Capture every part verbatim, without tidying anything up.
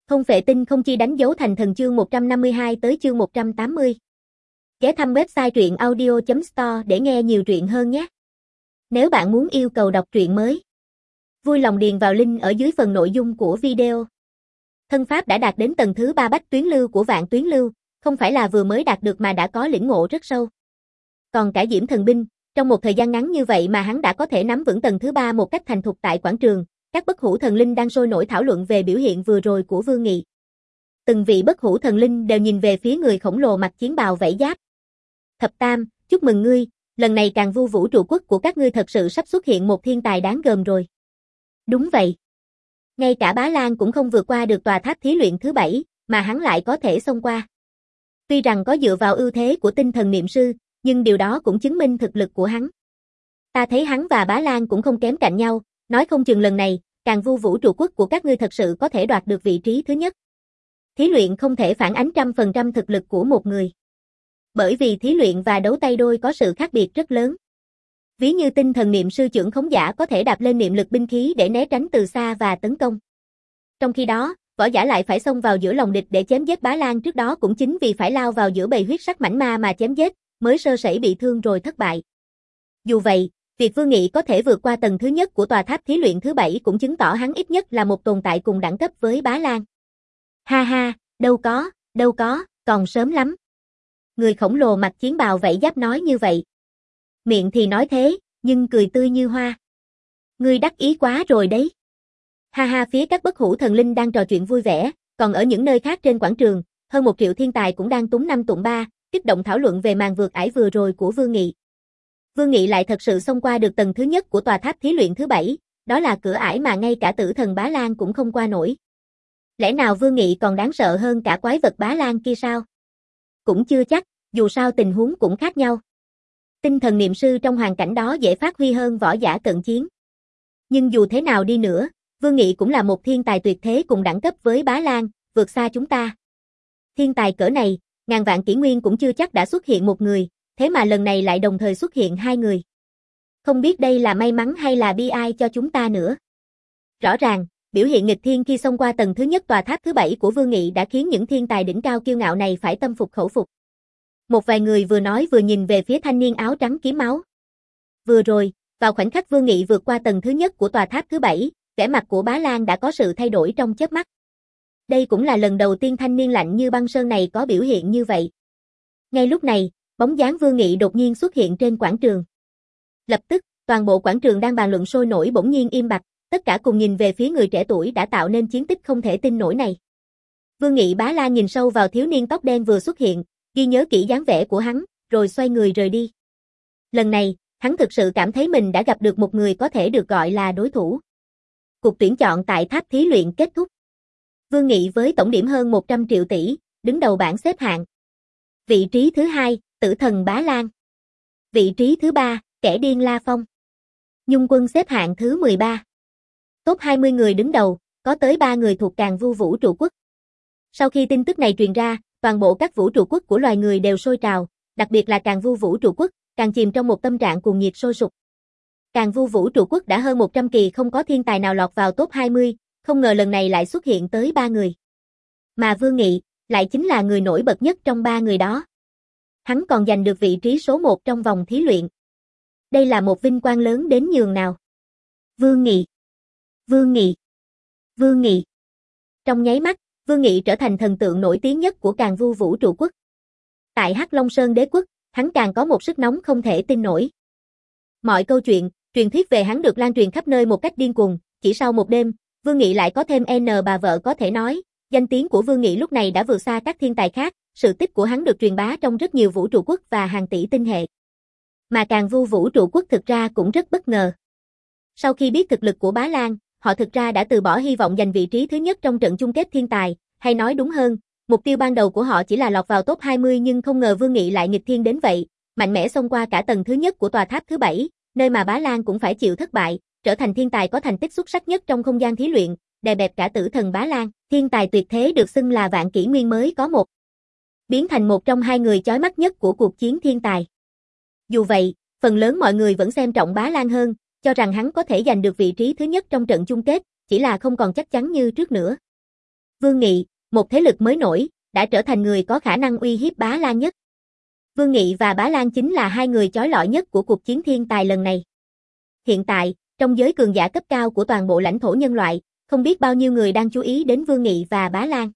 Không phệ tinh không chi đánh dấu thành thần chương một trăm năm mươi hai tới chương một trăm tám mươi. Ghé thăm website truyện audio chấm store để nghe nhiều truyện hơn nhé. Nếu bạn muốn yêu cầu đọc truyện mới, vui lòng điền vào link ở dưới phần nội dung của video. Thân pháp đã đạt đến tầng thứ ba bách tuyến lưu của vạn tuyến lưu, không phải là vừa mới đạt được mà đã có lĩnh ngộ rất sâu. Còn cả Diễm Thần Binh, trong một thời gian ngắn như vậy mà hắn đã có thể nắm vững tầng thứ ba một cách thành thục tại quảng trường. Các bất hủ thần linh đang sôi nổi thảo luận về biểu hiện vừa rồi của Vương Nghị. Từng vị bất hủ thần linh đều nhìn về phía người khổng lồ mặc chiến bào vảy giáp. Thập Tam, chúc mừng ngươi, lần này Càn Vu vũ trụ quốc của các ngươi thật sự sắp xuất hiện một thiên tài đáng gờm rồi. Đúng vậy. Ngay cả Bá Lan cũng không vượt qua được tòa tháp thí luyện thứ bảy, mà hắn lại có thể xông qua. Tuy rằng có dựa vào ưu thế của tinh thần niệm sư, nhưng điều đó cũng chứng minh thực lực của hắn. Ta thấy hắn và Bá Lan cũng không kém cạnh nhau, nói không chừng lần này, Càn Vu vũ trụ quốc của các ngươi thật sự có thể đoạt được vị trí thứ nhất. Thí luyện không thể phản ánh trăm phần trăm thực lực của một người. Bởi vì thí luyện và đấu tay đôi có sự khác biệt rất lớn. Ví như tinh thần niệm sư trưởng khống giả có thể đạp lên niệm lực binh khí để né tránh từ xa và tấn công. Trong khi đó, võ giả lại phải xông vào giữa lòng địch để chém giết Bá Lan, trước đó cũng chính vì phải lao vào giữa bầy huyết sắc mảnh ma mà chém giết, mới sơ sẩy bị thương rồi thất bại. Dù vậy, việc Vương Nghị có thể vượt qua tầng thứ nhất của tòa tháp thí luyện thứ bảy cũng chứng tỏ hắn ít nhất là một tồn tại cùng đẳng cấp với Bá Lan. Ha ha, đâu có, đâu có, còn sớm lắm. Người khổng lồ mặc chiến bào vảy giáp nói như vậy. Miệng thì nói thế, nhưng cười tươi như hoa. Ngươi đắc ý quá rồi đấy. Ha ha, phía các bất hủ thần linh đang trò chuyện vui vẻ, còn ở những nơi khác trên quảng trường, hơn một triệu thiên tài cũng đang túng năm tụng ba, kích động thảo luận về màn vượt ải vừa rồi của Vương Nghị. Vương Nghị lại thật sự xông qua được tầng thứ nhất của tòa tháp thí luyện thứ bảy, đó là cửa ải mà ngay cả tử thần Bá Lan cũng không qua nổi. Lẽ nào Vương Nghị còn đáng sợ hơn cả quái vật Bá Lan kia sao? Cũng chưa chắc, dù sao tình huống cũng khác nhau. Tinh thần niệm sư trong hoàn cảnh đó dễ phát huy hơn võ giả cận chiến. Nhưng dù thế nào đi nữa, Vương Nghị cũng là một thiên tài tuyệt thế cùng đẳng cấp với Bá Lan, vượt xa chúng ta. Thiên tài cỡ này, ngàn vạn kỷ nguyên cũng chưa chắc đã xuất hiện một người, thế mà lần này lại đồng thời xuất hiện hai người. Không biết đây là may mắn hay là bi ai cho chúng ta nữa. Rõ ràng, biểu hiện nghịch thiên khi xông qua tầng thứ nhất tòa tháp thứ bảy của Vương Nghị đã khiến những thiên tài đỉnh cao kiêu ngạo này phải tâm phục khẩu phục. Một vài người vừa nói vừa nhìn về phía thanh niên áo trắng kiếm máu. Vừa rồi, vào khoảnh khắc Vương Nghị vượt qua tầng thứ nhất của tòa tháp thứ bảy, vẻ mặt của Bá Lan đã có sự thay đổi trong chớp mắt. Đây cũng là lần đầu tiên thanh niên lạnh như băng sơn này có biểu hiện như vậy. Ngay lúc này, bóng dáng Vương Nghị đột nhiên xuất hiện trên quảng trường. Lập tức, toàn bộ quảng trường đang bàn luận sôi nổi bỗng nhiên im bặt, tất cả cùng nhìn về phía người trẻ tuổi đã tạo nên chiến tích không thể tin nổi này. Vương Nghị Bá Lan nhìn sâu vào thiếu niên tóc đen vừa xuất hiện, ghi nhớ kỹ dáng vẻ của hắn, rồi xoay người rời đi. Lần này, hắn thực sự cảm thấy mình đã gặp được một người có thể được gọi là đối thủ. Cuộc tuyển chọn tại tháp thí luyện kết thúc. Vương Nghị với tổng điểm hơn một trăm triệu tỷ, đứng đầu bảng xếp hạng. Vị trí thứ hai, tử thần Bá Lan. Vị trí thứ ba, kẻ điên La Phong. Nhung Quân xếp hạng thứ mười ba. Top hai mươi người đứng đầu, có tới ba người thuộc Càn Vu vũ trụ quốc. Sau khi tin tức này truyền ra, toàn bộ các vũ trụ quốc của loài người đều sôi trào, đặc biệt là Càn Vu vũ trụ quốc, càng chìm trong một tâm trạng cuồng nhiệt sôi sục. Càn Vu vũ trụ quốc đã hơn một trăm kỳ không có thiên tài nào lọt vào top hai mươi, không ngờ lần này lại xuất hiện tới ba người. Mà Vương Nghị lại chính là người nổi bật nhất trong ba người đó. Hắn còn giành được vị trí số một trong vòng thí luyện. Đây là một vinh quang lớn đến nhường nào. Vương Nghị, Vương Nghị, Vương Nghị. Trong nháy mắt, Vương Nghị trở thành thần tượng nổi tiếng nhất của Càn Vu vũ trụ quốc. Tại Hắc Long Sơn Đế quốc, hắn càng có một sức nóng không thể tin nổi. Mọi câu chuyện, truyền thuyết về hắn được lan truyền khắp nơi một cách điên cuồng, chỉ sau một đêm, Vương Nghị lại có thêm N bà vợ có thể nói, danh tiếng của Vương Nghị lúc này đã vượt xa các thiên tài khác, sự tích của hắn được truyền bá trong rất nhiều vũ trụ quốc và hàng tỷ tinh hệ. Mà Càn Vu vũ trụ quốc thực ra cũng rất bất ngờ. Sau khi biết thực lực của Bá Lan, họ thực ra đã từ bỏ hy vọng giành vị trí thứ nhất trong trận chung kết thiên tài, hay nói đúng hơn, mục tiêu ban đầu của họ chỉ là lọt vào top hai mươi, nhưng không ngờ Vương Nghị lại nghịch thiên đến vậy, mạnh mẽ xông qua cả tầng thứ nhất của tòa tháp thứ bảy, nơi mà Bá Lan cũng phải chịu thất bại, trở thành thiên tài có thành tích xuất sắc nhất trong không gian thí luyện, đè bẹp cả tử thần Bá Lan, thiên tài tuyệt thế được xưng là vạn kỷ nguyên mới có một. Biến thành một trong hai người chói mắt nhất của cuộc chiến thiên tài. Dù vậy, phần lớn mọi người vẫn xem trọng Bá Lan hơn, cho rằng hắn có thể giành được vị trí thứ nhất trong trận chung kết, chỉ là không còn chắc chắn như trước nữa. Vương Nghị, một thế lực mới nổi, đã trở thành người có khả năng uy hiếp Bá Lan nhất. Vương Nghị và Bá Lan chính là hai người chói lọi nhất của cuộc chiến thiên tài lần này. Hiện tại, trong giới cường giả cấp cao của toàn bộ lãnh thổ nhân loại, không biết bao nhiêu người đang chú ý đến Vương Nghị và Bá Lan.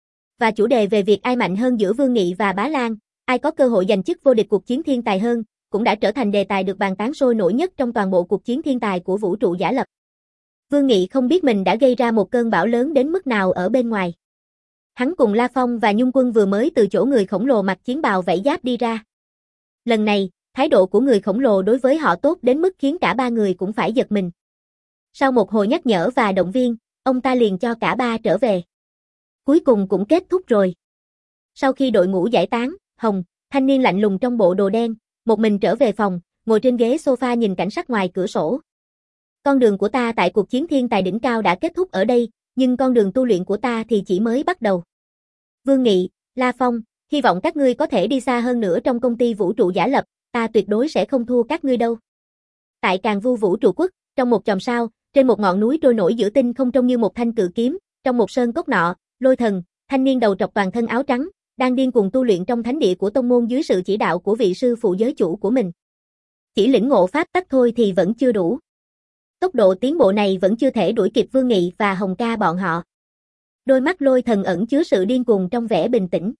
Và chủ đề về việc ai mạnh hơn giữa Vương Nghị và Bá Lan, ai có cơ hội giành chức vô địch cuộc chiến thiên tài hơn, cũng đã trở thành đề tài được bàn tán sôi nổi nhất trong toàn bộ cuộc chiến thiên tài của vũ trụ giả lập. Vương Nghị không biết mình đã gây ra một cơn bão lớn đến mức nào ở bên ngoài. Hắn cùng La Phong và Nhung Quân vừa mới từ chỗ người khổng lồ mặc chiến bào vảy giáp đi ra. Lần này, thái độ của người khổng lồ đối với họ tốt đến mức khiến cả ba người cũng phải giật mình. Sau một hồi nhắc nhở và động viên, ông ta liền cho cả ba trở về. Cuối cùng cũng kết thúc rồi. Sau khi đội ngũ giải tán, Hồng, thanh niên lạnh lùng trong bộ đồ đen, một mình trở về phòng, ngồi trên ghế sofa nhìn cảnh sắc ngoài cửa sổ. Con đường của ta tại cuộc chiến thiên tài đỉnh cao đã kết thúc ở đây, nhưng con đường tu luyện của ta thì chỉ mới bắt đầu. Vương Nghị, La Phong, hy vọng các ngươi có thể đi xa hơn nữa trong công ty vũ trụ giả lập, ta tuyệt đối sẽ không thua các ngươi đâu. Tại Càn Vu vũ trụ quốc, trong một chòm sao, trên một ngọn núi trôi nổi giữa tinh không trông như một thanh cự kiếm, trong một sơn cốc nọ, Lôi Thần, thanh niên đầu trọc toàn thân áo trắng, đang điên cuồng tu luyện trong thánh địa của tông môn dưới sự chỉ đạo của vị sư phụ giới chủ của mình. Chỉ lĩnh ngộ pháp tắc thôi thì vẫn chưa đủ. Tốc độ tiến bộ này vẫn chưa thể đuổi kịp Vương Nghị và Hồng Ca bọn họ. Đôi mắt Lôi Thần ẩn chứa sự điên cuồng trong vẻ bình tĩnh.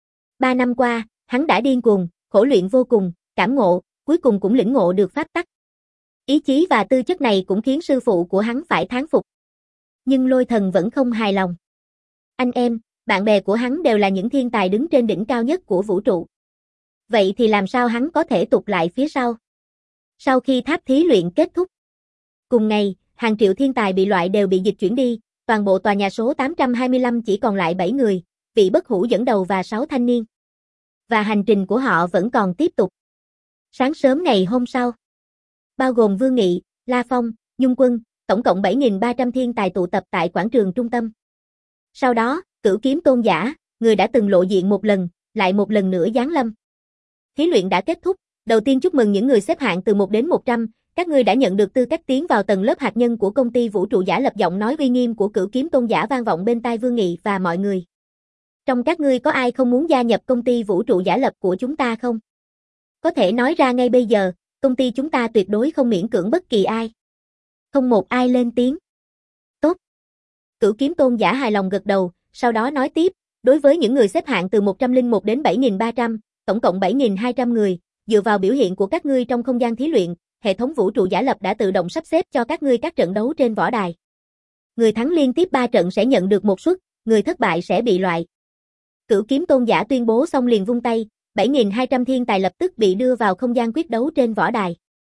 Ba năm qua, hắn đã điên cuồng, khổ luyện vô cùng, cảm ngộ, cuối cùng cũng lĩnh ngộ được pháp tắc. Ý chí và tư chất này cũng khiến sư phụ của hắn phải thán phục. Nhưng Lôi Thần vẫn không hài lòng. Anh em, bạn bè của hắn đều là những thiên tài đứng trên đỉnh cao nhất của vũ trụ. Vậy thì làm sao hắn có thể tụt lại phía sau? Sau khi tháp thí luyện kết thúc, cùng ngày, hàng triệu thiên tài bị loại đều bị dịch chuyển đi, toàn bộ tòa nhà số tám trăm hai mươi lăm chỉ còn lại bảy người, vị bất hủ dẫn đầu và sáu thanh niên. Và hành trình của họ vẫn còn tiếp tục. Sáng sớm ngày hôm sau, bao gồm Vương Nghị, La Phong, Nhung Quân, tổng cộng bảy nghìn ba trăm thiên tài tụ tập tại quảng trường trung tâm. Sau đó, Cửu Kiếm Tôn giả, người đã từng lộ diện một lần, lại một lần nữa giáng lâm. Thí luyện đã kết thúc, đầu tiên chúc mừng những người xếp hạng từ một đến một trăm, các ngươi đã nhận được tư cách tiến vào tầng lớp hạt nhân của công ty vũ trụ giả lập. Giọng nói uy nghiêm của Cửu Kiếm Tôn giả vang vọng bên tai Vương Nghị và mọi người. Trong các ngươi có ai không muốn gia nhập công ty vũ trụ giả lập của chúng ta không? Có thể nói ra ngay bây giờ, công ty chúng ta tuyệt đối không miễn cưỡng bất kỳ ai. Không một ai lên tiếng. Tốt. Cửu Kiếm Tôn giả hài lòng gật đầu, sau đó nói tiếp, đối với những người xếp hạng từ một trăm lẻ một đến bảy nghìn ba trăm, tổng cộng bảy nghìn hai trăm người, dựa vào biểu hiện của các ngươi trong không gian thí luyện, hệ thống vũ trụ giả lập đã tự động sắp xếp cho các ngươi các trận đấu trên võ đài. Người thắng liên tiếp ba trận sẽ nhận được một suất, người thất bại sẽ bị loại. Cửu Kiếm Tôn giả tuyên bố xong liền vung tay, bảy nghìn hai trăm thiên tài lập tức bị đưa vào không gian quyết đấu trên võ đài.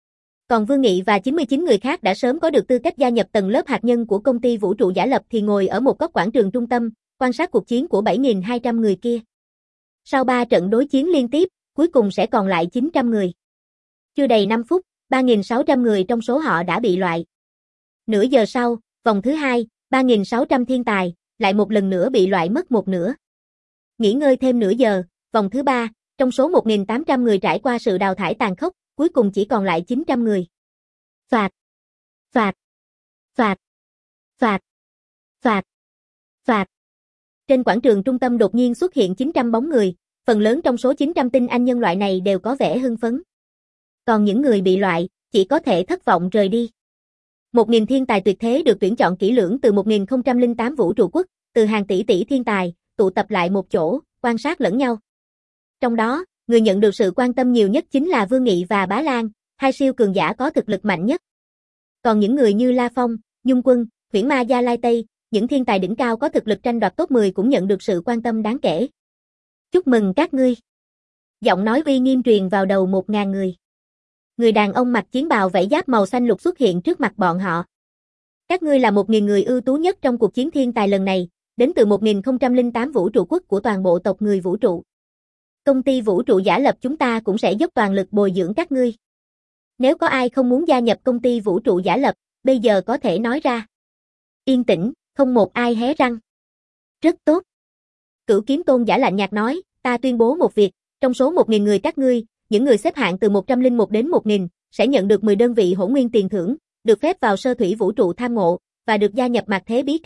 Còn Vương Nghị và chín mươi chín người khác đã sớm có được tư cách gia nhập tầng lớp hạt nhân của công ty vũ trụ giả lập thì ngồi ở một góc quảng trường trung tâm, quan sát cuộc chiến của bảy nghìn hai trăm người kia. Sau ba trận đối chiến liên tiếp, cuối cùng sẽ còn lại chín trăm người. Chưa đầy năm phút, ba nghìn sáu trăm người trong số họ đã bị loại. Nửa giờ sau, vòng thứ hai, ba nghìn sáu trăm thiên tài, lại một lần nữa bị loại mất một nửa. Nghỉ ngơi thêm nửa giờ, vòng thứ ba, trong số một nghìn tám trăm người trải qua sự đào thải tàn khốc, cuối cùng chỉ còn lại chín trăm người. Phạt, phạt, phạt, phạt, phạt, phạt. Trên quảng trường trung tâm đột nhiên xuất hiện chín trăm bóng người, phần lớn trong số chín trăm tinh anh nhân loại này đều có vẻ hưng phấn. Còn những người bị loại, chỉ có thể thất vọng rời đi. một nghìn thiên tài tuyệt thế được tuyển chọn kỹ lưỡng từ một nghìn không trăm lẻ tám vũ trụ quốc, từ hàng tỷ tỷ thiên tài, tụ tập lại một chỗ, quan sát lẫn nhau. Trong đó, người nhận được sự quan tâm nhiều nhất chính là Vương Nghị và Bá Lan, hai siêu cường giả có thực lực mạnh nhất. Còn những người như La Phong, Nhung Quân, Huyễn Ma Gia Lai Tây, những thiên tài đỉnh cao có thực lực tranh đoạt top mười cũng nhận được sự quan tâm đáng kể. Chúc mừng các ngươi. Giọng nói uy nghiêm truyền vào đầu một ngàn người. Người đàn ông mặc chiến bào vảy giáp màu xanh lục xuất hiện trước mặt bọn họ. Các ngươi là một nghìn người ưu tú nhất trong cuộc chiến thiên tài lần này, đến từ một nghìn không trăm lẻ tám vũ trụ quốc của toàn bộ tộc người vũ trụ. Công ty vũ trụ giả lập chúng ta cũng sẽ dốc toàn lực bồi dưỡng các ngươi. Nếu có ai không muốn gia nhập công ty vũ trụ giả lập, bây giờ có thể nói ra. Yên tĩnh, không một ai hé răng. Rất tốt. Cửu Kiếm Tôn giả lạnh nhạt nói, ta tuyên bố một việc, trong số một nghìn người các ngươi, những người xếp hạng từ một trăm lẻ một đến một nghìn, sẽ nhận được mười đơn vị hỗn nguyên tiền thưởng, được phép vào sơ thủy vũ trụ tham ngộ, và được gia nhập mạt thế bí cảnh,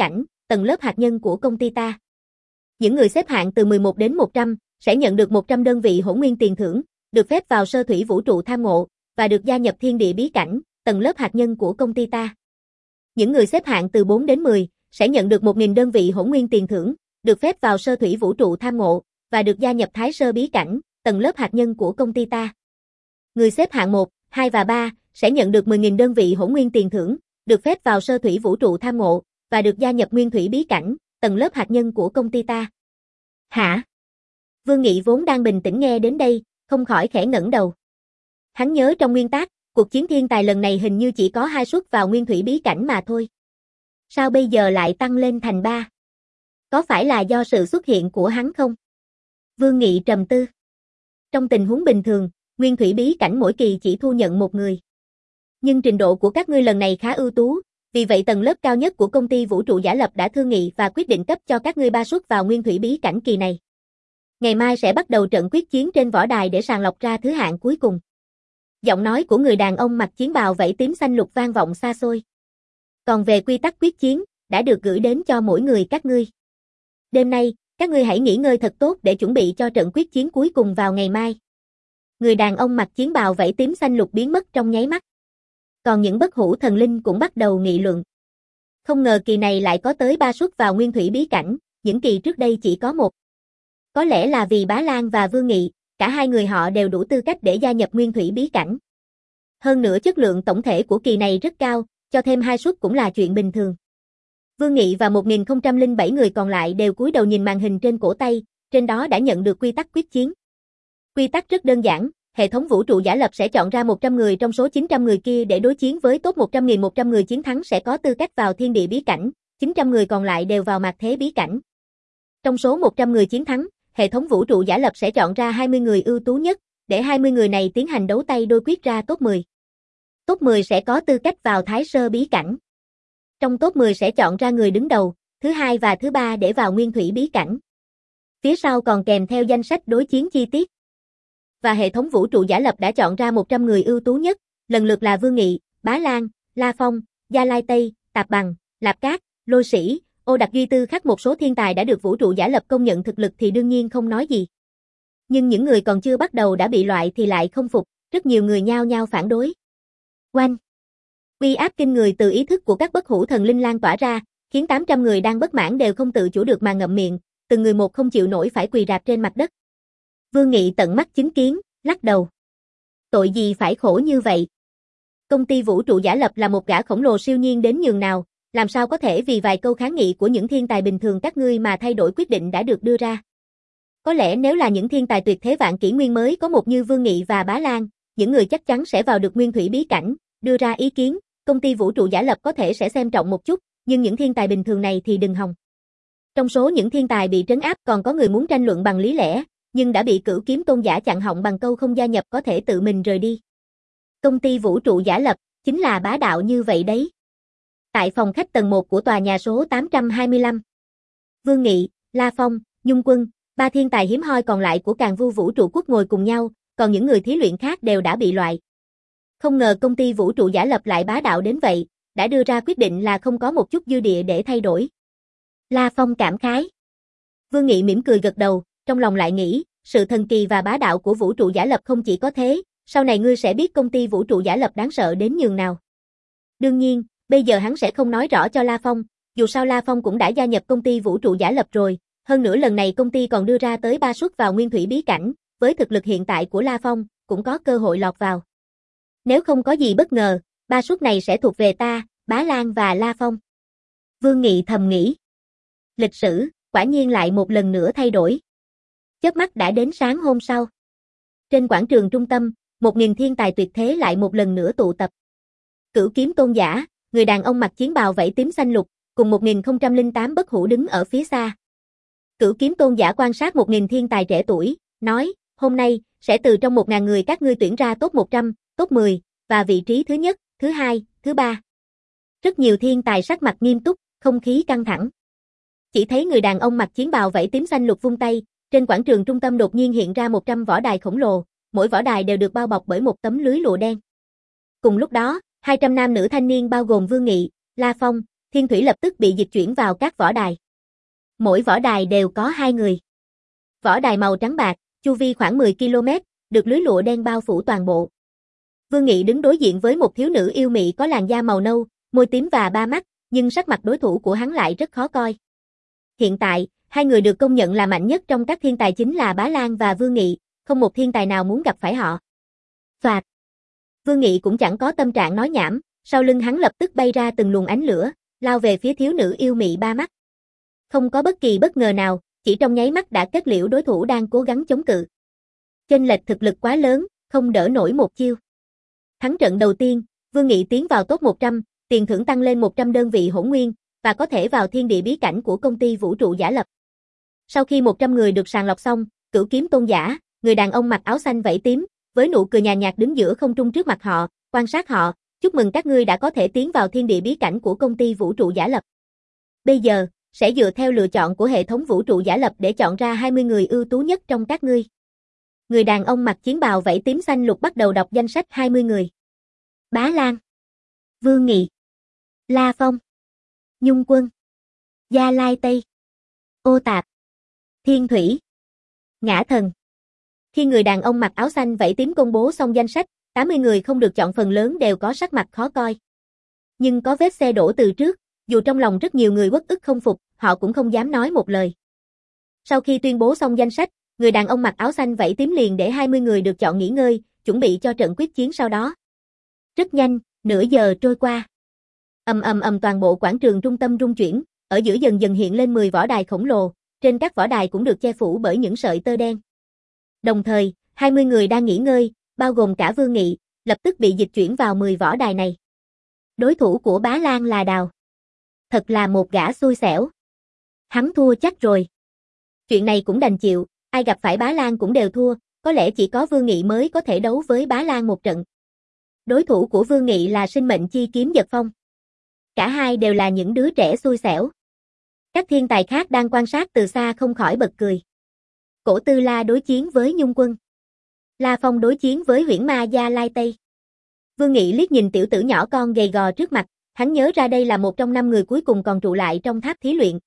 tầng lớp hạt nhân của công ty ta. Những người xếp hạng từ mười một đến một trăm sẽ nhận được một trăm đơn vị hỗn nguyên tiền thưởng, được phép vào sơ thủy vũ trụ tham ngộ và được gia nhập thiên địa bí cảnh, tầng lớp hạt nhân của công ty ta. Những người xếp hạng từ bốn đến mười sẽ nhận được một nghìn đơn vị hỗn nguyên tiền thưởng, được phép vào sơ thủy vũ trụ tham ngộ và được gia nhập thái sơ bí cảnh, tầng lớp hạt nhân của công ty ta. Người xếp hạng một, hai và ba sẽ nhận được mười nghìn đơn vị hỗn nguyên tiền thưởng, được phép vào sơ thủy vũ trụ tham ngộ và được gia nhập nguyên thủy bí cảnh, tầng lớp hạt nhân của công ty ta. Hả? Vương Nghị vốn đang bình tĩnh nghe đến đây, không khỏi khẽ ngẩng đầu. Hắn nhớ trong nguyên tắc, cuộc chiến thiên tài lần này hình như chỉ có hai suất vào nguyên thủy bí cảnh mà thôi. Sao bây giờ lại tăng lên thành ba? Có phải là do sự xuất hiện của hắn không? Vương Nghị trầm tư. Trong tình huống bình thường, nguyên thủy bí cảnh mỗi kỳ chỉ thu nhận một người. Nhưng trình độ của các ngươi lần này khá ưu tú, vì vậy tầng lớp cao nhất của công ty vũ trụ giả lập đã thương nghị và quyết định cấp cho các ngươi ba suất vào nguyên thủy bí cảnh kỳ này. Ngày mai sẽ bắt đầu trận quyết chiến trên võ đài để sàng lọc ra thứ hạng cuối cùng. Giọng nói của người đàn ông mặc chiến bào vảy tím xanh lục vang vọng xa xôi. Còn về quy tắc quyết chiến, đã được gửi đến cho mỗi người các ngươi. Đêm nay, các ngươi hãy nghỉ ngơi thật tốt để chuẩn bị cho trận quyết chiến cuối cùng vào ngày mai. Người đàn ông mặc chiến bào vảy tím xanh lục biến mất trong nháy mắt. Còn những bất hủ thần linh cũng bắt đầu nghị luận. Không ngờ kỳ này lại có tới ba suất vào nguyên thủy bí cảnh, những kỳ trước đây chỉ có một. Có lẽ là vì Bá Lan và Vương Nghị, cả hai người họ đều đủ tư cách để gia nhập nguyên thủy bí cảnh. Hơn nữa chất lượng tổng thể của kỳ này rất cao, cho thêm hai suất cũng là chuyện bình thường. Vương Nghị và một nghìn không trăm lẻ bảy người còn lại đều cúi đầu nhìn màn hình trên cổ tay, trên đó đã nhận được quy tắc quyết chiến. Quy tắc rất đơn giản, hệ thống vũ trụ giả lập sẽ chọn ra một trăm người trong số chín trăm người kia để đối chiến với top một trăm nghìn một trăm người chiến thắng sẽ có tư cách vào thiên địa bí cảnh, chín trăm người còn lại đều vào mạt thế bí cảnh. Trong số một trăm người chiến thắng, hệ thống vũ trụ giả lập sẽ chọn ra hai mươi người ưu tú nhất, để hai mươi người này tiến hành đấu tay đôi quyết ra top mười. Top mười sẽ có tư cách vào thái sơ bí cảnh. Trong top mười sẽ chọn ra người đứng đầu, thứ hai và thứ ba để vào nguyên thủy bí cảnh. Phía sau còn kèm theo danh sách đối chiến chi tiết. Và hệ thống vũ trụ giả lập đã chọn ra một trăm người ưu tú nhất, lần lượt là Vương Nghị, Bá Lan, La Phong, Gia Lai Tây, Tạp Bằng, Lạp Cát, Lôi Sĩ, Ô Đặc Duy Tư khắc một số thiên tài đã được vũ trụ giả lập công nhận thực lực thì đương nhiên không nói gì. Nhưng những người còn chưa bắt đầu đã bị loại thì lại không phục, rất nhiều người nhao nhao phản đối. Oanh! Uy áp kinh người từ ý thức của các bất hủ thần linh lan tỏa ra, khiến tám trăm người đang bất mãn đều không tự chủ được mà ngậm miệng, từng người một không chịu nổi phải quỳ rạp trên mặt đất. Vương Nghị tận mắt chứng kiến, lắc đầu. Tội gì phải khổ như vậy? Công ty vũ trụ giả lập là một gã khổng lồ siêu nhiên đến nhường nào, làm sao có thể vì vài câu kháng nghị của những thiên tài bình thường các ngươi mà thay đổi quyết định đã được đưa ra? Có lẽ nếu là những thiên tài tuyệt thế vạn kỷ nguyên mới có một như Vương Nghị và Bá Lan, những người chắc chắn sẽ vào được nguyên thủy bí cảnh, đưa ra ý kiến, công ty vũ trụ giả lập có thể sẽ xem trọng một chút, nhưng những thiên tài bình thường này thì đừng hòng. Trong số những thiên tài bị trấn áp còn có người muốn tranh luận bằng lý lẽ, nhưng đã bị Cửu Kiếm Tôn giả chặn họng bằng câu không gia nhập có thể tự mình rời đi. Công ty vũ trụ giả lập, chính là bá đạo như vậy đấy. Tại phòng khách tầng một của tòa nhà số tám trăm hai mươi lăm. Vương Nghị, La Phong, Nhung Quân, ba thiên tài hiếm hoi còn lại của Càn Vu vũ trụ quốc ngồi cùng nhau, còn những người thí luyện khác đều đã bị loại. Không ngờ công ty vũ trụ giả lập lại bá đạo đến vậy, đã đưa ra quyết định là không có một chút dư địa để thay đổi. La Phong cảm khái. Vương Nghị mỉm cười gật đầu, trong lòng lại nghĩ, sự thần kỳ và bá đạo của vũ trụ giả lập không chỉ có thế, sau này ngươi sẽ biết công ty vũ trụ giả lập đáng sợ đến nhường nào. Đương nhiên, bây giờ hắn sẽ không nói rõ cho La Phong, dù sao La Phong cũng đã gia nhập công ty vũ trụ giả lập rồi, hơn nữa lần này công ty còn đưa ra tới ba suất vào nguyên thủy bí cảnh, với thực lực hiện tại của La Phong, cũng có cơ hội lọt vào. Nếu không có gì bất ngờ, ba suất này sẽ thuộc về ta, Bá Lan và La Phong. Vương Nghị thầm nghĩ. Lịch sử, quả nhiên lại một lần nữa thay đổi. Chớp mắt đã đến sáng hôm sau. Trên quảng trường trung tâm, một nghìn thiên tài tuyệt thế lại một lần nữa tụ tập. Cửu Kiếm Tôn giả, người đàn ông mặc chiến bào vảy tím xanh lục, cùng một nghìn không trăm lẻ tám bất hủ đứng ở phía xa. Cửu Kiếm Tôn giả quan sát một nghìn thiên tài trẻ tuổi, nói, hôm nay, sẽ từ trong một nghìn người các ngươi tuyển ra top một trăm, top mười, và vị trí thứ nhất, thứ hai, thứ ba. Rất nhiều thiên tài sắc mặt nghiêm túc, không khí căng thẳng. Chỉ thấy người đàn ông mặc chiến bào vảy tím xanh lục vung tay, trên quảng trường trung tâm đột nhiên hiện ra một trăm võ đài khổng lồ, mỗi võ đài đều được bao bọc bởi một tấm lưới lụa đen. Cùng lúc đó, hai trăm nam nữ thanh niên bao gồm Vương Nghị, La Phong, Thiên Thủy lập tức bị dịch chuyển vào các võ đài. Mỗi võ đài đều có hai người. Võ đài màu trắng bạc, chu vi khoảng mười ki lô mét, được lưới lụa đen bao phủ toàn bộ. Vương Nghị đứng đối diện với một thiếu nữ yêu mị có làn da màu nâu, môi tím và ba mắt, nhưng sắc mặt đối thủ của hắn lại rất khó coi. Hiện tại, hai người được công nhận là mạnh nhất trong các thiên tài chính là Bá Lan và Vương Nghị, không một thiên tài nào muốn gặp phải họ. Phạt. Vương Nghị cũng chẳng có tâm trạng nói nhảm, sau lưng hắn lập tức bay ra từng luồng ánh lửa, lao về phía thiếu nữ yêu mị ba mắt. Không có bất kỳ bất ngờ nào, chỉ trong nháy mắt đã kết liễu đối thủ đang cố gắng chống cự. Chênh lệch thực lực quá lớn, không đỡ nổi một chiêu. Thắng trận đầu tiên, Vương Nghị tiến vào top một trăm, tiền thưởng tăng lên một trăm đơn vị hỗn nguyên, và có thể vào thiên địa bí cảnh của công ty vũ trụ giả lập. Sau khi một trăm người được sàng lọc xong, Cửu Kiếm Tôn giả, người đàn ông mặc áo xanh vảy tím, với nụ cười nhàn nhạt đứng giữa không trung trước mặt họ, quan sát họ, chúc mừng các ngươi đã có thể tiến vào thiên địa bí cảnh của công ty vũ trụ giả lập. Bây giờ, sẽ dựa theo lựa chọn của hệ thống vũ trụ giả lập để chọn ra hai mươi người ưu tú nhất trong các ngươi. Người đàn ông mặc chiến bào vảy tím xanh lục bắt đầu đọc danh sách hai mươi người. Bá Lan, Vương Nghị, La Phong, Nhung Quân, Gia Lai Tây, Ô Tạp, Thiên Thủy, Ngã Thần. Khi người đàn ông mặc áo xanh vảy tím công bố xong danh sách, tám mươi người không được chọn phần lớn đều có sắc mặt khó coi. Nhưng có vết xe đổ từ trước, dù trong lòng rất nhiều người uất ức không phục, họ cũng không dám nói một lời. Sau khi tuyên bố xong danh sách, người đàn ông mặc áo xanh vảy tím liền để hai mươi người được chọn nghỉ ngơi, chuẩn bị cho trận quyết chiến sau đó. Rất nhanh, nửa giờ trôi qua. Ầm ầm ầm toàn bộ quảng trường trung tâm rung chuyển, ở giữa dần dần hiện lên mười võ đài khổng lồ, trên các võ đài cũng được che phủ bởi những sợi tơ đen. Đồng thời, hai mươi người đang nghỉ ngơi, bao gồm cả Vương Nghị, lập tức bị dịch chuyển vào mười võ đài này. Đối thủ của Bá Lan là Đào. Thật là một gã xui xẻo. Hắn thua chắc rồi. Chuyện này cũng đành chịu, ai gặp phải Bá Lan cũng đều thua, có lẽ chỉ có Vương Nghị mới có thể đấu với Bá Lan một trận. Đối thủ của Vương Nghị là sinh mệnh chi kiếm Giật Phong. Cả hai đều là những đứa trẻ xui xẻo. Các thiên tài khác đang quan sát từ xa không khỏi bật cười. Cổ Tư La đối chiến với Nhung Quân. La Phong đối chiến với Huyễn Ma Gia Lai Tây. Vương Nghị liếc nhìn tiểu tử nhỏ con gầy gò trước mặt, hắn nhớ ra đây là một trong năm người cuối cùng còn trụ lại trong tháp thí luyện.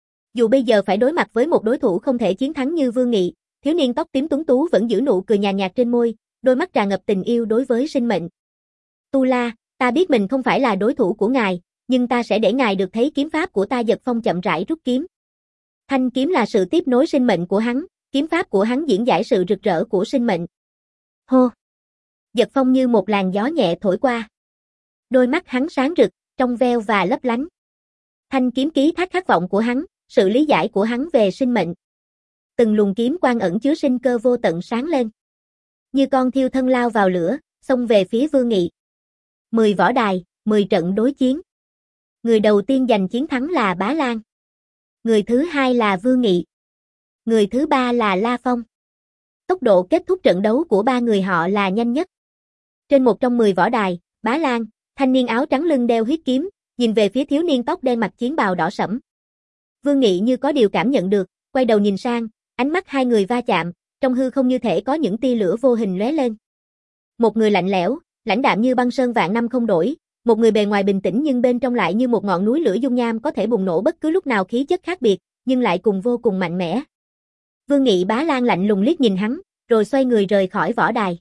Dù bây giờ phải đối mặt với một đối thủ không thể chiến thắng như Vương Nghị, thiếu niên tóc tím tuấn tú vẫn giữ nụ cười nhàn nhạt trên môi, đôi mắt tràn ngập tình yêu đối với sinh mệnh. Tu La, ta biết mình không phải là đối thủ của ngài, nhưng ta sẽ để ngài được thấy kiếm pháp của ta. Giật Phong chậm rãi rút kiếm. Thanh kiếm là sự tiếp nối sinh mệnh của hắn, kiếm pháp của hắn diễn giải sự rực rỡ của sinh mệnh. Hô! Giật Phong như một làn gió nhẹ thổi qua. Đôi mắt hắn sáng rực, trong veo và lấp lánh. Thanh kiếm ký thác khát vọng của hắn, sự lý giải của hắn về sinh mệnh. Từng luồng kiếm quang ẩn chứa sinh cơ vô tận sáng lên. Như con thiêu thân lao vào lửa, xông về phía Vương Nghị. Mười võ đài, mười trận đối chiến. Người đầu tiên giành chiến thắng là Bá Lan. Người thứ hai là Vương Nghị. Người thứ ba là La Phong. Tốc độ kết thúc trận đấu của ba người họ là nhanh nhất. Trên một trong mười võ đài, Bá Lan, thanh niên áo trắng lưng đeo huyết kiếm, nhìn về phía thiếu niên tóc đen mặc chiến bào đỏ sẫm. Vương Nghị như có điều cảm nhận được, quay đầu nhìn sang, ánh mắt hai người va chạm, trong hư không như thể có những tia lửa vô hình lóe lên. Một người lạnh lẽo, lãnh đạm như băng sơn vạn năm không đổi, một người bề ngoài bình tĩnh nhưng bên trong lại như một ngọn núi lửa dung nham có thể bùng nổ bất cứ lúc nào, khí chất khác biệt, nhưng lại cùng vô cùng mạnh mẽ. Vương Nghị Bá Lan lạnh lùng liếc nhìn hắn, rồi xoay người rời khỏi võ đài.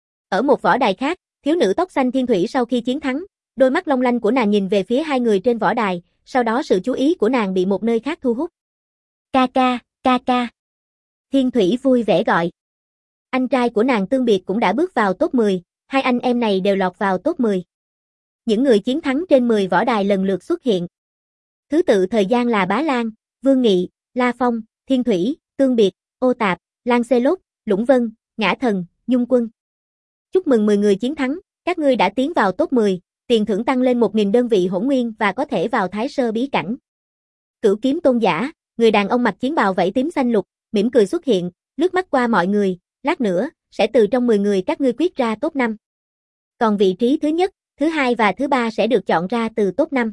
Ở một võ đài khác, thiếu nữ tóc xanh Thiên Thủy sau khi chiến thắng, đôi mắt long lanh của nàng nhìn về phía hai người trên võ đài, sau đó sự chú ý của nàng bị một nơi khác thu hút. Ca ca, ca ca. Thiên Thủy vui vẻ gọi. Anh trai của nàng Tương Biệt cũng đã bước vào top mười, hai anh em này đều lọt vào top mười. Những người chiến thắng trên mười võ đài lần lượt xuất hiện. Thứ tự thời gian là Bá Lan, Vương Nghị, La Phong, Thiên Thủy, Tương Biệt, Ô Tạp, Lancelot, Lũng Vân, Ngã Thần, Nhung Quân. Chúc mừng mười người chiến thắng, các ngươi đã tiến vào top mười, tiền thưởng tăng lên một nghìn đơn vị hỗn nguyên và có thể vào Thái Sơ bí cảnh. Cửu Kiếm Tôn giả, người đàn ông mặc chiến bào vảy tím xanh lục, mỉm cười xuất hiện, lướt mắt qua mọi người, lát nữa, sẽ từ trong mười người các ngươi quyết ra top năm. Còn vị trí thứ nhất, thứ hai và thứ ba sẽ được chọn ra từ top năm.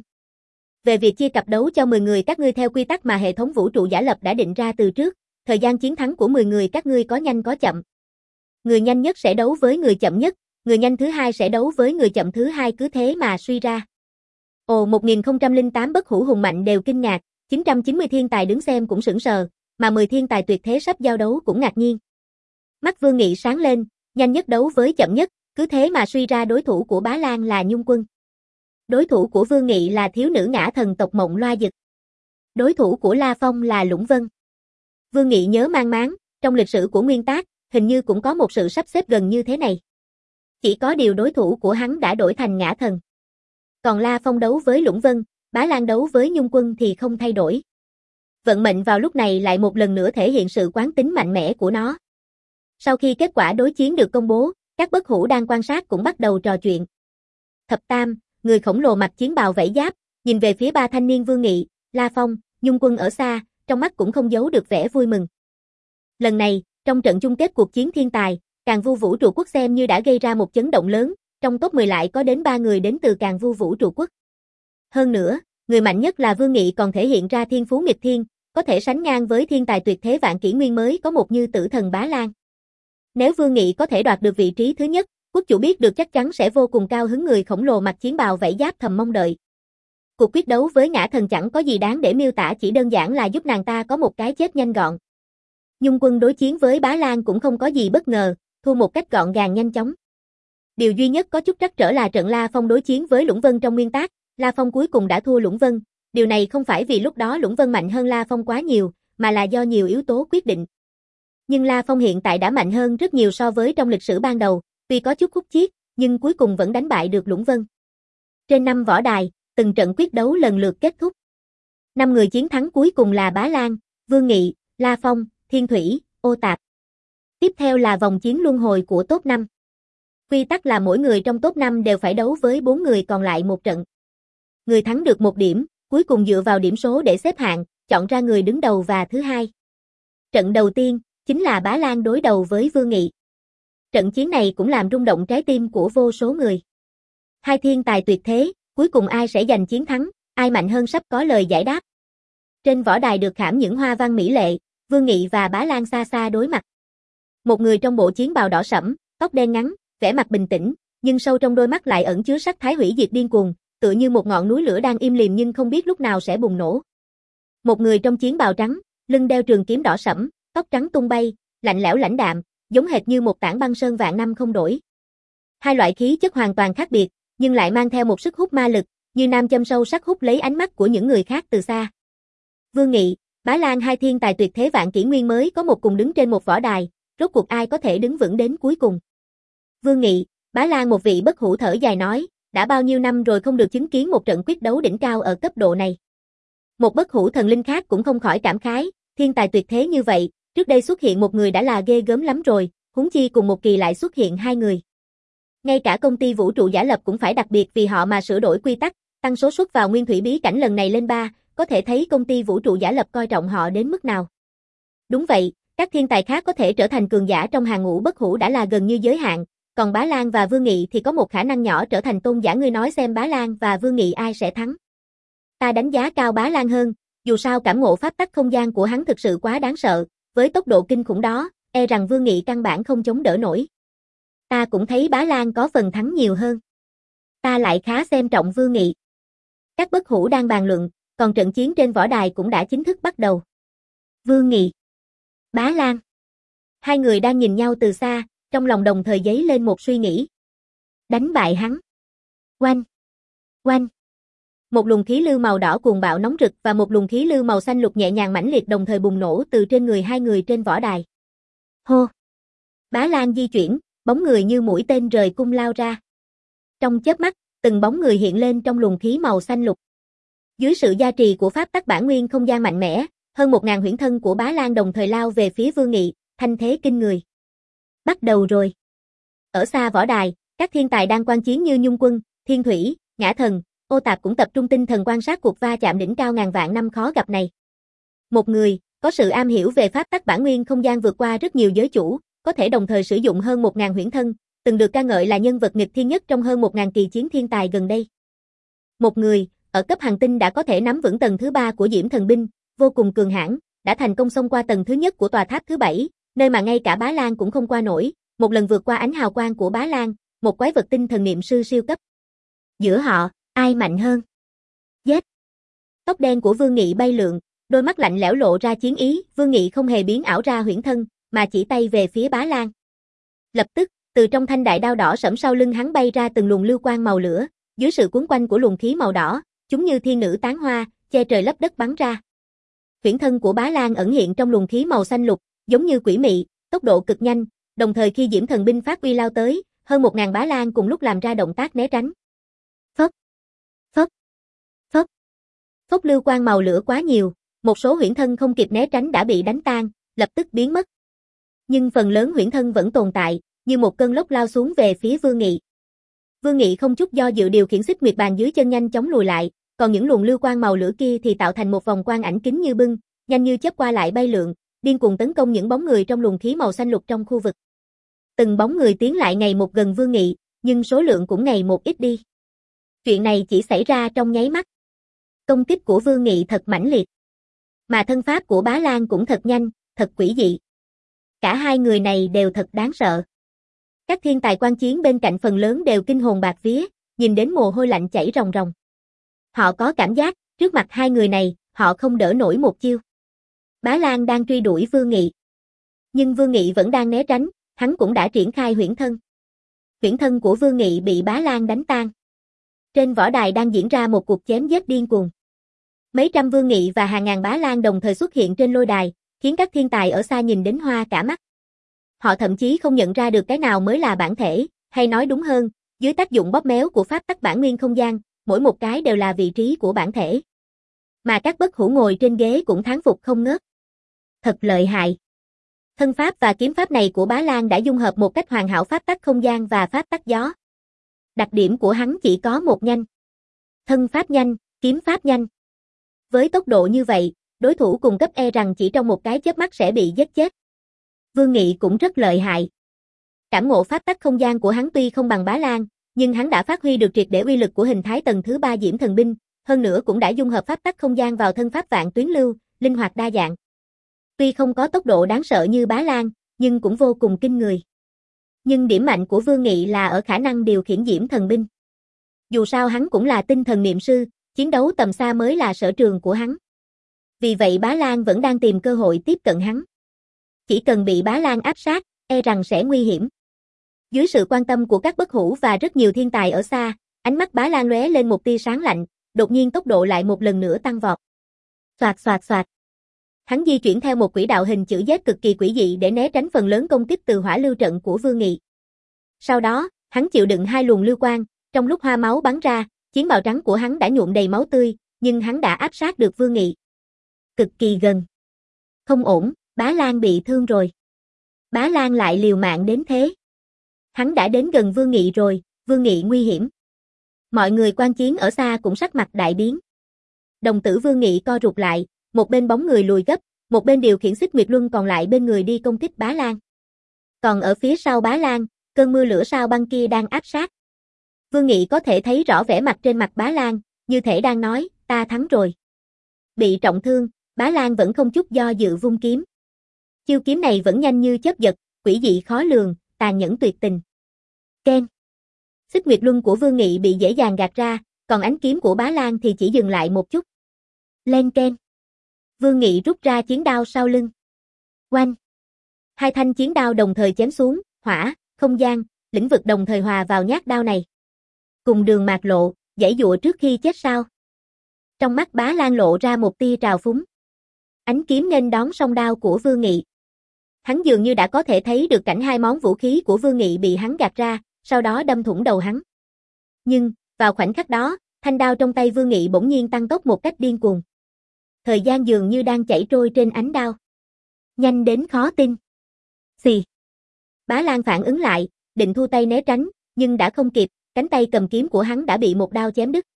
Về việc chia cặp đấu cho mười người các ngươi theo quy tắc mà hệ thống vũ trụ giả lập đã định ra từ trước, thời gian chiến thắng của mười người các ngươi có nhanh có chậm. Người nhanh nhất sẽ đấu với người chậm nhất, người nhanh thứ hai sẽ đấu với người chậm thứ hai, cứ thế mà suy ra. Ồ một nghìn không trăm lẻ tám bất hủ hùng mạnh đều kinh ngạc, chín trăm chín mươi thiên tài đứng xem cũng sững sờ, mà mười thiên tài tuyệt thế sắp giao đấu cũng ngạc nhiên. Mắt Vương Nghị sáng lên, nhanh nhất đấu với chậm nhất, cứ thế mà suy ra đối thủ của Bá Lan là Nhung Quân. Đối thủ của Vương Nghị là thiếu nữ ngã thần tộc Mộng Loa Dực. Đối thủ của La Phong là Lũng Vân. Vương Nghị nhớ mang máng, trong lịch sử của Nguyên Tác, hình như cũng có một sự sắp xếp gần như thế này. Chỉ có điều đối thủ của hắn đã đổi thành ngã thần. Còn La Phong đấu với Lũng Vân, Bá Lan đấu với Nhung Quân thì không thay đổi. Vận mệnh vào lúc này lại một lần nữa thể hiện sự quán tính mạnh mẽ của nó. Sau khi kết quả đối chiến được công bố, các bất hủ đang quan sát cũng bắt đầu trò chuyện. Thập Tam, người khổng lồ mặc chiến bào vảy giáp, nhìn về phía ba thanh niên Vương Nghị, La Phong, Nhung Quân ở xa, trong mắt cũng không giấu được vẻ vui mừng. Lần này, trong trận chung kết cuộc chiến thiên tài, Càn Vu Vũ Trụ Quốc xem như đã gây ra một chấn động lớn, trong top mười lại có đến ba người đến từ Càn Vu Vũ Trụ Quốc. Hơn nữa, người mạnh nhất là Vương Nghị còn thể hiện ra thiên phú nghịch thiên, có thể sánh ngang với thiên tài tuyệt thế vạn kỷ nguyên mới có một như Tử Thần Bá Lan. Nếu Vương Nghị có thể đoạt được vị trí thứ nhất, quốc chủ biết được chắc chắn sẽ vô cùng cao hứng, người khổng lồ mặc chiến bào vảy giáp thầm mong đợi. Cuộc quyết đấu với ngã thần chẳng có gì đáng để miêu tả, chỉ đơn giản là giúp nàng ta có một cái chết nhanh gọn. Nhung Quân đối chiến với Bá Lan cũng không có gì bất ngờ, thua một cách gọn gàng nhanh chóng. Điều duy nhất có chút trắc trở là trận La Phong đối chiến với Lũng Vân trong nguyên tác, La Phong cuối cùng đã thua Lũng Vân, điều này không phải vì lúc đó Lũng Vân mạnh hơn La Phong quá nhiều, mà là do nhiều yếu tố quyết định. Nhưng La Phong hiện tại đã mạnh hơn rất nhiều so với trong lịch sử ban đầu, tuy có chút khúc chiết, nhưng cuối cùng vẫn đánh bại được Lũng Vân. Trên năm võ đài, từng trận quyết đấu lần lượt kết thúc. Năm người chiến thắng cuối cùng là Bá Lan, Vương Nghị, La Phong, Thiên Thủy, Ô Tạp. Tiếp theo là vòng chiến luân hồi của top năm. Quy tắc là mỗi người trong top năm đều phải đấu với bốn người còn lại một trận. Người thắng được một điểm, cuối cùng dựa vào điểm số để xếp hạng, chọn ra người đứng đầu và thứ hai. Trận đầu tiên, chính là Bá Lan đối đầu với Vương Nghị. Trận chiến này cũng làm rung động trái tim của vô số người. Hai thiên tài tuyệt thế, cuối cùng ai sẽ giành chiến thắng, ai mạnh hơn sắp có lời giải đáp. Trên võ đài được khảm những hoa văn mỹ lệ, Vương Nghị và Bá Lan xa xa đối mặt. Một người trong bộ chiến bào đỏ sẫm, tóc đen ngắn, vẻ mặt bình tĩnh, nhưng sâu trong đôi mắt lại ẩn chứa sắc thái hủy diệt điên cuồng, tựa như một ngọn núi lửa đang im lìm nhưng không biết lúc nào sẽ bùng nổ. Một người trong chiến bào trắng, lưng đeo trường kiếm đỏ sẫm, tóc trắng tung bay, lạnh lẽo lãnh đạm, giống hệt như một tảng băng sơn vạn năm không đổi. Hai loại khí chất hoàn toàn khác biệt, nhưng lại mang theo một sức hút ma lực, như nam châm sâu sắc hút lấy ánh mắt của những người khác từ xa. Vương Nghị, Bá Lan, hai thiên tài tuyệt thế vạn kỷ nguyên mới có một cùng đứng trên một võ đài, rốt cuộc ai có thể đứng vững đến cuối cùng. Vương Nghị, Bá Lan, một vị bất hủ thở dài nói, đã bao nhiêu năm rồi không được chứng kiến một trận quyết đấu đỉnh cao ở cấp độ này. Một bất hủ thần linh khác cũng không khỏi cảm khái, thiên tài tuyệt thế như vậy, trước đây xuất hiện một người đã là ghê gớm lắm rồi, huống chi cùng một kỳ lại xuất hiện hai người. Ngay cả công ty vũ trụ giả lập cũng phải đặc biệt vì họ mà sửa đổi quy tắc, tăng số suất vào nguyên thủy bí cảnh lần này lên ba, có thể thấy công ty vũ trụ giả lập coi trọng họ đến mức nào. Đúng vậy, các thiên tài khác có thể trở thành cường giả trong hàng ngũ bất hủ đã là gần như giới hạn, còn Bá Lan và Vương Nghị thì có một khả năng nhỏ trở thành tôn giả, ngươi nói xem Bá Lan và Vương Nghị ai sẽ thắng. Ta đánh giá cao Bá Lan hơn, dù sao cảm ngộ pháp tắc không gian của hắn thực sự quá đáng sợ, với tốc độ kinh khủng đó, e rằng Vương Nghị căn bản không chống đỡ nổi. Ta cũng thấy Bá Lan có phần thắng nhiều hơn. Ta lại khá xem trọng Vương Nghị. Các bất hủ đang bàn luận, còn trận chiến trên võ đài cũng đã chính thức bắt đầu. Vương Nghị, Bá Lan. Hai người đang nhìn nhau từ xa, trong lòng đồng thời dấy lên một suy nghĩ. Đánh bại hắn. Oanh, oanh. Một luồng khí lưu màu đỏ cuồng bạo nóng rực và một luồng khí lưu màu xanh lục nhẹ nhàng mãnh liệt đồng thời bùng nổ từ trên người hai người trên võ đài. Hô. Bá Lan di chuyển, bóng người như mũi tên rời cung lao ra. Trong chớp mắt, từng bóng người hiện lên trong luồng khí màu xanh lục. Dưới sự gia trì của pháp tắc bản nguyên không gian mạnh mẽ, hơn một ngàn huyễn thân của Bá Lan đồng thời lao về phía Vương Nghị, thanh thế kinh người. Bắt đầu rồi. Ở xa võ đài, các thiên tài đang quan chiến như Nhung Quân, Thiên Thủy, Ngã Thần, Ô Tạp cũng tập trung tinh thần quan sát cuộc va chạm đỉnh cao ngàn vạn năm khó gặp này. Một người, có sự am hiểu về pháp tắc bản nguyên không gian vượt qua rất nhiều giới chủ, có thể đồng thời sử dụng hơn một ngàn huyễn thân, từng được ca ngợi là nhân vật nghịch thiên nhất trong hơn một ngàn kỳ chiến thiên tài gần đây. Một người, ở cấp hành tinh đã có thể nắm vững tầng thứ ba của Diễm Thần Binh, vô cùng cường hãn, đã thành công xông qua tầng thứ nhất của tòa tháp thứ bảy, nơi mà ngay cả Bá Lan cũng không qua nổi, một lần vượt qua ánh hào quang của Bá Lan, một quái vật tinh thần niệm sư siêu cấp. Giữa họ, ai mạnh hơn? Giết! Tóc đen của Vương Nghị bay lượn, đôi mắt lạnh lẽo lộ ra chiến ý, Vương Nghị không hề biến ảo ra huyễn thân, mà chỉ tay về phía Bá Lan. Lập tức, từ trong thanh đại đao đỏ sẫm sau lưng hắn bay ra từng luồng lưu quang màu lửa, dưới sự cuốn quanh của luồng khí màu đỏ, chúng như thiên nữ tán hoa, che trời lấp đất bắn ra. Huyễn thân của Bá Lan ẩn hiện trong luồng khí màu xanh lục, giống như quỷ mị, tốc độ cực nhanh, đồng thời khi Diễm Thần binh phát uy lao tới, hơn một ngàn Bá Lan cùng lúc làm ra động tác né tránh. Phốc, phốc, phốc. Phốc lưu quang màu lửa quá nhiều, một số huyễn thân không kịp né tránh đã bị đánh tan, lập tức biến mất. Nhưng phần lớn huyễn thân vẫn tồn tại, như một cơn lốc lao xuống về phía Vương Nghị. Vương Nghị không chút do dự điều khiển xích nguyệt bàn dưới chân nhanh chóng lùi lại, còn những luồng lưu quang màu lửa kia thì tạo thành một vòng quang ảnh kính như bưng, nhanh như chớp qua lại bay lượn, điên cuồng tấn công những bóng người trong luồng khí màu xanh lục trong khu vực. Từng bóng người tiến lại ngày một gần Vương Nghị, nhưng số lượng cũng ngày một ít đi. Chuyện này chỉ xảy ra trong nháy mắt. Công kích của Vương Nghị thật mãnh liệt, mà thân pháp của Bá Lan cũng thật nhanh, thật quỷ dị. Cả hai người này đều thật đáng sợ. Các thiên tài quan chiến bên cạnh phần lớn đều kinh hồn bạt vía, nhìn đến mồ hôi lạnh chảy ròng ròng. Họ có cảm giác, trước mặt hai người này, họ không đỡ nổi một chiêu. Bá Lan đang truy đuổi Vương Nghị. Nhưng Vương Nghị vẫn đang né tránh, hắn cũng đã triển khai huyễn thân. Huyễn thân của Vương Nghị bị Bá Lan đánh tan. Trên võ đài đang diễn ra một cuộc chém giết điên cuồng. Mấy trăm Vương Nghị và hàng ngàn Bá Lan đồng thời xuất hiện trên lôi đài, khiến các thiên tài ở xa nhìn đến hoa cả mắt. Họ thậm chí không nhận ra được cái nào mới là bản thể, hay nói đúng hơn, dưới tác dụng bóp méo của pháp tắc bản nguyên không gian, mỗi một cái đều là vị trí của bản thể. Mà các bất hủ ngồi trên ghế cũng thán phục không ngớt. Thật lợi hại. Thân pháp và kiếm pháp này của Bá Lan đã dung hợp một cách hoàn hảo pháp tắc không gian và pháp tắc gió. Đặc điểm của hắn chỉ có một nhanh. Thân pháp nhanh, kiếm pháp nhanh. Với tốc độ như vậy, đối thủ cùng cấp e rằng chỉ trong một cái chớp mắt sẽ bị giết chết. Vương Nghị cũng rất lợi hại. Cảm ngộ pháp tắc không gian của hắn tuy không bằng Bá Lan, nhưng hắn đã phát huy được triệt để uy lực của hình thái tầng thứ ba Diễm Thần binh, hơn nữa cũng đã dung hợp pháp tắc không gian vào thân pháp vạn tuyến lưu, linh hoạt đa dạng. Tuy không có tốc độ đáng sợ như Bá Lan, nhưng cũng vô cùng kinh người. Nhưng điểm mạnh của Vương Nghị là ở khả năng điều khiển Diễm Thần binh. Dù sao hắn cũng là tinh thần niệm sư, chiến đấu tầm xa mới là sở trường của hắn. Vì vậy Bá Lan vẫn đang tìm cơ hội tiếp cận hắn. Chỉ cần bị Bá Lan áp sát, e rằng sẽ nguy hiểm. Dưới sự quan tâm của các bất hủ và rất nhiều thiên tài ở xa, ánh mắt Bá Lan lóe lên một tia sáng lạnh, đột nhiên tốc độ lại một lần nữa tăng vọt. Xoạt xoạt xoạt. Hắn di chuyển theo một quỹ đạo hình chữ Z cực kỳ quỷ dị để né tránh phần lớn công kích từ hỏa lưu trận của Vương Nghị. Sau đó, hắn chịu đựng hai luồng lưu quang, trong lúc hoa máu bắn ra, chiến bào trắng của hắn đã nhuộm đầy máu tươi, nhưng hắn đã áp sát được Vương Nghị. Cực kỳ gần. Không ổn, Bá Lan bị thương rồi. Bá Lan lại liều mạng đến thế. Hắn đã đến gần Vương Nghị rồi, Vương Nghị nguy hiểm. Mọi người quan chiến ở xa cũng sắc mặt đại biến. Đồng tử Vương Nghị co rụt lại, một bên bóng người lùi gấp, một bên điều khiển xích nguyệt luân còn lại bên người đi công kích Bá Lan. Còn ở phía sau Bá Lan, cơn mưa lửa sao băng kia đang áp sát. Vương Nghị có thể thấy rõ vẻ mặt trên mặt Bá Lan, như thể đang nói, ta thắng rồi. Bị trọng thương, Bá Lan vẫn không chút do dự vung kiếm. Chiêu kiếm này vẫn nhanh như chớp giật, quỷ dị khó lường, tàn nhẫn tuyệt tình. Ken. Xích nguyệt luân của Vương Nghị bị dễ dàng gạt ra, còn ánh kiếm của Bá Lan thì chỉ dừng lại một chút. Lên ken. Vương Nghị rút ra chiến đao sau lưng. Oanh. Hai thanh chiến đao đồng thời chém xuống, hỏa, không gian, lĩnh vực đồng thời hòa vào nhát đao này. Cùng đường mạt lộ, giãy dụa trước khi chết sao? Trong mắt Bá Lan lộ ra một tia trào phúng. Ánh kiếm nghênh đón song đao của Vương Nghị. Hắn dường như đã có thể thấy được cảnh hai món vũ khí của Vương Nghị bị hắn gạt ra, sau đó đâm thủng đầu hắn. Nhưng, vào khoảnh khắc đó, thanh đao trong tay Vương Nghị bỗng nhiên tăng tốc một cách điên cuồng. Thời gian dường như đang chảy trôi trên ánh đao. Nhanh đến khó tin. Xì. Bá Lan phản ứng lại, định thu tay né tránh, nhưng đã không kịp, cánh tay cầm kiếm của hắn đã bị một đao chém đứt.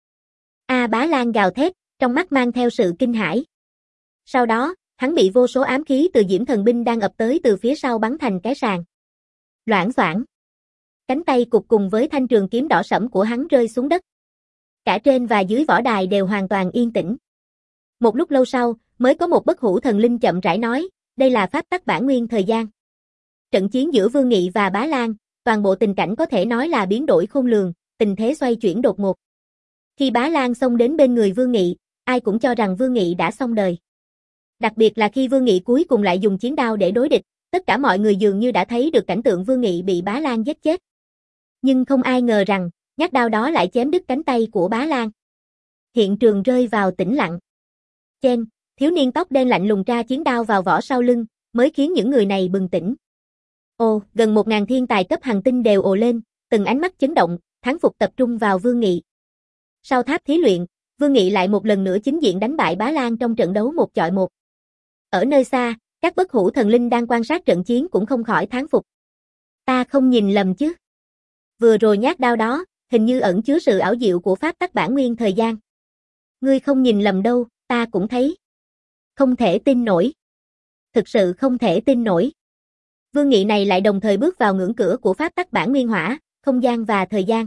A Bá Lan gào thét, trong mắt mang theo sự kinh hãi. Sau đó, hắn bị vô số ám khí từ Diễm Thần binh đang ập tới từ phía sau bắn thành cái sàng. Loảng xoảng. Cánh tay cụt cùng với thanh trường kiếm đỏ sẫm của hắn rơi xuống đất. Cả trên và dưới võ đài đều hoàn toàn yên tĩnh. Một lúc lâu sau, mới có một bất hủ thần linh chậm rãi nói, đây là pháp tắc bản nguyên thời gian. Trận chiến giữa Vương Nghị và Bá Lan, toàn bộ tình cảnh có thể nói là biến đổi khôn lường, tình thế xoay chuyển đột ngột. Khi Bá Lan xông đến bên người Vương Nghị, ai cũng cho rằng Vương Nghị đã xong đời. Đặc biệt là khi Vương Nghị cuối cùng lại dùng chiến đao để đối địch, tất cả mọi người dường như đã thấy được cảnh tượng Vương Nghị bị Bá Lan giết chết. Nhưng không ai ngờ rằng, nhát đao đó lại chém đứt cánh tay của Bá Lan. Hiện trường rơi vào tĩnh lặng. Chen, thiếu niên tóc đen lạnh lùng tra chiến đao vào vỏ sau lưng, mới khiến những người này bừng tỉnh. Ồ, gần một ngàn thiên tài cấp hành tinh đều ồ lên, từng ánh mắt chấn động, thán phục tập trung vào Vương Nghị. Sau tháp thí luyện, Vương Nghị lại một lần nữa chính diện đánh bại Bá Lan trong trận đấu một chọi một. Ở nơi xa, các bất hủ thần linh đang quan sát trận chiến cũng không khỏi thán phục. Ta không nhìn lầm chứ? Vừa rồi nhát đao đó, hình như ẩn chứa sự ảo diệu của pháp tắc bản nguyên thời gian. Ngươi không nhìn lầm đâu, ta cũng thấy. Không thể tin nổi. Thực sự không thể tin nổi. Vương Nghị này lại đồng thời bước vào ngưỡng cửa của pháp tắc bản nguyên hỏa, không gian và thời gian.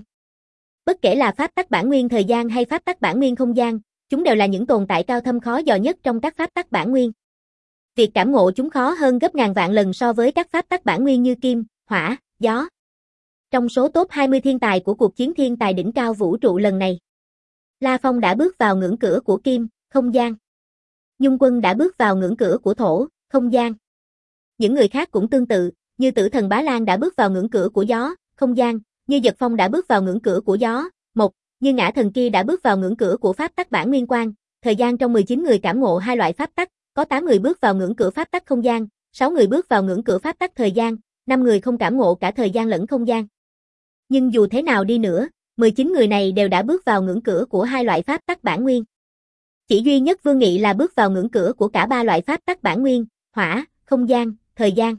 Bất kể là pháp tắc bản nguyên thời gian hay pháp tắc bản nguyên không gian, chúng đều là những tồn tại cao thâm khó dò nhất trong các pháp tắc bản nguyên. Việc cảm ngộ chúng khó hơn gấp ngàn vạn lần so với các pháp tắc bản nguyên như kim, hỏa, gió. Trong số top hai mươi thiên tài của cuộc chiến thiên tài đỉnh cao vũ trụ lần này, La Phong đã bước vào ngưỡng cửa của kim, không gian. Nhung Quân đã bước vào ngưỡng cửa của thổ, không gian. Những người khác cũng tương tự, như Tử Thần Bá Lan đã bước vào ngưỡng cửa của gió, không gian, như Dật Phong đã bước vào ngưỡng cửa của gió, một, như Ngã Thần kia đã bước vào ngưỡng cửa của pháp tắc bản nguyên quang. Thời gian trong mười chín người cảm ngộ hai loại pháp tắc, có tám người bước vào ngưỡng cửa pháp tắc không gian, sáu người bước vào ngưỡng cửa pháp tắc thời gian, năm người không cảm ngộ cả thời gian lẫn không gian. Nhưng dù thế nào đi nữa, mười chín người này đều đã bước vào ngưỡng cửa của hai loại pháp tắc bản nguyên. Chỉ duy nhất Vương Nghị là bước vào ngưỡng cửa của cả ba loại pháp tắc bản nguyên, hỏa, không gian, thời gian.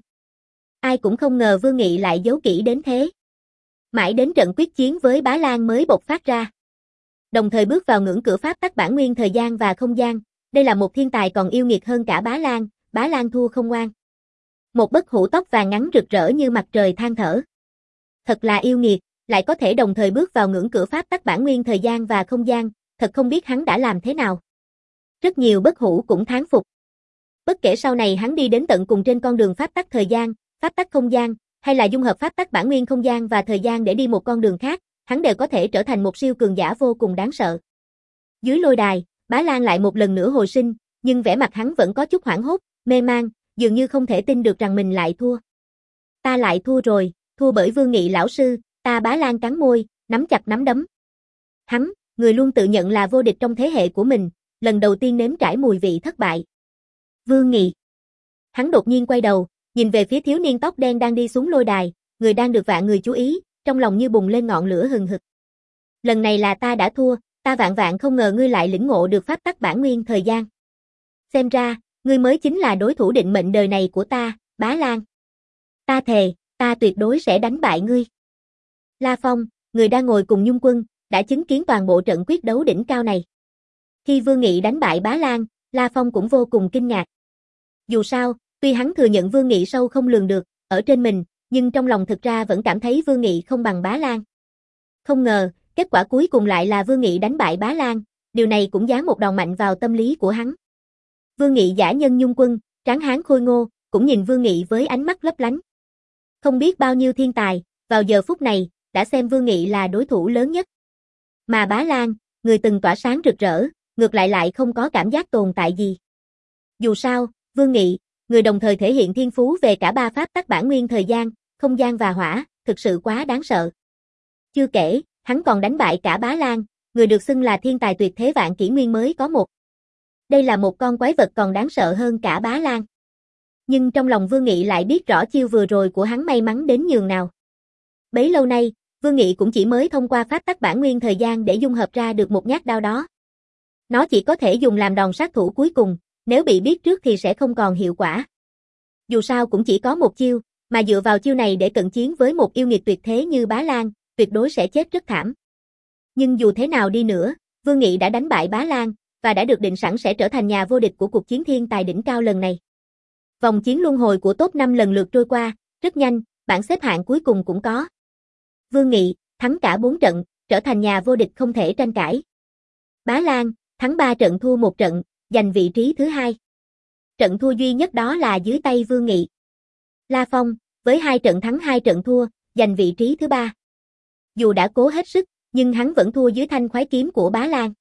Ai cũng không ngờ Vương Nghị lại giấu kỹ đến thế. Mãi đến trận quyết chiến với Bá Lan mới bộc phát ra. Đồng thời bước vào ngưỡng cửa pháp tắc bản nguyên thời gian và không gian, đây là một thiên tài còn yêu nghiệt hơn cả Bá Lan, Bá Lan thua không ngoan. Một bất hủ tóc vàng ngắn rực rỡ như mặt trời than thở. Thật là yêu nghiệt, lại có thể đồng thời bước vào ngưỡng cửa pháp tắc bản nguyên thời gian và không gian, thật không biết hắn đã làm thế nào. Rất nhiều bất hủ cũng thán phục. Bất kể sau này hắn đi đến tận cùng trên con đường pháp tắc thời gian, pháp tắc không gian, hay là dung hợp pháp tắc bản nguyên không gian và thời gian để đi một con đường khác, hắn đều có thể trở thành một siêu cường giả vô cùng đáng sợ. Dưới lôi đài, Bá Lan lại một lần nữa hồi sinh, nhưng vẻ mặt hắn vẫn có chút hoảng hốt, mê man, dường như không thể tin được rằng mình lại thua. Ta lại thua rồi, thua bởi Vương Nghị lão sư, ta Bá Lan cắn môi, nắm chặt nắm đấm. Hắn, người luôn tự nhận là vô địch trong thế hệ của mình, lần đầu tiên nếm trải mùi vị thất bại. Vương Nghị. Hắn đột nhiên quay đầu, nhìn về phía thiếu niên tóc đen đang đi xuống lôi đài, người đang được vạn người chú ý, trong lòng như bùng lên ngọn lửa hừng hực. Lần này là ta đã thua, ta vạn vạn không ngờ ngươi lại lĩnh ngộ được pháp tắc bản nguyên thời gian. Xem ra, ngươi mới chính là đối thủ định mệnh đời này của ta, Bá Lan. Ta thề, ta tuyệt đối sẽ đánh bại ngươi. La Phong, người đang ngồi cùng Nhung Quân, đã chứng kiến toàn bộ trận quyết đấu đỉnh cao này. Khi Vương Nghị đánh bại Bá Lan, La Phong cũng vô cùng kinh ngạc. Dù sao, tuy hắn thừa nhận Vương Nghị sâu không lường được, ở trên mình, nhưng trong lòng thực ra vẫn cảm thấy Vương Nghị không bằng Bá Lan. Không ngờ, kết quả cuối cùng lại là Vương Nghị đánh bại Bá Lan, điều này cũng giáng một đòn mạnh vào tâm lý của hắn. Vương Nghị giả nhân Nhung Quân, tráng hán khôi ngô, cũng nhìn Vương Nghị với ánh mắt lấp lánh. Không biết bao nhiêu thiên tài, vào giờ phút này, đã xem Vương Nghị là đối thủ lớn nhất. Mà Bá Lan, người từng tỏa sáng rực rỡ, ngược lại lại không có cảm giác tồn tại gì. Dù sao, Vương Nghị, người đồng thời thể hiện thiên phú về cả ba pháp tắc bản nguyên thời gian, không gian và hỏa, thực sự quá đáng sợ. Chưa kể, hắn còn đánh bại cả Bá Lan, người được xưng là thiên tài tuyệt thế vạn kỷ nguyên mới có một. Đây là một con quái vật còn đáng sợ hơn cả Bá Lan. Nhưng trong lòng Vương Nghị lại biết rõ chiêu vừa rồi của hắn may mắn đến nhường nào. Bấy lâu nay, Vương Nghị cũng chỉ mới thông qua pháp tắc bản nguyên thời gian để dung hợp ra được một nhát đao đó. Nó chỉ có thể dùng làm đòn sát thủ cuối cùng, nếu bị biết trước thì sẽ không còn hiệu quả. Dù sao cũng chỉ có một chiêu, mà dựa vào chiêu này để cận chiến với một yêu nghiệt tuyệt thế như Bá Lan, tuyệt đối sẽ chết rất thảm. Nhưng dù thế nào đi nữa, Vương Nghị đã đánh bại Bá Lan, và đã được định sẵn sẽ trở thành nhà vô địch của cuộc chiến thiên tài đỉnh cao lần này. Vòng chiến luân hồi của top năm lần lượt trôi qua, rất nhanh, bảng xếp hạng cuối cùng cũng có. Vương Nghị, thắng cả bốn trận, trở thành nhà vô địch không thể tranh cãi. Bá Lan, thắng ba trận thua một trận, giành vị trí thứ hai. Trận thua duy nhất đó là dưới tay Vương Nghị. La Phong, với hai trận thắng hai trận thua, giành vị trí thứ ba. Dù đã cố hết sức, Nhưng hắn vẫn thua dưới thanh khoái kiếm của Bá Lan.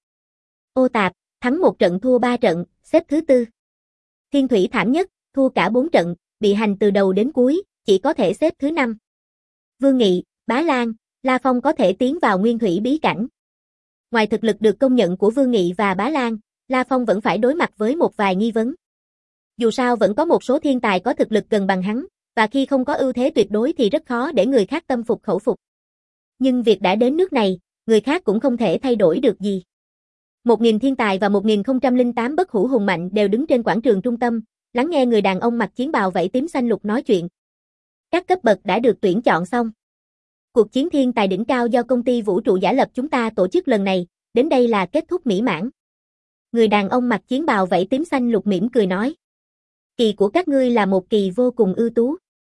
Ô Tạp, thắng một trận thua ba trận, xếp thứ tư. Thiên Thủy thảm nhất, thua cả bốn trận, bị hành từ đầu đến cuối, chỉ có thể xếp thứ năm. Vương Nghị, Bá Lan, La Phong có thể tiến vào nguyên thủy bí cảnh. Ngoài thực lực được công nhận của Vương Nghị và Bá Lan, La Phong vẫn phải đối mặt với một vài nghi vấn. Dù sao vẫn có một số thiên tài có thực lực gần bằng hắn, và khi không có ưu thế tuyệt đối thì rất khó để người khác tâm phục khẩu phục. Nhưng việc đã đến nước này, người khác cũng không thể thay đổi được gì. Một nghìn thiên tài và một nghìn không trăm lẻ tám bất hủ hùng mạnh đều đứng trên quảng trường trung tâm, lắng nghe người đàn ông mặc chiến bào vảy tím xanh lục nói chuyện. Các cấp bậc đã được tuyển chọn xong. Cuộc chiến thiên tài đỉnh cao do công ty vũ trụ giả lập chúng ta tổ chức lần này, đến đây là kết thúc mỹ mãn. Người đàn ông mặc chiến bào vảy tím xanh lục mỉm cười nói. Kỳ của các ngươi là một kỳ vô cùng ưu tú.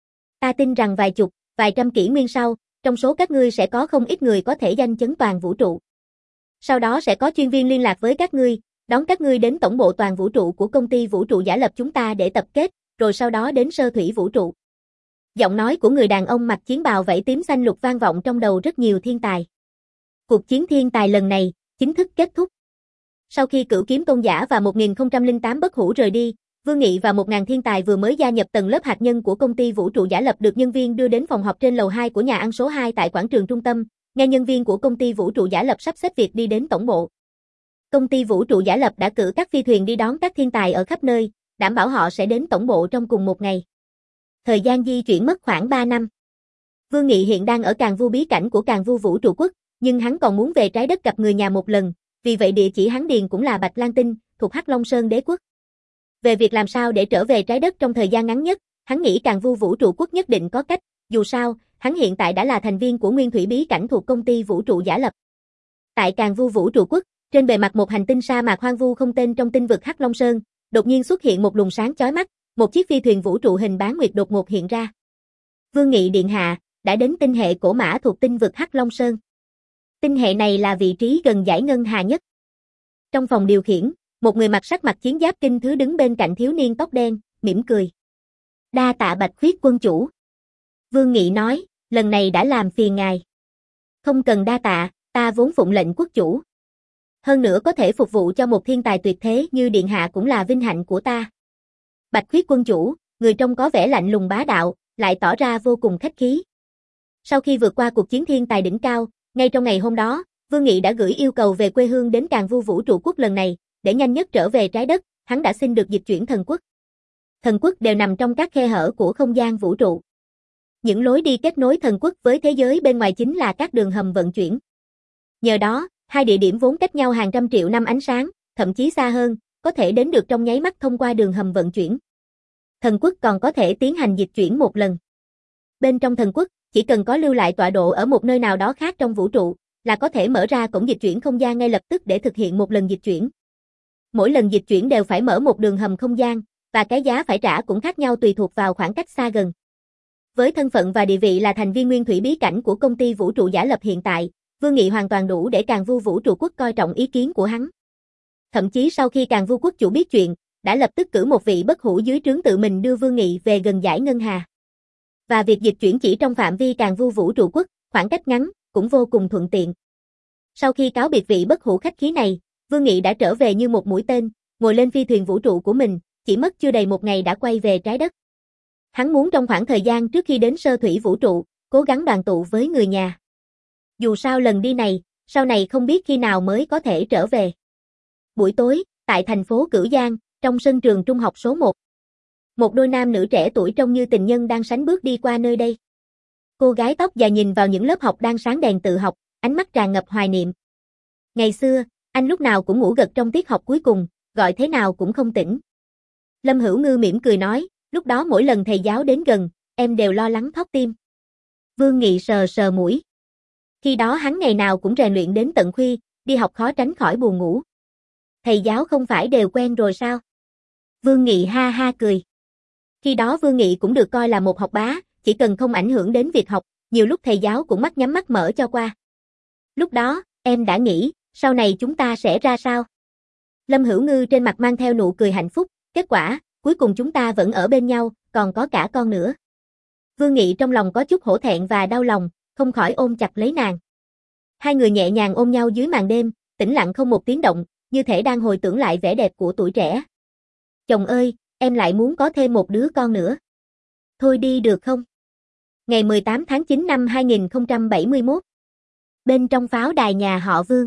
Ta tin rằng vài chục, vài trăm kỷ nguyên sau, trong số các ngươi sẽ có không ít người có thể danh chấn toàn vũ trụ. Sau đó sẽ có chuyên viên liên lạc với các ngươi, đón các ngươi đến tổng bộ toàn vũ trụ của công ty vũ trụ giả lập chúng ta để tập kết, rồi sau đó đến sơ thủy vũ trụ. Giọng nói của người đàn ông mặc chiến bào vảy tím xanh lục vang vọng trong đầu rất nhiều thiên tài. Cuộc chiến thiên tài lần này chính thức kết thúc. Sau khi Cửu Kiếm Tôn giả và một nghìn không trăm lẻ tám bất hủ rời đi, Vương Nghị và một nghìn thiên tài vừa mới gia nhập tầng lớp hạt nhân của công ty vũ trụ giả lập được nhân viên đưa đến phòng họp trên lầu hai của nhà ăn số hai tại quảng trường trung tâm, nghe nhân viên của công ty vũ trụ giả lập sắp xếp việc đi đến tổng bộ. Công ty vũ trụ giả lập đã cử các phi thuyền đi đón các thiên tài ở khắp nơi, đảm bảo họ sẽ đến tổng bộ trong cùng một ngày. Thời gian di chuyển mất khoảng ba năm. Vương Nghị hiện đang ở Càn Vu bí cảnh của Càn Vu vũ trụ quốc, nhưng hắn còn muốn về trái đất gặp người nhà một lần, vì vậy địa chỉ hắn điền cũng là Bạch Lan Tinh, thuộc Hắc Long Sơn Đế quốc. Về việc làm sao để trở về trái đất trong thời gian ngắn nhất, hắn nghĩ Càn Vu vũ trụ quốc nhất định có cách, dù sao, hắn hiện tại đã là thành viên của nguyên thủy bí cảnh thuộc công ty vũ trụ giả lập. Tại Càn Vu vũ trụ quốc, trên bề mặt một hành tinh sa mạc hoang vu không tên trong tinh vực Hắc Long Sơn, đột nhiên xuất hiện một luồng sáng chói mắt, một chiếc phi thuyền vũ trụ hình bán nguyệt đột ngột hiện ra. Vương Nghị điện hạ đã đến tinh hệ cổ mã thuộc tinh vực Hắc Long Sơn. Tinh hệ này là vị trí gần dải ngân hà nhất. Trong phòng điều khiển, một người mặc sắc mặt chiến giáp kinh thứ đứng bên cạnh thiếu niên tóc đen, mỉm cười. Đa tạ Bạch Khuyết quân chủ. Vương Nghị nói, lần này đã làm phiền ngài. Không cần đa tạ, ta vốn phụng lệnh quốc chủ. Hơn nữa có thể phục vụ cho một thiên tài tuyệt thế như điện hạ cũng là vinh hạnh của ta. Bạch Khuyết quân chủ, người trông có vẻ lạnh lùng bá đạo, lại tỏ ra vô cùng khách khí. Sau khi vượt qua cuộc chiến thiên tài đỉnh cao, ngay trong ngày hôm đó, Vương Nghị đã gửi yêu cầu về quê hương đến Càn Vu vũ trụ quốc lần này, để nhanh nhất trở về trái đất, hắn đã xin được dịch chuyển thần quốc. Thần quốc đều nằm trong các khe hở của không gian vũ trụ. Những lối đi kết nối thần quốc với thế giới bên ngoài chính là các đường hầm vận chuyển. Nhờ đó, hai địa điểm vốn cách nhau hàng trăm triệu năm ánh sáng, thậm chí xa hơn, có thể đến được trong nháy mắt thông qua đường hầm vận chuyển. Thần quốc còn có thể tiến hành dịch chuyển một lần. Bên trong thần quốc, chỉ cần có lưu lại tọa độ ở một nơi nào đó khác trong vũ trụ, là có thể mở ra cổng dịch chuyển không gian ngay lập tức để thực hiện một lần dịch chuyển. Mỗi lần dịch chuyển đều phải mở một đường hầm không gian, và cái giá phải trả cũng khác nhau tùy thuộc vào khoảng cách xa gần. Với thân phận và địa vị là thành viên nguyên thủy bí cảnh của công ty vũ trụ giả lập hiện tại, Vương Nghị hoàn toàn đủ để Càn Vu vũ trụ quốc coi trọng ý kiến của hắn. Thậm chí sau khi Càn Vu quốc chủ biết chuyện, đã lập tức cử một vị bất hủ dưới trướng tự mình đưa Vương Nghị về gần dải ngân hà. Và việc dịch chuyển chỉ trong phạm vi Càn Vu vũ trụ quốc, khoảng cách ngắn, cũng vô cùng thuận tiện. Sau khi cáo biệt vị bất hủ khách khí này, Vương Nghị đã trở về như một mũi tên, ngồi lên phi thuyền vũ trụ của mình, chỉ mất chưa đầy một ngày đã quay về trái đất. Hắn muốn trong khoảng thời gian trước khi đến sơ thủy vũ trụ, cố gắng đoàn tụ với người nhà. Dù sao lần đi này, sau này không biết khi nào mới có thể trở về. Buổi tối, tại thành phố Cửu Giang, trong sân trường trung học số một. Một đôi nam nữ trẻ tuổi trông như tình nhân đang sánh bước đi qua nơi đây. Cô gái tóc dài nhìn vào những lớp học đang sáng đèn tự học, ánh mắt tràn ngập hoài niệm. Ngày xưa, anh lúc nào cũng ngủ gật trong tiết học cuối cùng, gọi thế nào cũng không tỉnh. Lâm Hữu Ngư mỉm cười nói, lúc đó mỗi lần thầy giáo đến gần, em đều lo lắng thót tim. Vương Nghị sờ sờ mũi. Khi đó hắn ngày nào cũng rèn luyện đến tận khuya, đi học khó tránh khỏi buồn ngủ. Thầy giáo không phải đều quen rồi sao? Vương Nghị ha ha cười. Khi đó Vương Nghị cũng được coi là một học bá, chỉ cần không ảnh hưởng đến việc học, nhiều lúc thầy giáo cũng mắt nhắm mắt mở cho qua. Lúc đó, em đã nghĩ, sau này chúng ta sẽ ra sao? Lâm Hữu Ngư trên mặt mang theo nụ cười hạnh phúc, kết quả, cuối cùng chúng ta vẫn ở bên nhau, còn có cả con nữa. Vương Nghị trong lòng có chút hổ thẹn và đau lòng, không khỏi ôm chặt lấy nàng. Hai người nhẹ nhàng ôm nhau dưới màn đêm, tĩnh lặng không một tiếng động, như thể đang hồi tưởng lại vẻ đẹp của tuổi trẻ. Chồng ơi, em lại muốn có thêm một đứa con nữa. Thôi đi được không? Ngày mười tám tháng chín năm hai nghìn không trăm bảy mươi mốt. Bên trong pháo đài nhà họ Vương.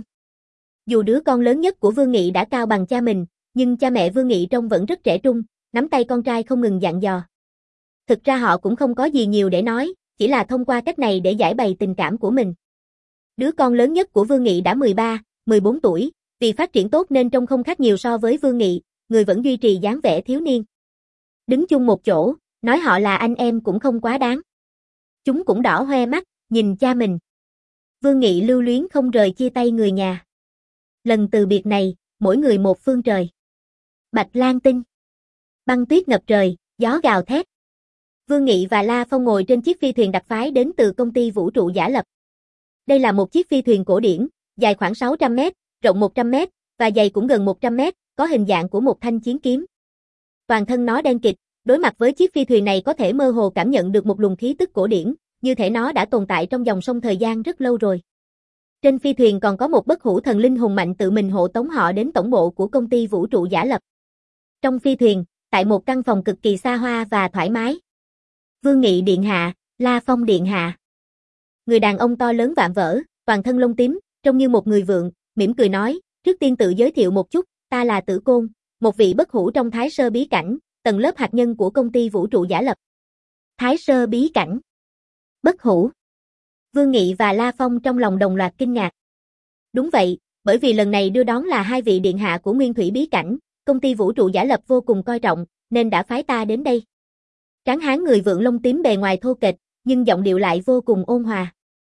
Dù đứa con lớn nhất của Vương Nghị đã cao bằng cha mình, nhưng cha mẹ Vương Nghị trông vẫn rất trẻ trung, nắm tay con trai không ngừng dặn dò. Thực ra họ cũng không có gì nhiều để nói, chỉ là thông qua cách này để giải bày tình cảm của mình. Đứa con lớn nhất của Vương Nghị đã mười ba, mười bốn tuổi, vì phát triển tốt nên trông không khác nhiều so với Vương Nghị, người vẫn duy trì dáng vẻ thiếu niên. Đứng chung một chỗ, nói họ là anh em cũng không quá đáng. Chúng cũng đỏ hoe mắt, nhìn cha mình. Vương Nghị lưu luyến không rời chia tay người nhà. Lần từ biệt này, mỗi người một phương trời. Bạch Lan Tinh. Băng tuyết ngập trời, gió gào thét. Vương Nghị và La Phong ngồi trên chiếc phi thuyền đặc phái đến từ công ty vũ trụ giả lập. Đây là một chiếc phi thuyền cổ điển, dài khoảng sáu trăm mét, rộng một trăm mét, và dày cũng gần một trăm mét, có hình dạng của một thanh chiến kiếm. Toàn thân nó đen kịt, đối mặt với chiếc phi thuyền này có thể mơ hồ cảm nhận được một luồng khí tức cổ điển, như thể nó đã tồn tại trong dòng sông thời gian rất lâu rồi. Trên phi thuyền còn có một bất hủ thần linh hùng mạnh tự mình hộ tống họ đến tổng bộ của công ty vũ trụ giả lập. Trong phi thuyền, tại một căn phòng cực kỳ xa hoa và thoải mái. Vương Nghị điện hạ, La Phong điện hạ. Người đàn ông to lớn vạm vỡ, toàn thân lông tím, trông như một người vượng, mỉm cười nói, trước tiên tự giới thiệu một chút, ta là Tử Côn, một vị bất hủ trong Thái Sơ bí cảnh, tầng lớp hạt nhân của công ty vũ trụ giả lập. Thái Sơ bí cảnh. Bất hủ. Vương Nghị và La Phong trong lòng đồng loạt kinh ngạc. Đúng vậy, bởi vì lần này đưa đón là hai vị điện hạ của Nguyên Thủy bí cảnh, công ty vũ trụ giả lập vô cùng coi trọng, nên đã phái ta đến đây. Tráng hán người vượng lông tím bề ngoài thô kệch, nhưng giọng điệu lại vô cùng ôn hòa.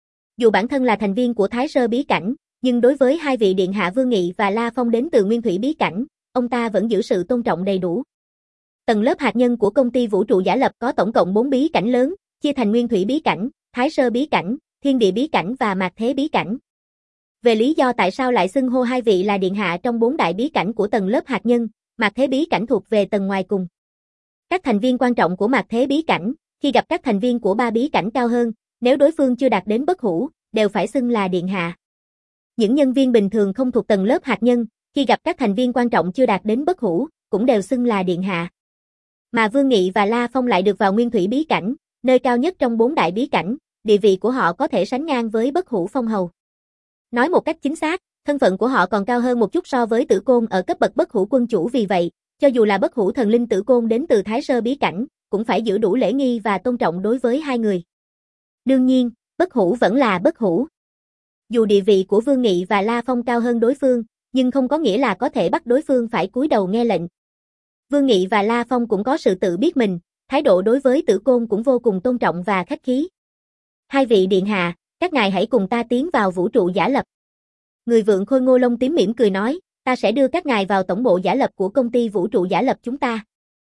Dù bản thân là thành viên của Thái Sơ bí cảnh, nhưng đối với hai vị điện hạ Vương Nghị và La Phong đến từ Nguyên Thủy bí cảnh, ông ta vẫn giữ sự tôn trọng đầy đủ. Tầng lớp hạt nhân của công ty vũ trụ giả lập có tổng cộng bốn bí cảnh lớn, chia thành Nguyên Thủy bí cảnh, Thái Sơ bí cảnh, Thiên Địa bí cảnh và Mạt Thế bí cảnh. Về lý do tại sao lại xưng hô hai vị là điện hạ trong bốn đại bí cảnh của tầng lớp hạt nhân, Mạt Thế bí cảnh thuộc về tầng ngoài cùng. Các thành viên quan trọng của Mạt Thế bí cảnh, khi gặp các thành viên của ba bí cảnh cao hơn, nếu đối phương chưa đạt đến bất hủ, đều phải xưng là điện hạ. Những nhân viên bình thường không thuộc tầng lớp hạt nhân, khi gặp các thành viên quan trọng chưa đạt đến bất hủ, cũng đều xưng là điện hạ. Mà Vương Nghị và La Phong lại được vào Nguyên Thủy bí cảnh, nơi cao nhất trong bốn đại bí cảnh, địa vị của họ có thể sánh ngang với bất hủ phong hầu. Nói một cách chính xác, thân phận của họ còn cao hơn một chút so với Tử Côn ở cấp bậc bất hủ quân chủ, vì vậy, cho dù là bất hủ thần linh Tử Côn đến từ Thái Sơ bí cảnh, cũng phải giữ đủ lễ nghi và tôn trọng đối với hai người. Đương nhiên, bất hủ vẫn là bất hủ. Dù địa vị của Vương Nghị và La Phong cao hơn đối phương, nhưng không có nghĩa là có thể bắt đối phương phải cúi đầu nghe lệnh. Vương Nghị và La Phong cũng có sự tự biết mình, thái độ đối với Tử Côn cũng vô cùng tôn trọng và khách khí. Hai vị điện hạ, các ngài hãy cùng ta tiến vào vũ trụ giả lập. Người vượng khôi ngô lông tím mỉm cười nói, ta sẽ đưa các ngài vào tổng bộ giả lập của công ty vũ trụ giả lập chúng ta.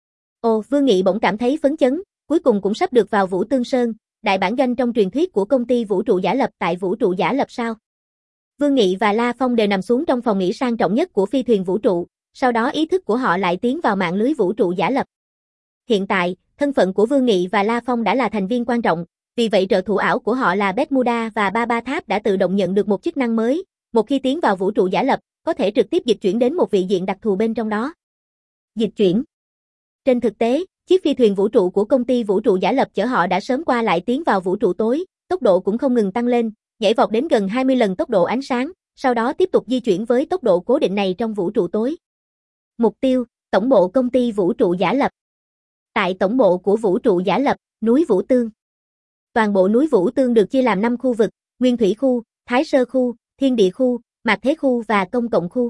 Ồ, Vương Nghị bỗng cảm thấy phấn chấn, cuối cùng cũng sắp được vào Vũ Tương Sơn, đại bản doanh trong truyền thuyết của công ty vũ trụ giả lập tại vũ trụ giả lập sao. Vương Nghị và La Phong đều nằm xuống trong phòng nghỉ sang trọng nhất của phi thuyền vũ trụ, sau đó ý thức của họ lại tiến vào mạng lưới vũ trụ giả lập. Hiện tại, thân phận của Vương Nghị và La Phong đã là thành viên quan trọng, vì vậy trợ thủ ảo của họ là Bermuda và Ba Ba Tháp đã tự động nhận được một chức năng mới, một khi tiến vào vũ trụ giả lập, có thể trực tiếp dịch chuyển đến một vị diện đặc thù bên trong đó. Dịch chuyển. Trên thực tế, chiếc phi thuyền vũ trụ của công ty vũ trụ giả lập chở họ đã sớm qua lại tiến vào vũ trụ tối, tốc độ cũng không ngừng tăng lên, nhảy vọt đến gần hai mươi lần tốc độ ánh sáng, sau đó tiếp tục di chuyển với tốc độ cố định này trong vũ trụ tối. Mục tiêu, tổng bộ công ty vũ trụ giả lập. Tại tổng bộ của vũ trụ giả lập, núi Vũ Tương. Toàn bộ núi Vũ Tương được chia làm năm khu vực, Nguyên Thủy khu, Thái Sơ khu, Thiên Địa khu, Mạt Thế khu và Công cộng khu.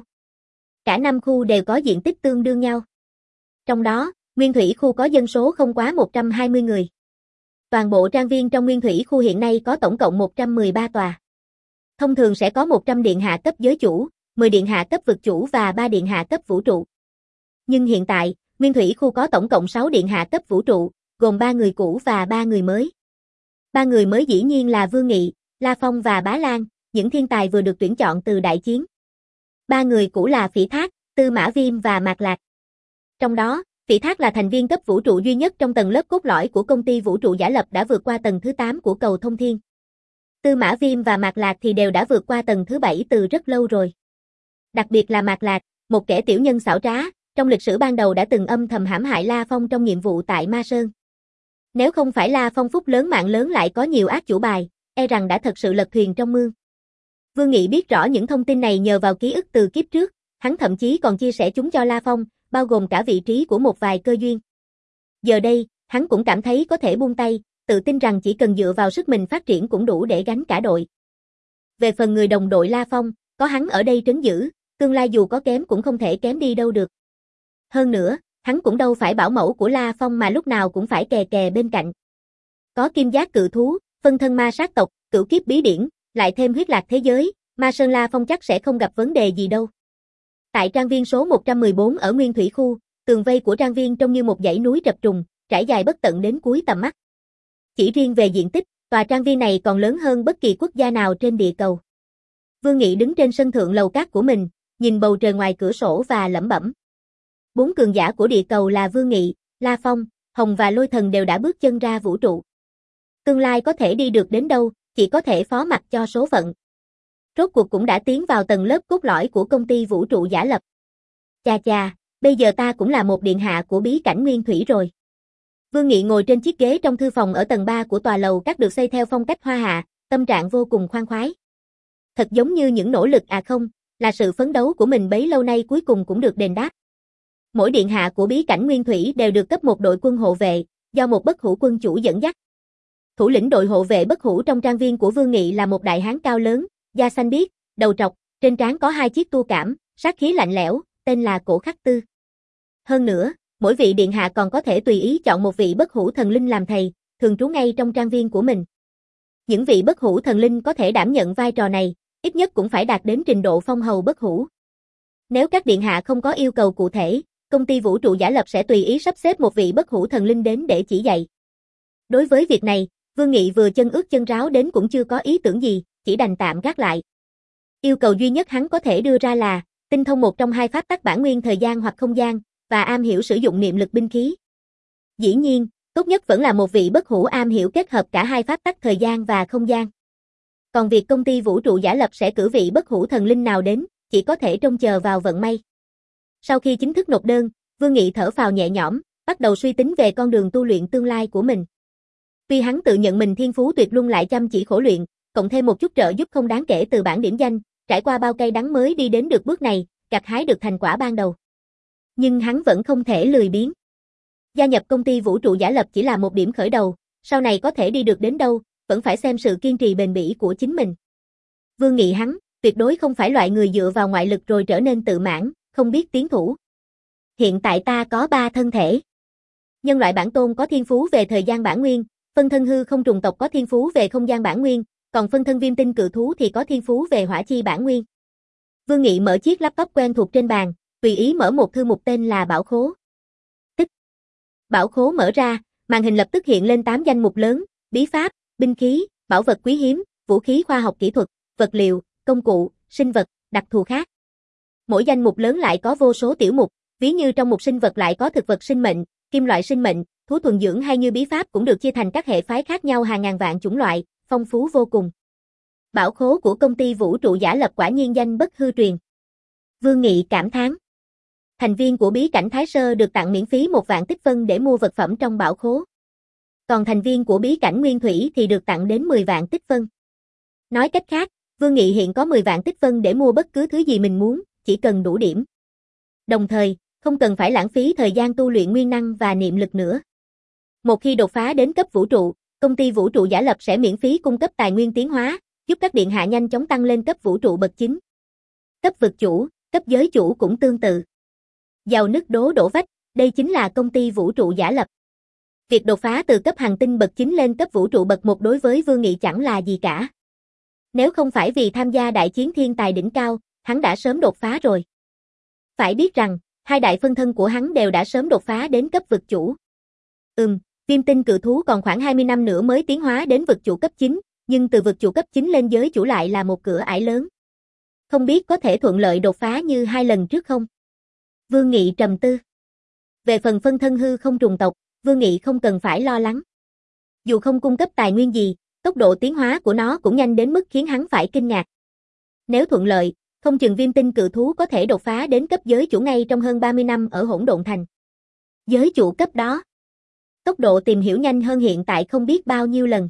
Cả năm khu đều có diện tích tương đương nhau. Trong đó, Nguyên Thủy khu có dân số không quá một trăm hai mươi người. Toàn bộ trang viên trong Nguyên Thủy khu hiện nay có tổng cộng một trăm mười ba tòa. Thông thường sẽ có một trăm điện hạ cấp giới chủ, mười điện hạ cấp vực chủ và ba điện hạ cấp vũ trụ. Nhưng hiện tại, Nguyên Thủy khu có tổng cộng sáu điện hạ cấp vũ trụ, gồm ba người cũ và ba người mới. Ba người mới dĩ nhiên là Vương Nghị, La Phong và Bá Lan, những thiên tài vừa được tuyển chọn từ đại chiến. Ba người cũ là Phỉ Thác, Tư Mã Viêm và Mạc Lạc. Trong đó, Phỉ Thác là thành viên cấp vũ trụ duy nhất trong tầng lớp cốt lõi của công ty vũ trụ giả lập đã vượt qua tầng thứ tám của cầu thông thiên. Tư Mã Viêm và Mạc Lạc thì đều đã vượt qua tầng thứ bảy từ rất lâu rồi. Đặc biệt là Mạc Lạc, một kẻ tiểu nhân xảo trá, trong lịch sử ban đầu đã từng âm thầm hãm hại La Phong trong nhiệm vụ tại Ma Sơn. Nếu không phải La Phong phúc lớn mạng lớn lại có nhiều ác chủ bài, e rằng đã thật sự lật thuyền trong mương. Vương Nghị biết rõ những thông tin này nhờ vào ký ức từ kiếp trước, hắn thậm chí còn chia sẻ chúng cho La Phong, bao gồm cả vị trí của một vài cơ duyên. Giờ đây, hắn cũng cảm thấy có thể buông tay, tự tin rằng chỉ cần dựa vào sức mình phát triển cũng đủ để gánh cả đội. Về phần người đồng đội La Phong, có hắn ở đây trấn giữ, tương lai dù có kém cũng không thể kém đi đâu được. Hơn nữa, hắn cũng đâu phải bảo mẫu của La Phong mà lúc nào cũng phải kè kè bên cạnh. Có kim giác cự thú, phân thân ma sát tộc, cửu kiếp bí điển, lại thêm huyết lạc thế giới, Ma Sơn La Phong chắc sẽ không gặp vấn đề gì đâu. Tại trang viên số một trăm mười bốn ở Nguyên Thủy khu, tường vây của trang viên trông như một dãy núi trập trùng, trải dài bất tận đến cuối tầm mắt. Chỉ riêng về diện tích, tòa trang viên này còn lớn hơn bất kỳ quốc gia nào trên địa cầu. Vương Nghị đứng trên sân thượng lầu cát của mình, nhìn bầu trời ngoài cửa sổ và lẩm bẩm. Bốn cường giả của địa cầu là Vương Nghị, La Phong, Hồng và Lôi Thần đều đã bước chân ra vũ trụ. Tương lai có thể đi được đến đâu, chỉ có thể phó mặc cho số phận. Rốt cuộc cũng đã tiến vào tầng lớp cốt lõi của công ty vũ trụ giả lập. Chà chà, bây giờ ta cũng là một điện hạ của bí cảnh Nguyên Thủy rồi. Vương Nghị ngồi trên chiếc ghế trong thư phòng ở tầng ba của tòa lầu các được xây theo phong cách hoa hạ, tâm trạng vô cùng khoan khoái. Thật giống như những nỗ lực à không, là sự phấn đấu của mình bấy lâu nay cuối cùng cũng được đền đáp. Mỗi điện hạ của bí cảnh Nguyên Thủy đều được cấp một đội quân hộ vệ, do một bất hủ quân chủ dẫn dắt. Thủ lĩnh đội hộ vệ bất hủ trong trang viên của Vương Nghị là một đại hán cao lớn, da xanh biếc, đầu trọc, trên trán có hai chiếc tua cảm, sát khí lạnh lẽo, tên là Cổ Khắc Tư. Hơn nữa, mỗi vị điện hạ còn có thể tùy ý chọn một vị bất hủ thần linh làm thầy, thường trú ngay trong trang viên của mình. Những vị bất hủ thần linh có thể đảm nhận vai trò này, ít nhất cũng phải đạt đến trình độ phong hầu bất hủ. Nếu các điện hạ không có yêu cầu cụ thể, công ty vũ trụ giả lập sẽ tùy ý sắp xếp một vị bất hủ thần linh đến để chỉ dạy. Đối với việc này, Vương Nghị vừa chân ướt chân ráo đến cũng chưa có ý tưởng gì, chỉ đành tạm gác lại. Yêu cầu duy nhất hắn có thể đưa ra là tinh thông một trong hai pháp tắc bản nguyên thời gian hoặc không gian, và am hiểu sử dụng niệm lực binh khí. Dĩ nhiên, tốt nhất vẫn là một vị bất hủ am hiểu kết hợp cả hai pháp tắc thời gian và không gian. Còn việc công ty vũ trụ giả lập sẽ cử vị bất hủ thần linh nào đến, chỉ có thể trông chờ vào vận may. Sau khi chính thức nộp đơn, Vương Nghị thở phào nhẹ nhõm, bắt đầu suy tính về con đường tu luyện tương lai của mình. Tuy hắn tự nhận mình thiên phú tuyệt luân lại chăm chỉ khổ luyện, cộng thêm một chút trợ giúp không đáng kể từ bảng điểm danh, trải qua bao cay đắng mới đi đến được bước này, gặt hái được thành quả ban đầu. Nhưng hắn vẫn không thể lười biếng. Gia nhập công ty vũ trụ giả lập chỉ là một điểm khởi đầu, sau này có thể đi được đến đâu, vẫn phải xem sự kiên trì bền bỉ của chính mình. Vương Nghị hắn, tuyệt đối không phải loại người dựa vào ngoại lực rồi trở nên tự mãn, không biết tiến thủ. Hiện tại ta có ba thân thể. Nhân loại bản tôn có thiên phú về thời gian bản nguyên, phân thân hư không trùng tộc có thiên phú về không gian bản nguyên, còn phân thân viêm tinh cự thú thì có thiên phú về hỏa chi bản nguyên. Vương Nghị mở chiếc laptop quen thuộc trên bàn, tùy ý mở một thư mục tên là Bảo Khố. Tích. Bảo Khố mở ra, màn hình lập tức hiện lên tám danh mục lớn, bí pháp, binh khí, bảo vật quý hiếm, vũ khí khoa học kỹ thuật, vật liệu, công cụ, sinh vật, đặc thù khác. Mỗi danh mục lớn lại có vô số tiểu mục, ví như trong mục sinh vật lại có thực vật sinh mệnh, kim loại sinh mệnh, thú thuần dưỡng hay như bí pháp cũng được chia thành các hệ phái khác nhau hàng ngàn vạn chủng loại, phong phú vô cùng. Bảo khố của công ty vũ trụ giả lập quả nhiên danh bất hư truyền. Vương Nghị cảm thán. Thành viên của bí cảnh Thái Sơ được tặng miễn phí một vạn tích phân để mua vật phẩm trong bảo khố. Còn thành viên của bí cảnh Nguyên Thủy thì được tặng đến mười vạn tích phân. Nói cách khác, Vương Nghị hiện có mười vạn tích phân để mua bất cứ thứ gì mình muốn, chỉ cần đủ điểm. Đồng thời, không cần phải lãng phí thời gian tu luyện nguyên năng và niệm lực nữa. Một khi đột phá đến cấp vũ trụ, công ty vũ trụ giả lập sẽ miễn phí cung cấp tài nguyên tiến hóa, giúp các điện hạ nhanh chóng tăng lên cấp vũ trụ bậc chín. Cấp vực chủ, cấp giới chủ cũng tương tự. Giàu nứt đố đổ vách, đây chính là công ty vũ trụ giả lập. Việc đột phá từ cấp hành tinh bậc chín lên cấp vũ trụ bậc một đối với Vương Nghị chẳng là gì cả. Nếu không phải vì tham gia đại chiến thiên tài đỉnh cao, hắn đã sớm đột phá rồi. Phải biết rằng, hai đại phân thân của hắn đều đã sớm đột phá đến cấp vực chủ. Ừm, viêm tinh cự thú còn khoảng hai mươi năm nữa mới tiến hóa đến vực chủ cấp chín, nhưng từ vực chủ cấp chín lên giới chủ lại là một cửa ải lớn. Không biết có thể thuận lợi đột phá như hai lần trước không? Vương Nghị trầm tư. Về phần phân thân hư không trùng tộc, Vương Nghị không cần phải lo lắng. Dù không cung cấp tài nguyên gì, Tốc độ tiến hóa của nó cũng nhanh đến mức khiến hắn phải kinh ngạc. Nếu thuận lợi, không chừng viêm tinh cự thú có thể đột phá đến cấp giới chủ ngay trong hơn ba mươi năm ở Hỗn Độn Thành. Giới chủ cấp đó. Tốc độ tìm hiểu nhanh hơn hiện tại không biết bao nhiêu lần.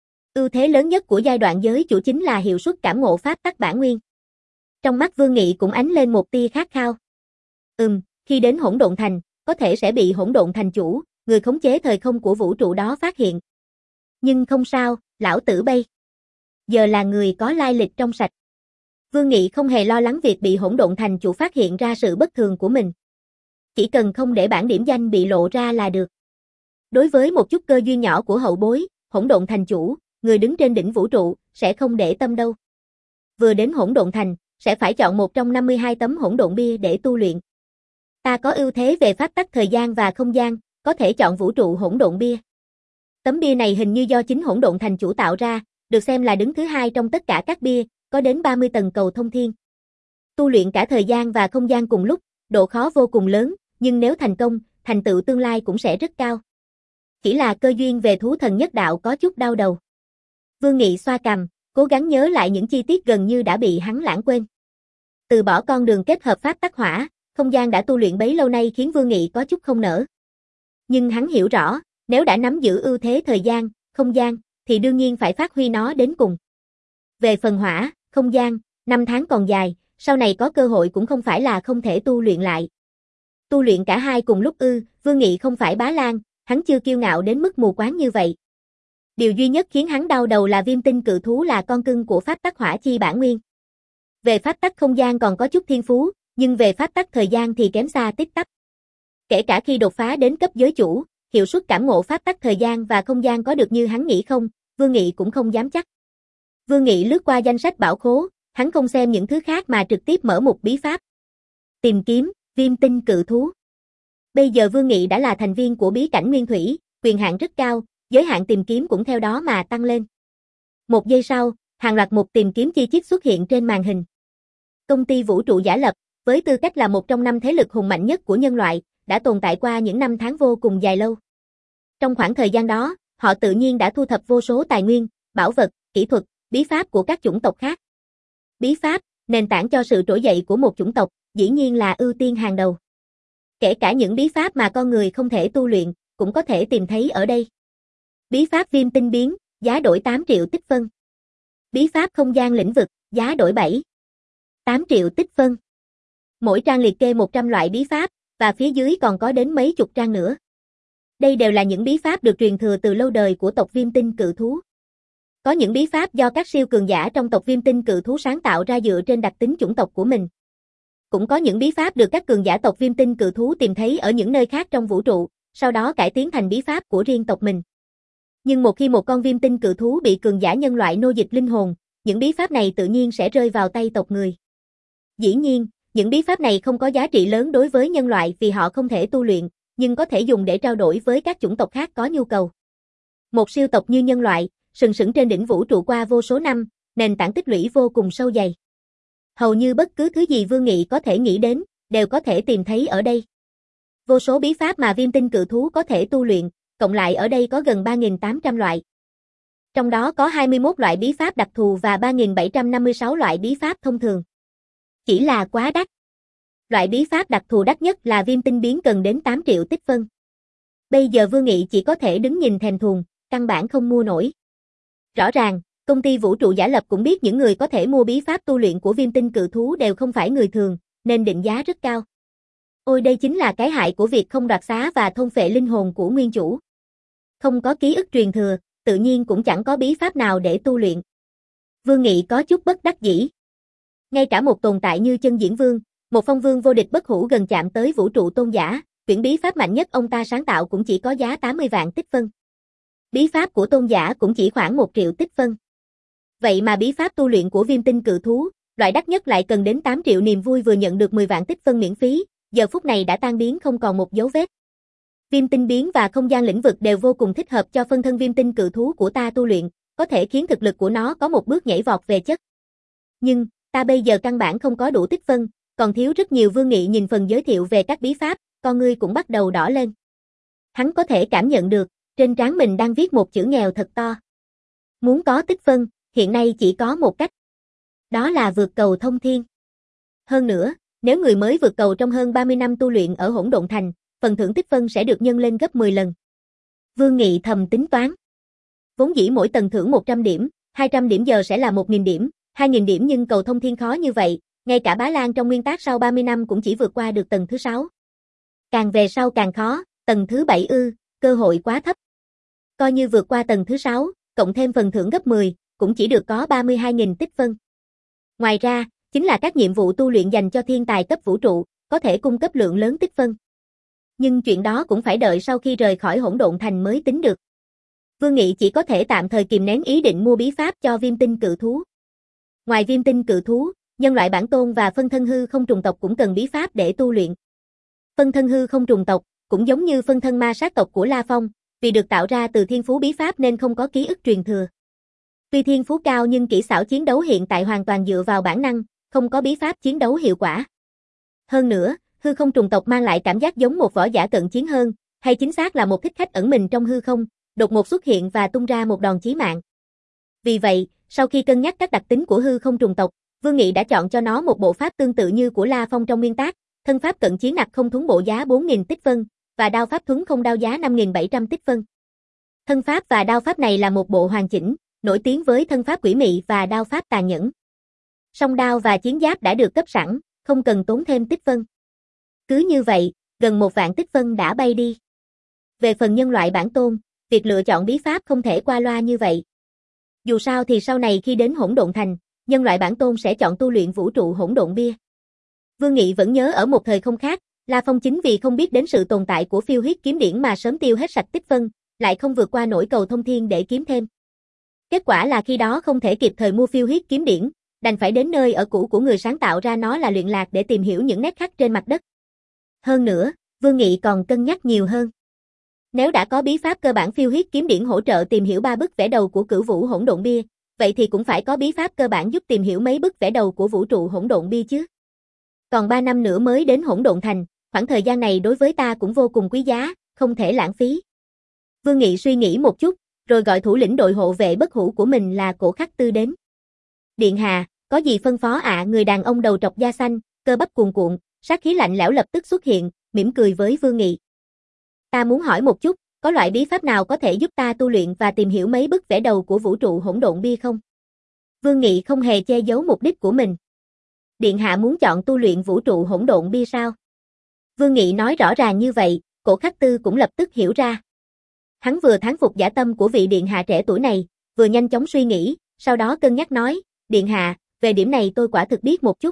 Ưu thế lớn nhất của giai đoạn giới chủ chính là hiệu suất cảm ngộ pháp tắc bản nguyên. Trong mắt Vương Nghị cũng ánh lên một tia khát khao. Ừm, khi đến Hỗn Độn Thành, có thể sẽ bị Hỗn Độn Thành chủ, người khống chế thời không của vũ trụ đó phát hiện. Nhưng không sao, lão tử bây giờ là người có lai lịch trong sạch. Vương Nghị không hề lo lắng việc bị Hỗn Độn Thành chủ phát hiện ra sự bất thường của mình. Chỉ cần không để bản điểm danh bị lộ ra là được. Đối với một chút cơ duyên nhỏ của hậu bối, Hỗn Độn Thành chủ, người đứng trên đỉnh vũ trụ, sẽ không để tâm đâu. Vừa đến Hỗn Độn Thành, sẽ phải chọn một trong năm mươi hai tấm hỗn độn bia để tu luyện. Ta có ưu thế về pháp tắc thời gian và không gian, có thể chọn vũ trụ hỗn độn bia. Tấm bia này hình như do chính Hỗn Độn Thành chủ tạo ra, được xem là đứng thứ hai trong tất cả các bia, có đến ba mươi tầng cầu thông thiên. Tu luyện cả thời gian và không gian cùng lúc, độ khó vô cùng lớn, nhưng nếu thành công, thành tựu tương lai cũng sẽ rất cao. Chỉ là cơ duyên về thú thần nhất đạo có chút đau đầu. Vương Nghị xoa cằm, cố gắng nhớ lại những chi tiết gần như đã bị hắn lãng quên. Từ bỏ con đường kết hợp pháp tắc hỏa, không gian đã tu luyện bấy lâu nay khiến Vương Nghị có chút không nỡ. Nhưng hắn hiểu rõ, nếu đã nắm giữ ưu thế thời gian, không gian, thì đương nhiên phải phát huy nó đến cùng. Về phần hỏa, không gian, năm tháng còn dài, sau này có cơ hội cũng không phải là không thể tu luyện lại. Tu luyện cả hai cùng lúc ư, Vương Nghị không phải bá lan, hắn chưa kiêu ngạo đến mức mù quáng như vậy. Điều duy nhất khiến hắn đau đầu là viêm tinh cự thú là con cưng của pháp tắc hỏa chi bản nguyên. Về pháp tắc không gian còn có chút thiên phú, nhưng về pháp tắc thời gian thì kém xa tít tắp. Kể cả khi đột phá đến cấp giới chủ, hiệu suất cảm ngộ pháp tắc thời gian và không gian có được như hắn nghĩ không, Vương Nghị cũng không dám chắc. Vương Nghị lướt qua danh sách bảo khố, hắn không xem những thứ khác mà trực tiếp mở mục bí pháp. Tìm kiếm, viêm tinh cự thú. Bây giờ Vương Nghị đã là thành viên của bí cảnh Nguyên Thủy, quyền hạn rất cao, giới hạn tìm kiếm cũng theo đó mà tăng lên. Một giây sau, hàng loạt mục tìm kiếm chi chít xuất hiện trên màn hình. Công ty vũ trụ giả lập, với tư cách là một trong năm thế lực hùng mạnh nhất của nhân loại, đã tồn tại qua những năm tháng vô cùng dài lâu. Trong khoảng thời gian đó, họ tự nhiên đã thu thập vô số tài nguyên, bảo vật, kỹ thuật, bí pháp của các chủng tộc khác. Bí pháp, nền tảng cho sự trỗi dậy của một chủng tộc, dĩ nhiên là ưu tiên hàng đầu. Kể cả những bí pháp mà con người không thể tu luyện, cũng có thể tìm thấy ở đây. Bí pháp viêm tinh biến, giá đổi tám triệu tích phân. Bí pháp không gian lĩnh vực, giá đổi bảy, tám triệu tích phân. Mỗi trang liệt kê một trăm loại bí pháp, và phía dưới còn có đến mấy chục trang nữa. Đây đều là những bí pháp được truyền thừa từ lâu đời của tộc viêm tinh cự thú. Có những bí pháp do các siêu cường giả trong tộc viêm tinh cự thú sáng tạo ra dựa trên đặc tính chủng tộc của mình. Cũng có những bí pháp được các cường giả tộc viêm tinh cự thú tìm thấy ở những nơi khác trong vũ trụ, sau đó cải tiến thành bí pháp của riêng tộc mình. Nhưng một khi một con viêm tinh cự thú bị cường giả nhân loại nô dịch linh hồn, những bí pháp này tự nhiên sẽ rơi vào tay tộc người. Dĩ nhiên, những bí pháp này không có giá trị lớn đối với nhân loại vì họ không thể tu luyện, nhưng có thể dùng để trao đổi với các chủng tộc khác có nhu cầu. Một siêu tộc như nhân loại, sừng sững trên đỉnh vũ trụ qua vô số năm, nền tảng tích lũy vô cùng sâu dày. Hầu như bất cứ thứ gì Vương Nghị có thể nghĩ đến, đều có thể tìm thấy ở đây. Vô số bí pháp mà viêm tinh cự thú có thể tu luyện, cộng lại ở đây có gần ba nghìn tám trăm loại. Trong đó có hai mươi mốt loại bí pháp đặc thù và ba nghìn bảy trăm năm mươi sáu loại bí pháp thông thường. Chỉ là quá đắt. Loại bí pháp đặc thù đắt nhất là viêm tinh biến cần đến tám triệu tích phân. Bây giờ Vương Nghị chỉ có thể đứng nhìn thèm thuồng, căn bản không mua nổi. Rõ ràng, công ty vũ trụ giả lập cũng biết những người có thể mua bí pháp tu luyện của viêm tinh cự thú đều không phải người thường, nên định giá rất cao. Ôi đây chính là cái hại của việc không đoạt xá và thôn phệ linh hồn của nguyên chủ. Không có ký ức truyền thừa, tự nhiên cũng chẳng có bí pháp nào để tu luyện. Vương Nghị có chút bất đắc dĩ. Ngay cả một tồn tại như Chân Diễn Vương, một phong vương vô địch bất hủ gần chạm tới vũ trụ tôn giả, quyển bí pháp mạnh nhất ông ta sáng tạo cũng chỉ có giá tám mươi vạn tích phân. Bí pháp của tôn giả cũng chỉ khoảng một triệu tích phân. Vậy mà bí pháp tu luyện của viêm tinh cự thú, loại đắt nhất lại cần đến tám triệu niềm vui vừa nhận được mười vạn tích phân miễn phí, giờ phút này đã tan biến không còn một dấu vết. Viêm tinh biến và không gian lĩnh vực đều vô cùng thích hợp cho phân thân viêm tinh cự thú của ta tu luyện, có thể khiến thực lực của nó có một bước nhảy vọt về chất. Nhưng, ta bây giờ căn bản không có đủ tích phân, còn thiếu rất nhiều. Vương Nghị nhìn phần giới thiệu về các bí pháp, con ngươi cũng bắt đầu đỏ lên. Hắn có thể cảm nhận được, trên trán mình đang viết một chữ nghèo thật to. Muốn có tích phân, hiện nay chỉ có một cách. Đó là vượt cầu thông thiên. Hơn nữa, nếu người mới vượt cầu trong hơn ba mươi năm tu luyện ở Hỗn Độn Thành, phần thưởng tích phân sẽ được nhân lên gấp mười lần. Vương Nghị thầm tính toán. Vốn dĩ mỗi tầng thưởng một trăm điểm, hai trăm điểm giờ sẽ là một nghìn điểm, hai nghìn điểm nhưng cầu thông thiên khó như vậy, ngay cả Bá Lan trong nguyên tác sau ba mươi năm cũng chỉ vượt qua được tầng thứ sáu. Càng về sau càng khó, tầng thứ bảy ư, cơ hội quá thấp. Coi như vượt qua tầng thứ sáu, cộng thêm phần thưởng gấp mười, cũng chỉ được có ba mươi hai nghìn tích phân. Ngoài ra, chính là các nhiệm vụ tu luyện dành cho thiên tài cấp vũ trụ, có thể cung cấp lượng lớn tích phân. Nhưng chuyện đó cũng phải đợi sau khi rời khỏi Hỗn Độn Thành mới tính được. Vương Nghị chỉ có thể tạm thời kìm nén ý định mua bí pháp cho viêm tinh cự thú. Ngoài viêm tinh cự thú, nhân loại bản tôn và phân thân hư không trùng tộc cũng cần bí pháp để tu luyện. Phân thân hư không trùng tộc, cũng giống như phân thân ma sát tộc của La Phong, vì được tạo ra từ thiên phú bí pháp nên không có ký ức truyền thừa. Tuy thiên phú cao nhưng kỹ xảo chiến đấu hiện tại hoàn toàn dựa vào bản năng, không có bí pháp chiến đấu hiệu quả. Hơn nữa, hư không trùng tộc mang lại cảm giác giống một võ giả cận chiến hơn, hay chính xác là một thích khách ẩn mình trong hư không, đột ngột xuất hiện và tung ra một đòn chí mạng. Vì vậy, sau khi cân nhắc các đặc tính của hư không trùng tộc, Vương Nghị đã chọn cho nó một bộ pháp tương tự như của La Phong trong nguyên tác, thân pháp cận chiến nặc không thuẫn bộ giá bốn nghìn tích phân, và đao pháp thuẫn không đao giá năm nghìn bảy trăm tích phân. Thân pháp và đao pháp này là một bộ hoàn chỉnh, nổi tiếng với thân pháp quỷ mị và đao pháp tàn nhẫn. Song đao và chiến giáp đã được cấp sẵn, không cần tốn thêm tích phân. Cứ như vậy, gần một vạn tích phân đã bay đi. Về phần nhân loại bản tôn, việc lựa chọn bí pháp không thể qua loa như vậy. Dù sao thì sau này khi đến Hỗn Độn Thành, nhân loại bản tôn sẽ chọn tu luyện vũ trụ hỗn độn bia. Vương Nghị vẫn nhớ ở một thời không khác, La Phong chính vì không biết đến sự tồn tại của phiêu huyết kiếm điển mà sớm tiêu hết sạch tích phân, lại không vượt qua nổi cầu thông thiên để kiếm thêm. Kết quả là khi đó không thể kịp thời mua phiêu huyết kiếm điển, đành phải đến nơi ở cũ của người sáng tạo ra nó là luyện lạc để tìm hiểu những nét khắc trên mặt đất. Hơn nữa, Vương Nghị còn cân nhắc nhiều hơn. Nếu đã có bí pháp cơ bản phiêu huyết kiếm điển hỗ trợ tìm hiểu ba bức vẽ đầu của cửu vũ hỗn độn bia, vậy thì cũng phải có bí pháp cơ bản giúp tìm hiểu mấy bức vẽ đầu của vũ trụ hỗn độn bia chứ. Còn ba năm nữa mới đến Hỗn Độn Thành, khoảng thời gian này đối với ta cũng vô cùng quý giá, không thể lãng phí. Vương Nghị suy nghĩ một chút, rồi gọi thủ lĩnh đội hộ vệ bất hủ của mình là Cổ Khắc Tư đến. Điện hạ, có gì phân phó ạ? À? Người đàn ông đầu trọc da xanh, cơ bắp cuồn cuộn, sát khí lạnh lẽo lập tức xuất hiện, mỉm cười với Vương Nghị. Ta muốn hỏi một chút, có loại bí pháp nào có thể giúp ta tu luyện và tìm hiểu mấy bức vẽ đầu của vũ trụ hỗn độn bia không? Vương Nghị không hề che giấu mục đích của mình. Điện hạ muốn chọn tu luyện vũ trụ hỗn độn bia sao? Vương Nghị nói rõ ràng như vậy, Cổ Khắc Tư cũng lập tức hiểu ra. Hắn vừa thán phục dã tâm của vị điện hạ trẻ tuổi này, vừa nhanh chóng suy nghĩ, sau đó cân nhắc nói, điện hạ, về điểm này tôi quả thực biết một chút.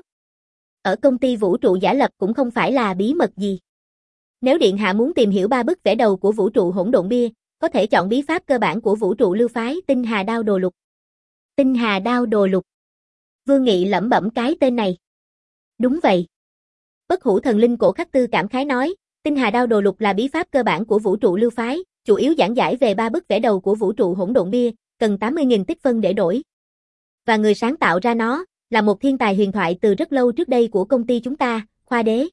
Ở công ty vũ trụ giả lập cũng không phải là bí mật gì. Nếu điện hạ muốn tìm hiểu ba bức vẽ đầu của vũ trụ hỗn độn bia, có thể chọn bí pháp cơ bản của vũ trụ lưu phái Tinh Hà Đao Đồ Lục. Tinh Hà Đao Đồ Lục. Vương Nghị lẩm bẩm cái tên này. Đúng vậy. Bất hủ thần linh Cổ Khắc Tư cảm khái nói, Tinh Hà Đao Đồ Lục là bí pháp cơ bản của vũ trụ lưu phái, chủ yếu giảng giải về ba bức vẽ đầu của vũ trụ hỗn độn bia, cần tám mươi nghìn tích phân để đổi. Và người sáng tạo ra nó, là một thiên tài huyền thoại từ rất lâu trước đây của công ty chúng ta, Khoa Đế.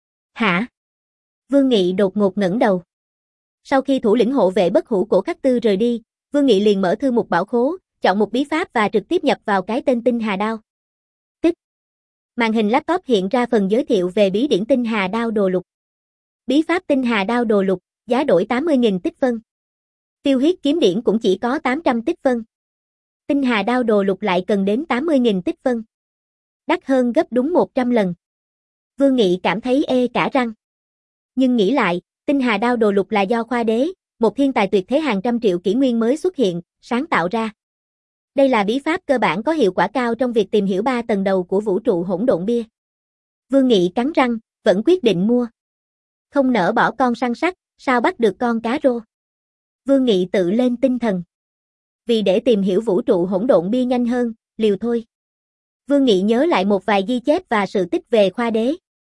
Hả? Vương Nghị đột ngột ngẩng đầu. Sau khi thủ lĩnh hộ vệ bất hủ Cổ Khắc Tư rời đi, Vương Nghị liền mở thư mục bảo khố, chọn một bí pháp và trực tiếp nhập vào cái tên Tinh Hà Đao. Tích. Màn hình laptop hiện ra phần giới thiệu về bí điển Tinh Hà Đao Đồ Lục. Bí pháp Tinh Hà Đao Đồ Lục, giá đổi tám mươi nghìn tích phân. Phiêu huyết kiếm điển cũng chỉ có tám trăm tích phân. Tinh Hà Đao Đồ Lục lại cần đến tám mươi nghìn tích phân. Đắt hơn gấp đúng một trăm lần. Vương Nghị cảm thấy ê cả răng. Nhưng nghĩ lại, Tinh Hà Đao Đồ Lục là do Khoa Đế, một thiên tài tuyệt thế hàng trăm triệu kỷ nguyên mới xuất hiện, sáng tạo ra. Đây là bí pháp cơ bản có hiệu quả cao trong việc tìm hiểu ba tầng đầu của vũ trụ hỗn độn bia. Vương Nghị cắn răng, vẫn quyết định mua. Không nỡ bỏ con săn sắt, sao bắt được con cá rô. Vương Nghị tự lên tinh thần. Vì để tìm hiểu vũ trụ hỗn độn bia nhanh hơn, liều thôi. Vương Nghị nhớ lại một vài ghi chép và sự tích về Khoa Đế.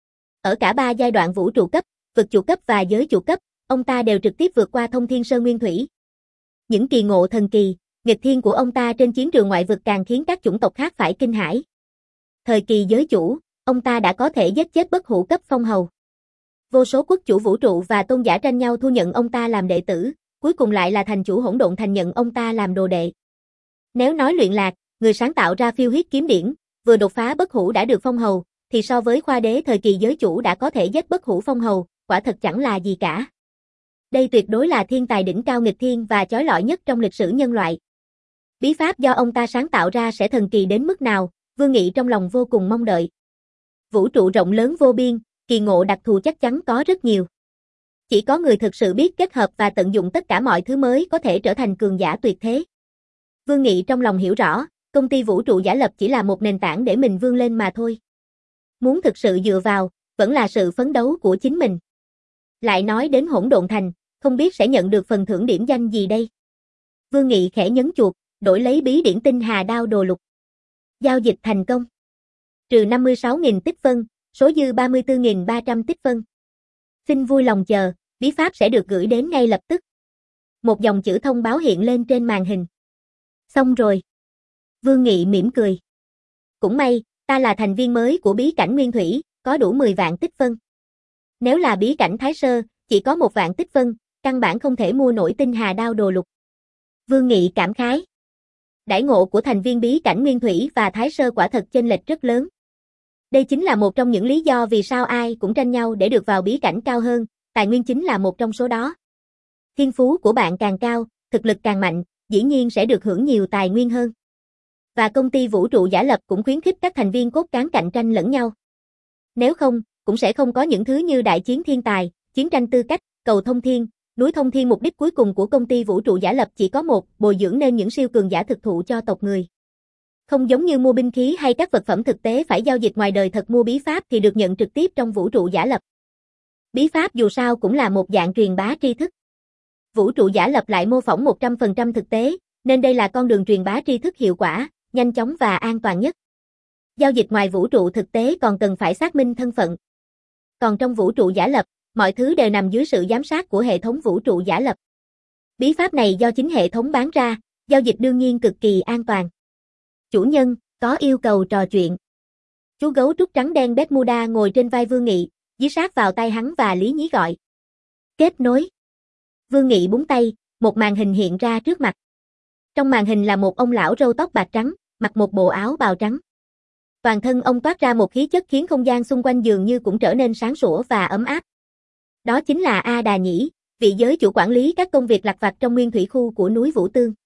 Ở cả ba giai đoạn vũ trụ cấp, vực chủ cấp và giới chủ cấp, ông ta đều trực tiếp vượt qua thông thiên sơn nguyên thủy. Những kỳ ngộ thần kỳ, nghịch thiên của ông ta trên chiến trường ngoại vực càng khiến các chủng tộc khác phải kinh hãi. Thời kỳ giới chủ, ông ta đã có thể giết chết bất hủ cấp phong hầu. Vô số quốc chủ vũ trụ và tôn giả tranh nhau thu nhận ông ta làm đệ tử, cuối cùng lại là thành chủ hỗn độn thành nhận ông ta làm đồ đệ. Nếu nói luyện lạc, người sáng tạo ra phiêu huyết kiếm điển, vừa đột phá bất hủ đã được phong hầu, thì so với khoa đế thời kỳ giới chủ đã có thể giết bất hủ phong hầu, quả thật chẳng là gì cả. Đây tuyệt đối là thiên tài đỉnh cao nghịch thiên và chói lọi nhất trong lịch sử nhân loại. Bí pháp do ông ta sáng tạo ra sẽ thần kỳ đến mức nào, Vương Nghị trong lòng vô cùng mong đợi. Vũ trụ rộng lớn vô biên, kỳ ngộ đặc thù chắc chắn có rất nhiều. Chỉ có người thực sự biết kết hợp và tận dụng tất cả mọi thứ mới có thể trở thành cường giả tuyệt thế. Vương Nghị trong lòng hiểu rõ, công ty vũ trụ giả lập chỉ là một nền tảng để mình vươn lên mà thôi. Muốn thực sự dựa vào, vẫn là sự phấn đấu của chính mình. Lại nói đến Hỗn Độn Thành, không biết sẽ nhận được phần thưởng điểm danh gì đây. Vương Nghị khẽ nhấn chuột, đổi lấy bí điển tinh hà đao đồ lục. Giao dịch thành công. Trừ năm mươi sáu nghìn tích phân, số dư ba mươi tư nghìn ba trăm tích phân. Xin vui lòng chờ, bí pháp sẽ được gửi đến ngay lập tức. Một dòng chữ thông báo hiện lên trên màn hình. Xong rồi. Vương Nghị mỉm cười. Cũng may, ta là thành viên mới của bí cảnh Nguyên Thủy, có đủ mười vạn tích phân. Nếu là bí cảnh Thái Sơ, chỉ có một vạn tích phân, căn bản không thể mua nổi tinh hà đao đồ lục. Vương Nghị cảm khái. Đãi ngộ của thành viên bí cảnh Nguyên Thủy và Thái Sơ quả thật chênh lệch rất lớn. Đây chính là một trong những lý do vì sao ai cũng tranh nhau để được vào bí cảnh cao hơn, tài nguyên chính là một trong số đó. Thiên phú của bạn càng cao, thực lực càng mạnh, dĩ nhiên sẽ được hưởng nhiều tài nguyên hơn. Và công ty vũ trụ giả lập cũng khuyến khích các thành viên cốt cán cạnh tranh lẫn nhau. Nếu không, cũng sẽ không có những thứ như đại chiến thiên tài, chiến tranh tư cách, cầu thông thiên, núi thông thiên. Mục đích cuối cùng của công ty vũ trụ giả lập chỉ có một, bồi dưỡng nên những siêu cường giả thực thụ cho tộc người. Không giống như mua binh khí hay các vật phẩm thực tế phải giao dịch ngoài đời thật, mua bí pháp thì được nhận trực tiếp trong vũ trụ giả lập. Bí pháp dù sao cũng là một dạng truyền bá tri thức. Vũ trụ giả lập lại mô phỏng một trăm phần trăm thực tế, nên đây là con đường truyền bá tri thức hiệu quả, nhanh chóng và an toàn nhất. Giao dịch ngoài vũ trụ thực tế còn cần phải xác minh thân phận. Còn trong vũ trụ giả lập, mọi thứ đều nằm dưới sự giám sát của hệ thống vũ trụ giả lập. Bí pháp này do chính hệ thống bán ra, giao dịch đương nhiên cực kỳ an toàn. Chủ nhân, có yêu cầu trò chuyện. Chú gấu trúc trắng đen Bermuda ngồi trên vai Vương Nghị, dí sát vào tay hắn và lý nhí gọi. Kết nối. Vương Nghị búng tay, một màn hình hiện ra trước mặt. Trong màn hình là một ông lão râu tóc bạc trắng, mặc một bộ áo bào trắng. Toàn thân ông toát ra một khí chất khiến không gian xung quanh dường như cũng trở nên sáng sủa và ấm áp. Đó chính là A Đà Nhĩ, vị giới chủ quản lý các công việc lặt vặt trong nguyên thủy khu của núi Vũ Tương.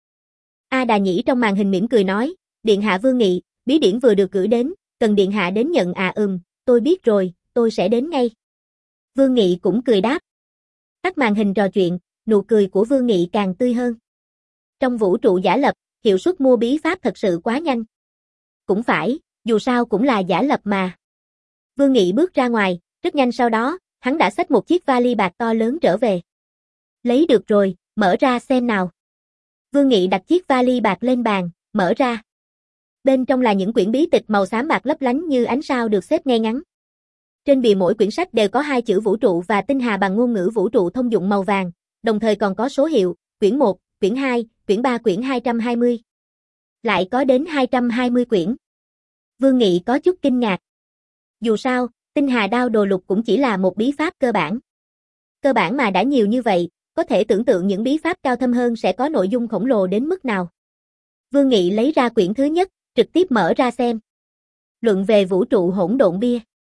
A Đà Nhĩ trong màn hình mỉm cười nói, Điện hạ Vương Nghị, bí điển vừa được gửi đến, cần Điện hạ đến nhận à ừm, tôi biết rồi, tôi sẽ đến ngay. Vương Nghị cũng cười đáp. Tắt màn hình trò chuyện, nụ cười của Vương Nghị càng tươi hơn. Trong vũ trụ giả lập, hiệu suất mua bí pháp thật sự quá nhanh. Cũng phải, dù sao cũng là giả lập mà. Vương Nghị bước ra ngoài, rất nhanh sau đó, hắn đã xách một chiếc vali bạc to lớn trở về. Lấy được rồi, mở ra xem nào. Vương Nghị đặt chiếc vali bạc lên bàn, mở ra. Bên trong là những quyển bí tịch màu xám bạc lấp lánh như ánh sao được xếp ngay ngắn. Trên bìa mỗi quyển sách đều có hai chữ vũ trụ và tinh hà bằng ngôn ngữ vũ trụ thông dụng màu vàng, đồng thời còn có số hiệu, quyển một, quyển hai, quyển ba, quyển hai trăm hai mươi. Lại có đến hai trăm hai mươi quyển. Vương Nghị có chút kinh ngạc. Dù sao, tinh hà đao đồ lục cũng chỉ là một bí pháp cơ bản. Cơ bản mà đã nhiều như vậy, có thể tưởng tượng những bí pháp cao thâm hơn sẽ có nội dung khổng lồ đến mức nào. Vương Nghị lấy ra quyển thứ nhất, trực tiếp mở ra xem. Luận về vũ trụ hỗn độn bia.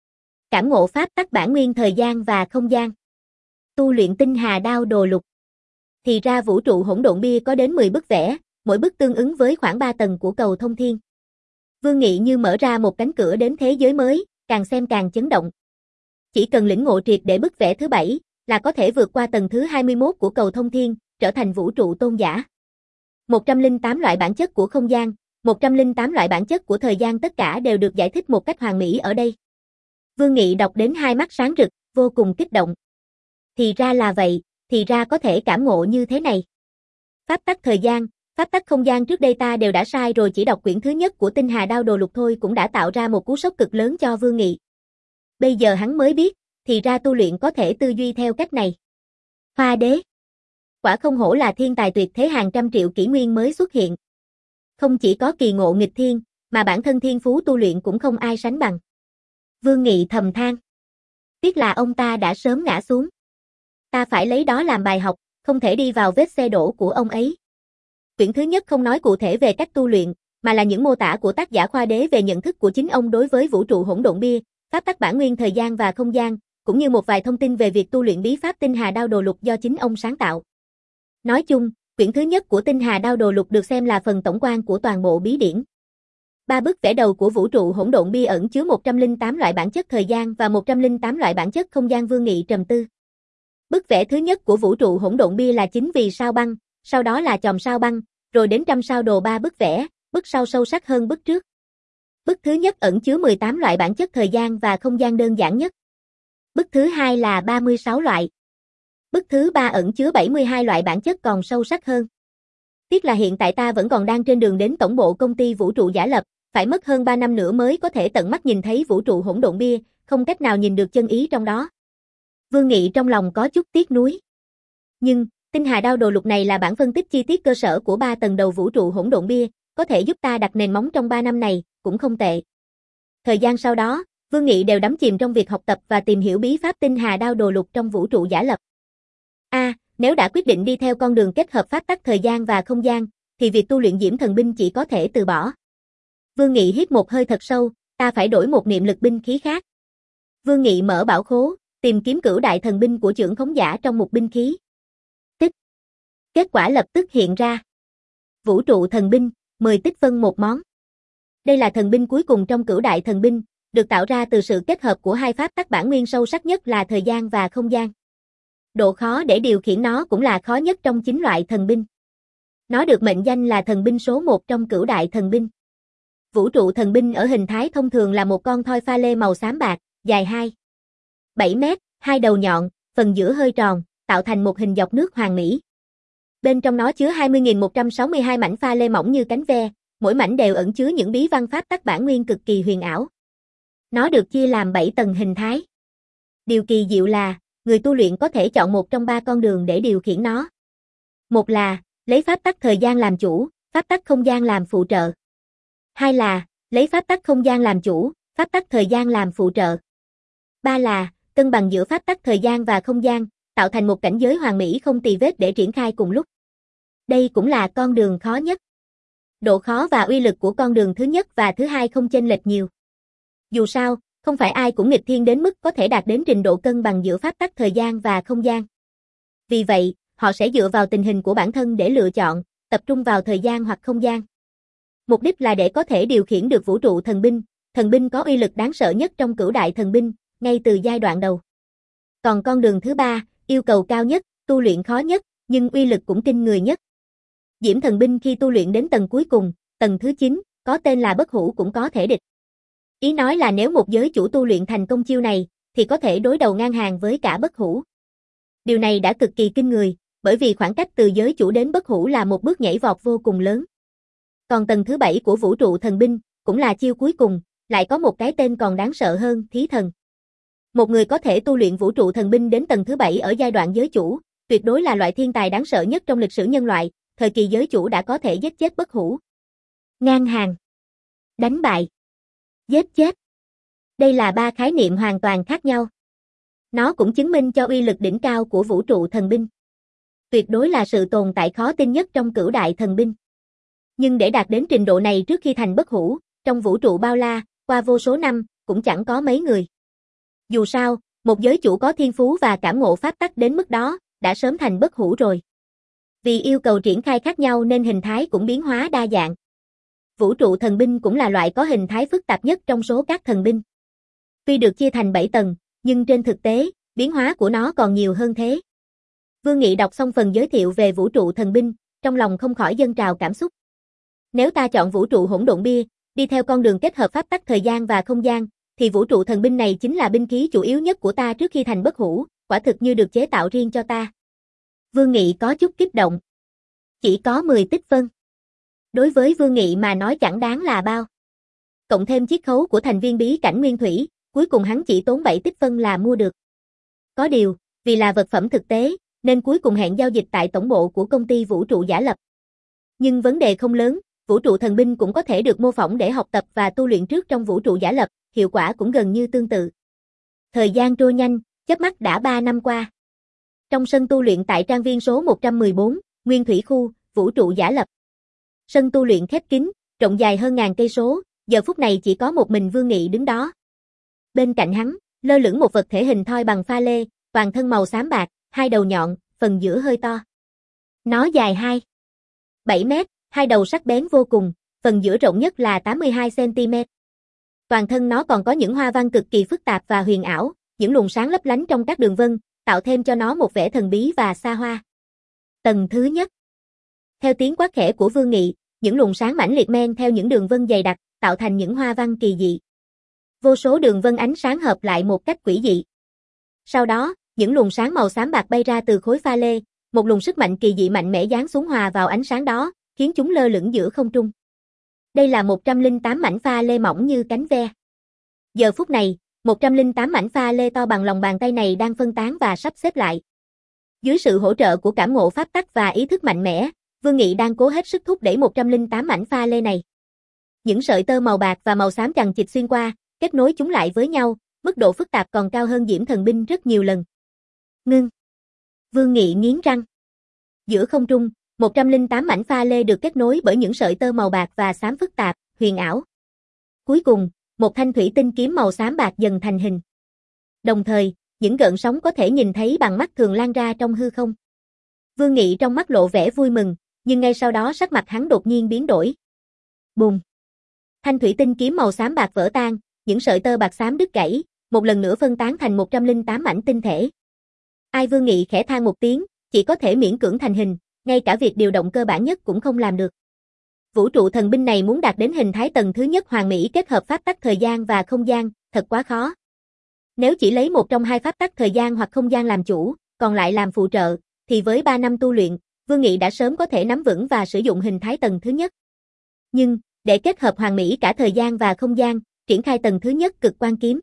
Cảm ngộ pháp tắc bản nguyên thời gian và không gian. Tu luyện tinh hà đao đồ lục. Thì ra vũ trụ hỗn độn bia có đến mười bức vẽ, mỗi bức tương ứng với khoảng ba tầng của cầu thông thiên. Vương Nghị như mở ra một cánh cửa đến thế giới mới, càng xem càng chấn động. Chỉ cần lĩnh ngộ triệt để bức vẽ thứ bảy, là có thể vượt qua tầng thứ hai mươi mốt của cầu thông thiên, trở thành vũ trụ tôn giả. một trăm lẻ tám loại bản chất của không gian, một trăm lẻ tám loại bản chất của thời gian, tất cả đều được giải thích một cách hoàn mỹ ở đây. Vương Nghị đọc đến hai mắt sáng rực, vô cùng kích động. Thì ra là vậy, thì ra có thể cảm ngộ như thế này. Pháp tắc thời gian, pháp tắc không gian trước đây ta đều đã sai rồi, chỉ đọc quyển thứ nhất của tinh hà đao đồ lục thôi cũng đã tạo ra một cú sốc cực lớn cho Vương Nghị. Bây giờ hắn mới biết, thì ra tu luyện có thể tư duy theo cách này. Hoa đế. Quả không hổ là thiên tài tuyệt thế, hàng trăm triệu kỷ nguyên mới xuất hiện. Không chỉ có kỳ ngộ nghịch thiên, mà bản thân thiên phú tu luyện cũng không ai sánh bằng. Vương Nghị thầm than. Tiếc là ông ta đã sớm ngã xuống. Ta phải lấy đó làm bài học, không thể đi vào vết xe đổ của ông ấy. Quyển thứ nhất không nói cụ thể về cách tu luyện, mà là những mô tả của tác giả Khoa Đế về nhận thức của chính ông đối với vũ trụ hỗn độn bia, pháp tắc bản nguyên thời gian và không gian, cũng như một vài thông tin về việc tu luyện bí pháp Tinh Hà Đao Đồ Lục do chính ông sáng tạo. Nói chung, quyển thứ nhất của Tinh Hà Đao Đồ Lục được xem là phần tổng quan của toàn bộ bí điển. Ba bức vẽ đầu của vũ trụ hỗn độn bia ẩn chứa một trăm lẻ tám loại bản chất thời gian và một trăm lẻ tám loại bản chất không gian. Vương Nghị trầm tư. Bức vẽ thứ nhất của vũ trụ hỗn độn bia là chính vì sao băng, sau đó là chòm sao băng, rồi đến trăm sao đồ. Ba bức vẽ, bức sau sâu sắc hơn bức trước. Bức thứ nhất ẩn chứa mười tám loại bản chất thời gian và không gian đơn giản nhất. Bức thứ hai là ba mươi sáu loại. Bức thứ ba ẩn chứa bảy mươi hai loại bản chất còn sâu sắc hơn. Tiếc là hiện tại ta vẫn còn đang trên đường đến tổng bộ công ty vũ trụ giả lập, phải mất hơn ba năm nữa mới có thể tận mắt nhìn thấy vũ trụ hỗn độn bia, không cách nào nhìn được chân ý trong đó. Vương Nghị trong lòng có chút tiếc nuối. Nhưng, Tinh Hà Đao Đồ Lục này là bản phân tích chi tiết cơ sở của ba tầng đầu vũ trụ hỗn độn bia, có thể giúp ta đặt nền móng trong ba năm này, cũng không tệ. Thời gian sau đó, Vương Nghị đều đắm chìm trong việc học tập và tìm hiểu bí pháp Tinh Hà Đao Đồ Lục trong vũ trụ giả lập. A, à, nếu đã quyết định đi theo con đường kết hợp pháp tắc thời gian và không gian, thì việc tu luyện Diễm Thần Binh chỉ có thể từ bỏ. Vương Nghị hít một hơi thật sâu, ta phải đổi một niệm lực binh khí khác. Vương Nghị mở bảo khố, tìm kiếm Cửu Đại Thần Binh của Chưởng Khống Giả trong một binh khí. Tích. Kết quả lập tức hiện ra. Vũ trụ thần binh, mười tích phân một món. Đây là thần binh cuối cùng trong Cửu Đại Thần Binh, được tạo ra từ sự kết hợp của hai pháp tắc bản nguyên sâu sắc nhất là thời gian và không gian. Độ khó để điều khiển nó cũng là khó nhất trong chín loại thần binh. Nó được mệnh danh là thần binh số một trong Cửu Đại Thần Binh. Vũ trụ thần binh ở hình thái thông thường là một con thoi pha lê màu xám bạc, dài hai phẩy bảy mét, hai đầu nhọn, phần giữa hơi tròn, tạo thành một hình dọc nước hoàn mỹ. Bên trong nó chứa hai mươi nghìn một trăm sáu mươi hai mảnh pha lê mỏng như cánh ve, mỗi mảnh đều ẩn chứa những bí văn pháp tắc bản nguyên cực kỳ huyền ảo. Nó được chia làm bảy tầng hình thái. Điều kỳ diệu là, người tu luyện có thể chọn một trong ba con đường để điều khiển nó. Một là, lấy pháp tắc thời gian làm chủ, pháp tắc không gian làm phụ trợ. Hai là, lấy pháp tắc không gian làm chủ, pháp tắc thời gian làm phụ trợ. Ba là, cân bằng giữa pháp tắc thời gian và không gian, tạo thành một cảnh giới hoàn mỹ không tì vết để triển khai cùng lúc. Đây cũng là con đường khó nhất. Độ khó và uy lực của con đường thứ nhất và thứ hai không chênh lệch nhiều. Dù sao, không phải ai cũng nghịch thiên đến mức có thể đạt đến trình độ cân bằng giữa pháp tắc thời gian và không gian. Vì vậy, họ sẽ dựa vào tình hình của bản thân để lựa chọn, tập trung vào thời gian hoặc không gian. Mục đích là để có thể điều khiển được vũ trụ thần binh, thần binh có uy lực đáng sợ nhất trong Cửu Đại Thần Binh, ngay từ giai đoạn đầu. Còn con đường thứ ba, yêu cầu cao nhất, tu luyện khó nhất, nhưng uy lực cũng kinh người nhất. Diễm Thần Binh khi tu luyện đến tầng cuối cùng, tầng thứ chín, có tên là bất hủ cũng có thể địch. Ý nói là nếu một giới chủ tu luyện thành công chiêu này, thì có thể đối đầu ngang hàng với cả bất hủ. Điều này đã cực kỳ kinh người, bởi vì khoảng cách từ giới chủ đến bất hủ là một bước nhảy vọt vô cùng lớn. Còn tầng thứ bảy của vũ trụ thần binh, cũng là chiêu cuối cùng, lại có một cái tên còn đáng sợ hơn, Thí Thần. Một người có thể tu luyện vũ trụ thần binh đến tầng thứ bảy ở giai đoạn giới chủ, tuyệt đối là loại thiên tài đáng sợ nhất trong lịch sử nhân loại, thời kỳ giới chủ đã có thể giết chết bất hủ. Ngang hàng, đánh bại, giết chết. Đây là ba khái niệm hoàn toàn khác nhau. Nó cũng chứng minh cho uy lực đỉnh cao của vũ trụ thần binh. Tuyệt đối là sự tồn tại khó tin nhất trong Cửu Đại Thần Binh. Nhưng để đạt đến trình độ này trước khi thành bất hủ, trong vũ trụ bao la, qua vô số năm, cũng chẳng có mấy người. Dù sao, một giới chủ có thiên phú và cảm ngộ pháp tắc đến mức đó, đã sớm thành bất hủ rồi. Vì yêu cầu triển khai khác nhau nên hình thái cũng biến hóa đa dạng. Vũ trụ thần binh cũng là loại có hình thái phức tạp nhất trong số các thần binh. Tuy được chia thành bảy tầng, nhưng trên thực tế, biến hóa của nó còn nhiều hơn thế. Vương Nghị đọc xong phần giới thiệu về vũ trụ thần binh, trong lòng không khỏi dâng trào cảm xúc. Nếu ta chọn vũ trụ hỗn độn bia, đi theo con đường kết hợp pháp tắc thời gian và không gian, thì vũ trụ thần binh này chính là binh khí chủ yếu nhất của ta trước khi thành bất hủ, quả thực như được chế tạo riêng cho ta. Vương Nghị có chút kích động. Chỉ có mười tích phân. Đối với Vương Nghị mà nói chẳng đáng là bao. Cộng thêm chiết khấu của thành viên bí cảnh nguyên thủy, cuối cùng hắn chỉ tốn bảy tích phân là mua được. Có điều, vì là vật phẩm thực tế, nên cuối cùng hẹn giao dịch tại tổng bộ của công ty vũ trụ giả lập. Nhưng vấn đề không lớn, vũ trụ thần binh cũng có thể được mô phỏng để học tập và tu luyện trước trong vũ trụ giả lập, hiệu quả cũng gần như tương tự. Thời gian trôi nhanh, chớp mắt đã ba năm qua. Trong sân tu luyện tại trang viên số một trăm mười bốn, Nguyên Thủy Khu, vũ trụ giả lập. Sân tu luyện khép kín, rộng dài hơn ngàn cây số, giờ phút này chỉ có một mình Vương Nghị đứng đó. Bên cạnh hắn, lơ lửng một vật thể hình thoi bằng pha lê, toàn thân màu xám bạc, hai đầu nhọn, phần giữa hơi to. Nó dài hai phẩy bảy mét, hai đầu sắc bén vô cùng, phần giữa rộng nhất là tám mươi hai xăng ti mét. Toàn thân nó còn có những hoa văn cực kỳ phức tạp và huyền ảo, những luồng sáng lấp lánh trong các đường vân, tạo thêm cho nó một vẻ thần bí và xa hoa. Tầng thứ nhất. Theo tiếng quát khẽ của Vương Nghị, những luồng sáng mãnh liệt men theo những đường vân dày đặc, tạo thành những hoa văn kỳ dị. Vô số đường vân ánh sáng hợp lại một cách quỷ dị. Sau đó, những luồng sáng màu xám bạc bay ra từ khối pha lê, một luồng sức mạnh kỳ dị mạnh mẽ giáng xuống hòa vào ánh sáng đó, khiến chúng lơ lửng giữa không trung. Đây là một trăm lẻ tám mảnh pha lê mỏng như cánh ve. Giờ phút này, một trăm lẻ tám mảnh pha lê to bằng lòng bàn tay này đang phân tán và sắp xếp lại. Dưới sự hỗ trợ của cảm ngộ pháp tắc và ý thức mạnh mẽ, Vương Nghị đang cố hết sức thúc đẩy một trăm lẻ tám mảnh pha lê này. Những sợi tơ màu bạc và màu xám chằng chịt xuyên qua, kết nối chúng lại với nhau, mức độ phức tạp còn cao hơn Diễm Thần Binh rất nhiều lần. Ngưng. Vương Nghị nghiến răng. Giữa không trung, một trăm lẻ tám mảnh pha lê được kết nối bởi những sợi tơ màu bạc và xám phức tạp, huyền ảo. Cuối cùng, một thanh thủy tinh kiếm màu xám bạc dần thành hình. Đồng thời, những gợn sóng có thể nhìn thấy bằng mắt thường lan ra trong hư không. Vương Nghị trong mắt lộ vẻ vui mừng, nhưng ngay sau đó sắc mặt hắn đột nhiên biến đổi. Bùm! Thanh thủy tinh kiếm màu xám bạc vỡ tan, những sợi tơ bạc xám đứt gãy, một lần nữa phân tán thành một trăm lẻ tám mảnh tinh thể. Ai Vương Nghị khẽ than một tiếng, chỉ có thể miễn cưỡng thành hình, ngay cả việc điều động cơ bản nhất cũng không làm được. Vũ trụ thần binh này muốn đạt đến hình thái tầng thứ nhất hoàn mỹ kết hợp pháp tắc thời gian và không gian, thật quá khó. Nếu chỉ lấy một trong hai pháp tắc thời gian hoặc không gian làm chủ, còn lại làm phụ trợ, thì với ba năm tu luyện, Vương Nghị đã sớm có thể nắm vững và sử dụng hình thái tầng thứ nhất. Nhưng, để kết hợp hoàn mỹ cả thời gian và không gian, triển khai tầng thứ nhất cực quan kiếm.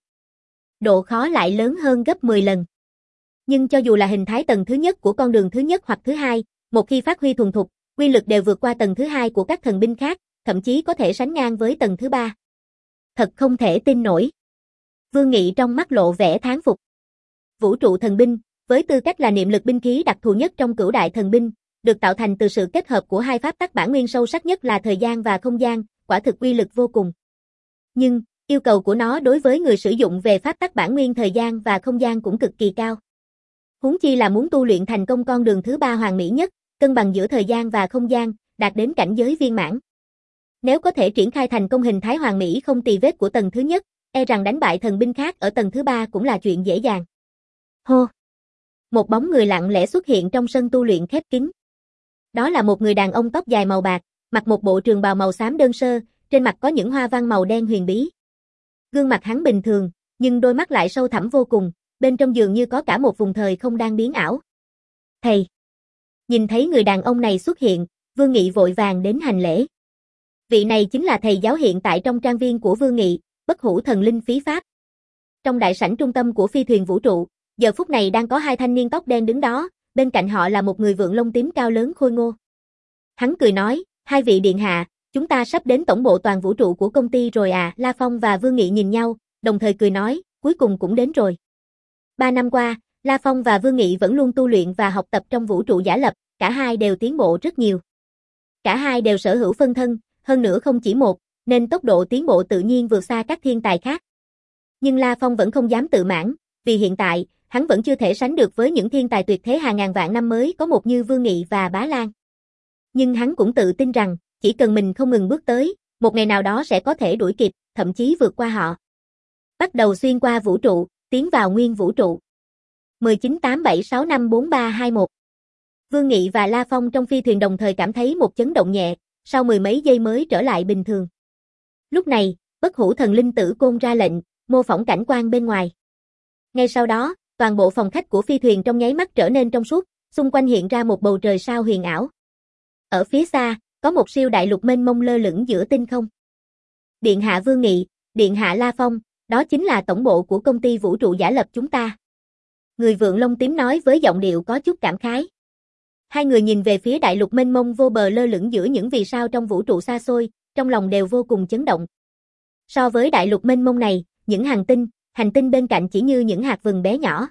Độ khó lại lớn hơn gấp mười lần. Nhưng cho dù là hình thái tầng thứ nhất của con đường thứ nhất hoặc thứ hai, một khi phát huy thuần thục, quy lực đều vượt qua tầng thứ hai của các thần binh khác, thậm chí có thể sánh ngang với tầng thứ ba. Thật không thể tin nổi. Vương Nghị trong mắt lộ vẻ thán phục. Vũ trụ thần binh, với tư cách là niệm lực binh khí đặc thù nhất trong cửu đại thần binh, được tạo thành từ sự kết hợp của hai pháp tắc bản nguyên sâu sắc nhất là thời gian và không gian, quả thực uy lực vô cùng. Nhưng, yêu cầu của nó đối với người sử dụng về pháp tắc bản nguyên thời gian và không gian cũng cực kỳ cao. Huống chi là muốn tu luyện thành công con đường thứ ba hoàn mỹ nhất, cân bằng giữa thời gian và không gian, đạt đến cảnh giới viên mãn. Nếu có thể triển khai thành công hình thái hoàn mỹ không tì vết của tầng thứ nhất, e rằng đánh bại thần binh khác ở tầng thứ ba cũng là chuyện dễ dàng. Hô! Một bóng người lặng lẽ xuất hiện trong sân tu luyện khép kín. Đó là một người đàn ông tóc dài màu bạc, mặc một bộ trường bào màu xám đơn sơ, trên mặt có những hoa văn màu đen huyền bí. Gương mặt hắn bình thường, nhưng đôi mắt lại sâu thẳm vô cùng, bên trong dường như có cả một vùng thời không đang biến ảo. Thầy! Nhìn thấy người đàn ông này xuất hiện, Vương Nghị vội vàng đến hành lễ. Vị này chính là thầy giáo hiện tại trong trang viên của Vương Nghị, Bất Hủ Thần Linh Phí Pháp. Trong đại sảnh trung tâm của phi thuyền vũ trụ, giờ phút này đang có hai thanh niên tóc đen đứng đó, bên cạnh họ là một người vượn lông tím cao lớn khôi ngô. Hắn cười nói, hai vị điện hạ, chúng ta sắp đến tổng bộ toàn vũ trụ của công ty rồi à. La Phong và Vương Nghị nhìn nhau, đồng thời cười nói, cuối cùng cũng đến rồi. Ba năm qua, La Phong và Vương Nghị vẫn luôn tu luyện và học tập trong vũ trụ giả lập, cả hai đều tiến bộ rất nhiều. Cả hai đều sở hữu phân thân, hơn nữa không chỉ một, nên tốc độ tiến bộ tự nhiên vượt xa các thiên tài khác. Nhưng La Phong vẫn không dám tự mãn, vì hiện tại, hắn vẫn chưa thể sánh được với những thiên tài tuyệt thế hàng ngàn vạn năm mới có một như Vương Nghị và Bá Lan. Nhưng hắn cũng tự tin rằng, chỉ cần mình không ngừng bước tới, một ngày nào đó sẽ có thể đuổi kịp, thậm chí vượt qua họ. Bắt đầu xuyên qua vũ trụ, tiến vào nguyên vũ trụ. mười chín tám bảy sáu năm bốn ba hai một. Vương Nghị và La Phong trong phi thuyền đồng thời cảm thấy một chấn động nhẹ, sau mười mấy giây mới trở lại bình thường. Lúc này, Bất Hủ Thần Linh Tử Côn ra lệnh, mô phỏng cảnh quan bên ngoài. Ngay sau đó, toàn bộ phòng khách của phi thuyền trong nháy mắt trở nên trong suốt, xung quanh hiện ra một bầu trời sao huyền ảo. Ở phía xa, có một siêu đại lục mênh mông lơ lửng giữa tinh không. Điện hạ Vương Nghị, điện hạ La Phong, đó chính là tổng bộ của công ty vũ trụ giả lập chúng ta. Người vượn lông tím nói với giọng điệu có chút cảm khái. Hai người nhìn về phía đại lục mênh mông vô bờ lơ lửng giữa những vì sao trong vũ trụ xa xôi, trong lòng đều vô cùng chấn động. So với đại lục mênh mông này, những hành tinh, hành tinh bên cạnh chỉ như những hạt vừng bé nhỏ.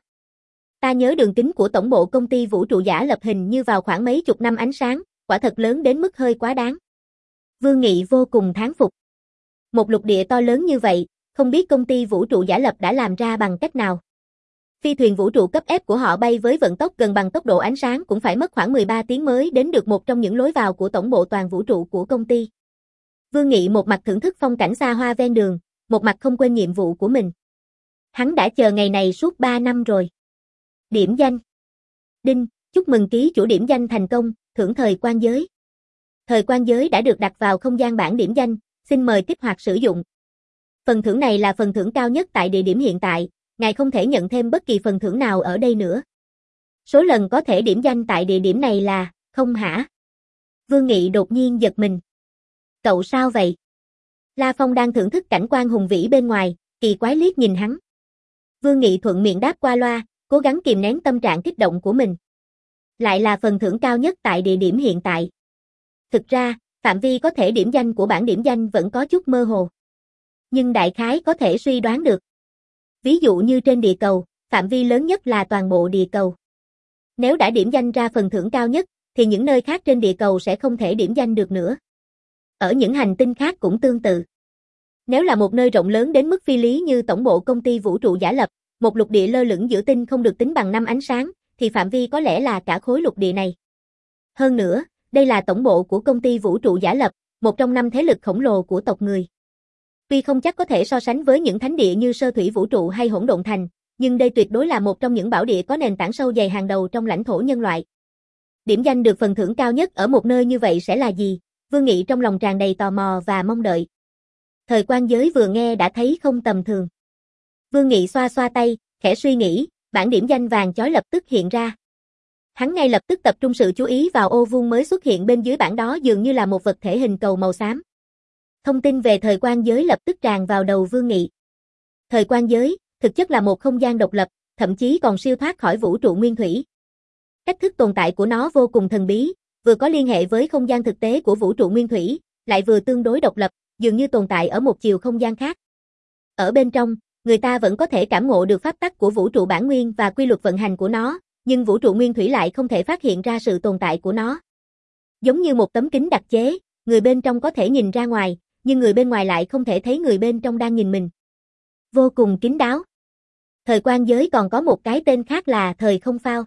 Ta nhớ đường kính của tổng bộ công ty vũ trụ giả lập hình như vào khoảng mấy chục năm ánh sáng, quả thật lớn đến mức hơi quá đáng. Vương Nghị vô cùng thán phục. Một lục địa to lớn như vậy, không biết công ty vũ trụ giả lập đã làm ra bằng cách nào. Phi thuyền vũ trụ cấp F của họ bay với vận tốc gần bằng tốc độ ánh sáng cũng phải mất khoảng mười ba tiếng mới đến được một trong những lối vào của tổng bộ toàn vũ trụ của công ty. Vương Nghị một mặt thưởng thức phong cảnh xa hoa ven đường, một mặt không quên nhiệm vụ của mình. Hắn đã chờ ngày này suốt ba năm rồi. Điểm danh. Đinh, chúc mừng ký chủ điểm danh thành công, thưởng thời quan giới. Thời quan giới đã được đặt vào không gian bảng điểm danh, xin mời kích hoạt sử dụng. Phần thưởng này là phần thưởng cao nhất tại địa điểm hiện tại, ngài không thể nhận thêm bất kỳ phần thưởng nào ở đây nữa. Số lần có thể điểm danh tại địa điểm này là, không hả? Vương Nghị đột nhiên giật mình. Cậu sao vậy? La Phong đang thưởng thức cảnh quan hùng vĩ bên ngoài, kỳ quái liếc nhìn hắn. Vương Nghị thuận miệng đáp qua loa, cố gắng kìm nén tâm trạng kích động của mình. Lại là phần thưởng cao nhất tại địa điểm hiện tại. Thực ra, phạm vi có thể điểm danh của bảng điểm danh vẫn có chút mơ hồ. Nhưng đại khái có thể suy đoán được. Ví dụ như trên địa cầu, phạm vi lớn nhất là toàn bộ địa cầu. Nếu đã điểm danh ra phần thưởng cao nhất, thì những nơi khác trên địa cầu sẽ không thể điểm danh được nữa. Ở những hành tinh khác cũng tương tự. Nếu là một nơi rộng lớn đến mức phi lý như tổng bộ công ty vũ trụ giả lập, một lục địa lơ lửng giữa tinh không được tính bằng năm ánh sáng, thì phạm vi có lẽ là cả khối lục địa này. Hơn nữa, đây là tổng bộ của công ty vũ trụ giả lập, một trong năm thế lực khổng lồ của tộc người. Tuy không chắc có thể so sánh với những thánh địa như Sơ Thủy Vũ Trụ hay Hỗn Độn Thành, nhưng đây tuyệt đối là một trong những bảo địa có nền tảng sâu dày hàng đầu trong lãnh thổ nhân loại. Điểm danh được phần thưởng cao nhất ở một nơi như vậy sẽ là gì? Vương Nghị trong lòng tràn đầy tò mò và mong đợi. Thời quan giới vừa nghe đã thấy không tầm thường. Vương Nghị xoa xoa tay, khẽ suy nghĩ, bảng điểm danh vàng chói lập tức hiện ra. Hắn ngay lập tức tập trung sự chú ý vào ô vuông mới xuất hiện bên dưới bảng đó, dường như là một vật thể hình cầu màu xám. Thông tin về thời quan giới lập tức tràn vào đầu Vương Nghị. Thời quan giới, thực chất là một không gian độc lập, thậm chí còn siêu thoát khỏi vũ trụ nguyên thủy. Cách thức tồn tại của nó vô cùng thần bí, vừa có liên hệ với không gian thực tế của vũ trụ nguyên thủy, lại vừa tương đối độc lập, dường như tồn tại ở một chiều không gian khác. Ở bên trong, người ta vẫn có thể cảm ngộ được pháp tắc của vũ trụ bản nguyên và quy luật vận hành của nó, nhưng vũ trụ nguyên thủy lại không thể phát hiện ra sự tồn tại của nó. Giống như một tấm kính đặc chế, người bên trong có thể nhìn ra ngoài, nhưng người bên ngoài lại không thể thấy người bên trong đang nhìn mình. Vô cùng kín đáo. Thời quan giới còn có một cái tên khác là thời không phao.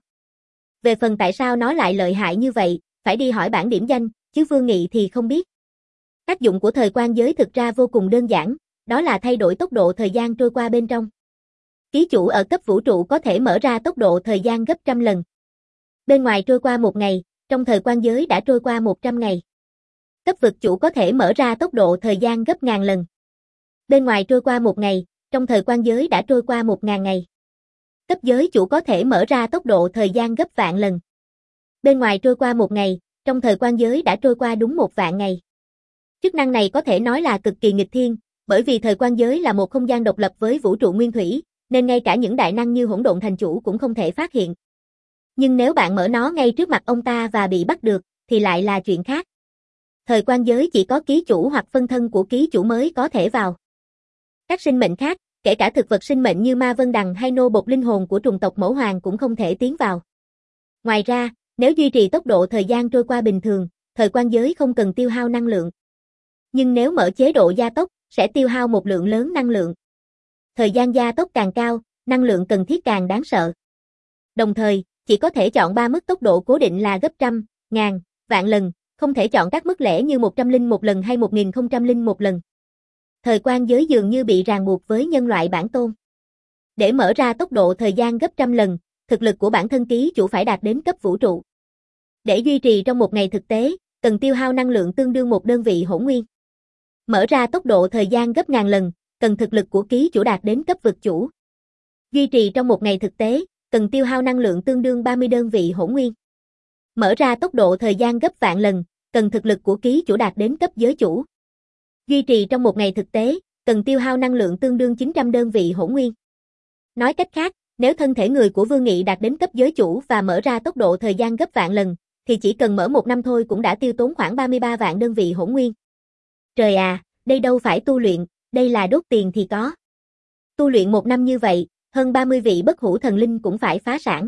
Về phần tại sao nó lại lợi hại như vậy, phải đi hỏi bảng điểm danh, chứ Vương Nghị thì không biết. Tác dụng của thời quan giới thực ra vô cùng đơn giản, đó là thay đổi tốc độ thời gian trôi qua bên trong. Ký chủ ở cấp vũ trụ có thể mở ra tốc độ thời gian gấp trăm lần. Bên ngoài trôi qua một ngày, trong thời quan giới đã trôi qua một trăm ngày. Cấp vực chủ có thể mở ra tốc độ thời gian gấp ngàn lần. Bên ngoài trôi qua một ngày, trong thời quan giới đã trôi qua một ngàn ngày. Cấp giới chủ có thể mở ra tốc độ thời gian gấp vạn lần. Bên ngoài trôi qua một ngày, trong thời quan giới đã trôi qua đúng một vạn ngày. Chức năng này có thể nói là cực kỳ nghịch thiên, bởi vì thời quan giới là một không gian độc lập với vũ trụ nguyên thủy, nên ngay cả những đại năng như Hỗn Độn Thành Chủ cũng không thể phát hiện. Nhưng nếu bạn mở nó ngay trước mặt ông ta và bị bắt được, thì lại là chuyện khác. Thời quan giới chỉ có ký chủ hoặc phân thân của ký chủ mới có thể vào. Các sinh mệnh khác, kể cả thực vật sinh mệnh như ma vân đằng hay nô bộc linh hồn của trùng tộc mẫu hoàng cũng không thể tiến vào. Ngoài ra, nếu duy trì tốc độ thời gian trôi qua bình thường, thời quan giới không cần tiêu hao năng lượng. Nhưng nếu mở chế độ gia tốc, sẽ tiêu hao một lượng lớn năng lượng. Thời gian gia tốc càng cao, năng lượng cần thiết càng đáng sợ. Đồng thời, chỉ có thể chọn ba mức tốc độ cố định là gấp trăm, ngàn, vạn lần, không thể chọn các mức lẻ như một trăm lẻ một lần hay một nghìn không trăm lẻ một lần. Thời quan giới dường như bị ràng buộc với nhân loại bản tôn. Để mở ra tốc độ thời gian gấp trăm lần, thực lực của bản thân ký chủ phải đạt đến cấp vũ trụ. Để duy trì trong một ngày thực tế, cần tiêu hao năng lượng tương đương một đơn vị hỗn nguyên. Mở ra tốc độ thời gian gấp ngàn lần, cần thực lực của ký chủ đạt đến cấp vực chủ. Duy trì trong một ngày thực tế, cần tiêu hao năng lượng tương đương ba mươi đơn vị hỗn nguyên. Mở ra tốc độ thời gian gấp vạn lần, cần thực lực của ký chủ đạt đến cấp giới chủ. Duy trì trong một ngày thực tế, cần tiêu hao năng lượng tương đương chín trăm đơn vị hỗn nguyên. Nói cách khác, nếu thân thể người của Vương Nghị đạt đến cấp giới chủ và mở ra tốc độ thời gian gấp vạn lần, thì chỉ cần mở một năm thôi cũng đã tiêu tốn khoảng ba mươi ba vạn đơn vị hỗn nguyên. Trời à, đây đâu phải tu luyện, đây là đốt tiền thì có. Tu luyện một năm như vậy, hơn ba mươi vị bất hủ thần linh cũng phải phá sản.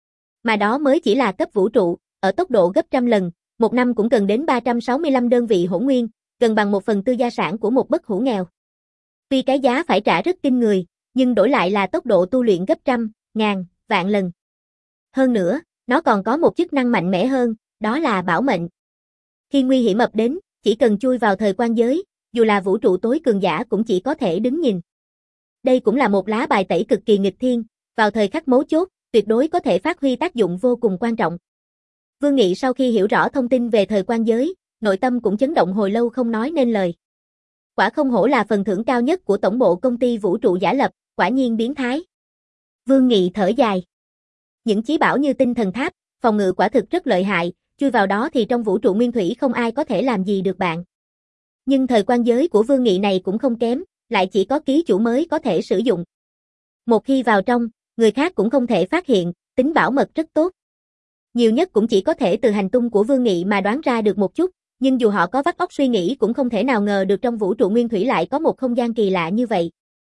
Mà đó mới chỉ là cấp vũ trụ, ở tốc độ gấp trăm lần, một năm cũng cần đến ba trăm sáu mươi lăm đơn vị hỗn nguyên, gần bằng một phần tư gia sản của một bất hủ nghèo. Tuy cái giá phải trả rất kinh người, nhưng đổi lại là tốc độ tu luyện gấp trăm, ngàn, vạn lần. Hơn nữa, nó còn có một chức năng mạnh mẽ hơn, đó là bảo mệnh. Khi nguy hiểm ập đến, chỉ cần chui vào thời quan giới, dù là vũ trụ tối cường giả cũng chỉ có thể đứng nhìn. Đây cũng là một lá bài tẩy cực kỳ nghịch thiên, vào thời khắc mấu chốt, tuyệt đối có thể phát huy tác dụng vô cùng quan trọng. Vương Nghị sau khi hiểu rõ thông tin về thời quan giới, nội tâm cũng chấn động hồi lâu không nói nên lời. Quả không hổ là phần thưởng cao nhất của tổng bộ công ty vũ trụ giả lập, quả nhiên biến thái. Vương Nghị thở dài. Những chí bảo như tinh thần tháp, phòng ngự quả thực rất lợi hại, chui vào đó thì trong vũ trụ nguyên thủy không ai có thể làm gì được bạn. Nhưng thời quan giới của Vương Nghị này cũng không kém, lại chỉ có ký chủ mới có thể sử dụng. Một khi vào trong, người khác cũng không thể phát hiện, tính bảo mật rất tốt. Nhiều nhất cũng chỉ có thể từ hành tung của Vương Nghị mà đoán ra được một chút, nhưng dù họ có vắt óc suy nghĩ cũng không thể nào ngờ được trong vũ trụ nguyên thủy lại có một không gian kỳ lạ như vậy.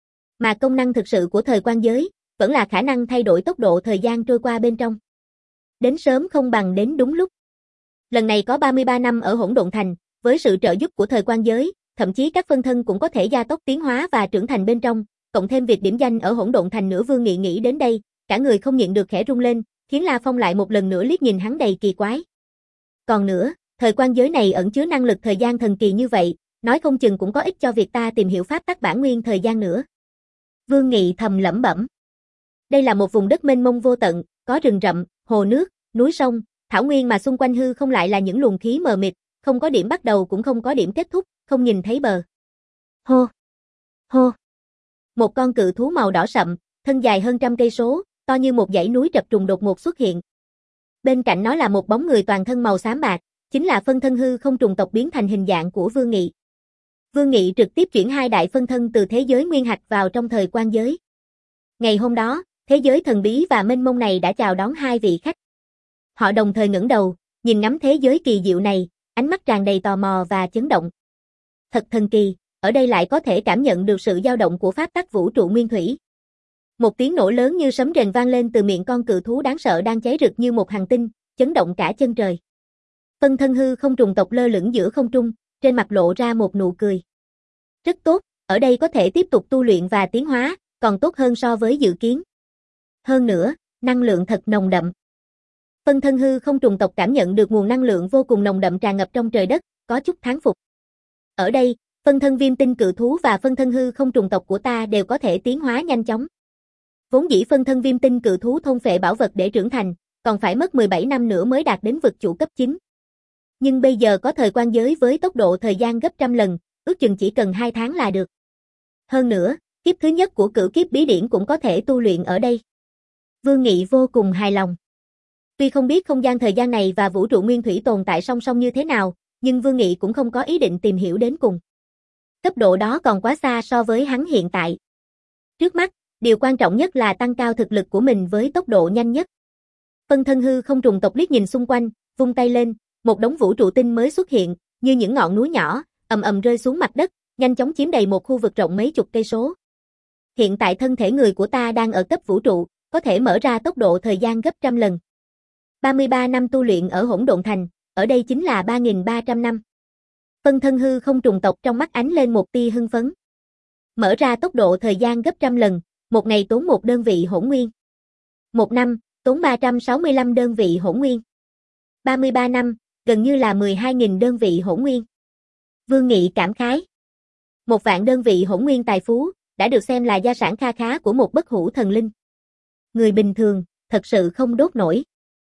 Mà công năng thực sự của thời quan giới, vẫn là khả năng thay đổi tốc độ thời gian trôi qua bên trong. Đến sớm không bằng đến đúng lúc. Lần này có ba mươi ba năm ở Hỗn Độn Thành, với sự trợ giúp của thời quan giới, thậm chí các phân thân cũng có thể gia tốc tiến hóa và trưởng thành bên trong, cộng thêm việc điểm danh ở Hỗn Độn Thành nữa. Vương Nghị nghĩ đến đây, cả người không nhịn được khẽ rung lên, khiến La Phong lại một lần nữa liếc nhìn hắn đầy kỳ quái. Còn nữa, thời quan giới này ẩn chứa năng lực thời gian thần kỳ như vậy, nói không chừng cũng có ích cho việc ta tìm hiểu pháp tắc bản nguyên thời gian nữa. Vương Nghị thầm lẩm bẩm. Đây là một vùng đất mênh mông vô tận, có rừng rậm, hồ nước, núi sông, thảo nguyên mà xung quanh hư không lại là những luồng khí mờ mịt, không có điểm bắt đầu cũng không có điểm kết thúc, không nhìn thấy bờ. Hô! Hô! Một con cự thú màu đỏ sậm, thân dài hơn trăm cây số, to như một dãy núi chập trùng đột ngột xuất hiện. Bên cạnh nó là một bóng người toàn thân màu xám bạc, chính là phân thân hư không trùng tộc biến thành hình dạng của Vương Nghị. Vương Nghị trực tiếp chuyển hai đại phân thân từ thế giới nguyên hạch vào trong thời quan giới. Ngày hôm đó, thế giới thần bí và mênh mông này đã chào đón hai vị khách. Họ đồng thời ngẩng đầu, nhìn ngắm thế giới kỳ diệu này, ánh mắt tràn đầy tò mò và chấn động. Thật thần kỳ, ở đây lại có thể cảm nhận được sự dao động của pháp tắc vũ trụ nguyên thủy. Một tiếng nổ lớn như sấm rền vang lên từ miệng con cự thú đáng sợ đang cháy rực như một hành tinh, chấn động cả chân trời. Phân thân hư không trùng tộc lơ lửng giữa không trung, trên mặt lộ ra một nụ cười. Rất tốt, ở đây có thể tiếp tục tu luyện và tiến hóa, còn tốt hơn so với dự kiến. Hơn nữa, năng lượng thật nồng đậm. Phân thân hư không trùng tộc cảm nhận được nguồn năng lượng vô cùng nồng đậm tràn ngập trong trời đất, có chút thán phục. Ở đây, phân thân viêm tinh cự thú và phân thân hư không trùng tộc của ta đều có thể tiến hóa nhanh chóng. Vốn dĩ phân thân viêm tinh cự thú thôn phệ bảo vật để trưởng thành, còn phải mất mười bảy năm nữa mới đạt đến vực chủ cấp chín. Nhưng bây giờ có thời quan giới với tốc độ thời gian gấp trăm lần, ước chừng chỉ cần hai tháng là được. Hơn nữa, kiếp thứ nhất của cửu kiếp bí điển cũng có thể tu luyện ở đây. Vương Nghị vô cùng hài lòng. Tuy không biết không gian thời gian này và vũ trụ nguyên thủy tồn tại song song như thế nào, nhưng Vương Nghị cũng không có ý định tìm hiểu đến cùng. Cấp độ đó còn quá xa so với hắn hiện tại. Trước mắt, điều quan trọng nhất là tăng cao thực lực của mình với tốc độ nhanh nhất. Phân thân hư không trùng tộc liếc nhìn xung quanh, vung tay lên, một đống vũ trụ tinh mới xuất hiện, như những ngọn núi nhỏ, ầm ầm rơi xuống mặt đất, nhanh chóng chiếm đầy một khu vực rộng mấy chục cây số. Hiện tại thân thể người của ta đang ở cấp vũ trụ, có thể mở ra tốc độ thời gian gấp trăm lần. ba mươi ba năm tu luyện ở Hỗn Độn Thành, ở đây chính là ba nghìn ba trăm năm. Phân thân hư không trùng tộc trong mắt ánh lên một tia hưng phấn. Mở ra tốc độ thời gian gấp trăm lần, một ngày tốn một đơn vị hỗn nguyên. Một năm, tốn ba trăm sáu mươi lăm đơn vị hỗn nguyên. ba mươi ba năm, gần như là mười hai nghìn đơn vị hỗn nguyên. Vương Nghị cảm khái. Một vạn đơn vị hỗn nguyên tài phú, đã được xem là gia sản kha khá của một bất hủ thần linh. Người bình thường, thật sự không đốt nổi.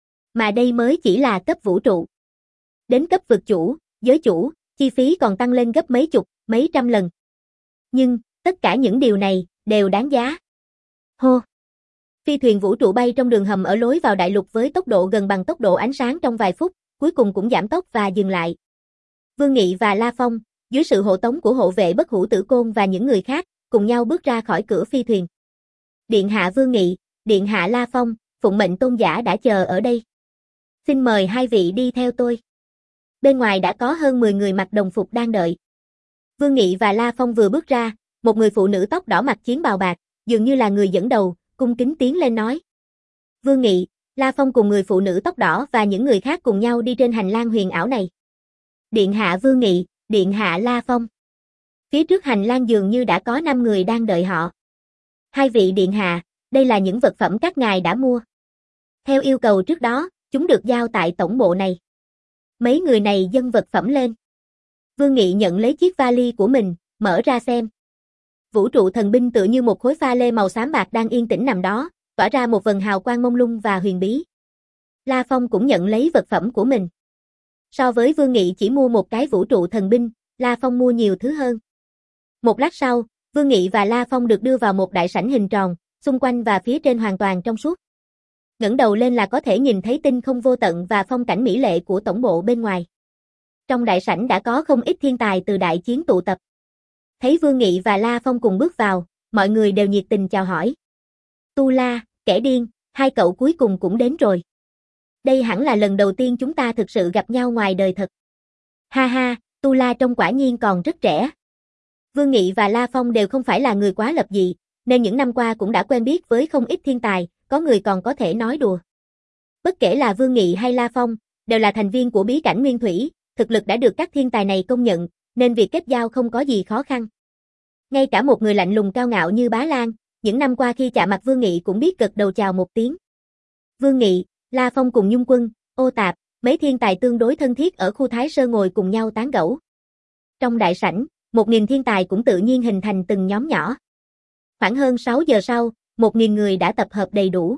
Mà đây mới chỉ là cấp vũ trụ. Đến cấp vực chủ, giới chủ, chi phí còn tăng lên gấp mấy chục, mấy trăm lần. Nhưng, tất cả những điều này, đều đáng giá. Hô! Phi thuyền vũ trụ bay trong đường hầm ở lối vào đại lục với tốc độ gần bằng tốc độ ánh sáng trong vài phút, cuối cùng cũng giảm tốc và dừng lại. Vương Nghị và La Phong, dưới sự hộ tống của hộ vệ bất hủ Tử Côn và những người khác, cùng nhau bước ra khỏi cửa phi thuyền. Điện hạ Vương Nghị, điện hạ La Phong, phụng mệnh tôn giả đã chờ ở đây. Xin mời hai vị đi theo tôi. Bên ngoài đã có hơn mười người mặc đồng phục đang đợi. Vương Nghị và La Phong vừa bước ra, một người phụ nữ tóc đỏ mặc chiến bào bạc, dường như là người dẫn đầu, cung kính tiến lên nói. Vương Nghị, La Phong cùng người phụ nữ tóc đỏ và những người khác cùng nhau đi trên hành lang huyền ảo này. Điện hạ Vương Nghị, Điện hạ La Phong. Phía trước hành lang dường như đã có năm người đang đợi họ. Hai vị điện hạ, đây là những vật phẩm các ngài đã mua. Theo yêu cầu trước đó, chúng được giao tại tổng bộ này. Mấy người này dâng vật phẩm lên. Vương Nghị nhận lấy chiếc vali của mình, mở ra xem. Vũ trụ thần binh tựa như một khối pha lê màu xám bạc đang yên tĩnh nằm đó, tỏa ra một vầng hào quang mông lung và huyền bí. La Phong cũng nhận lấy vật phẩm của mình. So với Vương Nghị chỉ mua một cái vũ trụ thần binh, La Phong mua nhiều thứ hơn. Một lát sau, Vương Nghị và La Phong được đưa vào một đại sảnh hình tròn, xung quanh và phía trên hoàn toàn trong suốt. Ngẩng đầu lên là có thể nhìn thấy tinh không vô tận và phong cảnh mỹ lệ của tổng bộ bên ngoài. Trong đại sảnh đã có không ít thiên tài từ đại chiến tụ tập. Thấy Vương Nghị và La Phong cùng bước vào, mọi người đều nhiệt tình chào hỏi. Tu La, kẻ điên, hai cậu cuối cùng cũng đến rồi. Đây hẳn là lần đầu tiên chúng ta thực sự gặp nhau ngoài đời thật. Ha ha, Tu La trông quả nhiên còn rất trẻ. Vương Nghị và La Phong đều không phải là người quá lập dị, nên những năm qua cũng đã quen biết với không ít thiên tài, có người còn có thể nói đùa. Bất kể là Vương Nghị hay La Phong, đều là thành viên của bí cảnh Nguyên Thủy, thực lực đã được các thiên tài này công nhận, nên việc kết giao không có gì khó khăn. Ngay cả một người lạnh lùng cao ngạo như Bá Lan, những năm qua khi chạm mặt Vương Nghị cũng biết gật đầu chào một tiếng. Vương Nghị, La Phong cùng Nhung Quân, Ô Tạp, mấy thiên tài tương đối thân thiết ở khu Thái Sơ ngồi cùng nhau tán gẫu. Trong đại sảnh, một nghìn thiên tài cũng tự nhiên hình thành từng nhóm nhỏ. Khoảng hơn sáu giờ sau, một nghìn người đã tập hợp đầy đủ.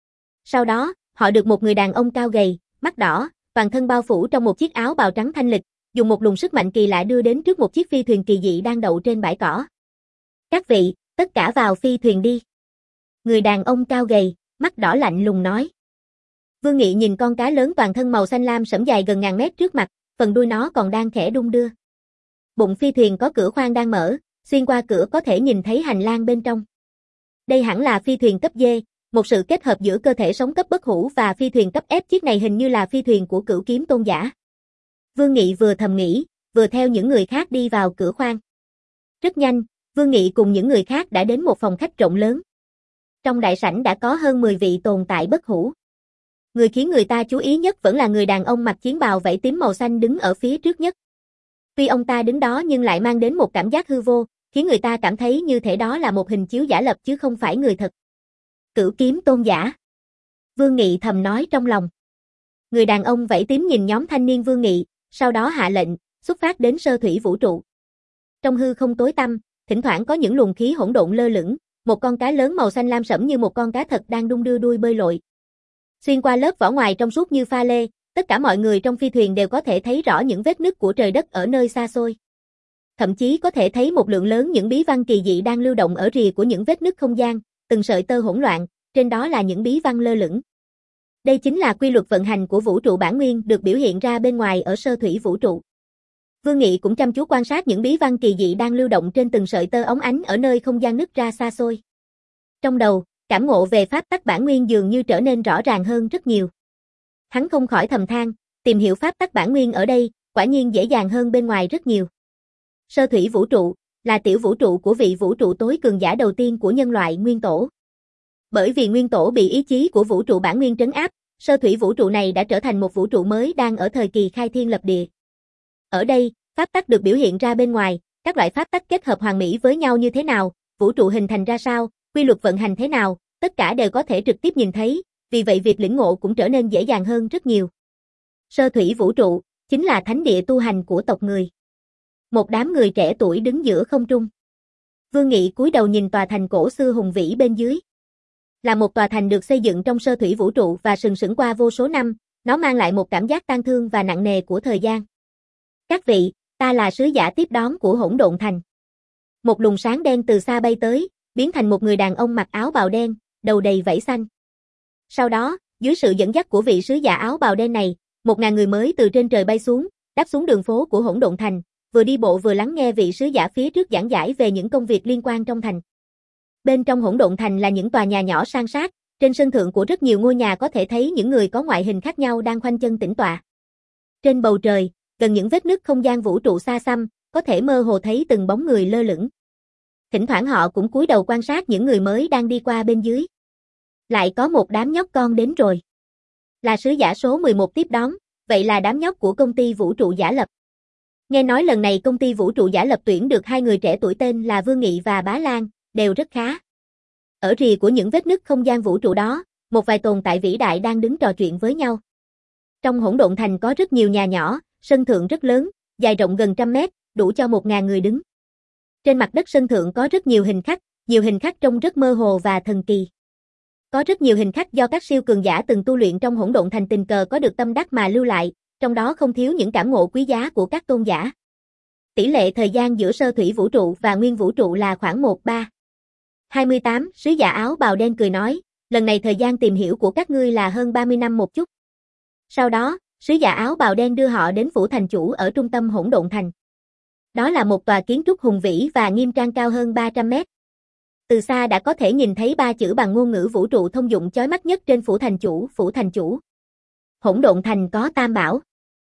Sau đó, họ được một người đàn ông cao gầy, mắt đỏ, toàn thân bao phủ trong một chiếc áo bào trắng thanh lịch, dùng một luồng sức mạnh kỳ lạ đưa đến trước một chiếc phi thuyền kỳ dị đang đậu trên bãi cỏ. Các vị, tất cả vào phi thuyền đi. Người đàn ông cao gầy, mắt đỏ lạnh lùng nói. Vương Nghị nhìn con cá lớn toàn thân màu xanh lam sẫm dài gần ngàn mét trước mặt, phần đuôi nó còn đang khẽ đung đưa. Bụng phi thuyền có cửa khoang đang mở, xuyên qua cửa có thể nhìn thấy hành lang bên trong. Đây hẳn là phi thuyền cấp D, một sự kết hợp giữa cơ thể sống cấp bất hủ và phi thuyền cấp F, chiếc này hình như là phi thuyền của Cửu Kiếm Tôn giả. Vương Nghị vừa thầm nghĩ, vừa theo những người khác đi vào cửa khoang. Rất nhanh, Vương Nghị cùng những người khác đã đến một phòng khách rộng lớn. Trong đại sảnh đã có hơn mười vị tồn tại bất hủ. Người khiến người ta chú ý nhất vẫn là người đàn ông mặc chiến bào vảy tím màu xanh đứng ở phía trước nhất. Tuy ông ta đứng đó nhưng lại mang đến một cảm giác hư vô, khiến người ta cảm thấy như thể đó là một hình chiếu giả lập chứ không phải người thật. Cửu Kiếm Tôn giả. Vương Nghị thầm nói trong lòng. Người đàn ông vảy tím nhìn nhóm thanh niên Vương Nghị, sau đó hạ lệnh, xuất phát đến sơ thủy vũ trụ. Trong hư không tối tăm, thỉnh thoảng có những luồng khí hỗn độn lơ lửng, một con cá lớn màu xanh lam sẫm như một con cá thật đang đung đưa đuôi bơi lội. Xuyên qua lớp vỏ ngoài trong suốt như pha lê, tất cả mọi người trong phi thuyền đều có thể thấy rõ những vết nứt của trời đất ở nơi xa xôi. Thậm chí có thể thấy một lượng lớn những bí văn kỳ dị đang lưu động ở rìa của những vết nứt không gian, từng sợi tơ hỗn loạn, trên đó là những bí văn lơ lửng. Đây chính là quy luật vận hành của vũ trụ bản nguyên được biểu hiện ra bên ngoài ở sơ thủy vũ trụ. Vương Nghị cũng chăm chú quan sát những bí văn kỳ dị đang lưu động trên từng sợi tơ óng ánh ở nơi không gian nứt ra xa xôi. Trong đầu, cảm ngộ về pháp tắc bản nguyên dường như trở nên rõ ràng hơn rất nhiều. Hắn không khỏi thầm than, tìm hiểu pháp tắc bản nguyên ở đây, quả nhiên dễ dàng hơn bên ngoài rất nhiều. Sơ thủy vũ trụ là tiểu vũ trụ của vị vũ trụ tối cường giả đầu tiên của nhân loại Nguyên Tổ. Bởi vì Nguyên Tổ bị ý chí của vũ trụ bản nguyên trấn áp, sơ thủy vũ trụ này đã trở thành một vũ trụ mới đang ở thời kỳ khai thiên lập địa. Ở đây, pháp tắc được biểu hiện ra bên ngoài, các loại pháp tắc kết hợp hoàn mỹ với nhau như thế nào, vũ trụ hình thành ra sao, quy luật vận hành thế nào, tất cả đều có thể trực tiếp nhìn thấy, vì vậy việc lĩnh ngộ cũng trở nên dễ dàng hơn rất nhiều. Sơ thủy vũ trụ chính là thánh địa tu hành của tộc người. Một đám người trẻ tuổi đứng giữa không trung. Vương Nghị cúi đầu nhìn tòa thành cổ xưa hùng vĩ bên dưới. Là một tòa thành được xây dựng trong sơ thủy vũ trụ và sừng sững qua vô số năm, nó mang lại một cảm giác tang thương và nặng nề của thời gian. Các vị, ta là sứ giả tiếp đón của Hỗn Độn Thành. Một luồng sáng đen từ xa bay tới, biến thành một người đàn ông mặc áo bào đen, đầu đầy vảy xanh. Sau đó, dưới sự dẫn dắt của vị sứ giả áo bào đen này, một ngàn người mới từ trên trời bay xuống, đáp xuống đường phố của Hỗn Độn Thành, vừa đi bộ vừa lắng nghe vị sứ giả phía trước giảng giải về những công việc liên quan trong thành. Bên trong Hỗn Độn Thành là những tòa nhà nhỏ san sát, trên sân thượng của rất nhiều ngôi nhà có thể thấy những người có ngoại hình khác nhau đang khoanh chân tĩnh tọa. Trên bầu trời, gần những vết nứt không gian vũ trụ xa xăm, có thể mơ hồ thấy từng bóng người lơ lửng. Thỉnh thoảng họ cũng cúi đầu quan sát những người mới đang đi qua bên dưới. Lại có một đám nhóc con đến rồi. Là sứ giả số mười một tiếp đón, vậy là đám nhóc của công ty vũ trụ giả lập. Nghe nói lần này công ty vũ trụ giả lập tuyển được hai người trẻ tuổi tên là Vương Nghị và Bá Lan, đều rất khá. Ở rìa của những vết nứt không gian vũ trụ đó, một vài tồn tại vĩ đại đang đứng trò chuyện với nhau. Trong hỗn độn thành có rất nhiều nhà nhỏ, sân thượng rất lớn, dài rộng gần trăm mét, đủ cho một ngàn người đứng. Trên mặt đất sân thượng có rất nhiều hình khắc, nhiều hình khắc trông rất mơ hồ và thần kỳ. Có rất nhiều hình khắc do các siêu cường giả từng tu luyện trong hỗn độn thành tình cờ có được tâm đắc mà lưu lại, trong đó không thiếu những cảm ngộ quý giá của các tôn giả. Tỷ lệ thời gian giữa sơ thủy vũ trụ và nguyên vũ trụ là khoảng một ba. hai mươi tám, sứ giả áo bào đen cười nói, lần này thời gian tìm hiểu của các ngươi là hơn ba mươi năm một chút. Sau đó, sứ giả áo bào đen đưa họ đến phủ thành chủ ở trung tâm hỗn độn thành. Đó là một tòa kiến trúc hùng vĩ và nghiêm trang cao hơn ba trăm mét. Từ xa đã có thể nhìn thấy ba chữ bằng ngôn ngữ vũ trụ thông dụng chói mắt nhất trên phủ thành chủ, phủ thành chủ. Hỗn độn thành có tam bảo.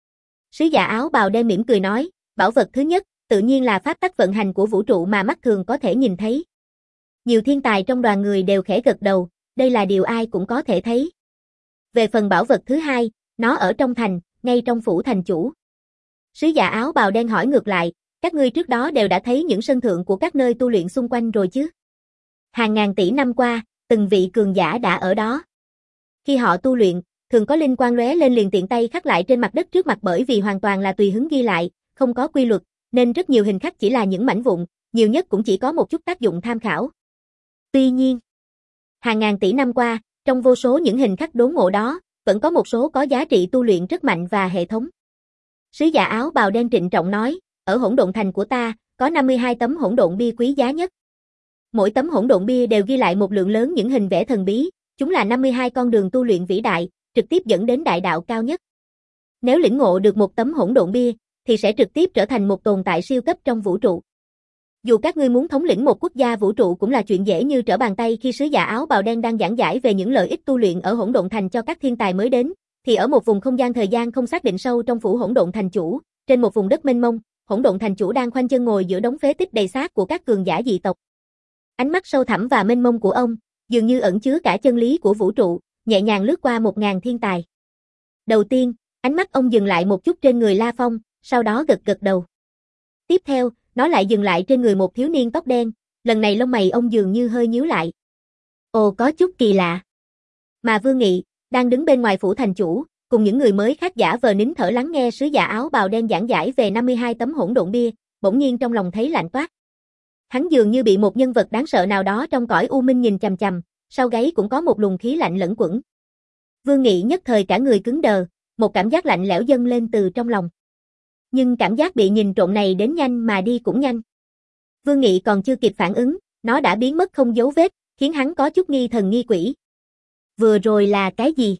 Sứ giả áo bào đen mỉm cười nói, bảo vật thứ nhất, tự nhiên là pháp tắc vận hành của vũ trụ mà mắt thường có thể nhìn thấy. Nhiều thiên tài trong đoàn người đều khẽ gật đầu, đây là điều ai cũng có thể thấy. Về phần bảo vật thứ hai, nó ở trong thành, ngay trong phủ thành chủ. Sứ giả áo bào đen hỏi ngược lại, các ngươi trước đó đều đã thấy những sân thượng của các nơi tu luyện xung quanh rồi chứ? Hàng ngàn tỷ năm qua, từng vị cường giả đã ở đó. Khi họ tu luyện, thường có linh quang lóe lên liền tiện tay khắc lại trên mặt đất trước mặt bởi vì hoàn toàn là tùy hứng ghi lại, không có quy luật, nên rất nhiều hình khắc chỉ là những mảnh vụn, nhiều nhất cũng chỉ có một chút tác dụng tham khảo. Tuy nhiên, hàng ngàn tỷ năm qua, trong vô số những hình khắc đốn ngộ đó, vẫn có một số có giá trị tu luyện rất mạnh và hệ thống. Sứ giả áo bào đen trịnh trọng nói, ở hỗn độn thành của ta, có năm mươi hai tấm hỗn độn bia quý giá nhất. Mỗi tấm hỗn độn bia đều ghi lại một lượng lớn những hình vẽ thần bí, chúng là năm mươi hai con đường tu luyện vĩ đại, trực tiếp dẫn đến đại đạo cao nhất. Nếu lĩnh ngộ được một tấm hỗn độn bia, thì sẽ trực tiếp trở thành một tồn tại siêu cấp trong vũ trụ. Dù các ngươi muốn thống lĩnh một quốc gia vũ trụ cũng là chuyện dễ như trở bàn tay. Khi sứ giả áo bào đen đang giảng giải về những lợi ích tu luyện ở hỗn độn thành cho các thiên tài mới đến, thì ở một vùng không gian thời gian không xác định sâu trong phủ hỗn độn thành chủ, trên một vùng đất mênh mông, hỗn độn thành chủ đang khoanh chân ngồi giữa đống phế tích đầy xác của các cường giả dị tộc. Ánh mắt sâu thẳm và mênh mông của ông, dường như ẩn chứa cả chân lý của vũ trụ, nhẹ nhàng lướt qua một ngàn thiên tài. Đầu tiên, ánh mắt ông dừng lại một chút trên người La Phong, sau đó gật gật đầu. Tiếp theo, nó lại dừng lại trên người một thiếu niên tóc đen, lần này lông mày ông dường như hơi nhíu lại. Ồ, có chút kỳ lạ. Mà Vương Nghị, đang đứng bên ngoài phủ thành chủ, cùng những người mới khác giả vờ nín thở lắng nghe sứ giả áo bào đen giảng giải về năm mươi hai tấm hỗn độn bia, bỗng nhiên trong lòng thấy lạnh toát. Hắn dường như bị một nhân vật đáng sợ nào đó trong cõi u minh nhìn chằm chằm, sau gáy cũng có một luồng khí lạnh lẫn quẩn. Vương Nghị nhất thời cả người cứng đờ, một cảm giác lạnh lẽo dâng lên từ trong lòng. Nhưng cảm giác bị nhìn trộm này đến nhanh mà đi cũng nhanh. Vương Nghị còn chưa kịp phản ứng, nó đã biến mất không dấu vết, khiến hắn có chút nghi thần nghi quỷ. Vừa rồi là cái gì?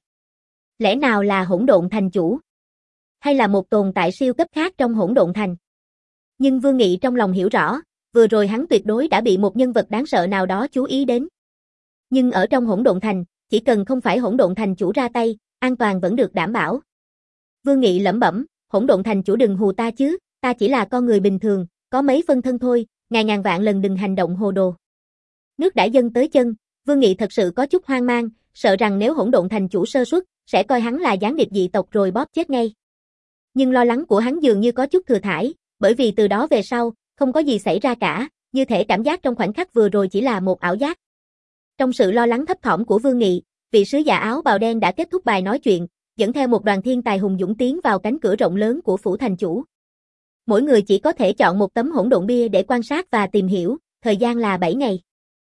Lẽ nào là hỗn độn thành chủ? Hay là một tồn tại siêu cấp khác trong hỗn độn thành? Nhưng Vương Nghị trong lòng hiểu rõ, vừa rồi hắn tuyệt đối đã bị một nhân vật đáng sợ nào đó chú ý đến. Nhưng ở trong hỗn độn thành, chỉ cần không phải hỗn độn thành chủ ra tay, an toàn vẫn được đảm bảo. Vương Nghị lẩm bẩm, hỗn độn thành chủ đừng hù ta chứ, ta chỉ là con người bình thường, có mấy phân thân thôi, ngàn ngàn vạn lần đừng hành động hồ đồ. Nước đã dâng tới chân, Vương Nghị thật sự có chút hoang mang, sợ rằng nếu hỗn độn thành chủ sơ suất, sẽ coi hắn là gián điệp dị tộc rồi bóp chết ngay. Nhưng lo lắng của hắn dường như có chút thừa thãi, bởi vì từ đó về sau, không có gì xảy ra cả, như thể cảm giác trong khoảnh khắc vừa rồi chỉ là một ảo giác. Trong sự lo lắng thấp thỏm của Vương Nghị, vị sứ giả áo bào đen đã kết thúc bài nói chuyện, dẫn theo một đoàn thiên tài hùng dũng tiến vào cánh cửa rộng lớn của phủ thành chủ. Mỗi người chỉ có thể chọn một tấm hỗn độn bia để quan sát và tìm hiểu, thời gian là bảy ngày.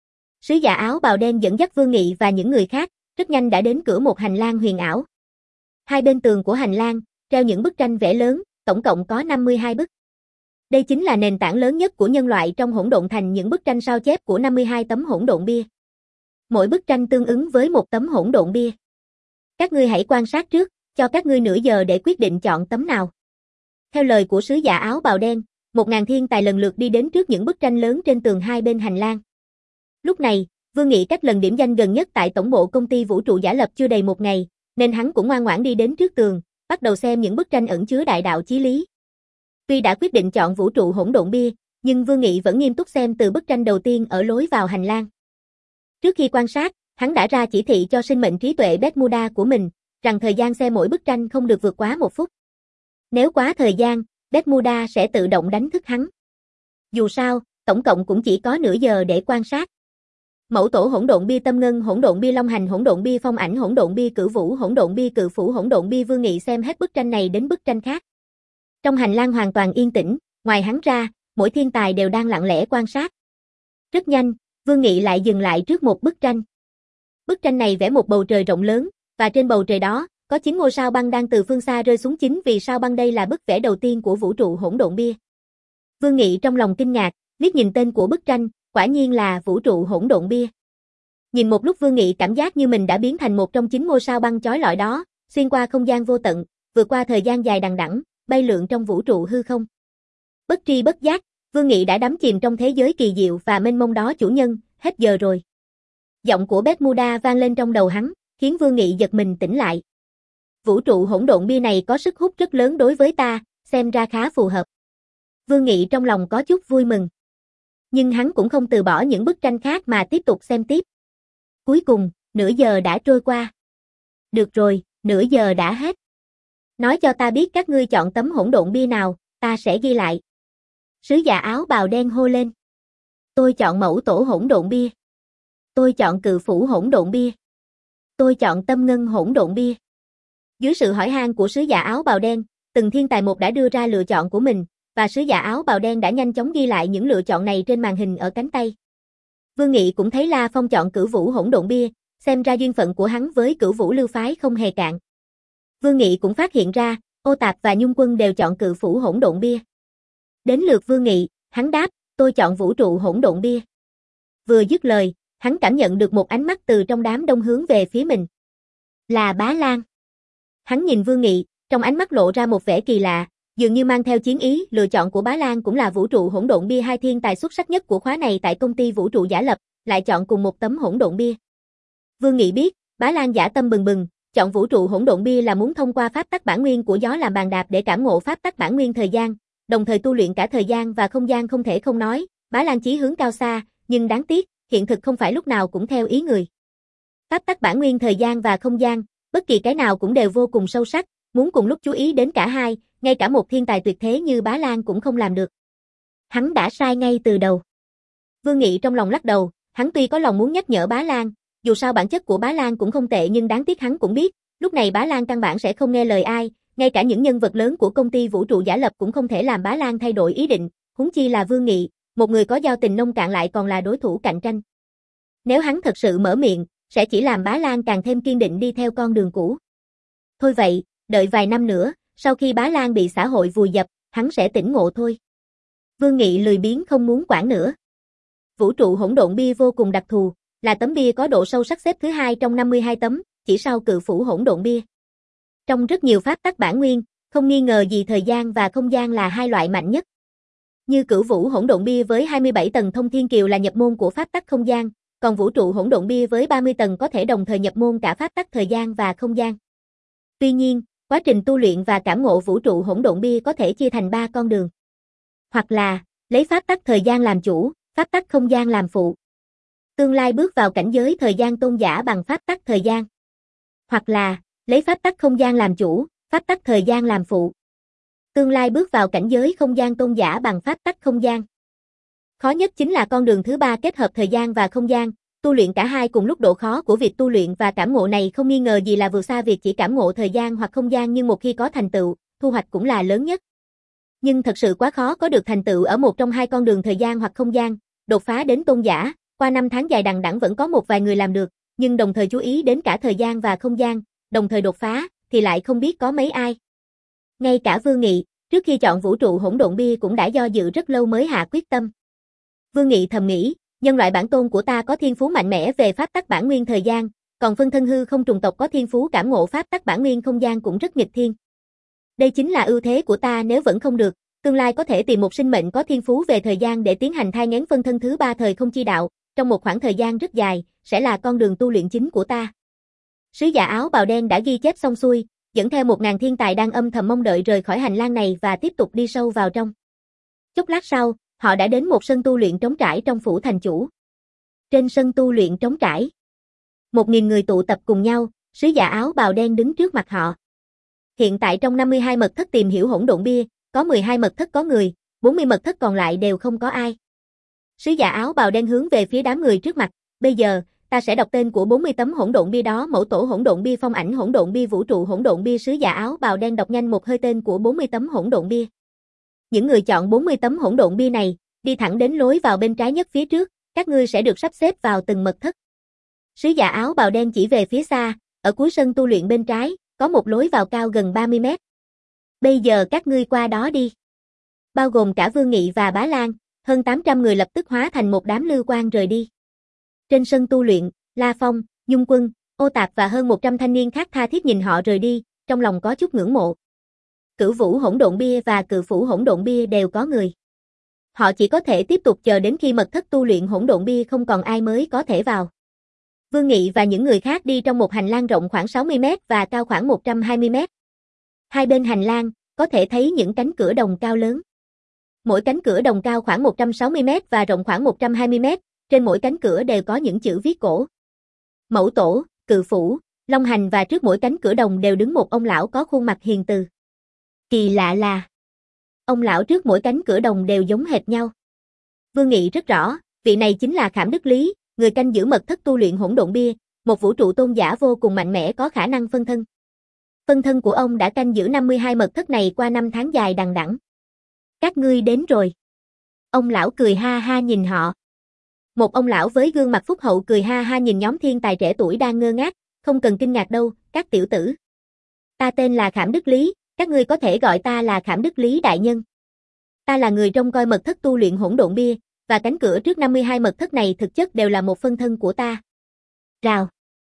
Sứ giả áo bào đen dẫn dắt Vương Nghị và những người khác, rất nhanh đã đến cửa một hành lang huyền ảo. Hai bên tường của hành lang, treo những bức tranh vẽ lớn, tổng cộng có năm mươi hai bức. Đây chính là nền tảng lớn nhất của nhân loại trong hỗn độn thành, những bức tranh sao chép của năm mươi hai tấm hỗn độn bia. Mỗi bức tranh tương ứng với một tấm hỗn độn bia. Các ngươi hãy quan sát trước, cho các ngươi nửa giờ để quyết định chọn tấm nào. Theo lời của sứ giả áo bào đen, một ngàn thiên tài lần lượt đi đến trước những bức tranh lớn trên tường hai bên hành lang. Lúc này, Vương Nghị cách lần điểm danh gần nhất tại tổng bộ công ty vũ trụ giả lập chưa đầy một ngày, nên hắn cũng ngoan ngoãn đi đến trước tường, bắt đầu xem những bức tranh ẩn chứa đại đạo chí lý. Tuy đã quyết định chọn vũ trụ hỗn độn bia, nhưng Vương Nghị vẫn nghiêm túc xem từ bức tranh đầu tiên ở lối vào hành lang. Trước khi quan sát, hắn đã ra chỉ thị cho sinh mệnh trí tuệ Bermuda của mình, rằng thời gian xem mỗi bức tranh không được vượt quá một phút. Nếu quá thời gian, Bermuda sẽ tự động đánh thức hắn. Dù sao, tổng cộng cũng chỉ có nửa giờ để quan sát. Mẫu tổ hỗn độn bia tâm ngân, hỗn độn bia long hành, hỗn độn bia phong ảnh, hỗn độn bia cửu vũ, hỗn độn bia cự phủ, hỗn độn bia Vương Nghị xem hết bức tranh này đến bức tranh khác. Trong hành lang hoàn toàn yên tĩnh, ngoài hắn ra, mỗi thiên tài đều đang lặng lẽ quan sát. Rất nhanh, Vương Nghị lại dừng lại trước một bức tranh. Bức tranh này vẽ một bầu trời rộng lớn, và trên bầu trời đó, có chín ngôi sao băng đang từ phương xa rơi xuống. Chính vì sao băng đây là bức vẽ đầu tiên của vũ trụ hỗn độn bia. Vương Nghị trong lòng kinh ngạc, liếc nhìn tên của bức tranh, quả nhiên là vũ trụ hỗn độn bia. Nhìn một lúc Vương Nghị cảm giác như mình đã biến thành một trong chín ngôi sao băng chói lọi đó, xuyên qua không gian vô tận, vượt qua thời gian dài đằng đẵng, bay lượn trong vũ trụ hư không. Bất tri bất giác, Vương Nghị đã đắm chìm trong thế giới kỳ diệu và mênh mông đó. Chủ nhân, hết giờ rồi. Giọng của Bermuda vang lên trong đầu hắn, khiến Vương Nghị giật mình tỉnh lại. Vũ trụ hỗn độn bia này có sức hút rất lớn đối với ta, xem ra khá phù hợp. Vương Nghị trong lòng có chút vui mừng. Nhưng hắn cũng không từ bỏ những bức tranh khác mà tiếp tục xem tiếp. Cuối cùng, nửa giờ đã trôi qua. Được rồi, nửa giờ đã hết. Nói cho ta biết các ngươi chọn tấm hỗn độn bia nào, ta sẽ ghi lại. Sứ giả áo bào đen hô lên. Tôi chọn mẫu tổ hỗn độn bia. Tôi chọn cự phủ hỗn độn bia. Tôi chọn tâm ngân hỗn độn bia. Dưới sự hỏi han của sứ giả áo bào đen, từng thiên tài một đã đưa ra lựa chọn của mình, và sứ giả áo bào đen đã nhanh chóng ghi lại những lựa chọn này trên màn hình ở cánh tay. Vương Nghị cũng thấy La Phong chọn cửu vũ hỗn độn bia, xem ra duyên phận của hắn với cửu vũ lưu phái không hề cạn. Vương Nghị cũng phát hiện ra, Ô Tạp và Nhung Quân đều chọn cự phủ hỗn độn bia. Đến lượt Vương Nghị, hắn đáp, tôi chọn vũ trụ hỗn độn bia. Vừa dứt lời, hắn cảm nhận được một ánh mắt từ trong đám đông hướng về phía mình. Là Bá Lan. Hắn nhìn Vương Nghị, trong ánh mắt lộ ra một vẻ kỳ lạ, dường như mang theo chiến ý. Lựa chọn của Bá Lan cũng là vũ trụ hỗn độn bia. Hai thiên tài xuất sắc nhất của khóa này tại công ty vũ trụ giả lập, lại chọn cùng một tấm hỗn độn bia. Vương Nghị biết, Bá Lan dã tâm bừng bừng, chọn vũ trụ hỗn độn bia là muốn thông qua pháp tắc bản nguyên của gió làm bàn đạp để cảm ngộ pháp tắc bản nguyên thời gian, đồng thời tu luyện cả thời gian và không gian. Không thể không nói, Bá Lan chí hướng cao xa, nhưng đáng tiếc, hiện thực không phải lúc nào cũng theo ý người. Pháp tắc bản nguyên thời gian và không gian, bất kỳ cái nào cũng đều vô cùng sâu sắc, muốn cùng lúc chú ý đến cả hai, ngay cả một thiên tài tuyệt thế như Bá Lan cũng không làm được. Hắn đã sai ngay từ đầu. Vương Nghị trong lòng lắc đầu, hắn tuy có lòng muốn nhắc nhở Bá Lan, dù sao bản chất của Bá Lan cũng không tệ, nhưng đáng tiếc hắn cũng biết, lúc này Bá Lan căn bản sẽ không nghe lời ai, ngay cả những nhân vật lớn của công ty vũ trụ giả lập cũng không thể làm Bá Lan thay đổi ý định, huống chi là Vương Nghị, một người có giao tình nông cạn lại còn là đối thủ cạnh tranh. Nếu hắn thật sự mở miệng, sẽ chỉ làm Bá Lan càng thêm kiên định đi theo con đường cũ. Thôi vậy, đợi vài năm nữa, sau khi Bá Lan bị xã hội vùi dập, hắn sẽ tỉnh ngộ thôi. Vương Nghị lười biếng không muốn quản nữa. Vũ trụ hỗn độn bia vô cùng đặc thù, là tấm bia có độ sâu sắc xếp thứ hai trong năm mươi hai tấm, chỉ sau cự phủ hỗn độn bia. Trong rất nhiều pháp tắc bản nguyên, không nghi ngờ gì thời gian và không gian là hai loại mạnh nhất. Như cửu vũ hỗn độn bia với hai mươi bảy tầng thông thiên kiều là nhập môn của pháp tắc không gian, còn vũ trụ hỗn độn bia với ba mươi tầng có thể đồng thời nhập môn cả pháp tắc thời gian và không gian. Tuy nhiên, quá trình tu luyện và cảm ngộ vũ trụ hỗn độn bia có thể chia thành ba con đường. Hoặc là, lấy pháp tắc thời gian làm chủ, pháp tắc không gian làm phụ. Tương lai bước vào cảnh giới thời gian tôn giả bằng pháp tắc thời gian. Hoặc là, lấy pháp tắc không gian làm chủ, pháp tắc thời gian làm phụ. Tương lai bước vào cảnh giới không gian tôn giả bằng pháp tắc không gian. Khó nhất chính là con đường thứ ba, kết hợp thời gian và không gian, tu luyện cả hai cùng lúc. Độ khó của việc tu luyện và cảm ngộ này không nghi ngờ gì là vượt xa việc chỉ cảm ngộ thời gian hoặc không gian, nhưng một khi có thành tựu, thu hoạch cũng là lớn nhất. Nhưng thật sự quá khó có được thành tựu ở một trong hai con đường thời gian hoặc không gian, đột phá đến tôn giả, qua năm tháng dài đằng đẵng vẫn có một vài người làm được, nhưng đồng thời chú ý đến cả thời gian và không gian, đồng thời đột phá, thì lại không biết có mấy ai. Ngay cả Vương Nghị, trước khi chọn vũ trụ hỗn độn bia cũng đã do dự rất lâu mới hạ quyết tâm. Vương Nghị thầm nghĩ, nhân loại bản tôn của ta có thiên phú mạnh mẽ về pháp tắc bản nguyên thời gian, còn phân thân hư không trùng tộc có thiên phú cảm ngộ pháp tắc bản nguyên không gian cũng rất nghịch thiên. Đây chính là ưu thế của ta, nếu vẫn không được, tương lai có thể tìm một sinh mệnh có thiên phú về thời gian để tiến hành thai nghén phân thân thứ ba thời không chi đạo, trong một khoảng thời gian rất dài, sẽ là con đường tu luyện chính của ta. Sứ giả áo bào đen đã ghi chép xong xuôi, dẫn theo một ngàn thiên tài đang âm thầm mong đợi rời khỏi hành lang này và tiếp tục đi sâu vào trong. Chốc lát sau, họ đã đến một sân tu luyện trống trải trong phủ thành chủ. Trên sân tu luyện trống trải, một nghìn người tụ tập cùng nhau, sứ giả áo bào đen đứng trước mặt họ. Hiện tại trong năm mươi hai mật thất tìm hiểu hỗn độn bia, có mười hai mật thất có người, bốn mươi mật thất còn lại đều không có ai. Sứ giả áo bào đen hướng về phía đám người trước mặt, bây giờ, ta sẽ đọc tên của bốn mươi tấm hỗn độn bia đó, mẫu tổ hỗn độn bia, phong ảnh hỗn độn bia, vũ trụ hỗn độn bia. Sứ giả áo bào đen đọc nhanh một hơi tên của bốn mươi tấm hỗn độn bia. Những người chọn bốn mươi tấm hỗn độn bia này, đi thẳng đến lối vào bên trái nhất phía trước, các ngươi sẽ được sắp xếp vào từng mật thất. Sứ giả áo bào đen chỉ về phía xa, ở cuối sân tu luyện bên trái, có một lối vào cao gần ba mươi mét. Bây giờ các ngươi qua đó đi. Bao gồm cả Vương Nghị và Bá Lan, hơn tám trăm người lập tức hóa thành một đám lưu quang rời đi. Trên sân tu luyện, La Phong, Nhung Quân, Ô Tạp và hơn một trăm thanh niên khác tha thiết nhìn họ rời đi, trong lòng có chút ngưỡng mộ. Cửu Vũ hỗn độn bia và Cự Phủ hỗn độn bia đều có người. Họ chỉ có thể tiếp tục chờ đến khi mật thất tu luyện hỗn độn bia không còn ai mới có thể vào. Vương Nghị và những người khác đi trong một hành lang rộng khoảng sáu mươi mét và cao khoảng một trăm hai mươi mét. Hai bên hành lang, có thể thấy những cánh cửa đồng cao lớn. Mỗi cánh cửa đồng cao khoảng một trăm sáu mươi mét và rộng khoảng một trăm hai mươi mét, trên mỗi cánh cửa đều có những chữ viết cổ. Mẫu Tổ, Cự Phủ, Long Hành và trước mỗi cánh cửa đồng đều đứng một ông lão có khuôn mặt hiền từ. Kỳ lạ là, ông lão trước mỗi cánh cửa đồng đều giống hệt nhau. Vương Nghị rất rõ, vị này chính là Khảm Đức Lý, người canh giữ mật thất tu luyện hỗn độn bia, một vũ trụ tôn giả vô cùng mạnh mẽ có khả năng phân thân. Phân thân của ông đã canh giữ năm mươi hai mật thất này qua năm tháng dài đằng đẵng. Các ngươi đến rồi. Ông lão cười ha ha nhìn họ. Một ông lão với gương mặt phúc hậu cười ha ha nhìn nhóm thiên tài trẻ tuổi đang ngơ ngác, không cần kinh ngạc đâu, các tiểu tử. Ta tên là Khảm Đức Lý, các ngươi có thể gọi ta là Khảm Đức Lý đại nhân. Ta là người trông coi mật thất tu luyện hỗn độn bia, và cánh cửa trước năm mươi hai mật thất này thực chất đều là một phân thân của ta. Rào.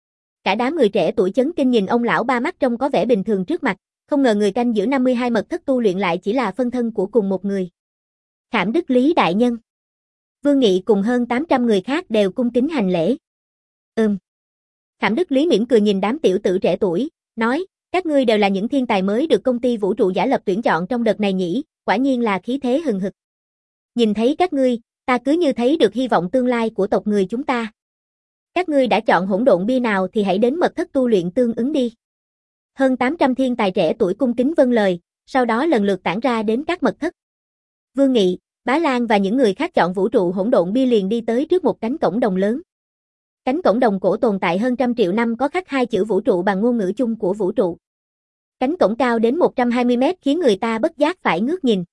Cả đám người trẻ tuổi chấn kinh nhìn ông lão ba mắt trông có vẻ bình thường trước mặt, không ngờ người canh giữ năm mươi hai mật thất tu luyện lại chỉ là phân thân của cùng một người. Khảm Đức Lý đại nhân. Vương Nghị cùng hơn tám trăm người khác đều cung kính hành lễ. Ừm. Khảm Đức Lý mỉm cười nhìn đám tiểu tử trẻ tuổi, nói, các ngươi đều là những thiên tài mới được công ty vũ trụ giả lập tuyển chọn trong đợt này nhỉ, quả nhiên là khí thế hừng hực. Nhìn thấy các ngươi, ta cứ như thấy được hy vọng tương lai của tộc người chúng ta. Các ngươi đã chọn hỗn độn bia nào thì hãy đến mật thất tu luyện tương ứng đi. Hơn tám trăm thiên tài trẻ tuổi cung kính vâng lời, sau đó lần lượt tản ra đến các mật thất. Vương Nghị, Bá Lan và những người khác chọn vũ trụ hỗn độn bia liền đi tới trước một cánh cổng đồng lớn. Cánh cổng đồng cổ tồn tại hơn trăm triệu năm có khắc hai chữ vũ trụ bằng ngôn ngữ chung của vũ trụ. Cánh cổng cao đến một trăm hai mươi mét khiến người ta bất giác phải ngước nhìn.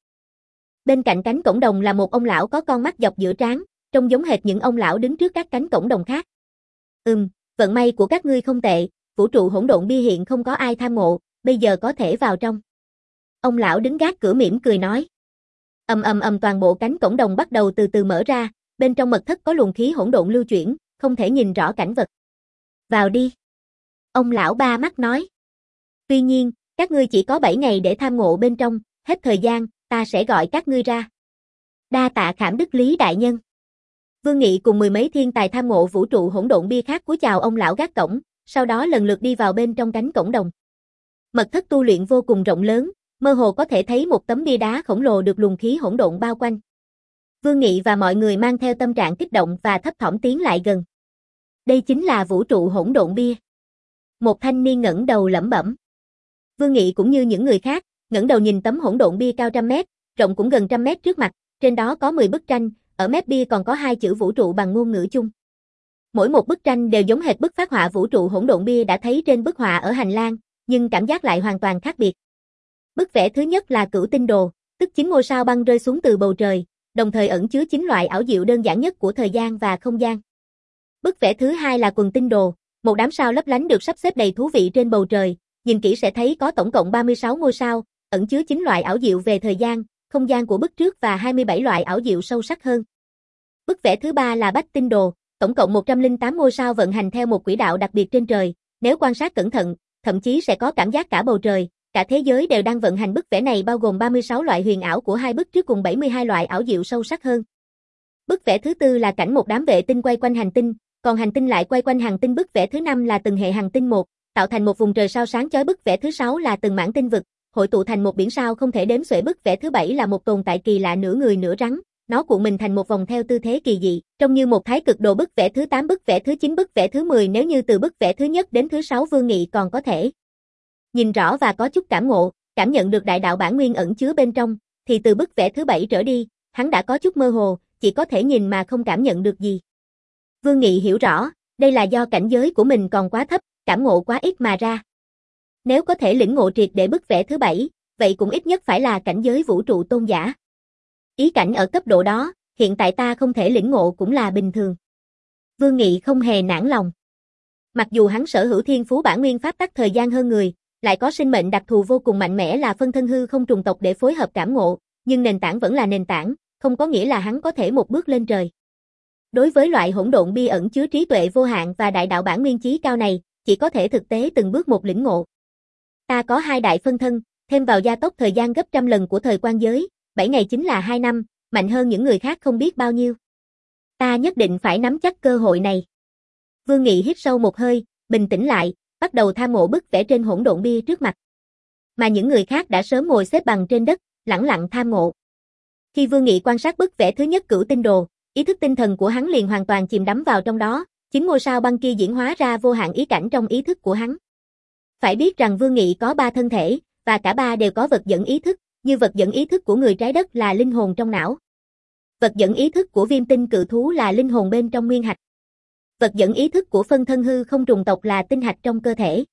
Bên cạnh cánh cổng đồng là một ông lão có con mắt dọc giữa trán, trông giống hệt những ông lão đứng trước các cánh cổng đồng khác. Ừm, vận may của các ngươi không tệ, vũ trụ hỗn độn bia hiện không có ai tham ngộ, bây giờ có thể vào trong. Ông lão đứng gác cửa mỉm cười nói. Ầm ầm ầm toàn bộ cánh cổng đồng bắt đầu từ từ mở ra, bên trong mật thất có luồng khí hỗn độn lưu chuyển, không thể nhìn rõ cảnh vật. Vào đi. Ông lão ba mắt nói. Tuy nhiên, các ngươi chỉ có bảy ngày để tham ngộ bên trong, hết thời gian, ta sẽ gọi các ngươi ra. Đa tạ Khảm Đức Lý đại nhân. Vương Nghị cùng mười mấy thiên tài tham ngộ vũ trụ hỗn độn bia khác cúi chào ông lão gác cổng, sau đó lần lượt đi vào bên trong cánh cổng đồng. Mật thất tu luyện vô cùng rộng lớn, mơ hồ có thể thấy một tấm bia đá khổng lồ được luồng khí hỗn độn bao quanh. Vương Nghị và mọi người mang theo tâm trạng kích động và thấp thỏm tiến lại gần. Đây chính là vũ trụ hỗn độn bia. Một thanh niên ngẩng đầu lẩm bẩm. Vương Nghị cũng như những người khác, ngẩng đầu nhìn tấm hỗn độn bia cao trăm mét, rộng cũng gần trăm mét trước mặt, trên đó có mười bức tranh, ở mép bia còn có hai chữ vũ trụ bằng ngôn ngữ chung. Mỗi một bức tranh đều giống hệt bức phác họa vũ trụ hỗn độn bia đã thấy trên bức họa ở hành lang, nhưng cảm giác lại hoàn toàn khác biệt. Bức vẽ thứ nhất là Cửu Tinh Đồ, tức chín ngôi sao băng rơi xuống từ bầu trời, đồng thời ẩn chứa chín loại ảo diệu đơn giản nhất của thời gian và không gian. Bức vẽ thứ hai là Quần Tinh Đồ, một đám sao lấp lánh được sắp xếp đầy thú vị trên bầu trời, nhìn kỹ sẽ thấy có tổng cộng ba mươi sáu ngôi sao, ẩn chứa chín loại ảo diệu về thời gian, không gian của bức trước và hai mươi bảy loại ảo diệu sâu sắc hơn. Bức vẽ thứ ba là Bách Tinh Đồ, tổng cộng một trăm lẻ tám ngôi sao vận hành theo một quỹ đạo đặc biệt trên trời, nếu quan sát cẩn thận, thậm chí sẽ có cảm giác cả bầu trời, cả thế giới đều đang vận hành. Bức vẽ này bao gồm ba mươi sáu loại huyền ảo của hai bức trước cùng bảy mươi hai loại ảo diệu sâu sắc hơn. Bức vẽ thứ tư là cảnh một đám vệ tinh quay quanh hành tinh, còn hành tinh lại quay quanh hành tinh. Bức vẽ thứ năm là từng hệ hành tinh một, tạo thành một vùng trời sao sáng chói. Bức vẽ thứ sáu là từng mảng tinh vực, hội tụ thành một biển sao không thể đếm xuể. Bức vẽ thứ bảy là một tồn tại kỳ lạ nửa người nửa rắn, nó cuộn mình thành một vòng theo tư thế kỳ dị, trông như một thái cực đồ. Bức vẽ thứ tám, bức vẽ thứ chín, bức vẽ thứ mười. Nếu như từ bức vẽ thứ nhất đến thứ sáu Vương Nghị còn có thể nhìn rõ và có chút cảm ngộ, cảm nhận được đại đạo bản nguyên ẩn chứa bên trong, thì từ bức vẽ thứ bảy trở đi, hắn đã có chút mơ hồ, chỉ có thể nhìn mà không cảm nhận được gì. Vương Nghị hiểu rõ, đây là do cảnh giới của mình còn quá thấp, cảm ngộ quá ít mà ra. Nếu có thể lĩnh ngộ triệt để bức vẽ thứ bảy, vậy cũng ít nhất phải là cảnh giới vũ trụ tôn giả. Ý cảnh ở cấp độ đó, hiện tại ta không thể lĩnh ngộ cũng là bình thường. Vương Nghị không hề nản lòng. Mặc dù hắn sở hữu thiên phú bản nguyên pháp tắc thời gian hơn người, lại có sinh mệnh đặc thù vô cùng mạnh mẽ là phân thân hư không trùng tộc để phối hợp cảm ngộ, nhưng nền tảng vẫn là nền tảng, không có nghĩa là hắn có thể một bước lên trời. Đối với loại hỗn độn bi ẩn chứa trí tuệ vô hạn và đại đạo bản nguyên chí cao này, chỉ có thể thực tế từng bước một lĩnh ngộ. Ta có hai đại phân thân, thêm vào gia tốc thời gian gấp trăm lần của thời quan giới, bảy ngày chính là hai năm, mạnh hơn những người khác không biết bao nhiêu. Ta nhất định phải nắm chắc cơ hội này. Vương Nghị hít sâu một hơi, bình tĩnh lại, bắt đầu tham ngộ bức vẽ trên hỗn độn bia trước mặt. Mà những người khác đã sớm ngồi xếp bằng trên đất, lẳng lặng tham ngộ. Khi Vương Nghị quan sát bức vẽ thứ nhất Cửu Tinh Đồ, ý thức tinh thần của hắn liền hoàn toàn chìm đắm vào trong đó, chính ngôi sao băng kia diễn hóa ra vô hạn ý cảnh trong ý thức của hắn. Phải biết rằng Vương Nghị có ba thân thể, và cả ba đều có vật dẫn ý thức, như vật dẫn ý thức của người trái đất là linh hồn trong não. Vật dẫn ý thức của viêm tinh cự thú là linh hồn bên trong nguyên hạch. Vật dẫn ý thức của phân thân hư không trùng tộc là tinh hạch trong cơ thể.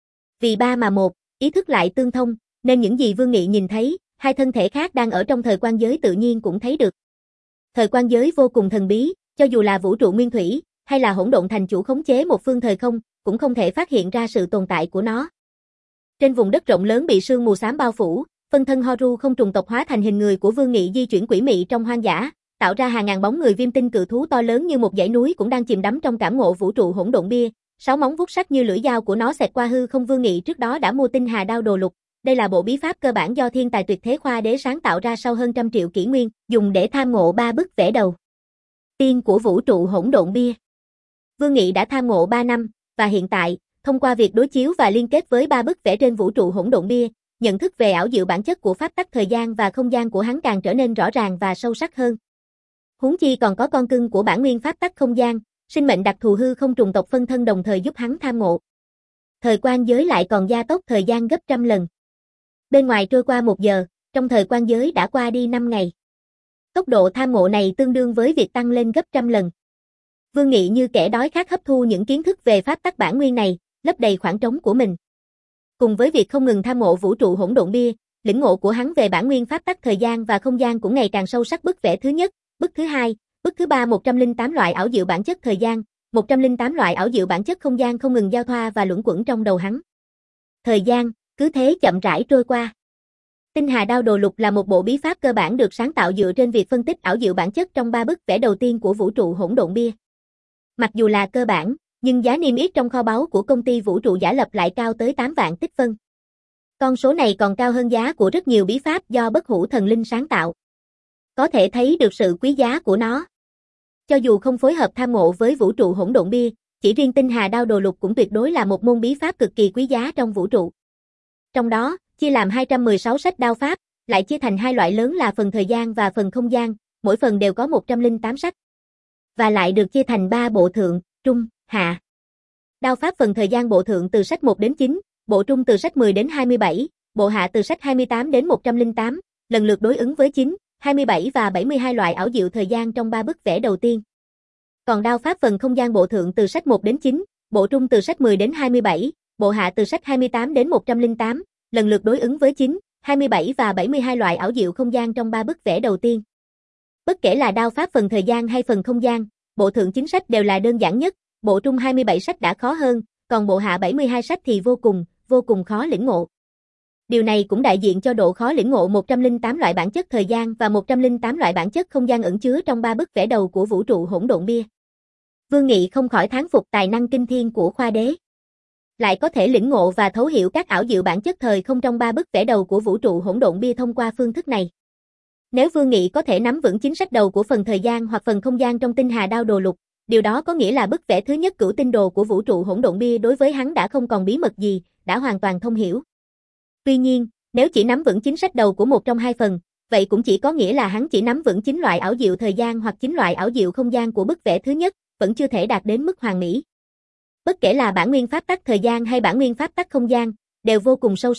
Vì ba mà một, ý thức lại tương thông, nên những gì Vương Nghị nhìn thấy, hai thân thể khác đang ở trong thời quan giới tự nhiên cũng thấy được. Thời quan giới vô cùng thần bí, cho dù là vũ trụ nguyên thủy, hay là hỗn độn thành chủ khống chế một phương thời không, cũng không thể phát hiện ra sự tồn tại của nó. Trên vùng đất rộng lớn bị sương mù xám bao phủ, phân thân Horu không trùng tộc hóa thành hình người của Vương Nghị di chuyển quỷ mị trong hoang dã, tạo ra hàng ngàn bóng người viêm tinh cự thú to lớn như một dãy núi cũng đang chìm đắm trong cảm ngộ vũ trụ hỗn độn bia, sáu móng vuốt sắc như lưỡi dao của nó xẹt qua hư không. Vương Nghị trước đó đã mua tinh hà đao đồ lục, đây là bộ bí pháp cơ bản do thiên tài tuyệt thế Khoa Đế sáng tạo ra sau hơn trăm triệu kỷ nguyên, dùng để tham ngộ ba bức vẽ đầu tiên của vũ trụ hỗn độn bia. Vương Nghị đã tham ngộ ba năm, và hiện tại, thông qua việc đối chiếu và liên kết với ba bức vẽ trên vũ trụ hỗn độn bia, nhận thức về ảo diệu bản chất của pháp tắc thời gian và không gian của hắn càng trở nên rõ ràng và sâu sắc hơn. Huống chi còn có con cưng của bản nguyên pháp tắc không gian, sinh mệnh đặc thù hư không trùng tộc phân thân đồng thời giúp hắn tham ngộ. Thời quan giới lại còn gia tốc thời gian gấp trăm lần. Bên ngoài trôi qua một giờ, trong thời quan giới đã qua đi năm ngày. Tốc độ tham ngộ này tương đương với việc tăng lên gấp trăm lần. Vương Nghị như kẻ đói khát hấp thu những kiến thức về pháp tắc bản nguyên này, lấp đầy khoảng trống của mình. Cùng với việc không ngừng tham ngộ vũ trụ hỗn độn bia, lĩnh ngộ của hắn về bản nguyên pháp tắc thời gian và không gian cũng ngày càng sâu sắc. Bức vẽ thứ nhất, bức thứ hai, bức thứ ba một trăm lẻ tám loại ảo diệu bản chất thời gian, một trăm lẻ tám loại ảo diệu bản chất không gian không ngừng giao thoa và luẩn quẩn trong đầu hắn. Thời gian cứ thế chậm rãi trôi qua. Tinh hà đao đồ lục là một bộ bí pháp cơ bản được sáng tạo dựa trên việc phân tích ảo diệu bản chất trong ba bức vẽ đầu tiên của vũ trụ hỗn độn bia. Mặc dù là cơ bản, nhưng giá niêm yết trong kho báu của công ty vũ trụ giả lập lại cao tới tám vạn tích phân. Con số này còn cao hơn giá của rất nhiều bí pháp do bất hủ thần linh sáng tạo. Có thể thấy được sự quý giá của nó. Cho dù không phối hợp tham ngộ với vũ trụ hỗn độn bia, chỉ riêng tinh hà đao đồ lục cũng tuyệt đối là một môn bí pháp cực kỳ quý giá trong vũ trụ. Trong đó, chia làm hai trăm mười sáu sách đao pháp, lại chia thành hai loại lớn là phần thời gian và phần không gian, mỗi phần đều có một trăm lẻ tám sách. Và lại được chia thành ba bộ thượng, trung, hạ. Đao pháp phần thời gian bộ thượng từ sách một đến chín, bộ trung từ sách mười đến hai mươi bảy, bộ hạ từ sách hai mươi tám đến một trăm lẻ tám, lần lượt đối ứng với chín, hai mươi bảy và bảy mươi hai loại ảo diệu thời gian trong ba bức vẽ đầu tiên. Còn đao pháp phần không gian bộ thượng từ sách một đến chín, bộ trung từ sách mười đến hai mươi bảy, bộ hạ từ sách hai mươi tám đến một trăm lẻ tám, lần lượt đối ứng với chín, hai mươi bảy và bảy mươi hai loại ảo diệu không gian trong ba bức vẽ đầu tiên. Bất kể là đao pháp phần thời gian hay phần không gian, bộ thượng chín sách đều là đơn giản nhất, bộ trung hai mươi bảy sách đã khó hơn, còn bộ hạ bảy mươi hai sách thì vô cùng, vô cùng khó lĩnh ngộ. Điều này cũng đại diện cho độ khó lĩnh ngộ một trăm lẻ tám loại bản chất thời gian và một trăm lẻ tám loại bản chất không gian ẩn chứa trong ba bức vẽ đầu của vũ trụ hỗn độn bia. Vương Nghị không khỏi thán phục tài năng kinh thiên của Khoa Đế. Lại có thể lĩnh ngộ và thấu hiểu các ảo diệu bản chất thời không trong ba bức vẽ đầu của vũ trụ hỗn độn bia thông qua phương thức này. Nếu Vương Nghị có thể nắm vững chính sách đầu của phần thời gian hoặc phần không gian trong tinh hà đao đồ lục, điều đó có nghĩa là bức vẽ thứ nhất Cửu Tinh Đồ của vũ trụ hỗn độn bia đối với hắn đã không còn bí mật gì, đã hoàn toàn thông hiểu. Tuy nhiên, nếu chỉ nắm vững chính sách đầu của một trong hai phần, vậy cũng chỉ có nghĩa là hắn chỉ nắm vững chín loại ảo diệu thời gian hoặc chín loại ảo diệu không gian của bức vẽ thứ nhất, vẫn chưa thể đạt đến mức hoàn mỹ. Bất kể là bản nguyên pháp tắc thời gian hay bản nguyên pháp tắc không gian, đều vô cùng sâu sắc,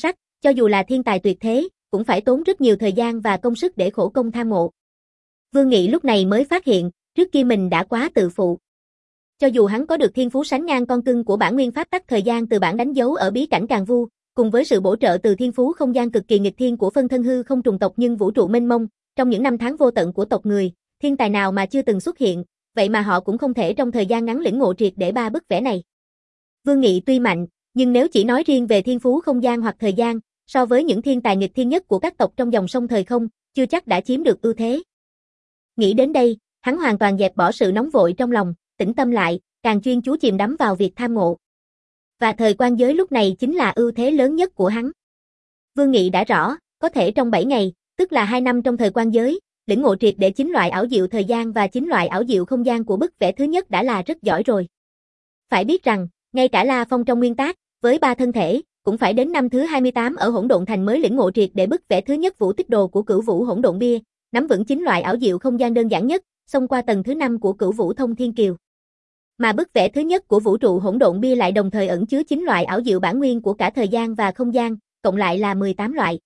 cho dù là thiên tài tuyệt thế, cũng phải tốn rất nhiều thời gian và công sức để khổ công tham ngộ. Vương Nghị lúc này mới phát hiện, trước kia mình đã quá tự phụ. Cho dù hắn có được thiên phú sánh ngang con cưng của bản nguyên pháp tắc thời gian từ bản đánh dấu ở bí cảnh Càn Vu, cùng với sự bổ trợ từ thiên phú không gian cực kỳ nghịch thiên của phân thân hư không trùng tộc nhưng vũ trụ mênh mông, trong những năm tháng vô tận của tộc người, thiên tài nào mà chưa từng xuất hiện, vậy mà họ cũng không thể trong thời gian ngắn lĩnh ngộ triệt để ba bức vẽ này. Vương Nghị tuy mạnh, nhưng nếu chỉ nói riêng về thiên phú không gian hoặc thời gian, so với những thiên tài nghịch thiên nhất của các tộc trong dòng sông thời không, chưa chắc đã chiếm được ưu thế. Nghĩ đến đây, hắn hoàn toàn dẹp bỏ sự nóng vội trong lòng, tĩnh tâm lại, càng chuyên chú chìm đắm vào việc tham ngộ. Và thời quan giới lúc này chính là ưu thế lớn nhất của hắn. Vương Nghị đã rõ, có thể trong bảy ngày, tức là hai năm trong thời quan giới, lĩnh ngộ triệt để chín loại ảo diệu thời gian và chín loại ảo diệu không gian của bức vẽ thứ nhất đã là rất giỏi rồi. Phải biết rằng, ngay cả La Phong trong nguyên tác, với ba thân thể, cũng phải đến năm thứ hai mươi tám ở Hỗn Độn Thành mới lĩnh ngộ triệt để bức vẽ thứ nhất Vũ Tích Đồ của Cửu Vũ Hỗn Độn Bia, nắm vững chín loại ảo diệu không gian đơn giản nhất, xông qua tầng thứ năm của Cửu Vũ Thông Thiên Kiều. Mà bức vẽ thứ nhất của vũ trụ Hỗn Độn Bia lại đồng thời ẩn chứa chín loại ảo diệu bản nguyên của cả thời gian và không gian, cộng lại là mười tám loại.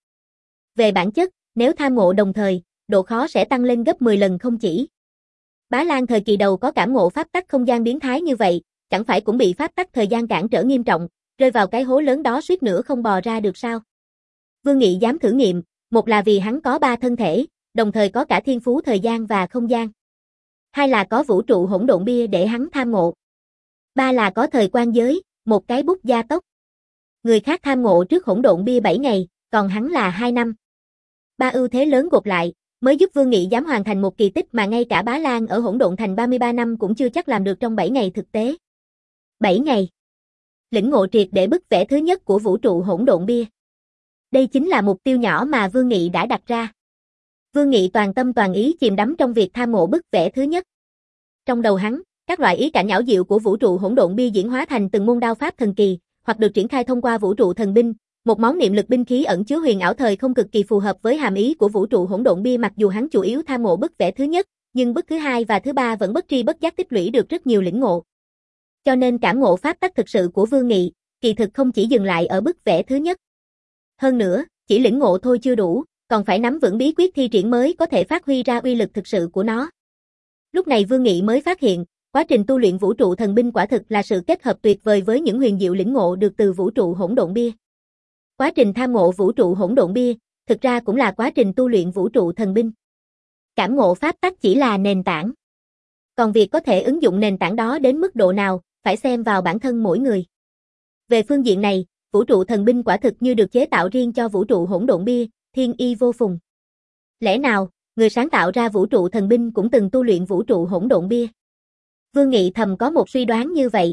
Về bản chất, nếu tham ngộ đồng thời, độ khó sẽ tăng lên gấp mười lần không chỉ. Bá Lan thời kỳ đầu có cảm ngộ pháp tắc không gian biến thái như vậy, chẳng phải cũng bị pháp tắc thời gian cản trở nghiêm trọng, rơi vào cái hố lớn đó suýt nữa không bò ra được sao? Vương Nghị dám thử nghiệm, một là vì hắn có ba thân thể, đồng thời có cả thiên phú thời gian và không gian. Hai là có vũ trụ Hỗn Độn Bia để hắn tham ngộ. Ba là có thời quan giới, một cái bút gia tốc. Người khác tham ngộ trước Hỗn Độn Bia bảy ngày, còn hắn là hai năm. Ba ưu thế lớn gộp lại, mới giúp Vương Nghị dám hoàn thành một kỳ tích mà ngay cả Bá Lan ở Hỗn Độn Thành ba mươi ba năm cũng chưa chắc làm được trong bảy ngày thực tế. bảy ngày. Lĩnh ngộ triệt để bức vẽ thứ nhất của vũ trụ Hỗn Độn Bia. Đây chính là mục tiêu nhỏ mà Vương Nghị đã đặt ra. Vương Nghị toàn tâm toàn ý chìm đắm trong việc tham ngộ bức vẽ thứ nhất. Trong đầu hắn, các loại ý cảnh ảo diệu của vũ trụ Hỗn Độn Bia diễn hóa thành từng môn đao pháp thần kỳ, hoặc được triển khai thông qua vũ trụ thần binh, một món niệm lực binh khí ẩn chứa huyền ảo thời không cực kỳ phù hợp với hàm ý của vũ trụ Hỗn Độn Bia. Mặc dù hắn chủ yếu tham ngộ bức vẽ thứ nhất, nhưng bức thứ hai và thứ ba vẫn bất tri bất giác tích lũy được rất nhiều lĩnh ngộ. Cho nên cảm ngộ pháp tắc thực sự của Vương Nghị, kỳ thực không chỉ dừng lại ở bức vẽ thứ nhất. Hơn nữa, chỉ lĩnh ngộ thôi chưa đủ, còn phải nắm vững bí quyết thi triển mới có thể phát huy ra uy lực thực sự của nó. Lúc này Vương Nghị mới phát hiện, quá trình tu luyện vũ trụ thần binh quả thực là sự kết hợp tuyệt vời với những huyền diệu lĩnh ngộ được từ vũ trụ Hỗn Độn Bia. Quá trình tham ngộ vũ trụ Hỗn Độn Bia, thực ra cũng là quá trình tu luyện vũ trụ thần binh. Cảm ngộ pháp tắc chỉ là nền tảng. Còn việc có thể ứng dụng nền tảng đó đến mức độ nào, phải xem vào bản thân mỗi người. Về phương diện này, vũ trụ thần binh quả thực như được chế tạo riêng cho vũ trụ Hỗn Độn Bia, thiên y vô phùng. Lẽ nào, người sáng tạo ra vũ trụ thần binh cũng từng tu luyện vũ trụ Hỗn Độn Bia? Vương Nghị thầm có một suy đoán như vậy.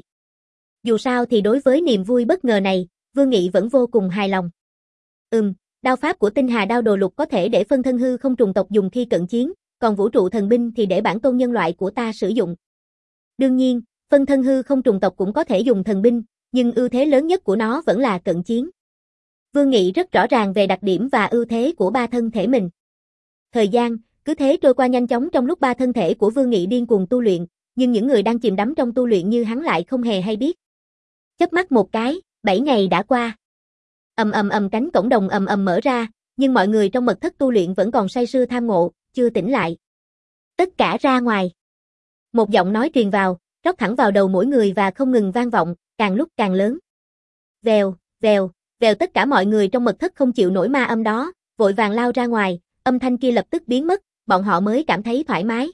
Dù sao thì đối với niềm vui bất ngờ này, Vương Nghị vẫn vô cùng hài lòng. Ừm, đao pháp của Tinh Hà Đao Đồ Lục có thể để phân thân hư không trùng tộc dùng khi cận chiến, còn vũ trụ thần binh thì để bản tôn nhân loại của ta sử dụng. Đương nhiên, phân thân hư không trùng tộc cũng có thể dùng thần binh, nhưng ưu thế lớn nhất của nó vẫn là cận chiến. Vương Nghị rất rõ ràng về đặc điểm và ưu thế của ba thân thể mình. Thời gian cứ thế trôi qua nhanh chóng trong lúc ba thân thể của Vương Nghị điên cuồng tu luyện, nhưng những người đang chìm đắm trong tu luyện như hắn lại không hề hay biết. Chớp mắt một cái, bảy ngày đã qua. Ầm ầm ầm cánh cổng đồng ầm ầm mở ra, nhưng mọi người trong mật thất tu luyện vẫn còn say sưa tham ngộ, chưa tỉnh lại. Tất cả ra ngoài. Một giọng nói truyền vào, rót thẳng vào đầu mỗi người và không ngừng vang vọng, càng lúc càng lớn. Vèo, vèo, vèo, tất cả mọi người trong mật thất không chịu nổi ma âm đó, vội vàng lao ra ngoài, âm thanh kia lập tức biến mất, bọn họ mới cảm thấy thoải mái.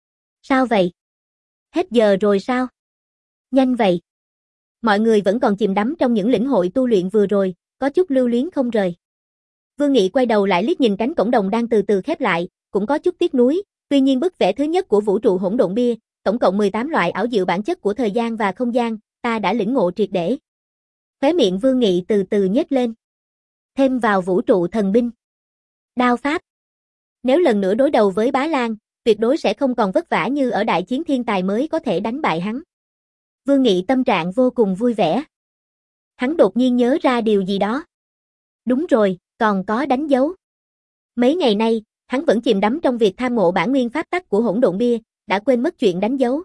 Sao vậy? Hết giờ rồi sao? Nhanh vậy. Mọi người vẫn còn chìm đắm trong những lĩnh hội tu luyện vừa rồi, có chút lưu luyến không rời. Vương Nghị quay đầu lại liếc nhìn cánh cổng đồng đang từ từ khép lại, cũng có chút tiếc nuối, tuy nhiên bức vẽ thứ nhất của vũ trụ Hỗn Độn Bia, tổng cộng mười tám loại ảo diệu bản chất của thời gian và không gian, ta đã lĩnh ngộ triệt để. Khóe miệng Vương Nghị từ từ nhếch lên. Thêm vào vũ trụ thần binh. Đao pháp. Nếu lần nữa đối đầu với Bá Lan, tuyệt đối sẽ không còn vất vả như ở đại chiến thiên tài mới có thể đánh bại hắn. Vương Nghị tâm trạng vô cùng vui vẻ. Hắn đột nhiên nhớ ra điều gì đó. Đúng rồi, còn có đánh dấu. Mấy ngày nay, hắn vẫn chìm đắm trong việc tham ngộ bản nguyên pháp tắc của Hỗn Độn Bia, đã quên mất chuyện đánh dấu.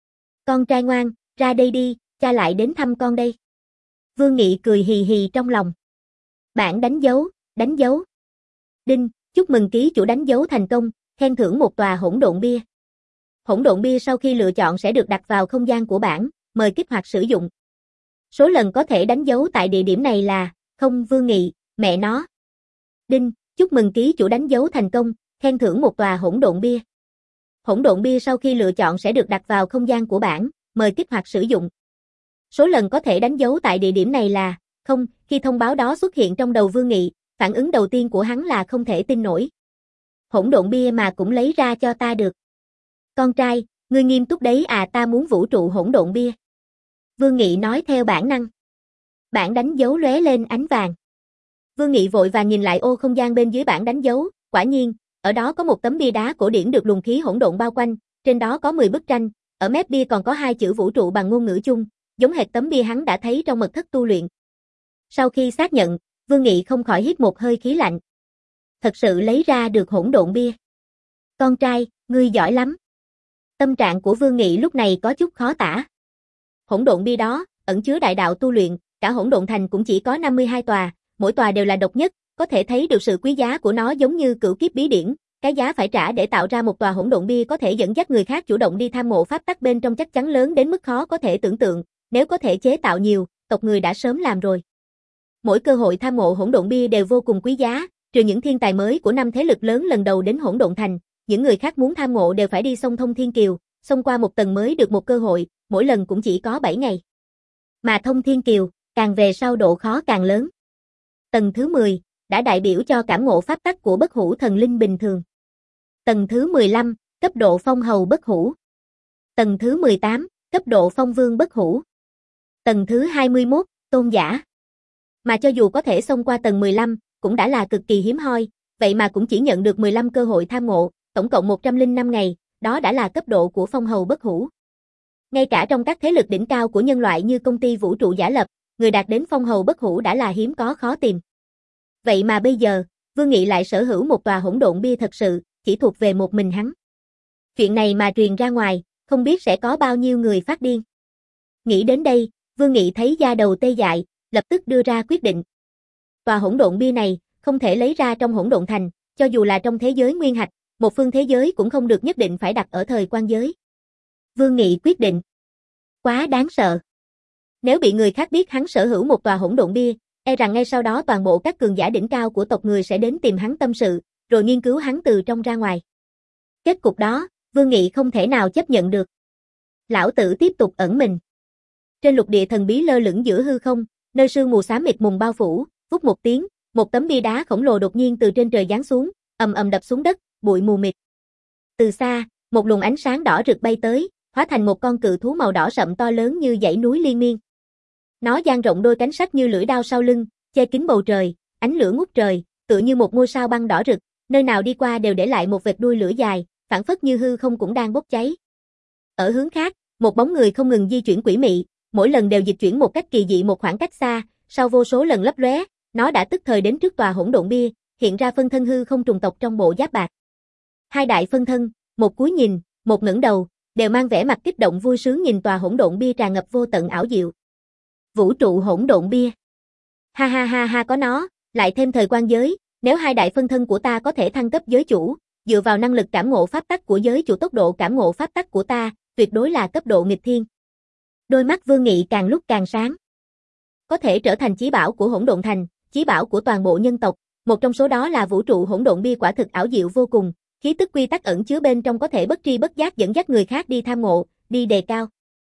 Con trai ngoan, ra đây đi, cha lại đến thăm con đây. Vương Nghị cười hì hì trong lòng. Bản đánh dấu, đánh dấu. Đinh, chúc mừng ký chủ đánh dấu thành công, khen thưởng một tòa hỗn độn bia. Hỗn độn bia sau khi lựa chọn sẽ được đặt vào không gian của bản, mời kích hoạt sử dụng. Số lần có thể đánh dấu tại địa điểm này là không. Vương Nghị, mẹ nó. Đinh, chúc mừng ký chủ đánh dấu thành công, khen thưởng một tòa hỗn độn bia. Hỗn độn bia sau khi lựa chọn sẽ được đặt vào không gian của bản, mời kích hoạt sử dụng. Số lần có thể đánh dấu tại địa điểm này là không. Khi thông báo đó xuất hiện trong đầu Vương Nghị, phản ứng đầu tiên của hắn là không thể tin nổi. Hỗn độn bia mà cũng lấy ra cho ta được. Con trai, ngươi nghiêm túc đấy à, ta muốn vũ trụ hỗn độn bia. Vương Nghị nói theo bản năng. Bản đánh dấu lóe lên ánh vàng. Vương Nghị vội vàng nhìn lại ô không gian bên dưới bản đánh dấu, quả nhiên, ở đó có một tấm bia đá cổ điển được luồng khí hỗn độn bao quanh, trên đó có mười bức tranh, ở mép bia còn có hai chữ vũ trụ bằng ngôn ngữ chung, giống hệt tấm bia hắn đã thấy trong mật thất tu luyện. Sau khi xác nhận, Vương Nghị không khỏi hít một hơi khí lạnh. Thật sự lấy ra được hỗn độn bia. Con trai, ngươi giỏi lắm. Tâm trạng của Vương Nghị lúc này có chút khó tả. Hỗn độn bia đó, ẩn chứa đại đạo tu luyện, cả hỗn độn thành cũng chỉ có năm mươi hai tòa, mỗi tòa đều là độc nhất, có thể thấy được sự quý giá của nó giống như cửu kiếp bí điển, cái giá phải trả để tạo ra một tòa hỗn độn bia có thể dẫn dắt người khác chủ động đi tham ngộ pháp tắc bên trong chắc chắn lớn đến mức khó có thể tưởng tượng, nếu có thể chế tạo nhiều, tộc người đã sớm làm rồi. Mỗi cơ hội tham ngộ hỗn độn bia đều vô cùng quý giá, trừ những thiên tài mới của năm thế lực lớn lần đầu đến hỗn độn thành, những người khác muốn tham ngộ đều phải đi sông Thông Thiên Kiều, xông qua một tầng mới được một cơ hội, mỗi lần cũng chỉ có bảy ngày. Mà Thông Thiên Kiều, càng về sau độ khó càng lớn. Tầng thứ mười, đã đại biểu cho cảm ngộ pháp tắc của bất hủ thần linh bình thường. Tầng thứ mười lăm, cấp độ phong hầu bất hủ. Tầng thứ mười tám, cấp độ phong vương bất hủ. Tầng thứ hai mươi mốt, tôn giả. Mà cho dù có thể xông qua tầng mười lăm, cũng đã là cực kỳ hiếm hoi, vậy mà cũng chỉ nhận được mười lăm cơ hội tham ngộ, tổng cộng một trăm lẻ năm ngày, đó đã là cấp độ của phong hầu bất hủ. Ngay cả trong các thế lực đỉnh cao của nhân loại như công ty vũ trụ giả lập, người đạt đến phong hầu bất hủ đã là hiếm có khó tìm. Vậy mà bây giờ, Vương Nghị lại sở hữu một tòa hỗn độn bia thật sự, chỉ thuộc về một mình hắn. Chuyện này mà truyền ra ngoài, không biết sẽ có bao nhiêu người phát điên. Nghĩ đến đây, Vương Nghị thấy da đầu tê dại, lập tức đưa ra quyết định. Tòa hỗn độn bia này, không thể lấy ra trong hỗn độn thành, cho dù là trong thế giới nguyên hạch, một phương thế giới cũng không được nhất định phải đặt ở thời quan giới. Vương Nghị quyết định. Quá đáng sợ. Nếu bị người khác biết hắn sở hữu một tòa hỗn độn bia, e rằng ngay sau đó toàn bộ các cường giả đỉnh cao của tộc người sẽ đến tìm hắn tâm sự, rồi nghiên cứu hắn từ trong ra ngoài. Kết cục đó, Vương Nghị không thể nào chấp nhận được. Lão tử tiếp tục ẩn mình. Trên lục địa thần bí lơ lửng giữa hư không, nơi sương mù xám mịt mùng bao phủ, vút một tiếng, một tấm bia đá khổng lồ đột nhiên từ trên trời giáng xuống, ầm ầm đập xuống đất, bụi mù mịt. Từ xa, một luồng ánh sáng đỏ rực bay tới, hóa thành một con cự thú màu đỏ sậm to lớn như dãy núi liên miên. Nó dang rộng đôi cánh sắc như lưỡi đao sau lưng, che kín bầu trời, ánh lửa ngút trời, tựa như một ngôi sao băng đỏ rực, nơi nào đi qua đều để lại một vệt đuôi lửa dài, phảng phất như hư không cũng đang bốc cháy. Ở hướng khác, một bóng người không ngừng di chuyển quỷ mị, mỗi lần đều dịch chuyển một cách kỳ dị một khoảng cách xa, sau vô số lần lấp lóe, nó đã tức thời đến trước tòa hỗn độn bia, hiện ra phân thân hư không trùng tộc trong bộ giáp bạc. Hai đại phân thân, một cúi nhìn, một ngẩng đầu, đều mang vẻ mặt kích động vui sướng nhìn tòa hỗn độn bia tràn ngập vô tận ảo diệu. Vũ trụ hỗn độn bia. Ha ha ha ha, có nó, lại thêm thời quan giới, nếu hai đại phân thân của ta có thể thăng cấp giới chủ, dựa vào năng lực cảm ngộ pháp tắc của giới chủ, tốc độ cảm ngộ pháp tắc của ta, tuyệt đối là cấp độ nghịch thiên. Đôi mắt Vương Nghị càng lúc càng sáng. Có thể trở thành chí bảo của hỗn độn thành, chí bảo của toàn bộ nhân tộc, một trong số đó là vũ trụ hỗn độn bia, quả thực ảo diệu vô cùng, khí tức quy tắc ẩn chứa bên trong có thể bất tri bất giác dẫn dắt người khác đi tham ngộ, đi đề cao.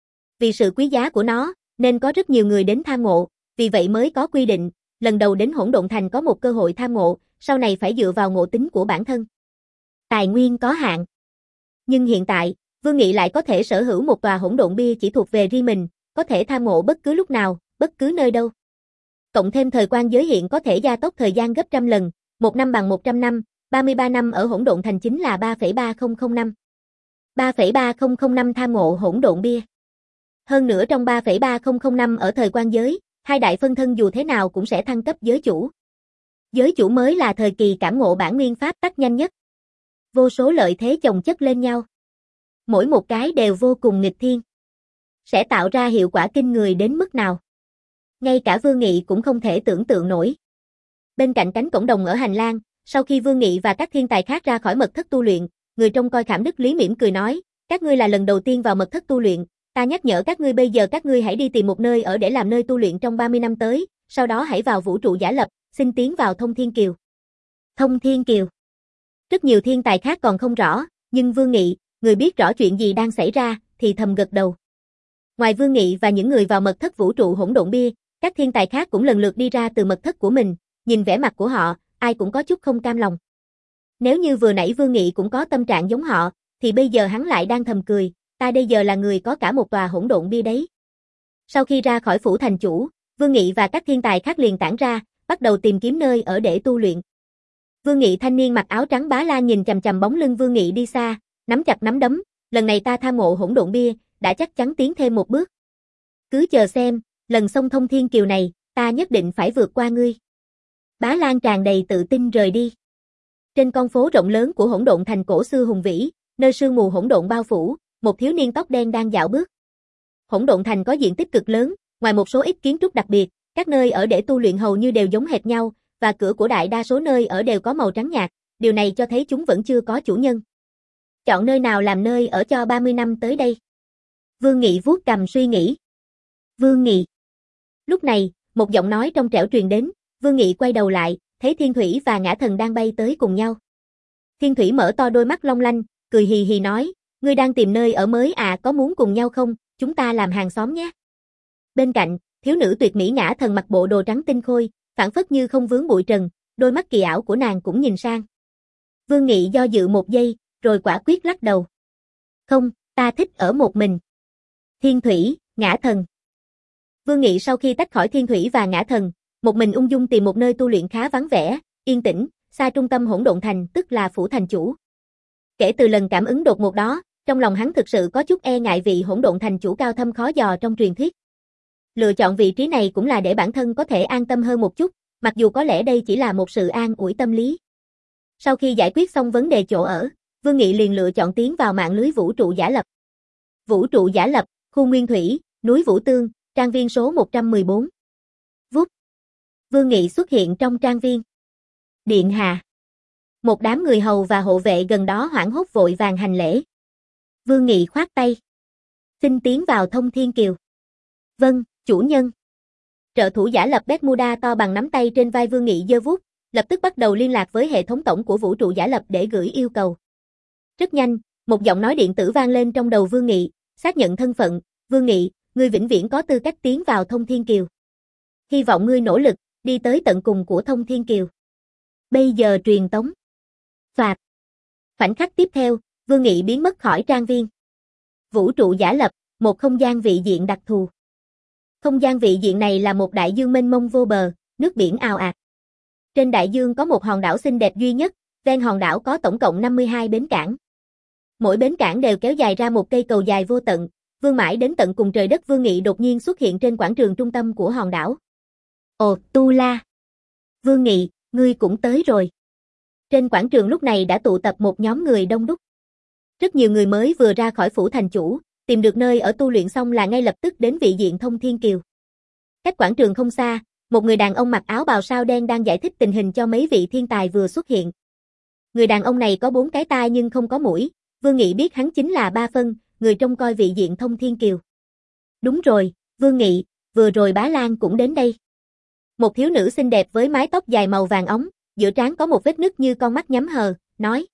Vì sự quý giá của nó, nên có rất nhiều người đến tham ngộ, vì vậy mới có quy định, lần đầu đến hỗn độn thành có một cơ hội tham ngộ, sau này phải dựa vào ngộ tính của bản thân. Tài nguyên có hạn. Nhưng hiện tại, Vương Nghị lại có thể sở hữu một tòa hỗn độn bia chỉ thuộc về riêng mình, có thể tham ngộ bất cứ lúc nào, bất cứ nơi đâu. Cộng thêm thời quan giới hiện có thể gia tốc thời gian gấp trăm lần, một năm bằng một trăm năm, ba mươi ba năm ở hỗn độn thành chính là ba phẩy ba không không năm. ba phẩy ba không không năm tham ngộ hỗn độn bia. Hơn nữa trong ba phẩy ba không không năm ở thời quan giới, hai đại phân thân dù thế nào cũng sẽ thăng cấp giới chủ. Giới chủ mới là thời kỳ cảm ngộ bản nguyên pháp tắc nhanh nhất. Vô số lợi thế chồng chất lên nhau. Mỗi một cái đều vô cùng nghịch thiên. Sẽ tạo ra hiệu quả kinh người đến mức nào. Ngay cả Vương Nghị cũng không thể tưởng tượng nổi. Bên cạnh cánh cổng đồng ở hành lang, sau khi Vương Nghị và các thiên tài khác ra khỏi mật thất tu luyện, người trông coi Khảm Đức Lý mỉm cười nói, các ngươi là lần đầu tiên vào mật thất tu luyện, ta nhắc nhở các ngươi bây giờ các ngươi hãy đi tìm một nơi ở để làm nơi tu luyện trong ba mươi năm tới, sau đó hãy vào vũ trụ giả lập, xin tiến vào Thông Thiên Kiều. Thông Thiên Kiều. Rất nhiều thiên tài khác còn không rõ, nhưng Vương Nghị, người biết rõ chuyện gì đang xảy ra, thì thầm gật đầu. Ngoài Vương Nghị và những người vào mật thất vũ trụ hỗn độn bia, các thiên tài khác cũng lần lượt đi ra từ mật thất của mình, nhìn vẻ mặt của họ, ai cũng có chút không cam lòng. Nếu như vừa nãy Vương Nghị cũng có tâm trạng giống họ, thì bây giờ hắn lại đang thầm cười, ta bây giờ là người có cả một tòa hỗn độn bia đấy. Sau khi ra khỏi phủ thành chủ, Vương Nghị và các thiên tài khác liền tản ra, bắt đầu tìm kiếm nơi ở để tu luyện. Vương Nghị thanh niên mặc áo trắng Bá Lan nhìn chằm chằm bóng lưng Vương Nghị đi xa, nắm chặt nắm đấm, lần này ta tham ngộ hỗn độn bia, đã chắc chắn tiến thêm một bước. Cứ chờ xem, lần sông Thông Thiên Kiều này, ta nhất định phải vượt qua ngươi. Bá Lan tràn đầy tự tin rời đi. Trên con phố rộng lớn của hỗn độn thành cổ xưa hùng vĩ, nơi sương mù hỗn độn bao phủ, một thiếu niên tóc đen đang dạo bước. Hỗn độn thành có diện tích cực lớn, ngoài một số ít kiến trúc đặc biệt, các nơi ở để tu luyện hầu như đều giống hệt nhau, và cửa của đại đa số nơi ở đều có màu trắng nhạt, điều này cho thấy chúng vẫn chưa có chủ nhân. Chọn nơi nào làm nơi ở cho ba mươi năm tới đây? Vương Nghị vuốt cằm suy nghĩ. Vương Nghị. Lúc này, một giọng nói trong trẻo truyền đến, Vương Nghị quay đầu lại, thấy Thiên Thủy và Ngã Thần đang bay tới cùng nhau. Thiên Thủy mở to đôi mắt long lanh, cười hì hì nói, ngươi đang tìm nơi ở mới à, có muốn cùng nhau không, chúng ta làm hàng xóm nhé. Bên cạnh, thiếu nữ tuyệt mỹ Ngã Thần mặc bộ đồ trắng tinh khôi, phảng phất như không vướng bụi trần, đôi mắt kỳ ảo của nàng cũng nhìn sang. Vương Nghị do dự một giây, rồi quả quyết lắc đầu. Không, ta thích ở một mình. Thiên Thủy, Ngã Thần. Vương Nghị sau khi tách khỏi Thiên Thủy và Ngã Thần, một mình ung dung tìm một nơi tu luyện khá vắng vẻ, yên tĩnh, xa trung tâm hỗn độn thành, tức là phủ thành chủ. Kể từ lần cảm ứng đột ngột đó, trong lòng hắn thực sự có chút e ngại vị hỗn độn thành chủ cao thâm khó dò trong truyền thuyết. Lựa chọn vị trí này cũng là để bản thân có thể an tâm hơn một chút, mặc dù có lẽ đây chỉ là một sự an ủi tâm lý. Sau khi giải quyết xong vấn đề chỗ ở, Vương Nghị liền lựa chọn tiến vào mạng lưới vũ trụ giả lập. Vũ trụ giả lập, khu Nguyên Thủy, núi Vũ Tương, trang viên số một trăm mười bốn. Vút. Vương Nghị xuất hiện trong trang viên. Điện hạ. Một đám người hầu và hộ vệ gần đó hoảng hốt vội vàng hành lễ. Vương Nghị khoát tay. Xin tiến vào Thông Thiên Kiều. Vâng, chủ nhân. Trợ thủ giả lập Bermuda to bằng nắm tay trên vai Vương Nghị giơ vuốt, lập tức bắt đầu liên lạc với hệ thống tổng của vũ trụ giả lập để gửi yêu cầu. Rất nhanh, một giọng nói điện tử vang lên trong đầu Vương Nghị, xác nhận thân phận, Vương Nghị, ngươi vĩnh viễn có tư cách tiến vào Thông Thiên Kiều. Hy vọng ngươi nỗ lực, đi tới tận cùng của Thông Thiên Kiều. Bây giờ truyền tống. Phạt. Khoảnh khắc tiếp theo, Vương Nghị biến mất khỏi trang viên. Vũ trụ giả lập, một không gian vị diện đặc thù. Không gian vị diện này là một đại dương mênh mông vô bờ, nước biển ào ạt. Trên đại dương có một hòn đảo xinh đẹp duy nhất, ven hòn đảo có tổng cộng năm mươi hai bến cảng. Mỗi bến cảng đều kéo dài ra một cây cầu dài vô tận, vươn mãi đến tận cùng trời đất. Vương Nghị đột nhiên xuất hiện trên quảng trường trung tâm của hòn đảo. Ồ, Tu La. Vương Nghị, ngươi cũng tới rồi. Trên quảng trường lúc này đã tụ tập một nhóm người đông đúc. Rất nhiều người mới vừa ra khỏi phủ thành chủ, tìm được nơi ở tu luyện xong là ngay lập tức đến vị diện Thông Thiên Kiều. Cách quảng trường không xa, một người đàn ông mặc áo bào sao đen đang giải thích tình hình cho mấy vị thiên tài vừa xuất hiện. Người đàn ông này có bốn cái tai nhưng không có mũi, Vương Nghị biết hắn chính là Ba Phân, người trông coi vị diện Thông Thiên Kiều. Đúng rồi, Vương Nghị, vừa rồi Bá Lan cũng đến đây. Một thiếu nữ xinh đẹp với mái tóc dài màu vàng óng, giữa trán có một vết nứt như con mắt nhắm hờ, nói.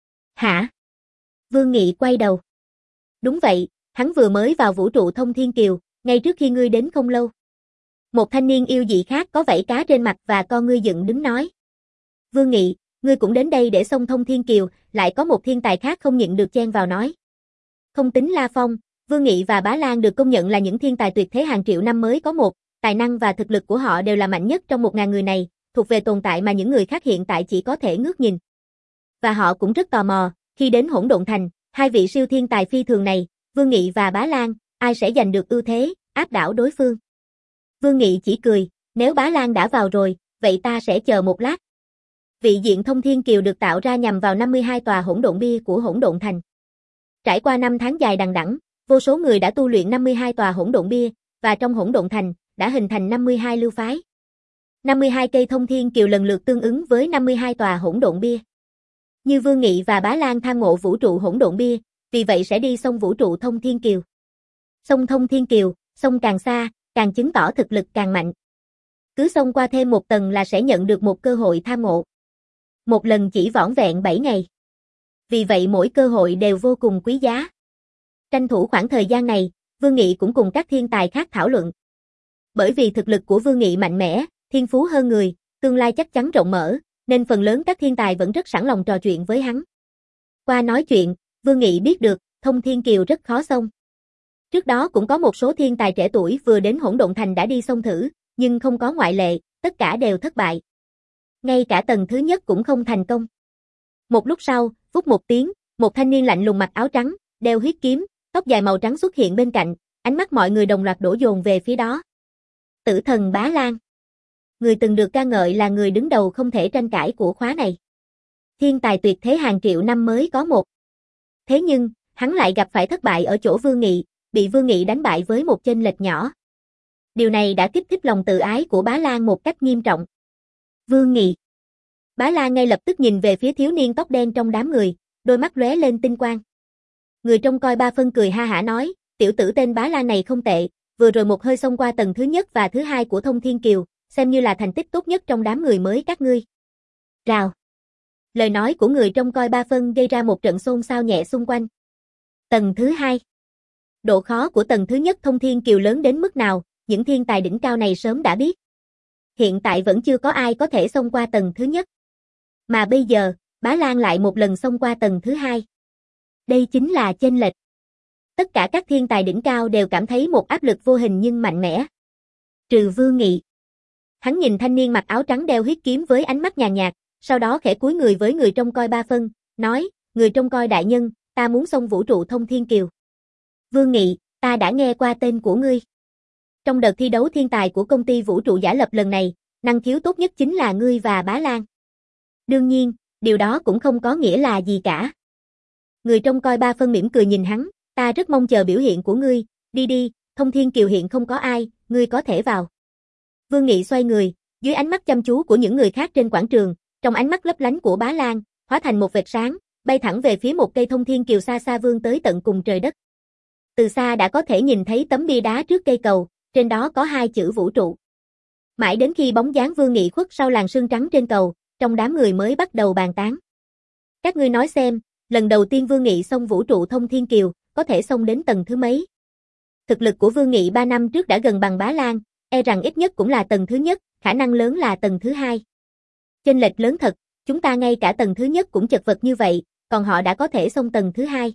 Hả? Vương Nghị quay đầu. Đúng vậy, hắn vừa mới vào vũ trụ Thông Thiên Kiều, ngay trước khi ngươi đến không lâu. Một thanh niên yêu dị khác có vảy cá trên mặt và con ngươi dựng đứng nói. Vương Nghị, ngươi cũng đến đây để xông Thông Thiên Kiều, lại có một thiên tài khác không nhịn được chen vào nói. Không tính La Phong, Vương Nghị và Bá Lan được công nhận là những thiên tài tuyệt thế hàng triệu năm mới có một, tài năng và thực lực của họ đều là mạnh nhất trong một ngàn người này, thuộc về tồn tại mà những người khác hiện tại chỉ có thể ngước nhìn. Và họ cũng rất tò mò, khi đến Hỗn Độn Thành, hai vị siêu thiên tài phi thường này, Vương Nghị và Bá Lan, ai sẽ giành được ưu thế, áp đảo đối phương. Vương Nghị chỉ cười, nếu Bá Lan đã vào rồi, vậy ta sẽ chờ một lát. Vị diện Thông Thiên Kiều được tạo ra nhằm vào năm mươi hai tòa hỗn độn bia của Hỗn Độn Thành. Trải qua năm tháng dài đằng đẵng, vô số người đã tu luyện năm mươi hai tòa hỗn độn bia, và trong Hỗn Độn Thành, đã hình thành năm mươi hai lưu phái. năm mươi hai cây thông thiên kiều lần lượt tương ứng với năm mươi hai tòa hỗn độn bia. Như Vương Nghị và Bá Lan tham ngộ vũ trụ hỗn độn bia, vì vậy sẽ đi sông vũ trụ thông thiên kiều. Sông thông thiên kiều, sông càng xa, càng chứng tỏ thực lực càng mạnh. Cứ xông qua thêm một tầng là sẽ nhận được một cơ hội tham ngộ. Một lần chỉ vỏn vẹn bảy ngày. Vì vậy mỗi cơ hội đều vô cùng quý giá. Tranh thủ khoảng thời gian này, Vương Nghị cũng cùng các thiên tài khác thảo luận. Bởi vì thực lực của Vương Nghị mạnh mẽ, thiên phú hơn người, tương lai chắc chắn rộng mở, nên phần lớn các thiên tài vẫn rất sẵn lòng trò chuyện với hắn. Qua nói chuyện, Vương Nghị biết được, thông thiên kiều rất khó xông. Trước đó cũng có một số thiên tài trẻ tuổi vừa đến Hỗn Độn Thành đã đi xông thử, nhưng không có ngoại lệ, tất cả đều thất bại. Ngay cả tầng thứ nhất cũng không thành công. Một lúc sau, vút một tiếng, một thanh niên lạnh lùng mặc áo trắng, đeo huyết kiếm, tóc dài màu trắng xuất hiện bên cạnh, ánh mắt mọi người đồng loạt đổ dồn về phía đó. Tử thần Bá Lan. Người từng được ca ngợi là người đứng đầu không thể tranh cãi của khóa này. Thiên tài tuyệt thế hàng triệu năm mới có một. Thế nhưng, hắn lại gặp phải thất bại ở chỗ Vương Nghị, bị Vương Nghị đánh bại với một chênh lệch nhỏ. Điều này đã kích thích lòng tự ái của Bá Lan một cách nghiêm trọng. Vương Nghị. Bá Lan ngay lập tức nhìn về phía thiếu niên tóc đen trong đám người, đôi mắt lóe lên tinh quang. Người trông coi ba phân cười ha hả nói, tiểu tử tên Bá Lan này không tệ, vừa rồi một hơi xông qua tầng thứ nhất và thứ hai của thông thiên kiều, xem như là thành tích tốt nhất trong đám người mới các ngươi. Rào. Lời nói của người trông coi ba phân gây ra một trận xôn xao nhẹ xung quanh. Tầng thứ hai. Độ khó của tầng thứ nhất thông thiên kiều lớn đến mức nào, những thiên tài đỉnh cao này sớm đã biết. Hiện tại vẫn chưa có ai có thể xông qua tầng thứ nhất. Mà bây giờ, Bá Lan lại một lần xông qua tầng thứ hai. Đây chính là chênh lệch. Tất cả các thiên tài đỉnh cao đều cảm thấy một áp lực vô hình nhưng mạnh mẽ. Trừ Vương Nghị. Hắn nhìn thanh niên mặc áo trắng đeo huyết kiếm với ánh mắt nhàn nhạt, sau đó khẽ cúi người với người trông coi ba phân, nói, người trông coi đại nhân, ta muốn xông vũ trụ thông thiên kiều. Vương Nghị, ta đã nghe qua tên của ngươi. Trong đợt thi đấu thiên tài của công ty vũ trụ giả lập lần này, năng khiếu tốt nhất chính là ngươi và Bá Lan. Đương nhiên, điều đó cũng không có nghĩa là gì cả. Người trông coi ba phân mỉm cười nhìn hắn, ta rất mong chờ biểu hiện của ngươi, đi đi, thông thiên kiều hiện không có ai, ngươi có thể vào. Vương Nghị xoay người, dưới ánh mắt chăm chú của những người khác trên quảng trường, trong ánh mắt lấp lánh của Bá Lan, hóa thành một vệt sáng, bay thẳng về phía một cây thông thiên kiều xa xa vươn tới tận cùng trời đất. Từ xa đã có thể nhìn thấy tấm bia đá trước cây cầu, trên đó có hai chữ vũ trụ. Mãi đến khi bóng dáng Vương Nghị khuất sau làn sương trắng trên cầu, trong đám người mới bắt đầu bàn tán. Các ngươi nói xem, lần đầu tiên Vương Nghị xông vũ trụ thông thiên kiều, có thể xông đến tầng thứ mấy? Thực lực của Vương Nghị ba năm trước đã gần bằng Bá Lan, e rằng ít nhất cũng là tầng thứ nhất, khả năng lớn là tầng thứ hai. Chênh lệch lớn thật, chúng ta ngay cả tầng thứ nhất cũng chật vật như vậy, còn họ đã có thể xông tầng thứ hai.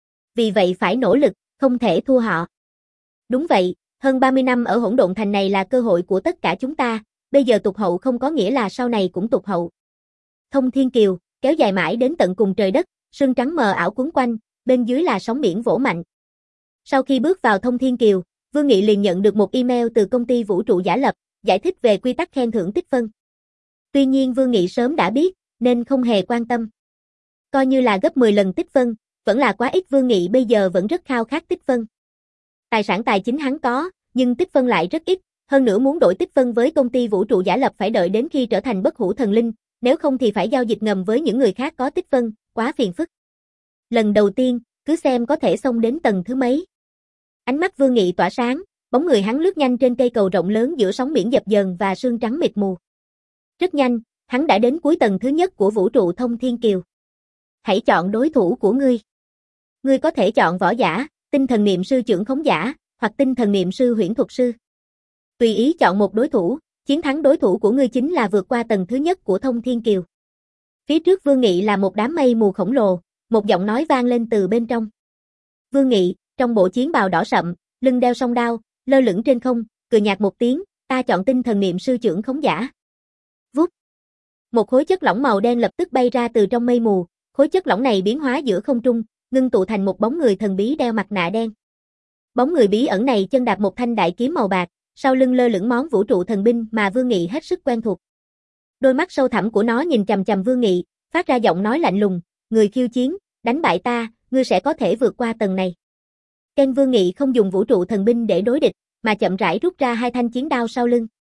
Vì vậy phải nỗ lực, không thể thua họ. Đúng vậy, hơn ba mươi năm ở Hỗn Độn Thành này là cơ hội của tất cả chúng ta, bây giờ tụt hậu không có nghĩa là sau này cũng tụt hậu. Thông thiên kiều, kéo dài mãi đến tận cùng trời đất, sương trắng mờ ảo cuốn quanh, bên dưới là sóng biển vỗ mạnh. Sau khi bước vào thông thiên kiều, Vương Nghị liền nhận được một email từ công ty vũ trụ giả lập, giải thích về quy tắc khen thưởng tích phân. Tuy nhiên Vương Nghị sớm đã biết, nên không hề quan tâm. Coi như là gấp mười lần tích phân, vẫn là quá ít. Vương Nghị bây giờ vẫn rất khao khát tích phân. Tài sản tài chính hắn có, nhưng tích phân lại rất ít, hơn nữa muốn đổi tích phân với công ty vũ trụ giả lập phải đợi đến khi trở thành bất hủ thần linh, nếu không thì phải giao dịch ngầm với những người khác có tích phân, quá phiền phức. Lần đầu tiên, cứ xem có thể xông đến tầng thứ mấy. Ánh mắt Vương Nghị tỏa sáng, bóng người hắn lướt nhanh trên cây cầu rộng lớn giữa sóng biển dập dờn và sương trắng mịt mù. Rất nhanh, hắn đã đến cuối tầng thứ nhất của vũ trụ thông thiên kiều. Hãy chọn đối thủ của ngươi. Ngươi có thể chọn võ giả, tinh thần niệm sư trưởng khống giả, hoặc tinh thần niệm sư huyễn thuật sư. Tùy ý chọn một đối thủ, chiến thắng đối thủ của ngươi chính là vượt qua tầng thứ nhất của thông thiên kiều. Phía trước Vương Nghị là một đám mây mù khổng lồ, một giọng nói vang lên từ bên trong. Vương Nghị, trong bộ chiến bào đỏ sậm, lưng đeo song đao, lơ lửng trên không, cười nhạt một tiếng, ta chọn tinh thần niệm sư trưởng khống giả. Vút. Một khối chất lỏng màu đen lập tức bay ra từ trong mây mù, khối chất lỏng này biến hóa giữa không trung, ngưng tụ thành một bóng người thần bí đeo mặt nạ đen. Bóng người bí ẩn này chân đạp một thanh đại kiếm màu bạc, sau lưng lơ lửng món vũ trụ thần binh mà Vương Nghị hết sức quen thuộc. Đôi mắt sâu thẳm của nó nhìn chằm chằm Vương Nghị, phát ra giọng nói lạnh lùng, người khiêu chiến, đánh bại ta, ngươi sẽ có thể vượt qua tầng này. Ken Vương Nghị không dùng vũ trụ thần binh để đối địch, mà chậm rãi rút ra hai thanh chiến đao sau lưng.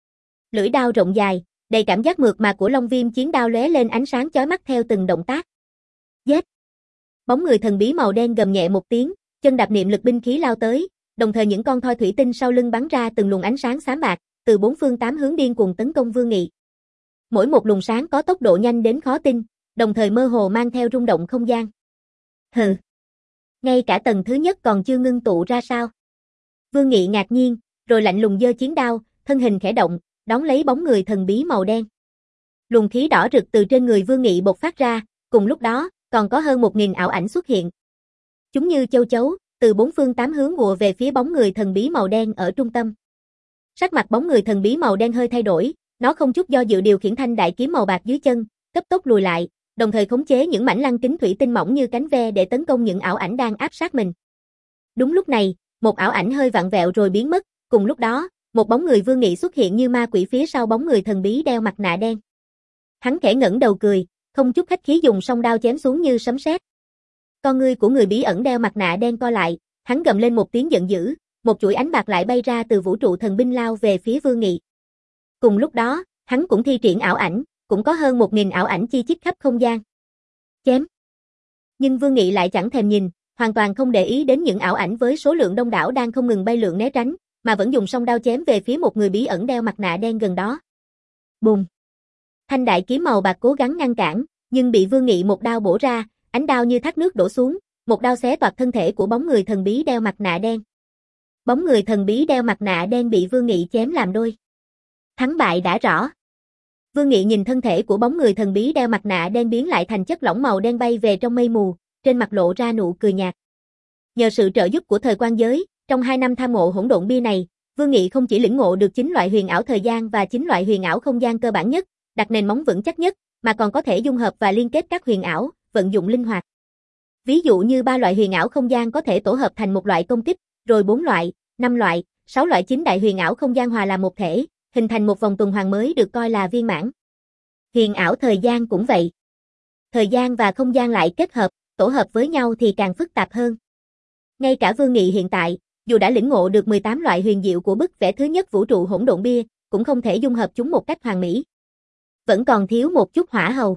Lưỡi đao rộng dài, đầy cảm giác mượt mà của Long Viêm chiến đao lóe lên ánh sáng chói mắt theo từng động tác. Giết! Bóng người thần bí màu đen gầm nhẹ một tiếng, chân đạp niệm lực binh khí lao tới, đồng thời những con thoi thủy tinh sau lưng bắn ra từng luồng ánh sáng xám bạc, từ bốn phương tám hướng điên cuồng tấn công Vương Nghị. Mỗi một luồng sáng có tốc độ nhanh đến khó tin, đồng thời mơ hồ mang theo rung động không gian. Hừ! Ngay cả tầng thứ nhất còn chưa ngưng tụ ra sao? Vương Nghị ngạc nhiên, rồi lạnh lùng giơ chiến đao, thân hình khẽ động, đón lấy bóng người thần bí màu đen. Luồng khí đỏ rực từ trên người Vương Nghị bộc phát ra, cùng lúc đó, còn có hơn một nghìn ảo ảnh xuất hiện. Chúng như châu chấu, từ bốn phương tám hướng ùa về phía bóng người thần bí màu đen ở trung tâm. Sắc mặt bóng người thần bí màu đen hơi thay đổi, nó không chút do dự điều khiển thanh đại kiếm màu bạc dưới chân, cấp tốc lùi lại, đồng thời khống chế những mảnh lăng kính thủy tinh mỏng như cánh ve để tấn công những ảo ảnh đang áp sát mình. Đúng lúc này, một ảo ảnh hơi vặn vẹo rồi biến mất, cùng lúc đó, một bóng người Vương Nghị xuất hiện như ma quỷ phía sau bóng người thần bí đeo mặt nạ đen. Hắn khẽ ngẩng đầu cười, không chút khách khí dùng song đao chém xuống như sấm sét. Con ngươi của người bí ẩn đeo mặt nạ đen co lại, hắn gầm lên một tiếng giận dữ, một chuỗi ánh bạc lại bay ra từ vũ trụ thần binh lao về phía Vương Nghị. Cùng lúc đó, hắn cũng thi triển ảo ảnh, cũng có hơn một nghìn ảo ảnh chi chít khắp không gian. Chém. Nhưng Vương Nghị lại chẳng thèm nhìn, hoàn toàn không để ý đến những ảo ảnh với số lượng đông đảo đang không ngừng bay lượn né tránh, mà vẫn dùng song đao chém về phía một người bí ẩn đeo mặt nạ đen gần đó. Bùng! Thanh đại kiếm màu bạc cố gắng ngăn cản, nhưng bị Vương Nghị một đao bổ ra, ánh đao như thác nước đổ xuống, một đao xé toạc thân thể của bóng người thần bí đeo mặt nạ đen. Bóng người thần bí đeo mặt nạ đen bị Vương Nghị chém làm đôi. Thắng bại đã rõ. Vương Nghị nhìn thân thể của bóng người thần bí đeo mặt nạ đen biến lại thành chất lỏng màu đen bay về trong mây mù, trên mặt lộ ra nụ cười nhạt. Nhờ sự trợ giúp của thời quan giới, trong hai năm tham ngộ hỗn độn bia này, Vương Nghị không chỉ lĩnh ngộ được chín loại huyền ảo thời gian và chín loại huyền ảo không gian cơ bản nhất, đặt nền móng vững chắc nhất, mà còn có thể dung hợp và liên kết các huyền ảo, vận dụng linh hoạt. Ví dụ như ba loại huyền ảo không gian có thể tổ hợp thành một loại công kích, rồi bốn loại, năm loại, sáu loại chín đại huyền ảo không gian hòa làm một thể, hình thành một vòng tuần hoàn mới được coi là viên mãn. Huyền ảo thời gian cũng vậy. Thời gian và không gian lại kết hợp, tổ hợp với nhau thì càng phức tạp hơn. Ngay cả Vương Nghị hiện tại, dù đã lĩnh ngộ được mười tám loại huyền diệu của bức vẽ thứ nhất vũ trụ hỗn độn bia, cũng không thể dung hợp chúng một cách hoàn mỹ. Vẫn còn thiếu một chút hỏa hầu.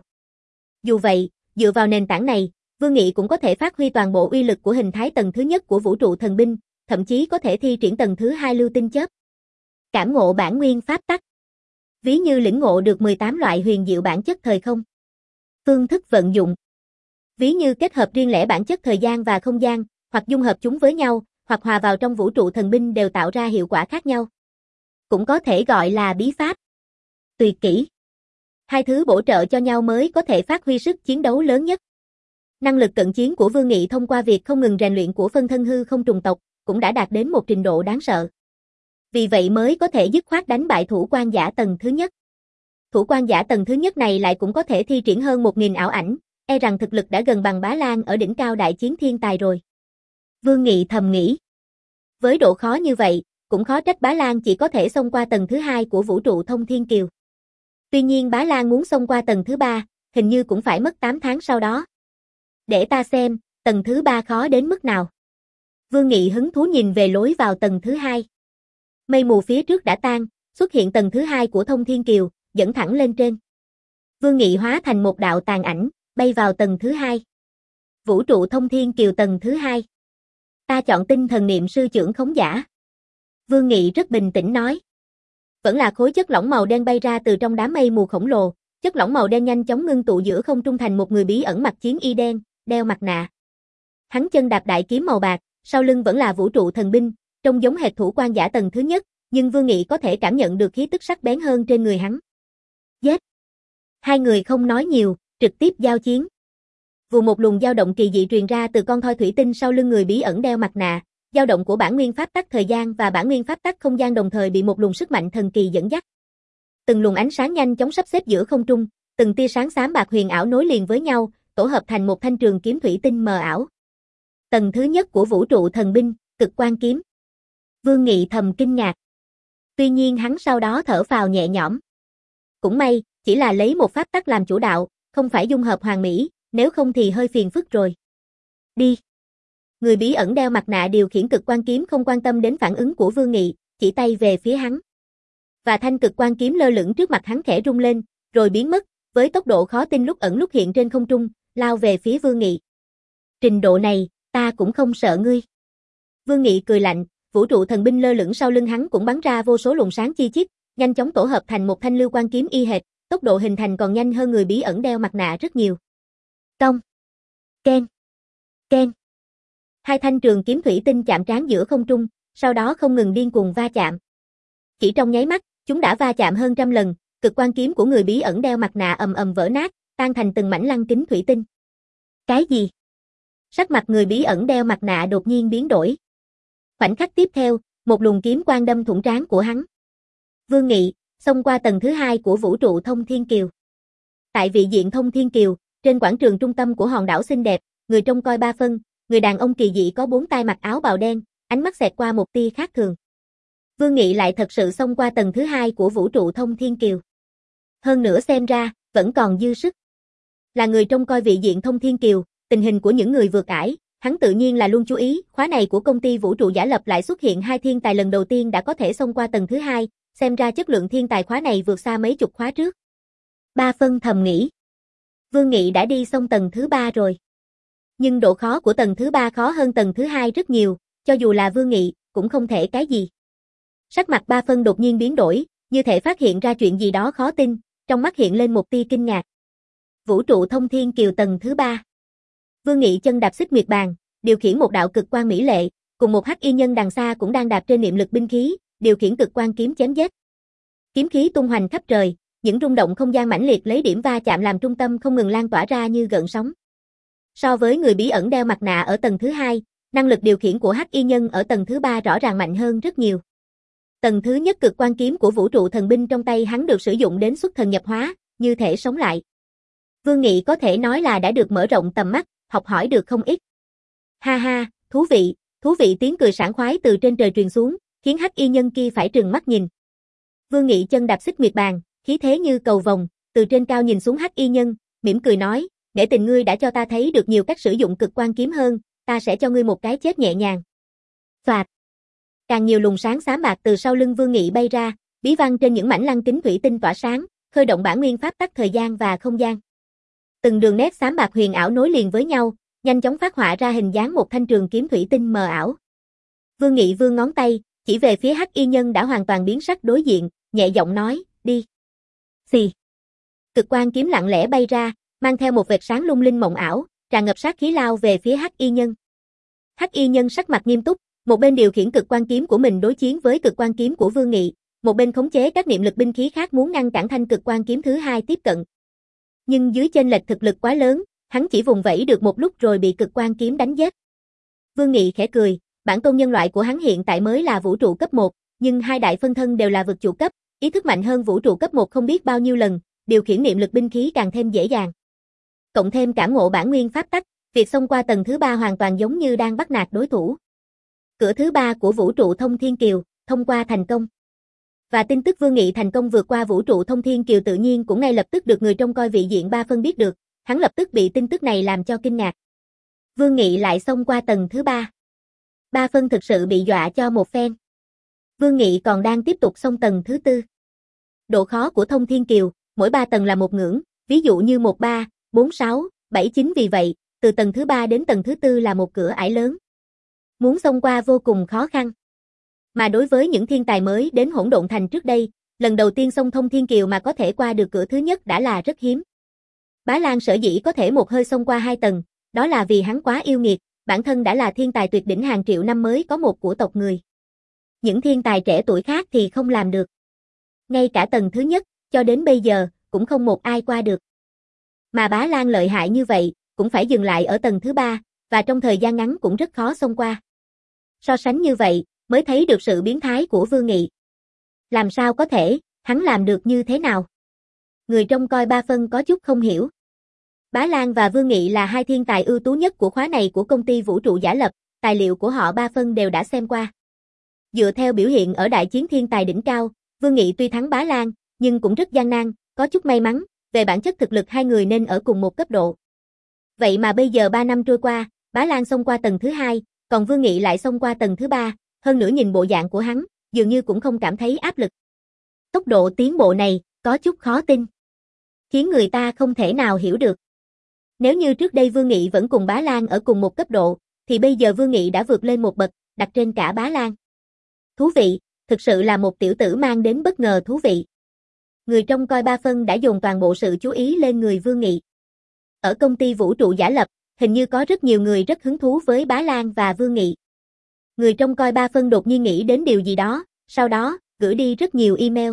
Dù vậy, dựa vào nền tảng này, Vương Nghị cũng có thể phát huy toàn bộ uy lực của hình thái tầng thứ nhất của vũ trụ thần binh, thậm chí có thể thi triển tầng thứ hai lưu tinh chớp. Cảm ngộ bản nguyên pháp tắc. Ví như lĩnh ngộ được mười tám loại huyền diệu bản chất thời không. Phương thức vận dụng. Ví như kết hợp riêng lẻ bản chất thời gian và không gian, hoặc dung hợp chúng với nhau, hoặc hòa vào trong vũ trụ thần binh đều tạo ra hiệu quả khác nhau. Cũng có thể gọi là bí pháp. Tuyệt kỹ. Hai thứ bổ trợ cho nhau mới có thể phát huy sức chiến đấu lớn nhất. Năng lực cận chiến của Vương Nghị thông qua việc không ngừng rèn luyện của phân thân hư không trùng tộc, cũng đã đạt đến một trình độ đáng sợ. Vì vậy mới có thể dứt khoát đánh bại thủ quan giả tầng thứ nhất. Thủ quan giả tầng thứ nhất này lại cũng có thể thi triển hơn một nghìn ảo ảnh, e rằng thực lực đã gần bằng Bá Lan ở đỉnh cao đại chiến thiên tài rồi. Vương Nghị thầm nghĩ. Với độ khó như vậy, cũng khó trách Bá Lan chỉ có thể xông qua tầng thứ hai của vũ trụ thông thiên kiều. Tuy nhiên Bá Lan muốn xông qua tầng thứ ba, hình như cũng phải mất tám tháng sau đó. Để ta xem, tầng thứ ba khó đến mức nào. Vương Nghị hứng thú nhìn về lối vào tầng thứ hai. Mây mù phía trước đã tan, xuất hiện tầng thứ hai của thông thiên kiều, dẫn thẳng lên trên. Vương Nghị hóa thành một đạo tàn ảnh, bay vào tầng thứ hai. Vũ trụ thông thiên kiều tầng thứ hai. Ta chọn tinh thần niệm sư trưởng khống giả. Vương Nghị rất bình tĩnh nói. Vẫn là khối chất lỏng màu đen bay ra từ trong đám mây mù khổng lồ, chất lỏng màu đen nhanh chóng ngưng tụ giữa không trung thành một người bí ẩn mặc chiến y đen, đeo mặt nạ. Hắn chân đạp đại kiếm màu bạc, sau lưng vẫn là vũ trụ thần binh, trông giống hệt thủ quan giả tầng thứ nhất, nhưng Vương Nghị có thể cảm nhận được khí tức sắc bén hơn trên người hắn. Giết! Hai người không nói nhiều, trực tiếp giao chiến. Vụ một luồng dao động kỳ dị truyền ra từ con thoi thủy tinh sau lưng người bí ẩn đeo mặt nạ, dao động của bản nguyên pháp tắc thời gian và bản nguyên pháp tắc không gian đồng thời bị một luồng sức mạnh thần kỳ dẫn dắt. Từng luồng ánh sáng nhanh chóng sắp xếp giữa không trung, từng tia sáng xám bạc huyền ảo nối liền với nhau, tổ hợp thành một thanh trường kiếm thủy tinh mờ ảo. Tầng thứ nhất của vũ trụ thần binh, Cực Quan kiếm. Vương Nghị thầm kinh ngạc. Tuy nhiên hắn sau đó thở phào nhẹ nhõm. Cũng may, chỉ là lấy một pháp tắc làm chủ đạo, không phải dung hợp hoàn mỹ, nếu không thì hơi phiền phức rồi. Đi. Người bí ẩn đeo mặt nạ điều khiển Cực Quan kiếm không quan tâm đến phản ứng của Vương Nghị, chỉ tay về phía hắn. Và thanh cực quang kiếm lơ lửng trước mặt hắn khẽ rung lên, rồi biến mất, với tốc độ khó tin lúc ẩn lúc hiện trên không trung, lao về phía Vương Nghị. Trình độ này, ta cũng không sợ ngươi. Vương Nghị cười lạnh, vũ trụ thần binh lơ lửng sau lưng hắn cũng bắn ra vô số luồng sáng chi chít, nhanh chóng tổ hợp thành một thanh lưu quang kiếm y hệt, tốc độ hình thành còn nhanh hơn người bí ẩn đeo mặt nạ rất nhiều. Cong, keng, keng. Hai thanh trường kiếm thủy tinh chạm trán giữa không trung, sau đó không ngừng điên cuồng va chạm. Chỉ trong nháy mắt, chúng đã va chạm hơn trăm lần, cực quang kiếm của người bí ẩn đeo mặt nạ ầm ầm vỡ nát, tan thành từng mảnh lăng kính thủy tinh. Cái gì? Sắc mặt người bí ẩn đeo mặt nạ đột nhiên biến đổi. Khoảnh khắc tiếp theo, một luồng kiếm quang đâm thủng trán của hắn. Vương Nghị, xông qua tầng thứ hai của vũ trụ thông thiên kiều. Tại vị diện thông thiên kiều, trên quảng trường trung tâm của hòn đảo xinh đẹp, người trông coi ba phân, người đàn ông kỳ dị có bốn tay mặc áo bào đen, ánh mắt xẹt qua một tia khác thường. Vương Nghị lại thật sự xông qua tầng thứ hai của vũ trụ thông thiên kiều. Hơn nữa xem ra, vẫn còn dư sức. Là người trông coi vị diện thông thiên kiều, tình hình của những người vượt ải, hắn tự nhiên là luôn chú ý, khóa này của công ty vũ trụ giả lập lại xuất hiện hai thiên tài lần đầu tiên đã có thể xông qua tầng thứ hai, xem ra chất lượng thiên tài khóa này vượt xa mấy chục khóa trước. Ba phân thầm nghĩ. Vương Nghị đã đi xong tầng thứ ba rồi. Nhưng độ khó của tầng thứ ba khó hơn tầng thứ hai rất nhiều, cho dù là Vương Nghị, cũng không thể cái gì. Sắc mặt ba phân đột nhiên biến đổi, như thể phát hiện ra chuyện gì đó khó tin, trong mắt hiện lên một tia kinh ngạc. Vũ trụ thông thiên kiều tầng thứ ba. Vương Nghị chân đạp xích nguyệt bàn, điều khiển một đạo cực quang mỹ lệ, cùng một hắc y nhân đằng xa cũng đang đạp trên niệm lực binh khí, điều khiển cực quang kiếm chém giết. Kiếm khí tung hoành khắp trời, những rung động không gian mãnh liệt lấy điểm va chạm làm trung tâm không ngừng lan tỏa ra như gợn sóng. So với người bí ẩn đeo mặt nạ ở tầng thứ hai, năng lực điều khiển của hắc y nhân ở tầng thứ ba rõ ràng mạnh hơn rất nhiều. Tầng thứ nhất cực quang kiếm của vũ trụ thần binh trong tay hắn được sử dụng đến xuất thần nhập hóa, như thể sống lại. Vương Nghị có thể nói là đã được mở rộng tầm mắt, học hỏi được không ít. Ha ha, thú vị, thú vị tiếng cười sảng khoái từ trên trời truyền xuống, khiến hắc y nhân kia phải trừng mắt nhìn. Vương Nghị chân đạp xích nguyệt bàn, khí thế như cầu vồng, từ trên cao nhìn xuống hắc y nhân, mỉm cười nói, nể tình ngươi đã cho ta thấy được nhiều cách sử dụng cực quang kiếm hơn, ta sẽ cho ngươi một cái chết nhẹ nhàng. Phạt. Càng nhiều luồng sáng xám bạc từ sau lưng Vương Nghị bay ra, bí văn trên những mảnh lăng kính thủy tinh tỏa sáng, khơi động bản nguyên pháp tắc thời gian và không gian. Từng đường nét xám bạc huyền ảo nối liền với nhau, nhanh chóng phát họa ra hình dáng một thanh trường kiếm thủy tinh mờ ảo. Vương Nghị vươn ngón tay, chỉ về phía hắc y nhân đã hoàn toàn biến sắc đối diện, nhẹ giọng nói, đi. Xì. Cực quang kiếm lặng lẽ bay ra, mang theo một vệt sáng lung linh mộng ảo, tràn ngập sát khí lao về phía hắc y nhân. Hắc y nhân sắc mặt nghiêm túc, một bên điều khiển cực quang kiếm của mình đối chiến với cực quang kiếm của Vương Nghị, một bên khống chế các niệm lực binh khí khác muốn ngăn cản thanh cực quang kiếm thứ hai tiếp cận. Nhưng dưới chênh lệch thực lực quá lớn, hắn chỉ vùng vẫy được một lúc rồi bị cực quang kiếm đánh giết. Vương Nghị khẽ cười, bản tôn nhân loại của hắn hiện tại mới là vũ trụ cấp một, nhưng hai đại phân thân đều là vực chủ cấp, ý thức mạnh hơn vũ trụ cấp một không biết bao nhiêu lần, điều khiển niệm lực binh khí càng thêm dễ dàng. Cộng thêm cảm ngộ bản nguyên pháp tắc, việc xông qua tầng thứ ba hoàn toàn giống như đang bắt nạt đối thủ. Cửa thứ ba của vũ trụ thông thiên kiều, thông qua thành công. Và tin tức Vương Nghị thành công vượt qua vũ trụ thông thiên kiều tự nhiên cũng ngay lập tức được người trông coi vị diện ba phân biết được, hắn lập tức bị tin tức này làm cho kinh ngạc. Vương Nghị lại xông qua tầng thứ ba. Ba phân thực sự bị dọa cho một phen. Vương Nghị còn đang tiếp tục xông tầng thứ tư. Độ khó của thông thiên kiều, mỗi ba tầng là một ngưỡng, ví dụ như một ba, bốn sáu, bảy chín vì vậy, từ tầng thứ ba đến tầng thứ tư là một cửa ải lớn. Muốn xông qua vô cùng khó khăn. Mà đối với những thiên tài mới đến Hỗn Độn Thành trước đây, lần đầu tiên xông thông thiên kiều mà có thể qua được cửa thứ nhất đã là rất hiếm. Bá Lan sở dĩ có thể một hơi xông qua hai tầng, đó là vì hắn quá yêu nghiệt, bản thân đã là thiên tài tuyệt đỉnh hàng triệu năm mới có một của tộc người. Những thiên tài trẻ tuổi khác thì không làm được. Ngay cả tầng thứ nhất, cho đến bây giờ, cũng không một ai qua được. Mà Bá Lan lợi hại như vậy, cũng phải dừng lại ở tầng thứ ba, và trong thời gian ngắn cũng rất khó xông qua. So sánh như vậy, mới thấy được sự biến thái của Vương Nghị. Làm sao có thể, hắn làm được như thế nào? Người trông coi ba phân có chút không hiểu. Bá Lan và Vương Nghị là hai thiên tài ưu tú nhất của khóa này của công ty vũ trụ giả lập, tài liệu của họ ba phân đều đã xem qua. Dựa theo biểu hiện ở đại chiến thiên tài đỉnh cao, Vương Nghị tuy thắng Bá Lan, nhưng cũng rất gian nan, có chút may mắn, về bản chất thực lực hai người nên ở cùng một cấp độ. Vậy mà bây giờ ba năm trôi qua, Bá Lan xông qua tầng thứ hai, còn Vương Nghị lại xông qua tầng thứ ba, hơn nữa nhìn bộ dạng của hắn, dường như cũng không cảm thấy áp lực. Tốc độ tiến bộ này, có chút khó tin. Khiến người ta không thể nào hiểu được. Nếu như trước đây Vương Nghị vẫn cùng Bá Lan ở cùng một cấp độ, thì bây giờ Vương Nghị đã vượt lên một bậc, đặt trên cả Bá Lan. Thú vị, thực sự là một tiểu tử mang đến bất ngờ thú vị. Người trông coi ba phân đã dồn toàn bộ sự chú ý lên người Vương Nghị. Ở công ty vũ trụ giả lập, hình như có rất nhiều người rất hứng thú với Bá Lan và Vương Nghị. Người trông coi ba phân đột nhiên nghĩ đến điều gì đó, sau đó, gửi đi rất nhiều email.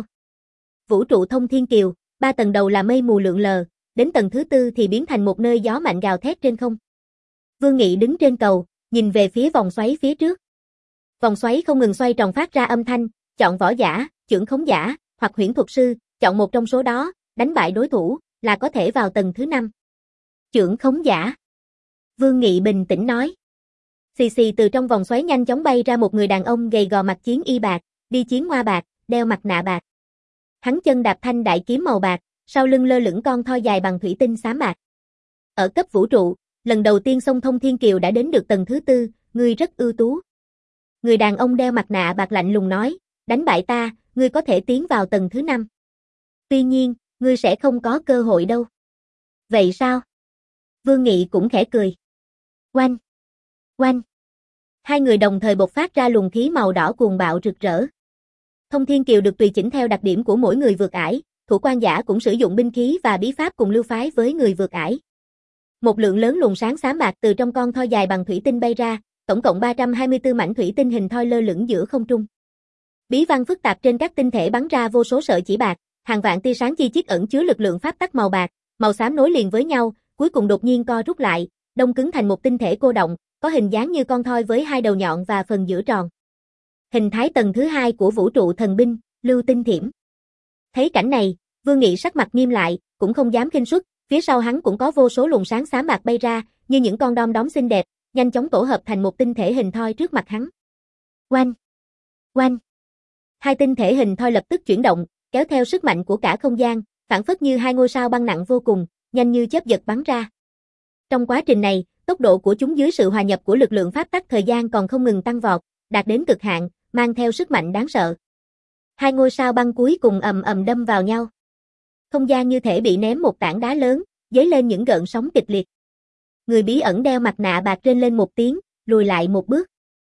Vũ trụ thông thiên kiều, ba tầng đầu là mây mù lượn lờ, đến tầng thứ tư thì biến thành một nơi gió mạnh gào thét trên không. Vương Nghị đứng trên cầu, nhìn về phía vòng xoáy phía trước. Vòng xoáy không ngừng xoay tròn phát ra âm thanh, chọn võ giả, chưởng khống giả, hoặc huyễn thuật sư, chọn một trong số đó, đánh bại đối thủ, là có thể vào tầng thứ năm. Chưởng khống giả. Vương Nghị bình tĩnh nói. Xì xì từ trong vòng xoáy nhanh chóng bay ra một người đàn ông gầy gò mặc chiến y bạc, đi chiến hoa bạc, đeo mặt nạ bạc. Hắn chân đạp thanh đại kiếm màu bạc, sau lưng lơ lửng con thoi dài bằng thủy tinh xám bạc. Ở cấp vũ trụ, lần đầu tiên sông thông thiên kiều đã đến được tầng thứ tư, ngươi rất ưu tú. Người đàn ông đeo mặt nạ bạc lạnh lùng nói, đánh bại ta, ngươi có thể tiến vào tầng thứ năm. Tuy nhiên, ngươi sẽ không có cơ hội đâu. Vậy sao? Vương Nghị cũng khẽ cười. Oanh! Oanh! Hai người đồng thời bộc phát ra luồng khí màu đỏ cuồng bạo rực rỡ. Thông thiên kiều được tùy chỉnh theo đặc điểm của mỗi người vượt ải, thủ quan giả cũng sử dụng binh khí và bí pháp cùng lưu phái với người vượt ải. Một lượng lớn luồng sáng xám bạc từ trong con thoi dài bằng thủy tinh bay ra, tổng cộng ba trăm hai mươi tư mảnh thủy tinh hình thoi lơ lửng giữa không trung. Bí văn phức tạp trên các tinh thể bắn ra vô số sợi chỉ bạc, hàng vạn tia sáng chi chít ẩn chứa lực lượng pháp tắc màu bạc, màu xám nối liền với nhau, cuối cùng đột nhiên co rút lại, đông cứng thành một tinh thể cô động, có hình dáng như con thoi với hai đầu nhọn và phần giữa tròn. Hình thái tầng thứ hai của vũ trụ thần binh, lưu tinh thiểm. Thấy cảnh này, Vương Nghị sắc mặt nghiêm lại, cũng không dám khinh suất, phía sau hắn cũng có vô số luồng sáng xám bạc bay ra, như những con đom đóm xinh đẹp, nhanh chóng tổ hợp thành một tinh thể hình thoi trước mặt hắn. Oanh! Oanh! Hai tinh thể hình thoi lập tức chuyển động, kéo theo sức mạnh của cả không gian, phản phất như hai ngôi sao băng nặng vô cùng, nhanh như chớp giật bắn ra. Trong quá trình này, tốc độ của chúng dưới sự hòa nhập của lực lượng pháp tắc thời gian còn không ngừng tăng vọt, đạt đến cực hạn, mang theo sức mạnh đáng sợ. Hai ngôi sao băng cuối cùng ầm ầm đâm vào nhau. Không gian như thể bị ném một tảng đá lớn, dấy lên những gợn sóng kịch liệt. Người bí ẩn đeo mặt nạ bạc rên lên một tiếng, lùi lại một bước.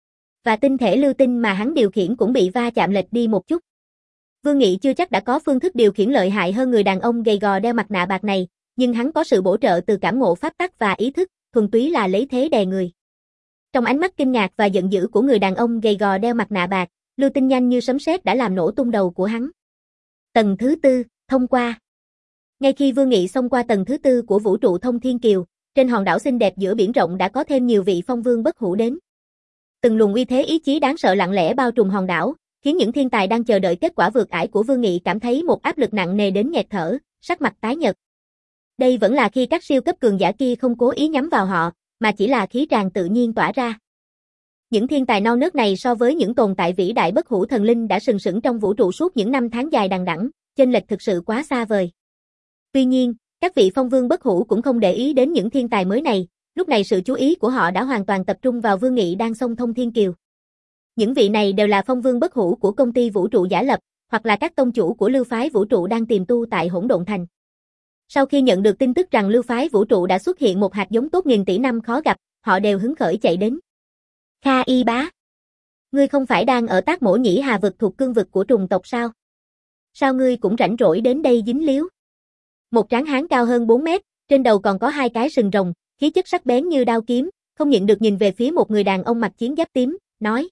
Và tinh thể lưu tinh mà hắn điều khiển cũng bị va chạm lệch đi một chút. Vương Nghị chưa chắc đã có phương thức điều khiển lợi hại hơn người đàn ông gầy gò đeo mặt nạ bạc này, nhưng hắn có sự bổ trợ từ cảm ngộ pháp tắc và ý thức, thuần túy là lấy thế đè người. Trong ánh mắt kinh ngạc và giận dữ của người đàn ông gầy gò đeo mặt nạ bạc, lưu tinh nhanh như sấm sét đã làm nổ tung đầu của hắn. Tầng thứ tư, thông qua. Ngay khi Vương Nghị xông qua tầng thứ tư của vũ trụ thông thiên kiều, trên hòn đảo xinh đẹp giữa biển rộng đã có thêm nhiều vị phong vương bất hủ đến. Từng luồng uy thế ý chí đáng sợ lặng lẽ bao trùm hòn đảo, khiến những thiên tài đang chờ đợi kết quả vượt ải của Vương Nghị cảm thấy một áp lực nặng nề đến nghẹt thở, sắc mặt tái nhợt. Đây vẫn là khi các siêu cấp cường giả kia không cố ý nhắm vào họ, mà chỉ là khí tràng tự nhiên tỏa ra. Những thiên tài non nớt này so với những tồn tại vĩ đại bất hủ thần linh đã sừng sững trong vũ trụ suốt những năm tháng dài đằng đẵng, chênh lệch thực sự quá xa vời. Tuy nhiên, các vị phong vương bất hủ cũng không để ý đến những thiên tài mới này, lúc này sự chú ý của họ đã hoàn toàn tập trung vào Vương Nghị đang xông thông thiên kiều. Những vị này đều là phong vương bất hủ của công ty vũ trụ giả lập, hoặc là các tông chủ của lưu phái vũ trụ đang tiềm tu tại Hỗn Độn Thành. Sau khi nhận được tin tức rằng lưu phái vũ trụ đã xuất hiện một hạt giống tốt nghìn tỷ năm khó gặp, họ đều hứng khởi chạy đến. Kha Y Bá, ngươi không phải đang ở Tác Mổ Nhĩ Hà vực thuộc cương vực của trùng tộc sao? Sao ngươi cũng rảnh rỗi đến đây dính líu? Một tráng hán cao hơn bốn mét, trên đầu còn có hai cái sừng rồng, khí chất sắc bén như đao kiếm, không nhịn được nhìn về phía một người đàn ông mặc chiến giáp tím, nói: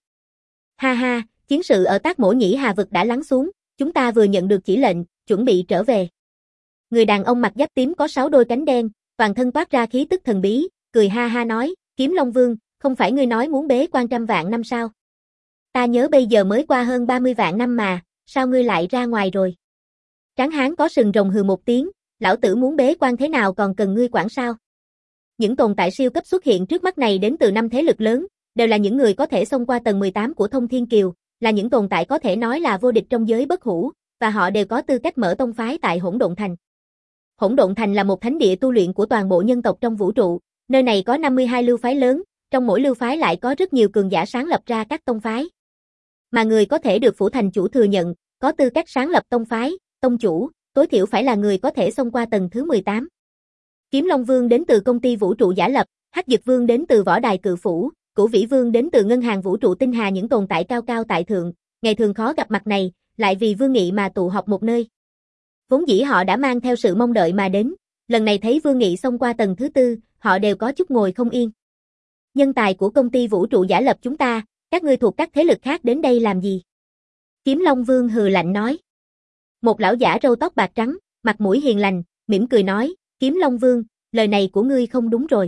Ha ha, chiến sự ở Tác Mổ Nhĩ Hà vực đã lắng xuống, chúng ta vừa nhận được chỉ lệnh, chuẩn bị trở về. Người đàn ông mặc giáp tím có sáu đôi cánh đen, toàn thân toát ra khí tức thần bí, cười ha ha nói: Kiếm Long Vương, không phải ngươi nói muốn bế quan trăm vạn năm sao? Ta nhớ bây giờ mới qua hơn ba mươi vạn năm mà, sao ngươi lại ra ngoài rồi? Tráng hán có sừng rồng hừ một tiếng, lão tử muốn bế quan thế nào còn cần ngươi quản sao? Những tồn tại siêu cấp xuất hiện trước mắt này đến từ năm thế lực lớn, đều là những người có thể xông qua tầng mười tám của thông thiên kiều, là những tồn tại có thể nói là vô địch trong giới bất hủ, và họ đều có tư cách mở tông phái tại Hỗn Độn Thành. Hỗn Độn Thành là một thánh địa tu luyện của toàn bộ nhân tộc trong vũ trụ, nơi này có năm mươi hai lưu phái lớn, trong mỗi lưu phái lại có rất nhiều cường giả sáng lập ra các tông phái. Mà người có thể được phủ thành chủ thừa nhận, có tư cách sáng lập tông phái, tông chủ, tối thiểu phải là người có thể xông qua tầng thứ mười tám. Kiếm Long Vương đến từ công ty vũ trụ giả lập, Hắc Dực Vương đến từ võ đài cự phủ, Cửu Vĩ Vương đến từ ngân hàng vũ trụ tinh hà, những tồn tại cao cao tại thượng, ngày thường khó gặp mặt này, lại vì Vương Nghị mà tụ họp một nơi. Vốn dĩ họ đã mang theo sự mong đợi mà đến, lần này thấy Vương Nghị xông qua tầng thứ tư, họ đều có chút ngồi không yên. Nhân tài của công ty vũ trụ giả lập chúng ta, các ngươi thuộc các thế lực khác đến đây làm gì? Kiếm Long Vương hừ lạnh nói. Một lão giả râu tóc bạc trắng, mặt mũi hiền lành, mỉm cười nói, Kiếm Long Vương, lời này của ngươi không đúng rồi.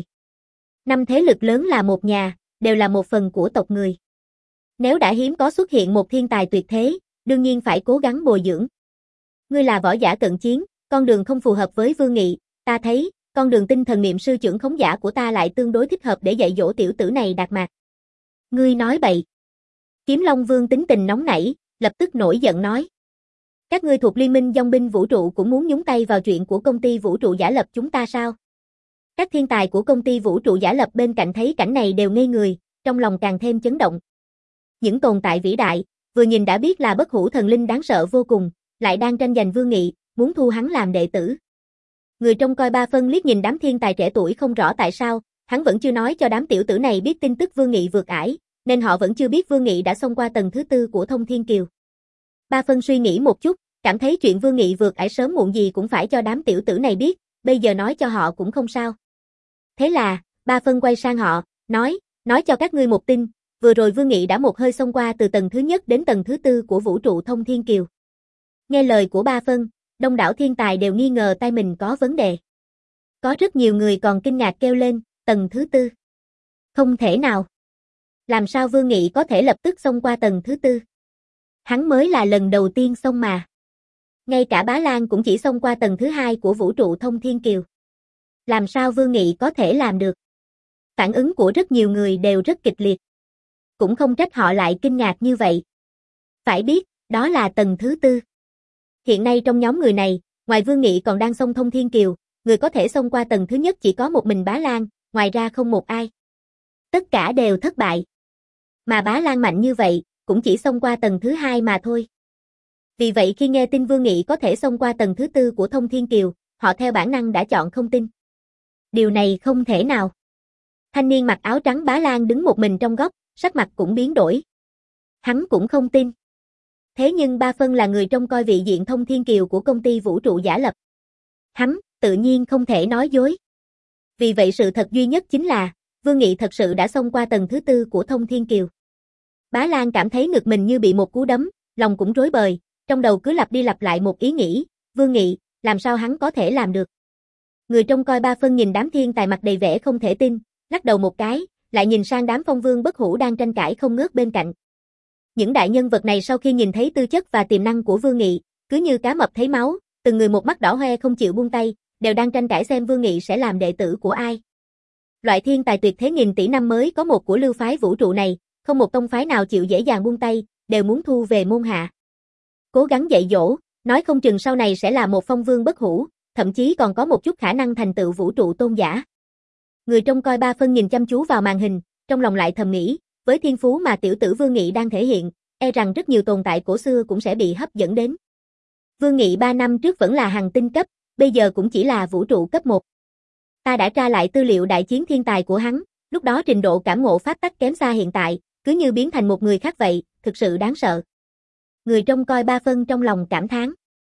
Năm thế lực lớn là một nhà, đều là một phần của tộc người. Nếu đã hiếm có xuất hiện một thiên tài tuyệt thế, đương nhiên phải cố gắng bồi dưỡng. Ngươi là võ giả cận chiến, con đường không phù hợp với Vương Nghị, ta thấy, con đường tinh thần niệm sư trưởng khống giả của ta lại tương đối thích hợp để dạy dỗ tiểu tử này đạt mạc. Ngươi nói bậy. Kiếm Long Vương tính tình nóng nảy, lập tức nổi giận nói. Các ngươi thuộc Liên minh Dòng binh vũ trụ cũng muốn nhúng tay vào chuyện của công ty vũ trụ giả lập chúng ta sao? Các thiên tài của công ty vũ trụ giả lập bên cạnh thấy cảnh này đều ngây người, trong lòng càng thêm chấn động. Những tồn tại vĩ đại, vừa nhìn đã biết là bất hủ thần linh đáng sợ vô cùng, lại đang tranh giành Vương Nghị, muốn thu hắn làm đệ tử. Người trông coi ba phân liếc nhìn đám thiên tài trẻ tuổi không rõ tại sao, hắn vẫn chưa nói cho đám tiểu tử này biết tin tức Vương Nghị vượt ải, nên họ vẫn chưa biết Vương Nghị đã xông qua tầng thứ tư của Thông Thiên Kiều. Ba phân suy nghĩ một chút, cảm thấy chuyện Vương Nghị vượt ải sớm muộn gì cũng phải cho đám tiểu tử này biết, bây giờ nói cho họ cũng không sao. Thế là, ba phân quay sang họ, nói, nói cho các ngươi một tin, vừa rồi Vương Nghị đã một hơi xông qua từ tầng thứ nhất đến tầng thứ tư của vũ trụ Thông Thiên Kiều. Nghe lời của ba phân, đông đảo thiên tài đều nghi ngờ tay mình có vấn đề. Có rất nhiều người còn kinh ngạc kêu lên, tầng thứ tư. Không thể nào. Làm sao Vương Nghị có thể lập tức xông qua tầng thứ tư? Hắn mới là lần đầu tiên xông mà. Ngay cả Bá Lan cũng chỉ xông qua tầng thứ hai của vũ trụ Thông Thiên Kiều. Làm sao Vương Nghị có thể làm được? Phản ứng của rất nhiều người đều rất kịch liệt. Cũng không trách họ lại kinh ngạc như vậy. Phải biết, đó là tầng thứ tư. Hiện nay trong nhóm người này, ngoài Vương Nghị còn đang xông Thông Thiên Kiều, người có thể xông qua tầng thứ nhất chỉ có một mình Bá Lan, ngoài ra không một ai. Tất cả đều thất bại. Mà Bá Lan mạnh như vậy, cũng chỉ xông qua tầng thứ hai mà thôi. Vì vậy khi nghe tin Vương Nghị có thể xông qua tầng thứ tư của Thông Thiên Kiều, họ theo bản năng đã chọn không tin. Điều này không thể nào. Thanh niên mặc áo trắng Bá Lan đứng một mình trong góc, sắc mặt cũng biến đổi. Hắn cũng không tin. Thế nhưng ba phân là người trông coi vị diện Thông Thiên Kiều của công ty vũ trụ giả lập. Hắn, tự nhiên không thể nói dối. Vì vậy sự thật duy nhất chính là, Vương Nghị thật sự đã xông qua tầng thứ tư của Thông Thiên Kiều. Bá Lan cảm thấy ngực mình như bị một cú đấm, lòng cũng rối bời, trong đầu cứ lặp đi lặp lại một ý nghĩ, Vương Nghị, làm sao hắn có thể làm được? Người trông coi ba phân nhìn đám thiên tài mặt đầy vẻ không thể tin, lắc đầu một cái, lại nhìn sang đám phong vương bất hủ đang tranh cãi không ngớt bên cạnh. Những đại nhân vật này sau khi nhìn thấy tư chất và tiềm năng của Vương Nghị, cứ như cá mập thấy máu, từng người một mắt đỏ hoe không chịu buông tay, đều đang tranh cãi xem Vương Nghị sẽ làm đệ tử của ai. Loại thiên tài tuyệt thế nghìn tỷ năm mới có một của lưu phái vũ trụ này, không một tông phái nào chịu dễ dàng buông tay, đều muốn thu về môn hạ. Cố gắng dạy dỗ, nói không chừng sau này sẽ là một phong vương bất hủ, thậm chí còn có một chút khả năng thành tựu vũ trụ tôn giả. Người trông coi ba phân nhìn chăm chú vào màn hình, trong lòng lại thầm nghĩ, với thiên phú mà tiểu tử Vương Nghị đang thể hiện, e rằng rất nhiều tồn tại cổ xưa cũng sẽ bị hấp dẫn đến. Vương Nghị ba năm trước vẫn là hành tinh cấp, bây giờ cũng chỉ là vũ trụ cấp một. Ta đã tra lại tư liệu đại chiến thiên tài của hắn, lúc đó trình độ cảm ngộ pháp tắc kém xa hiện tại, cứ như biến thành một người khác vậy, thực sự đáng sợ. Người trông coi ba phân trong lòng cảm thán.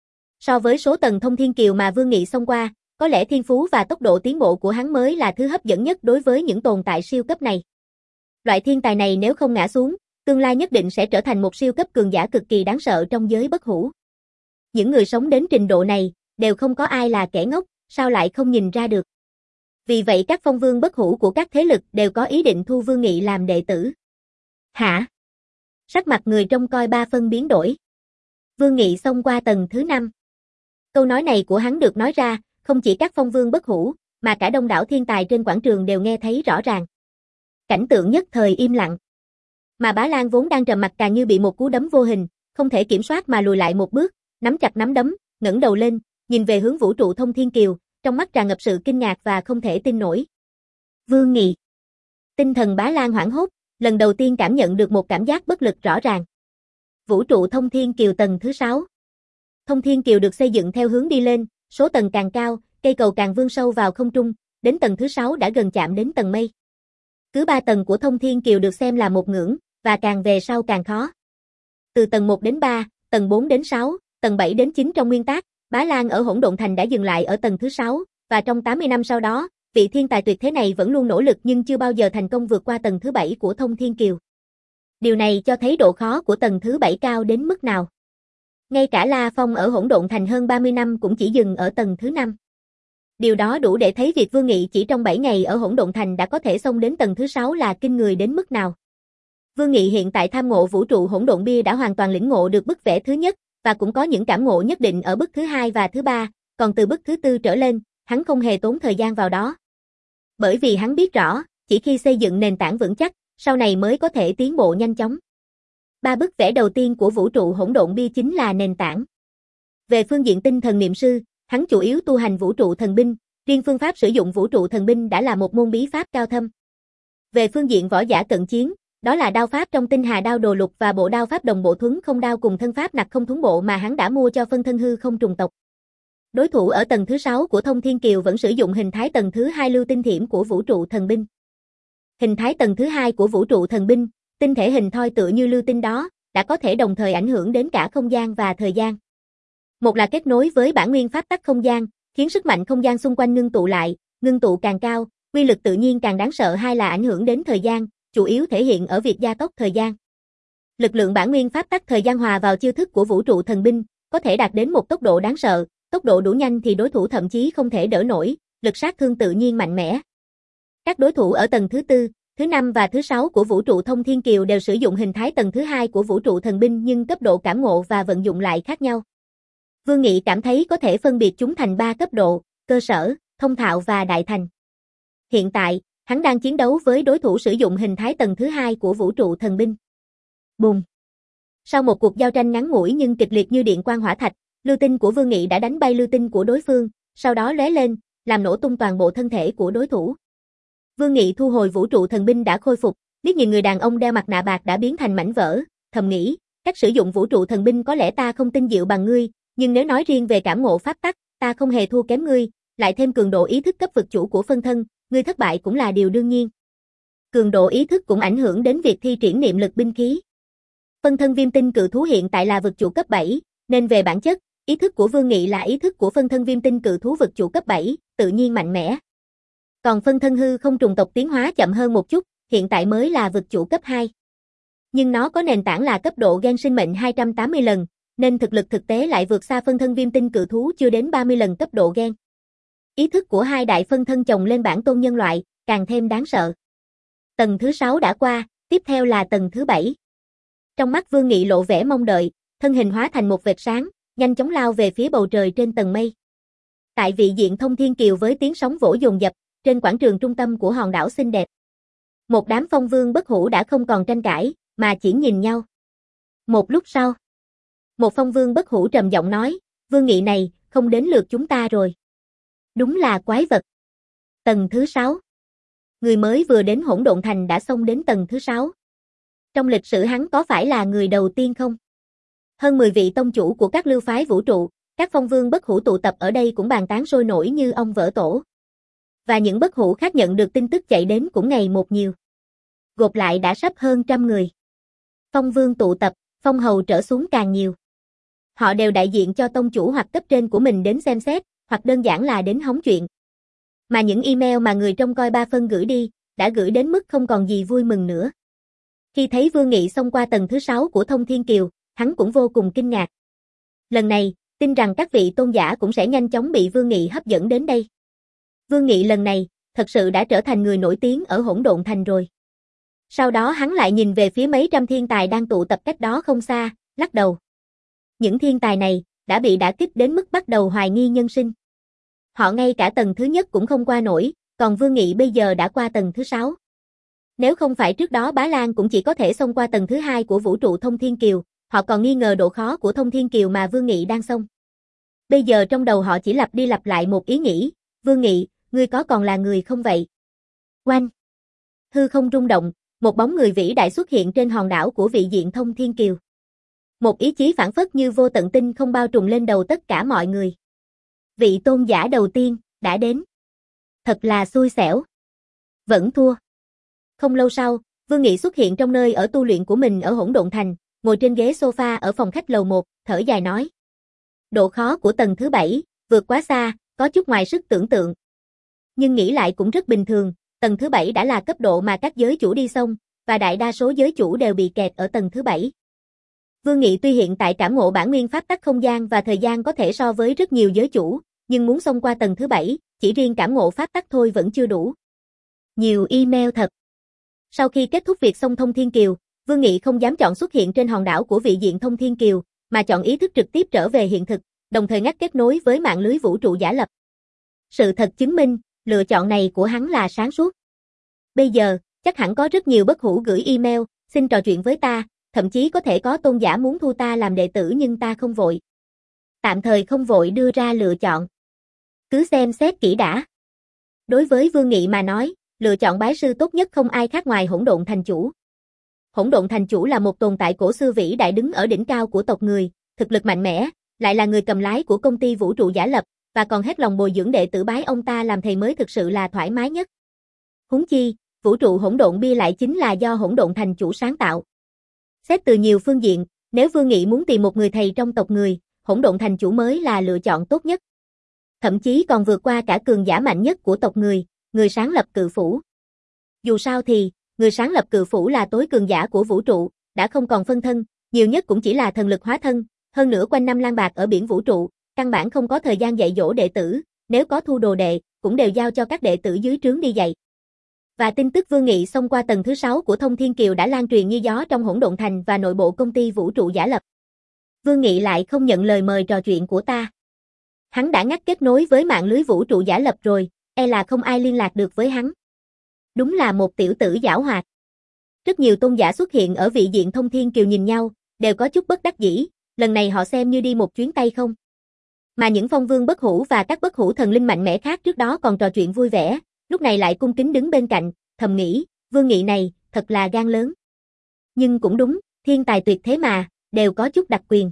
So với số tầng Thông Thiên Kiều mà Vương Nghị xông qua, có lẽ thiên phú và tốc độ tiến bộ của hắn mới là thứ hấp dẫn nhất đối với những tồn tại siêu cấp này. Loại thiên tài này nếu không ngã xuống, tương lai nhất định sẽ trở thành một siêu cấp cường giả cực kỳ đáng sợ trong giới bất hủ. Những người sống đến trình độ này, đều không có ai là kẻ ngốc, sao lại không nhìn ra được. Vì vậy các phong vương bất hủ của các thế lực đều có ý định thu Vương Nghị làm đệ tử. Hả? Sắc mặt người trông coi ba phân biến đổi. Vương Nghị xông qua tầng thứ năm. Câu nói này của hắn được nói ra, không chỉ các phong vương bất hủ, mà cả đông đảo thiên tài trên quảng trường đều nghe thấy rõ ràng. Cảnh tượng nhất thời im lặng. Mà Bá Lan vốn đang trầm mặt càng như bị một cú đấm vô hình, không thể kiểm soát mà lùi lại một bước, nắm chặt nắm đấm, ngẩng đầu lên, nhìn về hướng vũ trụ Thông Thiên Kiều, trong mắt tràn ngập sự kinh ngạc và không thể tin nổi. Vương Nghị. Tinh thần Bá Lan hoảng hốt, lần đầu tiên cảm nhận được một cảm giác bất lực rõ ràng. Vũ trụ thông thiên kiều tầng thứ sáu. Thông thiên kiều được xây dựng theo hướng đi lên, số tầng càng cao, cây cầu càng vươn sâu vào không trung, đến tầng thứ sáu đã gần chạm đến tầng mây. Cứ ba tầng của thông thiên kiều được xem là một ngưỡng, và càng về sau càng khó. Từ tầng một đến ba, tầng bốn đến sáu, tầng bảy đến chín trong nguyên tác, Bá Lan ở Hỗn Độn Thành đã dừng lại ở tầng thứ sáu, và trong tám mươi năm sau đó, vị thiên tài tuyệt thế này vẫn luôn nỗ lực nhưng chưa bao giờ thành công vượt qua tầng thứ bảy của thông thiên kiều. Điều này cho thấy độ khó của tầng thứ bảy cao đến mức nào. Ngay cả La Phong ở Hỗn Độn Thành hơn ba mươi năm cũng chỉ dừng ở tầng thứ năm. Điều đó đủ để thấy việc Vương Nghị chỉ trong bảy ngày ở Hỗn Độn Thành đã có thể xông đến tầng thứ sáu là kinh người đến mức nào. Vương Nghị hiện tại tham ngộ vũ trụ hỗn độn bia đã hoàn toàn lĩnh ngộ được bức vẽ thứ nhất, và cũng có những cảm ngộ nhất định ở bức thứ hai và thứ ba, còn từ bức thứ tư trở lên, hắn không hề tốn thời gian vào đó. Bởi vì hắn biết rõ, chỉ khi xây dựng nền tảng vững chắc, sau này mới có thể tiến bộ nhanh chóng. Ba bức vẽ đầu tiên của vũ trụ hỗn độn bia chính là nền tảng. Về phương diện tinh thần niệm sư, hắn chủ yếu tu hành vũ trụ thần binh, riêng phương pháp sử dụng vũ trụ thần binh đã là một môn bí pháp cao thâm. Về phương diện võ giả cận chiến, đó là đao pháp trong tinh hà đao đồ lục và bộ đao pháp đồng bộ thuấn không đao cùng thân pháp nặc không thuấn bộ mà hắn đã mua cho phân thân hư không trùng tộc. Đối thủ ở tầng thứ sáu của thông thiên kiều vẫn sử dụng hình thái tầng thứ hai lưu tinh thiểm của vũ trụ thần binh. Hình thái tầng thứ hai của vũ trụ thần binh, tinh thể hình thoi tựa như lưu tinh đó, đã có thể đồng thời ảnh hưởng đến cả không gian và thời gian. Một là kết nối với bản nguyên pháp tắc không gian, khiến sức mạnh không gian xung quanh ngưng tụ lại, ngưng tụ càng cao, quy lực tự nhiên càng đáng sợ. Hai là ảnh hưởng đến thời gian, chủ yếu thể hiện ở việc gia tốc thời gian. Lực lượng bản nguyên pháp tắc thời gian hòa vào chiêu thức của vũ trụ thần binh, có thể đạt đến một tốc độ đáng sợ, tốc độ đủ nhanh thì đối thủ thậm chí không thể đỡ nổi, lực sát thương tự nhiên mạnh mẽ. Các đối thủ ở tầng thứ tư, thứ năm và thứ sáu của vũ trụ thông thiên kiều đều sử dụng hình thái tầng thứ hai của vũ trụ thần binh nhưng cấp độ cảm ngộ và vận dụng lại khác nhau. Vương Nghị cảm thấy có thể phân biệt chúng thành ba cấp độ, cơ sở, thông thạo và đại thành. Hiện tại, hắn đang chiến đấu với đối thủ sử dụng hình thái tầng thứ hai của vũ trụ thần binh. Bùng! Sau một cuộc giao tranh ngắn ngủi nhưng kịch liệt như điện quang hỏa thạch, lưu tinh của Vương Nghị đã đánh bay lưu tinh của đối phương, sau đó lóe lên, làm nổ tung toàn bộ thân thể của đối thủ. Vương Nghị thu hồi vũ trụ thần binh đã khôi phục, liếc nhìn người đàn ông đeo mặt nạ bạc đã biến thành mảnh vỡ, thầm nghĩ, cách sử dụng vũ trụ thần binh có lẽ ta không tinh diệu bằng ngươi, nhưng nếu nói riêng về cảm ngộ pháp tắc, ta không hề thua kém ngươi, lại thêm cường độ ý thức cấp vực chủ của phân thân, ngươi thất bại cũng là điều đương nhiên. Cường độ ý thức cũng ảnh hưởng đến việc thi triển niệm lực binh khí. Phân thân viêm tinh cự thú hiện tại là vực chủ cấp bảy, nên về bản chất, ý thức của Vương Nghị là ý thức của phân thân viêm tinh cự thú vực chủ cấp bảy, tự nhiên mạnh mẽ. Còn phân thân hư không trùng tộc tiến hóa chậm hơn một chút, hiện tại mới là vực chủ cấp hai. Nhưng nó có nền tảng là cấp độ gen sinh mệnh hai trăm tám mươi lần, nên thực lực thực tế lại vượt xa phân thân viêm tinh cự thú chưa đến ba mươi lần cấp độ gen. Ý thức của hai đại phân thân chồng lên bản tôn nhân loại, càng thêm đáng sợ. Tầng thứ sáu đã qua, tiếp theo là tầng thứ bảy. Trong mắt Vương Nghị lộ vẻ mong đợi, thân hình hóa thành một vệt sáng, nhanh chóng lao về phía bầu trời trên tầng mây. Tại vị diện thông thiên kiều với tiếng sóng vỗ dồn dập, trên quảng trường trung tâm của hòn đảo xinh đẹp. Một đám phong vương bất hủ đã không còn tranh cãi, mà chỉ nhìn nhau. Một lúc sau, một phong vương bất hủ trầm giọng nói, Vương Nghị này, không đến lượt chúng ta rồi. Đúng là quái vật. Tầng thứ sáu. Người mới vừa đến Hỗn Độn Thành đã xông đến tầng thứ sáu. Trong lịch sử hắn có phải là người đầu tiên không? Hơn mười vị tông chủ của các lưu phái vũ trụ, các phong vương bất hủ tụ tập ở đây cũng bàn tán sôi nổi như ong vỡ tổ. Và những bất hủ khác nhận được tin tức chạy đến cũng ngày một nhiều. Gộp lại đã sắp hơn trăm người. Phong vương tụ tập, phong hầu trở xuống càng nhiều. Họ đều đại diện cho tông chủ hoặc cấp trên của mình đến xem xét, hoặc đơn giản là đến hóng chuyện. Mà những email mà người trông coi ba phân gửi đi, đã gửi đến mức không còn gì vui mừng nữa. Khi thấy Vương Nghị xông qua tầng thứ sáu của thông thiên kiều, hắn cũng vô cùng kinh ngạc. Lần này, tin rằng các vị tôn giả cũng sẽ nhanh chóng bị Vương Nghị hấp dẫn đến đây. Vương Nghị lần này, thật sự đã trở thành người nổi tiếng ở Hỗn Độn Thành rồi. Sau đó hắn lại nhìn về phía mấy trăm thiên tài đang tụ tập cách đó không xa, lắc đầu. Những thiên tài này, đã bị đả kích đến mức bắt đầu hoài nghi nhân sinh. Họ ngay cả tầng thứ nhất cũng không qua nổi, còn Vương Nghị bây giờ đã qua tầng thứ sáu. Nếu không phải trước đó Bá Lan cũng chỉ có thể xông qua tầng thứ hai của vũ trụ thông thiên kiều, họ còn nghi ngờ độ khó của thông thiên kiều mà Vương Nghị đang xông. Bây giờ trong đầu họ chỉ lặp đi lặp lại một ý nghĩ, Vương Nghị, ngươi có còn là người không vậy? Oanh! Hư không rung động, một bóng người vĩ đại xuất hiện trên hòn đảo của vị diện thông thiên kiều. Một ý chí phảng phất như vô tận tinh không bao trùm lên đầu tất cả mọi người. Vị tôn giả đầu tiên, đã đến. Thật là xui xẻo. Vẫn thua. Không lâu sau, Vương Nghị xuất hiện trong nơi ở tu luyện của mình ở Hỗn Độn Thành, ngồi trên ghế sofa ở phòng khách lầu một, thở dài nói. Độ khó của tầng thứ bảy, vượt quá xa, có chút ngoài sức tưởng tượng. Nhưng nghĩ lại cũng rất bình thường, tầng thứ bảy đã là cấp độ mà các giới chủ đi xong, và đại đa số giới chủ đều bị kẹt ở tầng thứ bảy. Vương Nghị tuy hiện tại cảm ngộ bản nguyên pháp tắc không gian và thời gian có thể so với rất nhiều giới chủ, nhưng muốn xông qua tầng thứ bảy, chỉ riêng cảm ngộ pháp tắc thôi vẫn chưa đủ. Nhiều email thật. Sau khi kết thúc việc xông Thông Thiên Kiều, Vương Nghị không dám chọn xuất hiện trên hòn đảo của vị diện Thông Thiên Kiều, mà chọn ý thức trực tiếp trở về hiện thực, đồng thời ngắt kết nối với mạng lưới vũ trụ giả lập. Sự thật chứng minh, lựa chọn này của hắn là sáng suốt. Bây giờ, chắc hẳn có rất nhiều bất hủ gửi email, xin trò chuyện với ta, thậm chí có thể có tôn giả muốn thu ta làm đệ tử nhưng ta không vội. Tạm thời không vội đưa ra lựa chọn. Cứ xem xét kỹ đã. Đối với Vương Nghị mà nói, lựa chọn bái sư tốt nhất không ai khác ngoài Hỗn Độn Thành Chủ. Hỗn Độn Thành Chủ là một tồn tại cổ xưa vĩ đại đứng ở đỉnh cao của tộc người, thực lực mạnh mẽ, lại là người cầm lái của công ty vũ trụ giả lập, và còn hết lòng bồi dưỡng đệ tử bái ông ta làm thầy mới thực sự là thoải mái nhất. Huống chi, vũ trụ hỗn độn bia lại chính là do Hỗn Độn Thành Chủ sáng tạo. Xét từ nhiều phương diện, nếu Vương Nghị muốn tìm một người thầy trong tộc người, Hỗn Độn Thành Chủ mới là lựa chọn tốt nhất. Thậm chí còn vượt qua cả cường giả mạnh nhất của tộc người, người sáng lập Cự Phủ. Dù sao thì, người sáng lập Cự Phủ là tối cường giả của vũ trụ, đã không còn phân thân, nhiều nhất cũng chỉ là thần lực hóa thân, hơn nữa quanh năm lang bạc ở biển vũ trụ, căn bản không có thời gian dạy dỗ đệ tử, nếu có thu đồ đệ, cũng đều giao cho các đệ tử dưới trướng đi dạy. Và tin tức Vương Nghị xông qua tầng thứ sáu của Thông Thiên Kiều đã lan truyền như gió trong Hỗn Độn Thành và nội bộ công ty vũ trụ giả lập. Vương Nghị lại không nhận lời mời trò chuyện của ta. Hắn đã ngắt kết nối với mạng lưới vũ trụ giả lập rồi, e là không ai liên lạc được với hắn. Đúng là một tiểu tử giảo hoạt. Rất nhiều tôn giả xuất hiện ở vị diện Thông Thiên Kiều nhìn nhau, đều có chút bất đắc dĩ, lần này họ xem như đi một chuyến tay không. Mà những phong vương bất hủ và các bất hủ thần linh mạnh mẽ khác trước đó còn trò chuyện vui vẻ, lúc này lại cung kính đứng bên cạnh, thầm nghĩ, Vương Nghị này, thật là gan lớn. Nhưng cũng đúng, thiên tài tuyệt thế mà, đều có chút đặc quyền.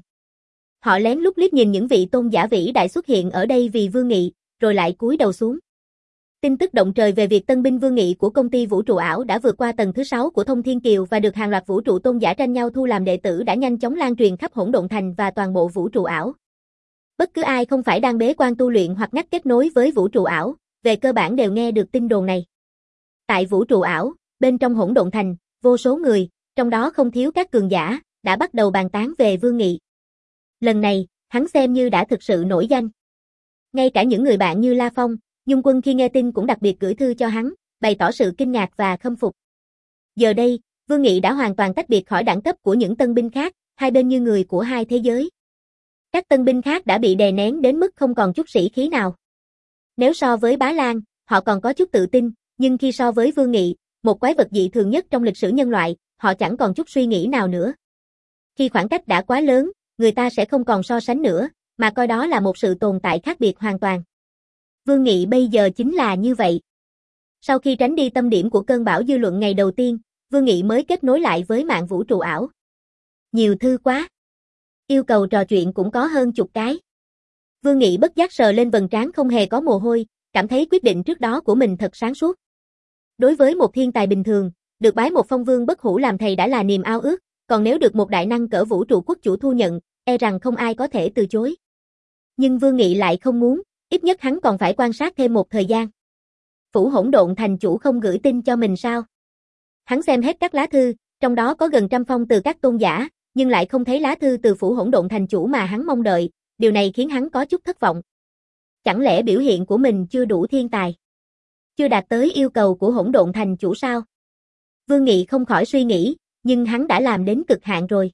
Họ lén lút liếc nhìn những vị tôn giả vĩ đại xuất hiện ở đây vì Vương Nghị, rồi lại cúi đầu xuống. Tin tức động trời về việc tân binh Vương Nghị của công ty vũ trụ ảo đã vượt qua tầng thứ sáu của Thông Thiên Kiều và được hàng loạt vũ trụ tôn giả tranh nhau thu làm đệ tử đã nhanh chóng lan truyền khắp Hỗn Độn Thành và toàn bộ vũ trụ ảo. Bất cứ ai không phải đang bế quan tu luyện hoặc ngắt kết nối với vũ trụ ảo, về cơ bản đều nghe được tin đồn này. Tại vũ trụ ảo, bên trong Hỗn Độn Thành, vô số người, trong đó không thiếu các cường giả, đã bắt đầu bàn tán về Vương Nghị. Lần này, hắn xem như đã thực sự nổi danh. Ngay cả những người bạn như La Phong, Dung Quân khi nghe tin cũng đặc biệt gửi thư cho hắn, bày tỏ sự kinh ngạc và khâm phục. Giờ đây, Vương Nghị đã hoàn toàn tách biệt khỏi đẳng cấp của những tân binh khác, hai bên như người của hai thế giới. Các tân binh khác đã bị đè nén đến mức không còn chút sĩ khí nào. Nếu so với Bá Lan, họ còn có chút tự tin, nhưng khi so với Vương Nghị, một quái vật dị thường nhất trong lịch sử nhân loại, họ chẳng còn chút suy nghĩ nào nữa. Khi khoảng cách đã quá lớn, người ta sẽ không còn so sánh nữa, mà coi đó là một sự tồn tại khác biệt hoàn toàn. Vương Nghị bây giờ chính là như vậy. Sau khi tránh đi tâm điểm của cơn bão dư luận ngày đầu tiên, Vương Nghị mới kết nối lại với mạng vũ trụ ảo. Nhiều thư quá. Yêu cầu trò chuyện cũng có hơn chục cái. Vương Nghị bất giác sờ lên vầng trán không hề có mồ hôi, cảm thấy quyết định trước đó của mình thật sáng suốt. Đối với một thiên tài bình thường, được bái một phong vương bất hủ làm thầy đã là niềm ao ước, còn nếu được một đại năng cỡ vũ trụ quốc chủ thu nhận, e rằng không ai có thể từ chối. Nhưng Vương Nghị lại không muốn, ít nhất hắn còn phải quan sát thêm một thời gian. Phủ Hỗn Độn Thành Chủ không gửi tin cho mình sao? Hắn xem hết các lá thư, trong đó có gần trăm phong từ các tôn giả, nhưng lại không thấy lá thư từ Phủ Hỗn Độn Thành Chủ mà hắn mong đợi, điều này khiến hắn có chút thất vọng. Chẳng lẽ biểu hiện của mình chưa đủ thiên tài? Chưa đạt tới yêu cầu của Hỗn Độn Thành Chủ sao? Vương Nghị không khỏi suy nghĩ, nhưng hắn đã làm đến cực hạn rồi.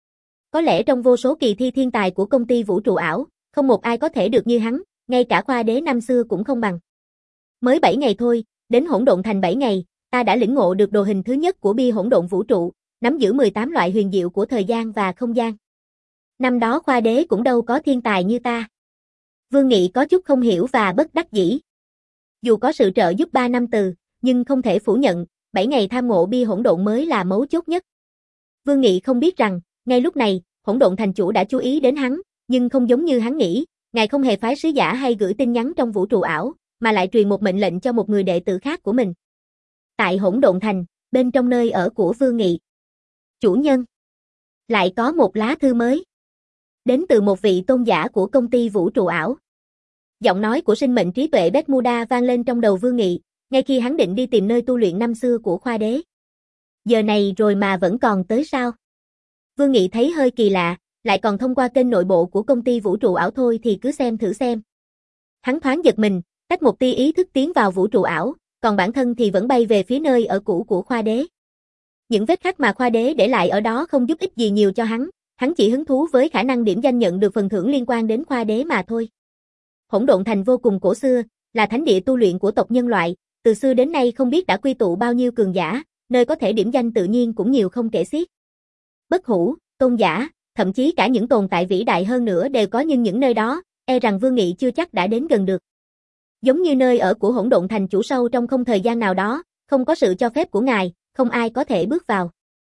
Có lẽ trong vô số kỳ thi thiên tài của công ty vũ trụ ảo, không một ai có thể được như hắn, ngay cả khoa đế năm xưa cũng không bằng. Mới bảy ngày thôi, đến Hỗn Độn Thành bảy ngày, ta đã lĩnh ngộ được đồ hình thứ nhất của bia hỗn độn vũ trụ, nắm giữ mười tám loại huyền diệu của thời gian và không gian. Năm đó khoa đế cũng đâu có thiên tài như ta. Vương Nghị có chút không hiểu và bất đắc dĩ. Dù có sự trợ giúp ba năm từ, nhưng không thể phủ nhận, bảy ngày tham ngộ bia hỗn độn mới là mấu chốt nhất. Vương Nghị không biết rằng, ngay lúc này, Hỗn Độn Thành Chủ đã chú ý đến hắn, nhưng không giống như hắn nghĩ, ngài không hề phái sứ giả hay gửi tin nhắn trong vũ trụ ảo, mà lại truyền một mệnh lệnh cho một người đệ tử khác của mình. Tại Hỗn Độn Thành, bên trong nơi ở của Vương Nghị. Chủ nhân, lại có một lá thư mới. Đến từ một vị tôn giả của công ty vũ trụ ảo. Giọng nói của sinh mệnh trí tuệ Bermuda vang lên trong đầu Vương Nghị, ngay khi hắn định đi tìm nơi tu luyện năm xưa của Khoa Đế. Giờ này rồi mà vẫn còn tới sao? Vương Nghị thấy hơi kỳ lạ, lại còn thông qua kênh nội bộ của công ty vũ trụ ảo thôi thì cứ xem thử xem. Hắn thoáng giật mình, tách một tia ý thức tiến vào vũ trụ ảo, còn bản thân thì vẫn bay về phía nơi ở cũ của Khoa Đế. Những vết khắc mà Khoa Đế để lại ở đó không giúp ích gì nhiều cho hắn, hắn chỉ hứng thú với khả năng điểm danh nhận được phần thưởng liên quan đến Khoa Đế mà thôi. Hỗn Độn Thành vô cùng cổ xưa, là thánh địa tu luyện của tộc nhân loại, từ xưa đến nay không biết đã quy tụ bao nhiêu cường giả, nơi có thể điểm danh tự nhiên cũng nhiều không kể xiết. Bất hủ, tôn giả, thậm chí cả những tồn tại vĩ đại hơn nữa đều có, nhưng những nơi đó, e rằng Vương Nghị chưa chắc đã đến gần được. Giống như nơi ở của Hỗn Độn Thành Chủ, sâu trong không thời gian nào đó, không có sự cho phép của ngài, không ai có thể bước vào.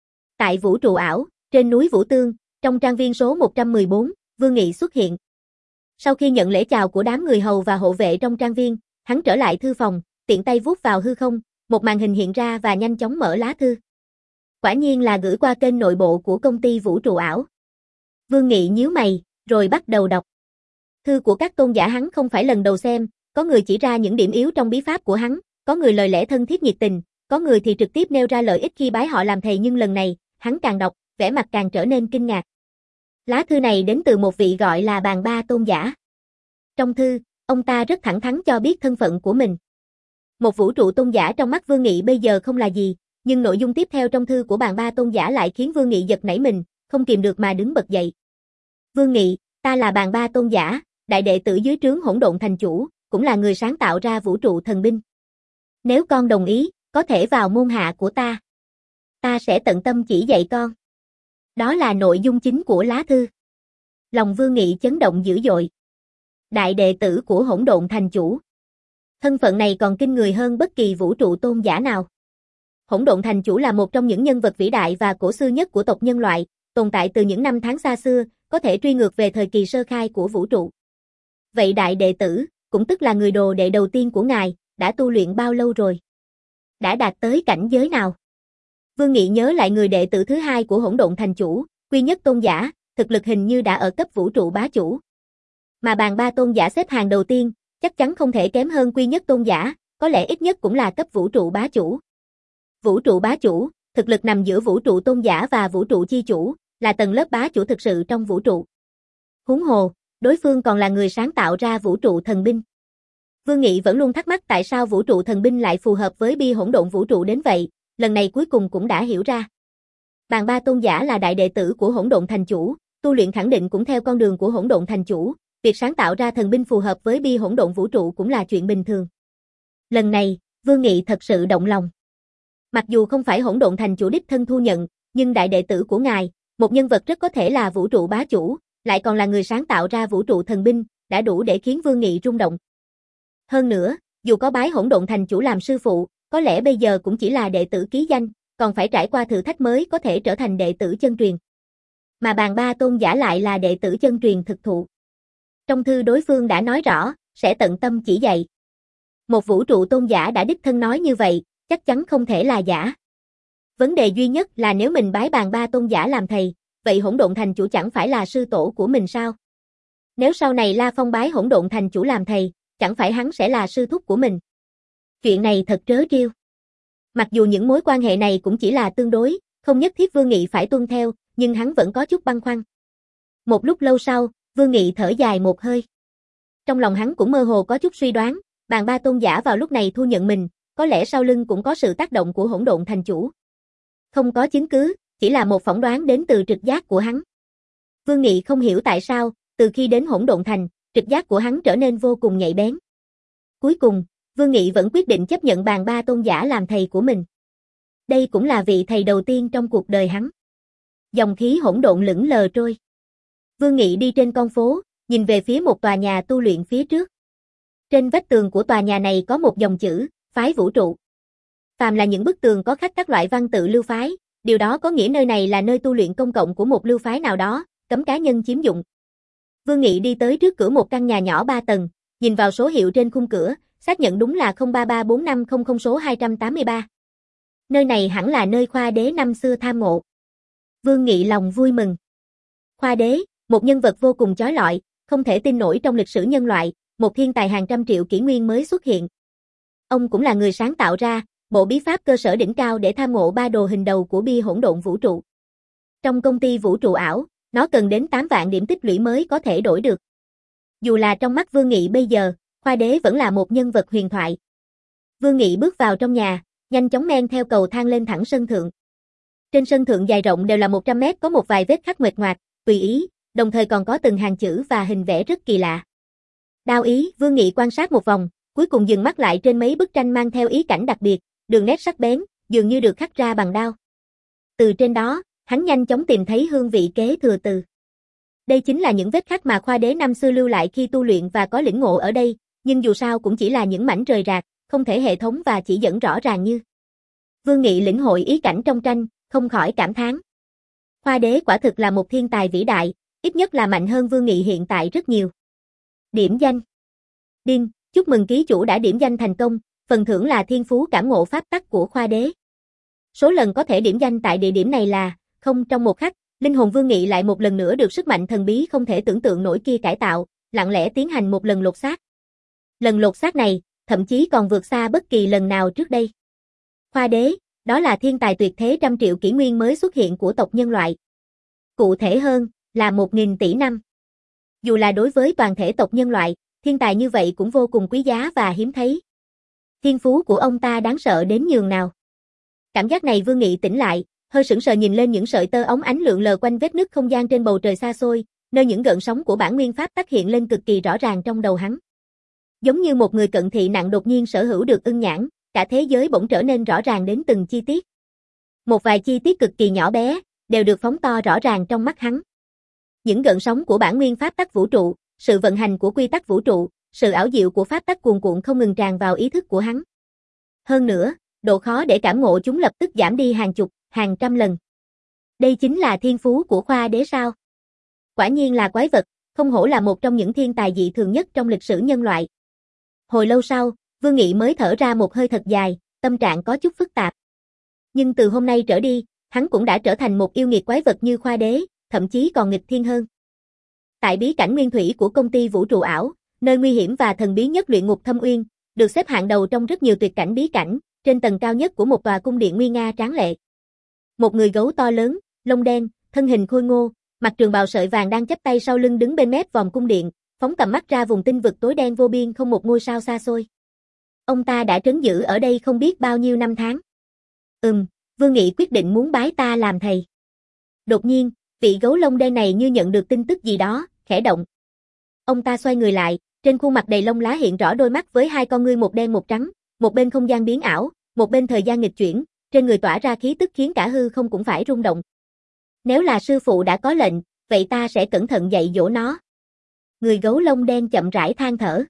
Tại vũ trụ ảo, trên núi Vũ Tương, trong trang viên số một trăm mười bốn, Vương Nghị xuất hiện. Sau khi nhận lễ chào của đám người hầu và hộ vệ trong trang viên, hắn trở lại thư phòng, tiện tay vuốt vào hư không, một màn hình hiện ra và nhanh chóng mở lá thư. Quả nhiên là gửi qua kênh nội bộ của công ty vũ trụ ảo. Vương Nghị nhíu mày, rồi bắt đầu đọc. Thư của các tôn giả hắn không phải lần đầu xem, có người chỉ ra những điểm yếu trong bí pháp của hắn, có người lời lẽ thân thiết nhiệt tình, có người thì trực tiếp nêu ra lợi ích khi bái họ làm thầy, nhưng lần này, hắn càng đọc, vẻ mặt càng trở nên kinh ngạc. Lá thư này đến từ một vị gọi là Bàn Ba tôn giả. Trong thư, ông ta rất thẳng thắn cho biết thân phận của mình. Một vũ trụ tôn giả trong mắt Vương Nghị bây giờ không là gì, nhưng nội dung tiếp theo trong thư của Bàn Ba tôn giả lại khiến Vương Nghị giật nảy mình, không kìm được mà đứng bật dậy. Vương Nghị, ta là Bàn Ba tôn giả, đại đệ tử dưới trướng Hỗn Độn Thành Chủ, cũng là người sáng tạo ra vũ trụ thần binh. Nếu con đồng ý, có thể vào môn hạ của ta. Ta sẽ tận tâm chỉ dạy con. Đó là nội dung chính của lá thư. Lòng Vương Nghị chấn động dữ dội. Đại đệ tử của Hỗn Độn Thành Chủ. Thân phận này còn kinh người hơn bất kỳ vũ trụ tôn giả nào. Hỗn Độn Thành Chủ là một trong những nhân vật vĩ đại và cổ xưa nhất của tộc nhân loại, tồn tại từ những năm tháng xa xưa, có thể truy ngược về thời kỳ sơ khai của vũ trụ. Vậy đại đệ tử, cũng tức là người đồ đệ đầu tiên của ngài, đã tu luyện bao lâu rồi? Đã đạt tới cảnh giới nào? Vương Nghị nhớ lại người đệ tử thứ hai của Hỗn Độn Thành Chủ, Quy Nhất tôn giả, thực lực hình như đã ở cấp vũ trụ bá chủ. Mà Bàn Ba tôn giả xếp hàng đầu tiên, chắc chắn không thể kém hơn Quy Nhất tôn giả, có lẽ ít nhất cũng là cấp vũ trụ bá chủ. Vũ trụ bá chủ, thực lực nằm giữa vũ trụ tôn giả và vũ trụ chi chủ, là tầng lớp bá chủ thực sự trong vũ trụ. Huống hồ, đối phương còn là người sáng tạo ra vũ trụ thần binh. Vương Nghị vẫn luôn thắc mắc tại sao vũ trụ thần binh lại phù hợp với bi hỗn độn vũ trụ đến vậy, lần này cuối cùng cũng đã hiểu ra. Bàn Ba tôn giả là đại đệ tử của Hỗn Độn Thành Chủ, tu luyện khẳng định cũng theo con đường của Hỗn Độn Thành Chủ, việc sáng tạo ra thần binh phù hợp với bi hỗn độn vũ trụ cũng là chuyện bình thường. Lần này, Vương Nghị thật sự động lòng. Mặc dù không phải Hỗn Độn Thành Chủ đích thân thu nhận, nhưng đại đệ tử của ngài, một nhân vật rất có thể là vũ trụ bá chủ, lại còn là người sáng tạo ra vũ trụ thần binh, đã đủ để khiến Vương Nghị rung động. Hơn nữa, dù có bái Hỗn Độn Thành Chủ làm sư phụ, có lẽ bây giờ cũng chỉ là đệ tử ký danh, còn phải trải qua thử thách mới có thể trở thành đệ tử chân truyền. Mà Bàn Ba tôn giả lại là đệ tử chân truyền thực thụ. Trong thư đối phương đã nói rõ, sẽ tận tâm chỉ dạy. Một vũ trụ tôn giả đã đích thân nói như vậy, chắc chắn không thể là giả. Vấn đề duy nhất là nếu mình bái Bàn Ba tôn giả làm thầy, vậy Hỗn Độn Thành Chủ chẳng phải là sư tổ của mình sao? Nếu sau này La Phong bái Hỗn Độn Thành Chủ làm thầy, chẳng phải hắn sẽ là sư thúc của mình? Chuyện này thật trớ trêu. Mặc dù những mối quan hệ này cũng chỉ là tương đối, không nhất thiết Vương Nghị phải tuân theo, nhưng hắn vẫn có chút băn khoăn. Một lúc lâu sau, Vương Nghị thở dài một hơi. Trong lòng hắn cũng mơ hồ có chút suy đoán, Bàn Ba tôn giả vào lúc này thu nhận mình, có lẽ sau lưng cũng có sự tác động của Hỗn Độn Thành Chủ. Không có chứng cứ, chỉ là một phỏng đoán đến từ trực giác của hắn. Vương Nghị không hiểu tại sao, từ khi đến Hỗn Độn Thành, trực giác của hắn trở nên vô cùng nhạy bén. Cuối cùng, Vương Nghị vẫn quyết định chấp nhận Bàn Ba tôn giả làm thầy của mình. Đây cũng là vị thầy đầu tiên trong cuộc đời hắn. Dòng khí hỗn độn lững lờ trôi. Vương Nghị đi trên con phố, nhìn về phía một tòa nhà tu luyện phía trước. Trên vách tường của tòa nhà này có một dòng chữ, phái vũ trụ. Phàm là những bức tường có khắc các loại văn tự lưu phái, điều đó có nghĩa nơi này là nơi tu luyện công cộng của một lưu phái nào đó, cấm cá nhân chiếm dụng. Vương Nghị đi tới trước cửa một căn nhà nhỏ ba tầng, nhìn vào số hiệu trên khung cửa, xác nhận đúng là không ba ba bốn năm không không số hai trăm tám mươi ba. Nơi này hẳn là nơi Khoa Đế năm xưa tham ngộ. Vương Nghị lòng vui mừng. Khoa Đế, một nhân vật vô cùng chói lọi, không thể tin nổi trong lịch sử nhân loại, một thiên tài hàng trăm triệu kỷ nguyên mới xuất hiện. Ông cũng là người sáng tạo ra bộ bí pháp cơ sở đỉnh cao để tham ngộ ba đồ hình đầu của bia hỗn độn vũ trụ. Trong công ty vũ trụ ảo, nó cần đến tám vạn điểm tích lũy mới có thể đổi được. Dù là trong mắt Vương Nghị bây giờ, Khoa Đế vẫn là một nhân vật huyền thoại. Vương Nghị bước vào trong nhà, nhanh chóng men theo cầu thang lên thẳng sân thượng. Trên sân thượng dài rộng đều là một trăm mét có một vài vết khắc nguệch ngoạc, tùy ý, đồng thời còn có từng hàng chữ và hình vẽ rất kỳ lạ. Đao ý, Vương Nghị quan sát một vòng, cuối cùng dừng mắt lại trên mấy bức tranh mang theo ý cảnh đặc biệt, đường nét sắc bén, dường như được khắc ra bằng đao. Từ trên đó, hắn nhanh chóng tìm thấy hương vị kế thừa từ. Đây chính là những vết khắc mà Khoa Đế năm xưa lưu lại khi tu luyện và có lĩnh ngộ ở đây, nhưng dù sao cũng chỉ là những mảnh rời rạc, không thể hệ thống và chỉ dẫn rõ ràng như. Vương Nghị lĩnh hội ý cảnh trong tranh, không khỏi cảm thán. Khoa Đế quả thực là một thiên tài vĩ đại, ít nhất là mạnh hơn Vương Nghị hiện tại rất nhiều. Điểm danh. Đinh, chúc mừng ký chủ đã điểm danh thành công, phần thưởng là thiên phú cảm ngộ pháp tắc của Khoa Đế. Số lần có thể điểm danh tại địa điểm này là không. Trong một khắc, linh hồn Vương Nghị lại một lần nữa được sức mạnh thần bí không thể tưởng tượng nổi kia cải tạo, lặng lẽ tiến hành một lần lột xác. Lần lột xác này, thậm chí còn vượt xa bất kỳ lần nào trước đây. Khoa Đế, đó là thiên tài tuyệt thế trăm triệu kỷ nguyên mới xuất hiện của tộc nhân loại. Cụ thể hơn, là một nghìn tỷ năm. Dù là đối với toàn thể tộc nhân loại, thiên tài như vậy cũng vô cùng quý giá và hiếm thấy. Thiên phú của ông ta đáng sợ đến nhường nào. Cảm giác này Vương Nghị tỉnh lại, hơi sững sờ nhìn lên những sợi tơ óng ánh lượn lờ quanh vết nứt không gian trên bầu trời xa xôi, nơi những gợn sóng của bản nguyên pháp tắc hiện lên cực kỳ rõ ràng trong đầu hắn. Giống như một người cận thị nặng đột nhiên sở hữu được ưng nhãn, cả thế giới bỗng trở nên rõ ràng đến từng chi tiết. Một vài chi tiết cực kỳ nhỏ bé, đều được phóng to rõ ràng trong mắt hắn. Những gợn sóng của bản nguyên pháp tắc vũ trụ, sự vận hành của quy tắc vũ trụ, sự ảo diệu của pháp tắc cuồn cuộn không ngừng tràn vào ý thức của hắn. Hơn nữa, độ khó để cảm ngộ chúng lập tức giảm đi hàng chục, hàng trăm lần. Đây chính là thiên phú của Khoa Đế sao? Quả nhiên là quái vật, không hổ là một trong những thiên tài dị thường nhất trong lịch sử nhân loại. Hồi lâu sau, Vương Nghị mới thở ra một hơi thật dài, tâm trạng có chút phức tạp. Nhưng từ hôm nay trở đi, hắn cũng đã trở thành một yêu nghiệt quái vật như Khoa Đế, thậm chí còn nghịch thiên hơn. Tại bí cảnh nguyên thủy của công ty vũ trụ ảo, nơi nguy hiểm và thần bí nhất luyện ngục thâm uyên, được xếp hạng đầu trong rất nhiều tuyệt cảnh bí cảnh, trên tầng cao nhất của một tòa cung điện nguy nga tráng lệ. Một người gấu to lớn, lông đen, thân hình khôi ngô, mặc trường bào sợi vàng đang chắp tay sau lưng đứng bên mép vòm cung điện, phóng tầm mắt ra vùng tinh vực tối đen vô biên không một ngôi sao xa xôi. Ông ta đã trấn giữ ở đây không biết bao nhiêu năm tháng. Ừm, Vương Nghị quyết định muốn bái ta làm thầy. Đột nhiên, vị gấu lông đen này như nhận được tin tức gì đó, khẽ động. Ông ta xoay người lại, trên khuôn mặt đầy lông lá hiện rõ đôi mắt với hai con ngươi một đen một trắng, một bên không gian biến ảo, một bên thời gian nghịch chuyển, trên người tỏa ra khí tức khiến cả hư không cũng phải rung động. Nếu là sư phụ đã có lệnh, vậy ta sẽ cẩn thận dạy dỗ nó. Người gấu lông đen chậm rãi than thở.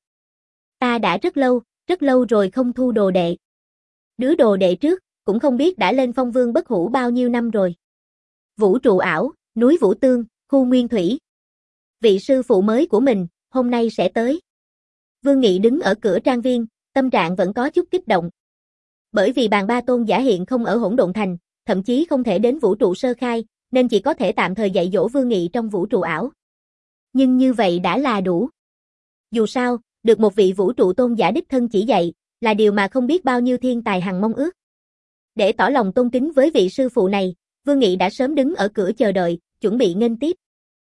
Ta đã rất lâu, rất lâu rồi không thu đồ đệ. Đứa đồ đệ trước, cũng không biết đã lên phong vương bất hủ bao nhiêu năm rồi. Vũ trụ ảo, núi Vũ Tương, khu Nguyên Thủy. Vị sư phụ mới của mình, hôm nay sẽ tới. Vương Nghị đứng ở cửa trang viên, tâm trạng vẫn có chút kích động. Bởi vì bàn ba tôn giả hiện không ở Hỗn Độn Thành, thậm chí không thể đến vũ trụ sơ khai, nên chỉ có thể tạm thời dạy dỗ Vương Nghị trong vũ trụ ảo. Nhưng như vậy đã là đủ. Dù sao, được một vị vũ trụ tôn giả đích thân chỉ dạy, là điều mà không biết bao nhiêu thiên tài hằng mong ước. Để tỏ lòng tôn kính với vị sư phụ này, Vương Nghị đã sớm đứng ở cửa chờ đợi, chuẩn bị nghênh tiếp.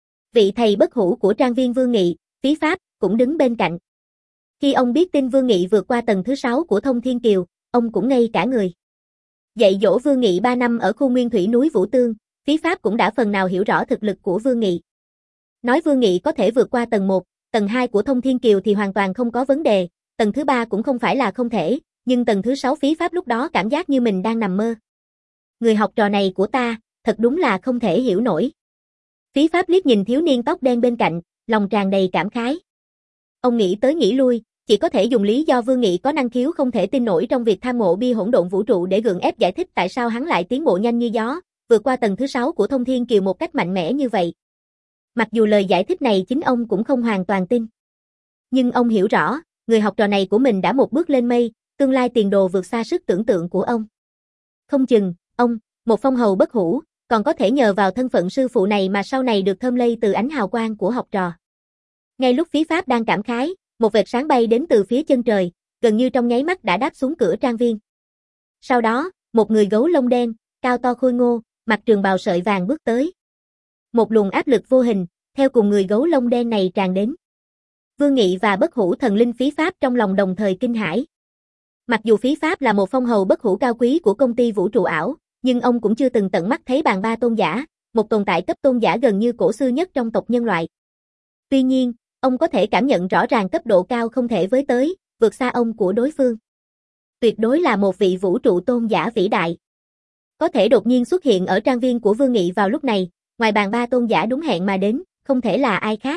Vị thầy bất hủ của trang viên Vương Nghị, Phí Pháp, cũng đứng bên cạnh. Khi ông biết tin Vương Nghị vượt qua tầng thứ sáu của Thông Thiên Kiều, ông cũng ngây cả người. Dạy dỗ Vương Nghị ba năm ở khu Nguyên Thủy núi Vũ Tương, Phí Pháp cũng đã phần nào hiểu rõ thực lực của Vương Nghị. Nói Vương Nghị có thể vượt qua tầng một, tầng hai của Thông Thiên Kiều thì hoàn toàn không có vấn đề, tầng thứ ba cũng không phải là không thể, nhưng tầng thứ sáu Phí Pháp lúc đó cảm giác như mình đang nằm mơ. Người học trò này của ta, thật đúng là không thể hiểu nổi. Phí Pháp liếc nhìn thiếu niên tóc đen bên cạnh, lòng tràn đầy cảm khái. Ông nghĩ tới nghĩ lui, chỉ có thể dùng lý do Vương Nghị có năng khiếu không thể tin nổi trong việc tham ngộ bia hỗn độn vũ trụ để gượng ép giải thích tại sao hắn lại tiến bộ nhanh như gió, vượt qua tầng thứ sáu của Thông Thiên Kiều một cách mạnh mẽ như vậy. Mặc dù lời giải thích này chính ông cũng không hoàn toàn tin. Nhưng ông hiểu rõ, người học trò này của mình đã một bước lên mây, tương lai tiền đồ vượt xa sức tưởng tượng của ông. Không chừng, ông, một phong hầu bất hủ, còn có thể nhờ vào thân phận sư phụ này mà sau này được thơm lây từ ánh hào quang của học trò. Ngay lúc Phí Pháp đang cảm khái, một vệt sáng bay đến từ phía chân trời, gần như trong nháy mắt đã đáp xuống cửa trang viên. Sau đó, một người gấu lông đen, cao to khôi ngô, mặc trường bào sợi vàng bước tới. Một luồng áp lực vô hình, theo cùng người gấu lông đen này tràn đến. Vương Nghị và bất hủ thần linh Phí Pháp trong lòng đồng thời kinh hãi. Mặc dù Phí Pháp là một phong hầu bất hủ cao quý của công ty vũ trụ ảo, nhưng ông cũng chưa từng tận mắt thấy bàn ba tôn giả, một tồn tại cấp tôn giả gần như cổ xưa nhất trong tộc nhân loại. Tuy nhiên, ông có thể cảm nhận rõ ràng cấp độ cao không thể với tới, vượt xa ông của đối phương. Tuyệt đối là một vị vũ trụ tôn giả vĩ đại. Có thể đột nhiên xuất hiện ở trang viên của Vương Nghị vào lúc này, ngoài bàn ba tôn giả đúng hẹn mà đến, không thể là ai khác.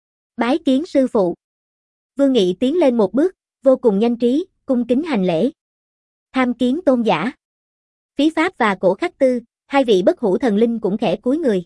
Bái kiến sư phụ. Vương Nghị tiến lên một bước, vô cùng nhanh trí, cung kính hành lễ. Tham kiến tôn giả. Phí Pháp và Cổ Khắc Tư, hai vị bất hủ thần linh cũng khẽ cúi người.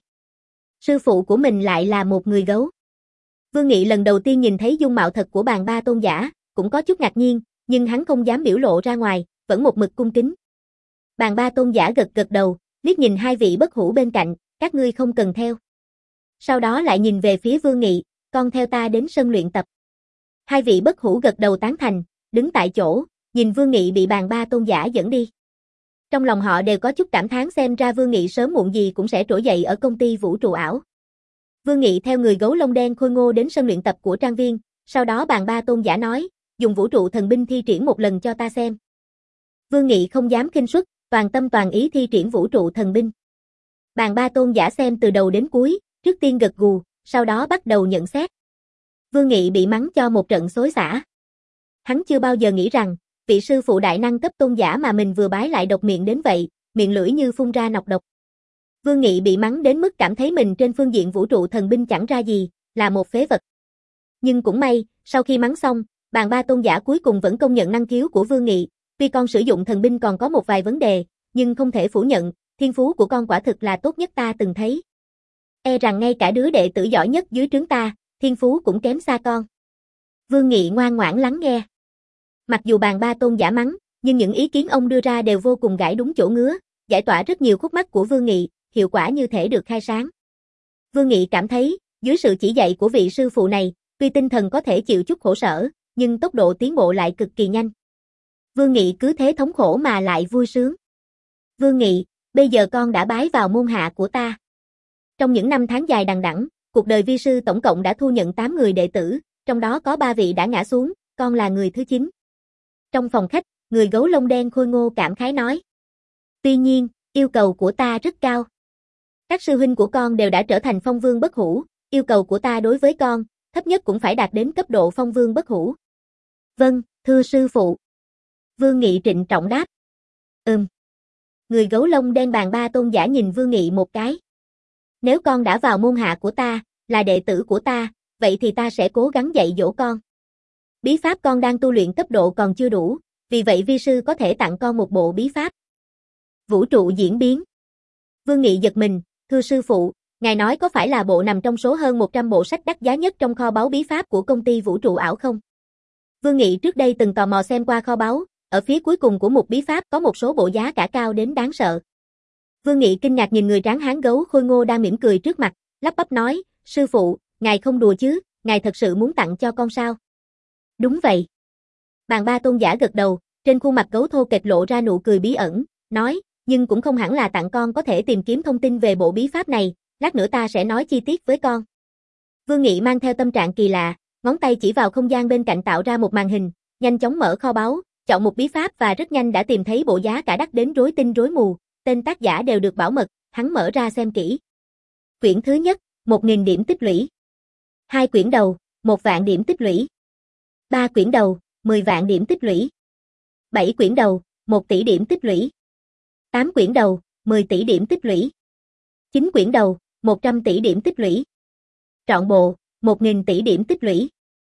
Sư phụ của mình lại là một người gấu. Vương Nghị lần đầu tiên nhìn thấy dung mạo thật của bàn ba tôn giả, cũng có chút ngạc nhiên, nhưng hắn không dám biểu lộ ra ngoài, vẫn một mực cung kính. Bàn ba tôn giả gật gật đầu, liếc nhìn hai vị bất hủ bên cạnh, các ngươi không cần theo. Sau đó lại nhìn về phía Vương Nghị, con theo ta đến sân luyện tập. Hai vị bất hủ gật đầu tán thành, đứng tại chỗ, nhìn Vương Nghị bị bàn ba tôn giả dẫn đi. Trong lòng họ đều có chút cảm thán xem ra Vương Nghị sớm muộn gì cũng sẽ trỗi dậy ở công ty vũ trụ ảo. Vương Nghị theo người gấu lông đen khôi ngô đến sân luyện tập của trang viên, sau đó bàn ba tôn giả nói, dùng vũ trụ thần binh thi triển một lần cho ta xem. Vương Nghị không dám khinh suất, toàn tâm toàn ý thi triển vũ trụ thần binh. Bàn ba tôn giả xem từ đầu đến cuối, trước tiên gật gù, sau đó bắt đầu nhận xét. Vương Nghị bị mắng cho một trận xối xả. Hắn chưa bao giờ nghĩ rằng, vị sư phụ đại năng cấp tôn giả mà mình vừa bái lại độc miệng đến vậy, miệng lưỡi như phun ra nọc độc. Vương Nghị bị mắng đến mức cảm thấy mình trên phương diện vũ trụ thần binh chẳng ra gì, là một phế vật. Nhưng cũng may, sau khi mắng xong, bàn ba tôn giả cuối cùng vẫn công nhận năng khiếu của Vương Nghị, tuy con sử dụng thần binh còn có một vài vấn đề, nhưng không thể phủ nhận, thiên phú của con quả thực là tốt nhất ta từng thấy. E rằng ngay cả đứa đệ tử giỏi nhất dưới trướng ta, thiên phú cũng kém xa con. Vương Nghị ngoan ngoãn lắng nghe. Mặc dù bàn ba tôn giả mắng, nhưng những ý kiến ông đưa ra đều vô cùng gãi đúng chỗ ngứa, giải tỏa rất nhiều khúc mắc của Vương Nghị, hiệu quả như thể được khai sáng. Vương Nghị cảm thấy, dưới sự chỉ dạy của vị sư phụ này, tuy tinh thần có thể chịu chút khổ sở, nhưng tốc độ tiến bộ lại cực kỳ nhanh. Vương Nghị cứ thế thống khổ mà lại vui sướng. Vương Nghị, bây giờ con đã bái vào môn hạ của ta. Trong những năm tháng dài đằng đẵng, cuộc đời vi sư tổng cộng đã thu nhận tám người đệ tử, trong đó có ba vị đã ngã xuống, con là người thứ chín. Trong phòng khách, người gấu lông đen khôi ngô cảm khái nói. Tuy nhiên, yêu cầu của ta rất cao. Các sư huynh của con đều đã trở thành phong vương bất hủ, yêu cầu của ta đối với con, thấp nhất cũng phải đạt đến cấp độ phong vương bất hủ. Vâng, thưa sư phụ. Vương Nghị trịnh trọng đáp. Ừm. Người gấu lông đen bàn ba tôn giả nhìn Vương Nghị một cái. Nếu con đã vào môn hạ của ta, là đệ tử của ta, vậy thì ta sẽ cố gắng dạy dỗ con. Bí pháp con đang tu luyện cấp độ còn chưa đủ, vì vậy vi sư có thể tặng con một bộ bí pháp. Vũ trụ diễn biến. Vương Nghị giật mình, thưa sư phụ, ngài nói có phải là bộ nằm trong số hơn một trăm bộ sách đắt giá nhất trong kho báu bí pháp của công ty vũ trụ ảo không? Vương Nghị trước đây từng tò mò xem qua kho báu, ở phía cuối cùng của một bí pháp có một số bộ giá cả cao đến đáng sợ. Vương Nghị kinh ngạc nhìn người tráng hán gấu khôi ngô đang mỉm cười trước mặt, lắp bắp nói, sư phụ, ngài không đùa chứ, ngài thật sự muốn tặng cho con sao? Đúng vậy. Bàn ba tôn giả gật đầu, trên khuôn mặt gấu thô kệch lộ ra nụ cười bí ẩn, nói, nhưng cũng không hẳn là tặng con có thể tìm kiếm thông tin về bộ bí pháp này, lát nữa ta sẽ nói chi tiết với con. Vương Nghị mang theo tâm trạng kỳ lạ, ngón tay chỉ vào không gian bên cạnh tạo ra một màn hình, nhanh chóng mở kho báu, chọn một bí pháp và rất nhanh đã tìm thấy bộ giá cả đắt đến rối tinh rối mù, tên tác giả đều được bảo mật, hắn mở ra xem kỹ. Quyển thứ nhất, một nghìn điểm tích lũy. Hai quyển đầu, một vạn điểm tích lũy. Ba quyển đầu, mười vạn điểm tích lũy. Bảy quyển đầu, một tỷ điểm tích lũy. Tám quyển đầu, mười tỷ điểm tích lũy. Chín quyển đầu, một trăm tỷ điểm tích lũy. Trọn bộ, một nghìn tỷ điểm tích lũy.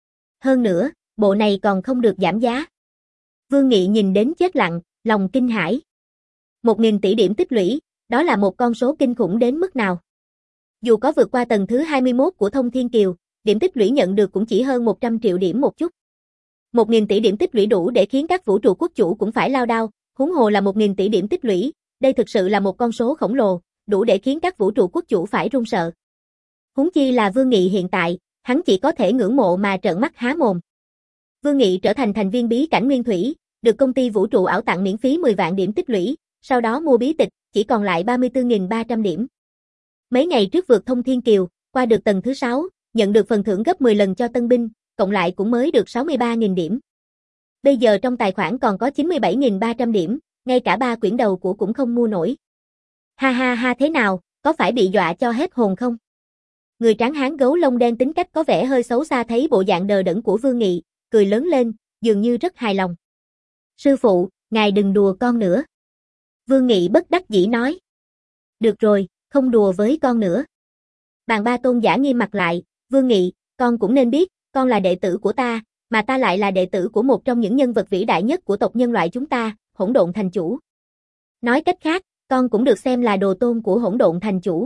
Hơn nữa, bộ này còn không được giảm giá. Vương Nghị nhìn đến chết lặng, lòng kinh hãi. Một nghìn tỷ điểm tích lũy, đó là một con số kinh khủng đến mức nào? Dù có vượt qua tầng thứ hai mươi mốt của Thông Thiên Kiều, điểm tích lũy nhận được cũng chỉ hơn một trăm triệu điểm một chút. một nghìn tỷ điểm tích lũy đủ để khiến các vũ trụ quốc chủ cũng phải lao đao, huống hồ là một nghìn tỷ điểm tích lũy, đây thực sự là một con số khổng lồ, đủ để khiến các vũ trụ quốc chủ phải run sợ. Huống chi là Vương Nghị hiện tại, hắn chỉ có thể ngưỡng mộ mà trợn mắt há mồm. Vương Nghị trở thành thành viên bí cảnh Nguyên Thủy, được công ty vũ trụ ảo tặng miễn phí mười vạn điểm tích lũy, sau đó mua bí tịch, chỉ còn lại ba mươi tư nghìn ba trăm điểm. Mấy ngày trước vượt Thông Thiên Kiều, qua được tầng thứ sáu, nhận được phần thưởng gấp mười lần cho tân binh, cộng lại cũng mới được sáu mươi ba nghìn điểm. Bây giờ trong tài khoản còn có chín mươi bảy nghìn ba trăm điểm, ngay cả ba quyển đầu của cũng không mua nổi. Ha ha ha, thế nào, có phải bị dọa cho hết hồn không? Người tráng hán gấu lông đen tính cách có vẻ hơi xấu xa thấy bộ dạng đờ đẫn của Vương Nghị, cười lớn lên, dường như rất hài lòng. Sư phụ, ngài đừng đùa con nữa. Vương Nghị bất đắc dĩ nói. Được rồi, không đùa với con nữa. Bàn Ba Tôn giả nghiêm mặt lại, Vương Nghị, con cũng nên biết, con là đệ tử của ta, mà ta lại là đệ tử của một trong những nhân vật vĩ đại nhất của tộc nhân loại chúng ta, Hỗn Độn Thành Chủ. Nói cách khác, con cũng được xem là đồ tôn của Hỗn Độn Thành Chủ.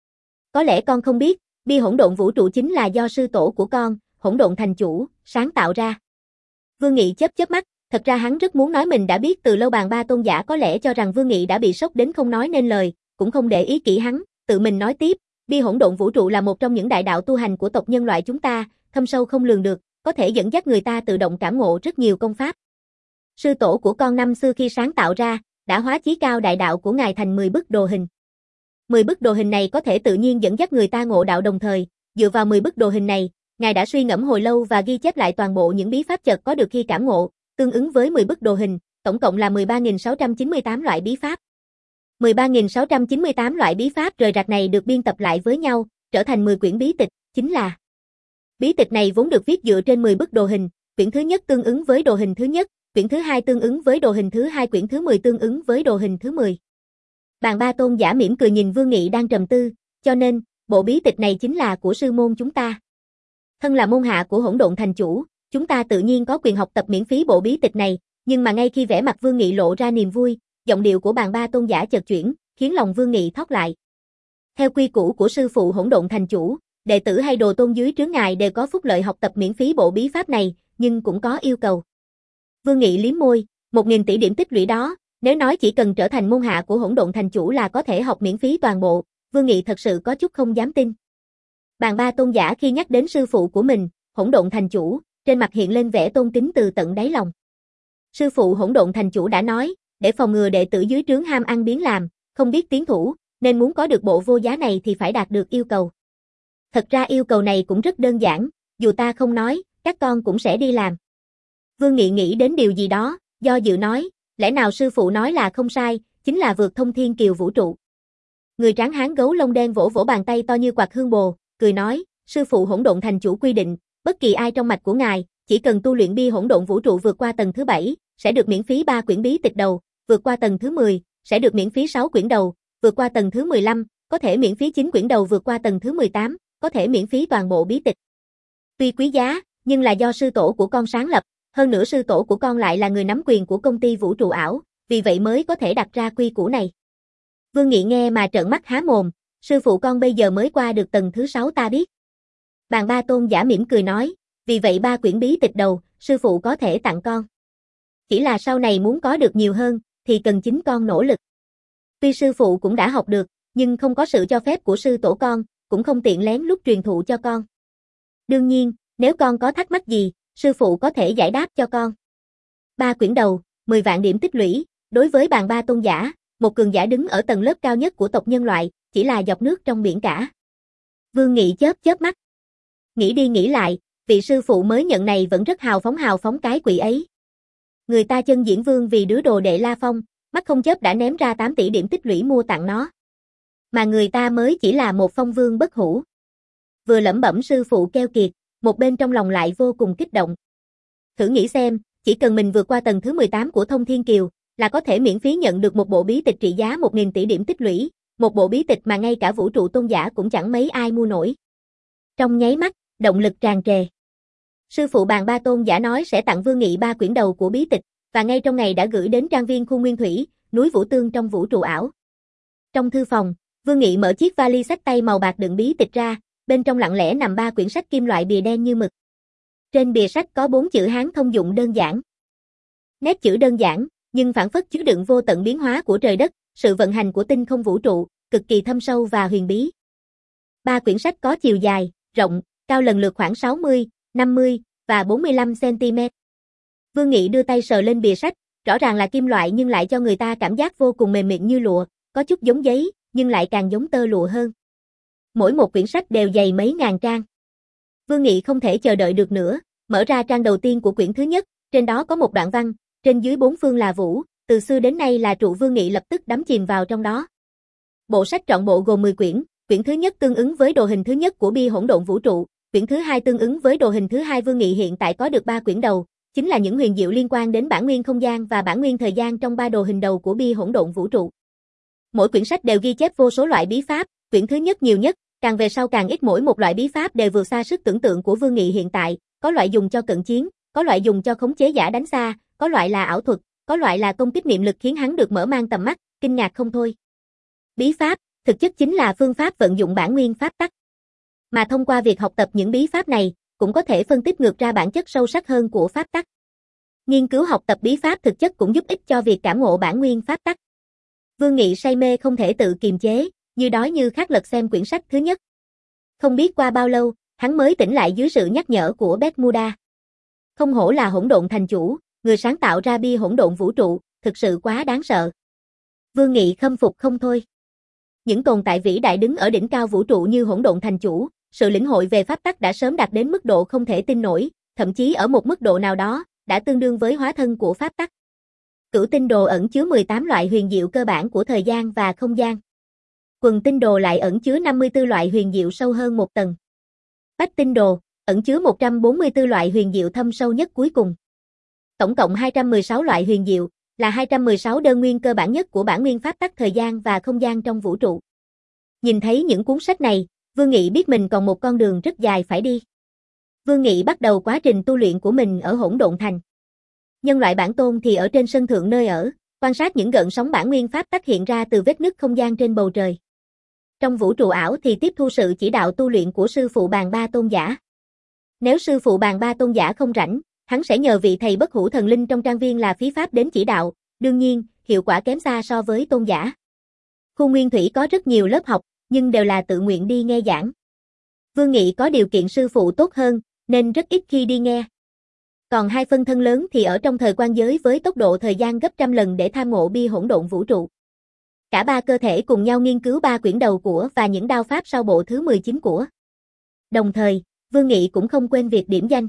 Có lẽ con không biết, Bi Hỗn Độn Vũ Trụ chính là do sư tổ của con, Hỗn Độn Thành Chủ, sáng tạo ra. Vương Nghị chớp chớp mắt, thật ra hắn rất muốn nói mình đã biết từ lâu. Bàn Ba Tôn giả có lẽ cho rằng Vương Nghị đã bị sốc đến không nói nên lời, cũng không để ý kỹ hắn, tự mình nói tiếp, Bi Hỗn Độn Vũ Trụ là một trong những đại đạo tu hành của tộc nhân loại chúng ta, thâm sâu không lường được, có thể dẫn dắt người ta tự động cảm ngộ rất nhiều công pháp. Sư tổ của con năm xưa khi sáng tạo ra, đã hóa chí cao đại đạo của ngài thành mười bức đồ hình. mười bức đồ hình này có thể tự nhiên dẫn dắt người ta ngộ đạo đồng thời, dựa vào mười bức đồ hình này, ngài đã suy ngẫm hồi lâu và ghi chép lại toàn bộ những bí pháp chợt có được khi cảm ngộ, tương ứng với mười bức đồ hình, tổng cộng là mười ba nghìn sáu trăm chín mươi tám loại bí pháp. mười ba nghìn sáu trăm chín mươi tám loại bí pháp rời rạc này được biên tập lại với nhau, trở thành mười quyển bí tịch, chính là bí tịch này vốn được viết dựa trên mười bức đồ hình, quyển thứ nhất tương ứng với đồ hình thứ nhất, quyển thứ hai tương ứng với đồ hình thứ hai, quyển thứ mười tương ứng với đồ hình thứ mười. Bàn Ba Tôn giả mỉm cười nhìn Vương Nghị đang trầm tư, cho nên, bộ bí tịch này chính là của sư môn chúng ta. Thân là môn hạ của Hỗn Độn Thành Chủ, chúng ta tự nhiên có quyền học tập miễn phí bộ bí tịch này, nhưng mà ngay khi vẻ mặt Vương Nghị lộ ra niềm vui, giọng điệu của Bàn Ba Tôn giả chợt chuyển, khiến lòng Vương Nghị thót lại. Theo quy củ của sư phụ Hỗn Độn Thành Chủ, đệ tử hay đồ tôn dưới trướng ngài đều có phúc lợi học tập miễn phí bộ bí pháp này, nhưng cũng có yêu cầu. Vương Nghị liếm môi, một nghìn tỷ điểm tích lũy đó, nếu nói chỉ cần trở thành môn hạ của Hỗn Độn Thành Chủ là có thể học miễn phí toàn bộ, Vương Nghị thật sự có chút không dám tin. Bàn Ba Tôn giả khi nhắc đến sư phụ của mình, Hỗn Độn Thành Chủ, trên mặt hiện lên vẻ tôn kính từ tận đáy lòng. Sư phụ Hỗn Độn Thành Chủ đã nói, để phòng ngừa đệ tử dưới trướng ham ăn biếng làm, không biết tiến thủ, nên muốn có được bộ vô giá này thì phải đạt được yêu cầu. Thật ra yêu cầu này cũng rất đơn giản, dù ta không nói, các con cũng sẽ đi làm. Vương Nghị nghĩ đến điều gì đó, do dự nói, lẽ nào sư phụ nói là không sai, chính là vượt Thông Thiên Kiều vũ trụ. Người tráng hán gấu lông đen vỗ vỗ bàn tay to như quạt hương bồ, cười nói, sư phụ Hỗn Độn Thành Chủ quy định, bất kỳ ai trong mạch của ngài, chỉ cần tu luyện Bi Hỗn Độn Vũ Trụ vượt qua tầng thứ bảy, sẽ được miễn phí ba quyển bí tịch đầu, vượt qua tầng thứ mười, sẽ được miễn phí sáu quyển đầu, vượt qua tầng thứ mười lăm, có thể miễn phí chín quyển đầu, vượt qua tầng thứ mười tám, có thể miễn phí toàn bộ bí tịch. Tuy quý giá, nhưng là do sư tổ của con sáng lập, hơn nữa sư tổ của con lại là người nắm quyền của công ty vũ trụ ảo, vì vậy mới có thể đặt ra quy củ này. Vương Nghị nghe mà trợn mắt há mồm, sư phụ con bây giờ mới qua được tầng thứ sáu ta biết. Bàn Ba Tôn giả mỉm cười nói, vì vậy ba quyển bí tịch đầu, sư phụ có thể tặng con. Chỉ là sau này muốn có được nhiều hơn, thì cần chính con nỗ lực. Tuy sư phụ cũng đã học được, nhưng không có sự cho phép của sư tổ con, cũng không tiện lén lút truyền thụ cho con. Đương nhiên, nếu con có thắc mắc gì, sư phụ có thể giải đáp cho con. Ba quyển đầu, mười vạn điểm tích lũy, đối với Bàn Ba Tôn giả, một cường giả đứng ở tầng lớp cao nhất của tộc nhân loại, chỉ là giọt nước trong biển cả. Vương Nghị chớp chớp mắt. Nghĩ đi nghĩ lại, vị sư phụ mới nhận này vẫn rất hào phóng hào phóng cái quỷ ấy. Người ta chân diễn vương vì đứa đồ đệ La Phong, mắt không chớp đã ném ra tám tỷ điểm tích lũy mua tặng nó. Mà người ta mới chỉ là một phong vương bất hủ. Vừa lẩm bẩm sư phụ keo kiệt, một bên trong lòng lại vô cùng kích động. Thử nghĩ xem, chỉ cần mình vượt qua tầng thứ mười tám của Thông Thiên Kiều, là có thể miễn phí nhận được một bộ bí tịch trị giá một nghìn tỷ điểm tích lũy, một bộ bí tịch mà ngay cả vũ trụ tôn giả cũng chẳng mấy ai mua nổi. Trong nháy mắt, động lực tràn trề. Sư phụ Bàn Ba Tôn giả nói sẽ tặng Vương Nghị ba quyển đầu của bí tịch, và ngay trong ngày đã gửi đến trang viên khu Nguyên Thủy, núi Vũ Tương trong vũ trụ ảo. Trong thư phòng, Vương Nghị mở chiếc vali xách tay màu bạc đựng bí tịch ra, bên trong lặng lẽ nằm ba quyển sách kim loại bìa đen như mực. Trên bìa sách có bốn chữ Hán thông dụng đơn giản. Nét chữ đơn giản, nhưng phảng phất chứa đựng vô tận biến hóa của trời đất, sự vận hành của tinh không vũ trụ, cực kỳ thâm sâu và huyền bí. Ba quyển sách có chiều dài, rộng, cao lần lượt khoảng sáu mươi, năm mươi và bốn mươi lăm xăng-ti-mét. Vương Nghị đưa tay sờ lên bìa sách, rõ ràng là kim loại nhưng lại cho người ta cảm giác vô cùng mềm mịn như lụa, có chút giống giấy, nhưng lại càng giống tơ lụa hơn. Mỗi một quyển sách đều dày mấy ngàn trang. Vương Nghị không thể chờ đợi được nữa, mở ra trang đầu tiên của quyển thứ nhất, trên đó có một đoạn văn, trên dưới bốn phương là vũ, từ xưa đến nay là trụ. Vương Nghị lập tức đắm chìm vào trong đó. Bộ sách trọn bộ gồm mười quyển, quyển thứ nhất tương ứng với đồ hình thứ nhất của bi hỗn độn vũ trụ, quyển thứ hai tương ứng với đồ hình thứ hai. Vương Nghị hiện tại có được ba quyển đầu, chính là những huyền diệu liên quan đến bản nguyên không gian và bản nguyên thời gian trong ba đồ hình đầu của bi hỗn độn vũ trụ. Mỗi quyển sách đều ghi chép vô số loại bí pháp, quyển thứ nhất nhiều nhất, càng về sau càng ít. Mỗi một loại bí pháp đều vượt xa sức tưởng tượng của Vương Nghị hiện tại, có loại dùng cho cận chiến, có loại dùng cho khống chế giả đánh xa, có loại là ảo thuật, có loại là công kích niệm lực khiến hắn được mở mang tầm mắt, kinh ngạc không thôi. Bí pháp, thực chất chính là phương pháp vận dụng bản nguyên pháp tắc. Mà thông qua việc học tập những bí pháp này, cũng có thể phân tích ngược ra bản chất sâu sắc hơn của pháp tắc. Nghiên cứu học tập bí pháp thực chất cũng giúp ích cho việc cảm ngộ bản nguyên pháp tắc. Vương Nghị say mê không thể tự kiềm chế, như đói như khát lật xem quyển sách thứ nhất. Không biết qua bao lâu, hắn mới tỉnh lại dưới sự nhắc nhở của Bermuda. Không hổ là hỗn độn thành chủ, người sáng tạo ra bi hỗn độn vũ trụ, thực sự quá đáng sợ. Vương Nghị khâm phục không thôi. Những tồn tại vĩ đại đứng ở đỉnh cao vũ trụ như hỗn độn thành chủ, sự lĩnh hội về pháp tắc đã sớm đạt đến mức độ không thể tin nổi, thậm chí ở một mức độ nào đó, đã tương đương với hóa thân của pháp tắc. Cửu tinh đồ ẩn chứa mười tám loại huyền diệu cơ bản của thời gian và không gian. Quần tinh đồ lại ẩn chứa năm mươi tư loại huyền diệu sâu hơn một tầng. Bách tinh đồ ẩn chứa một trăm bốn mươi tư loại huyền diệu thâm sâu nhất cuối cùng. Tổng cộng hai trăm mười sáu loại huyền diệu, là hai trăm mười sáu đơn nguyên cơ bản nhất của bản nguyên pháp tắc thời gian và không gian trong vũ trụ. Nhìn thấy những cuốn sách này, Vương Nghị biết mình còn một con đường rất dài phải đi. Vương Nghị bắt đầu quá trình tu luyện của mình ở hỗn độn thành. Nhân loại bản tôn thì ở trên sân thượng nơi ở, quan sát những gợn sóng bản nguyên pháp tắc hiện ra từ vết nứt không gian trên bầu trời. Trong vũ trụ ảo thì tiếp thu sự chỉ đạo tu luyện của sư phụ Bàn Ba Tôn Giả. Nếu sư phụ Bàn Ba Tôn Giả không rảnh, hắn sẽ nhờ vị thầy bất hủ thần linh trong trang viên là Phí Pháp đến chỉ đạo, đương nhiên, hiệu quả kém xa so với tôn giả. Khu Nguyên Thủy có rất nhiều lớp học, nhưng đều là tự nguyện đi nghe giảng. Vương Nghị có điều kiện sư phụ tốt hơn, nên rất ít khi đi nghe. Còn hai phân thân lớn thì ở trong thời quan giới với tốc độ thời gian gấp trăm lần để tham ngộ bi hỗn độn vũ trụ. Cả ba cơ thể cùng nhau nghiên cứu ba quyển đầu của và những đao pháp sau bộ thứ mười chín của. Đồng thời, Vương Nghị cũng không quên việc điểm danh.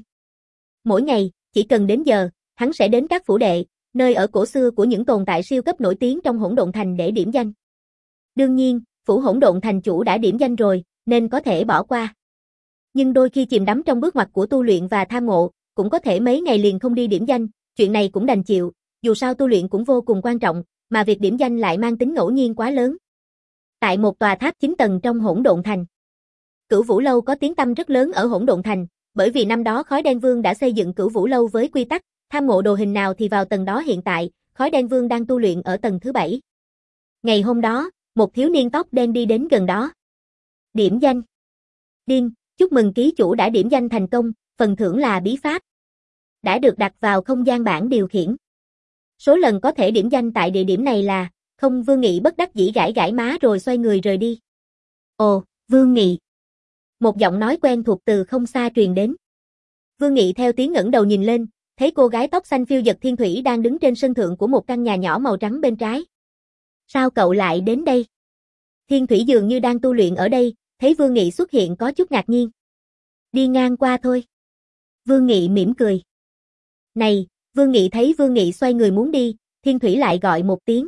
Mỗi ngày, chỉ cần đến giờ, hắn sẽ đến các phủ đệ, nơi ở cổ xưa của những tồn tại siêu cấp nổi tiếng trong hỗn độn thành để điểm danh. Đương nhiên, phủ hỗn độn thành chủ đã điểm danh rồi, nên có thể bỏ qua. Nhưng đôi khi chìm đắm trong bước ngoặt của tu luyện và tham ngộ, cũng có thể mấy ngày liền không đi điểm danh, chuyện này cũng đành chịu, dù sao tu luyện cũng vô cùng quan trọng, mà việc điểm danh lại mang tính ngẫu nhiên quá lớn. Tại một tòa tháp chín tầng trong hỗn độn thành, Cửu Vũ Lâu có tiếng tăm rất lớn ở hỗn độn thành, bởi vì năm đó Khói Đen Vương đã xây dựng Cửu Vũ Lâu với quy tắc, tham ngộ đồ hình nào thì vào tầng đó. Hiện tại, Khói Đen Vương đang tu luyện ở tầng thứ bảy. Ngày hôm đó, một thiếu niên tóc đen đi đến gần đó. Điểm danh. Điên, chúc mừng ký chủ đã điểm danh thành công, phần thưởng là bí pháp. Đã được đặt vào không gian bảng điều khiển. Số lần có thể điểm danh tại địa điểm này là, không. Vương Nghị bất đắc dĩ gãi gãi má rồi xoay người rời đi. Ồ, Vương Nghị. Một giọng nói quen thuộc từ không xa truyền đến. Vương Nghị theo tiếng ngẩng đầu nhìn lên, thấy cô gái tóc xanh phiêu dật Thiên Thủy đang đứng trên sân thượng của một căn nhà nhỏ màu trắng bên trái. Sao cậu lại đến đây? Thiên Thủy dường như đang tu luyện ở đây, thấy Vương Nghị xuất hiện có chút ngạc nhiên. Đi ngang qua thôi. Vương Nghị mỉm cười. Này, Vương Nghị thấy Vương Nghị xoay người muốn đi, Thiên Thủy lại gọi một tiếng.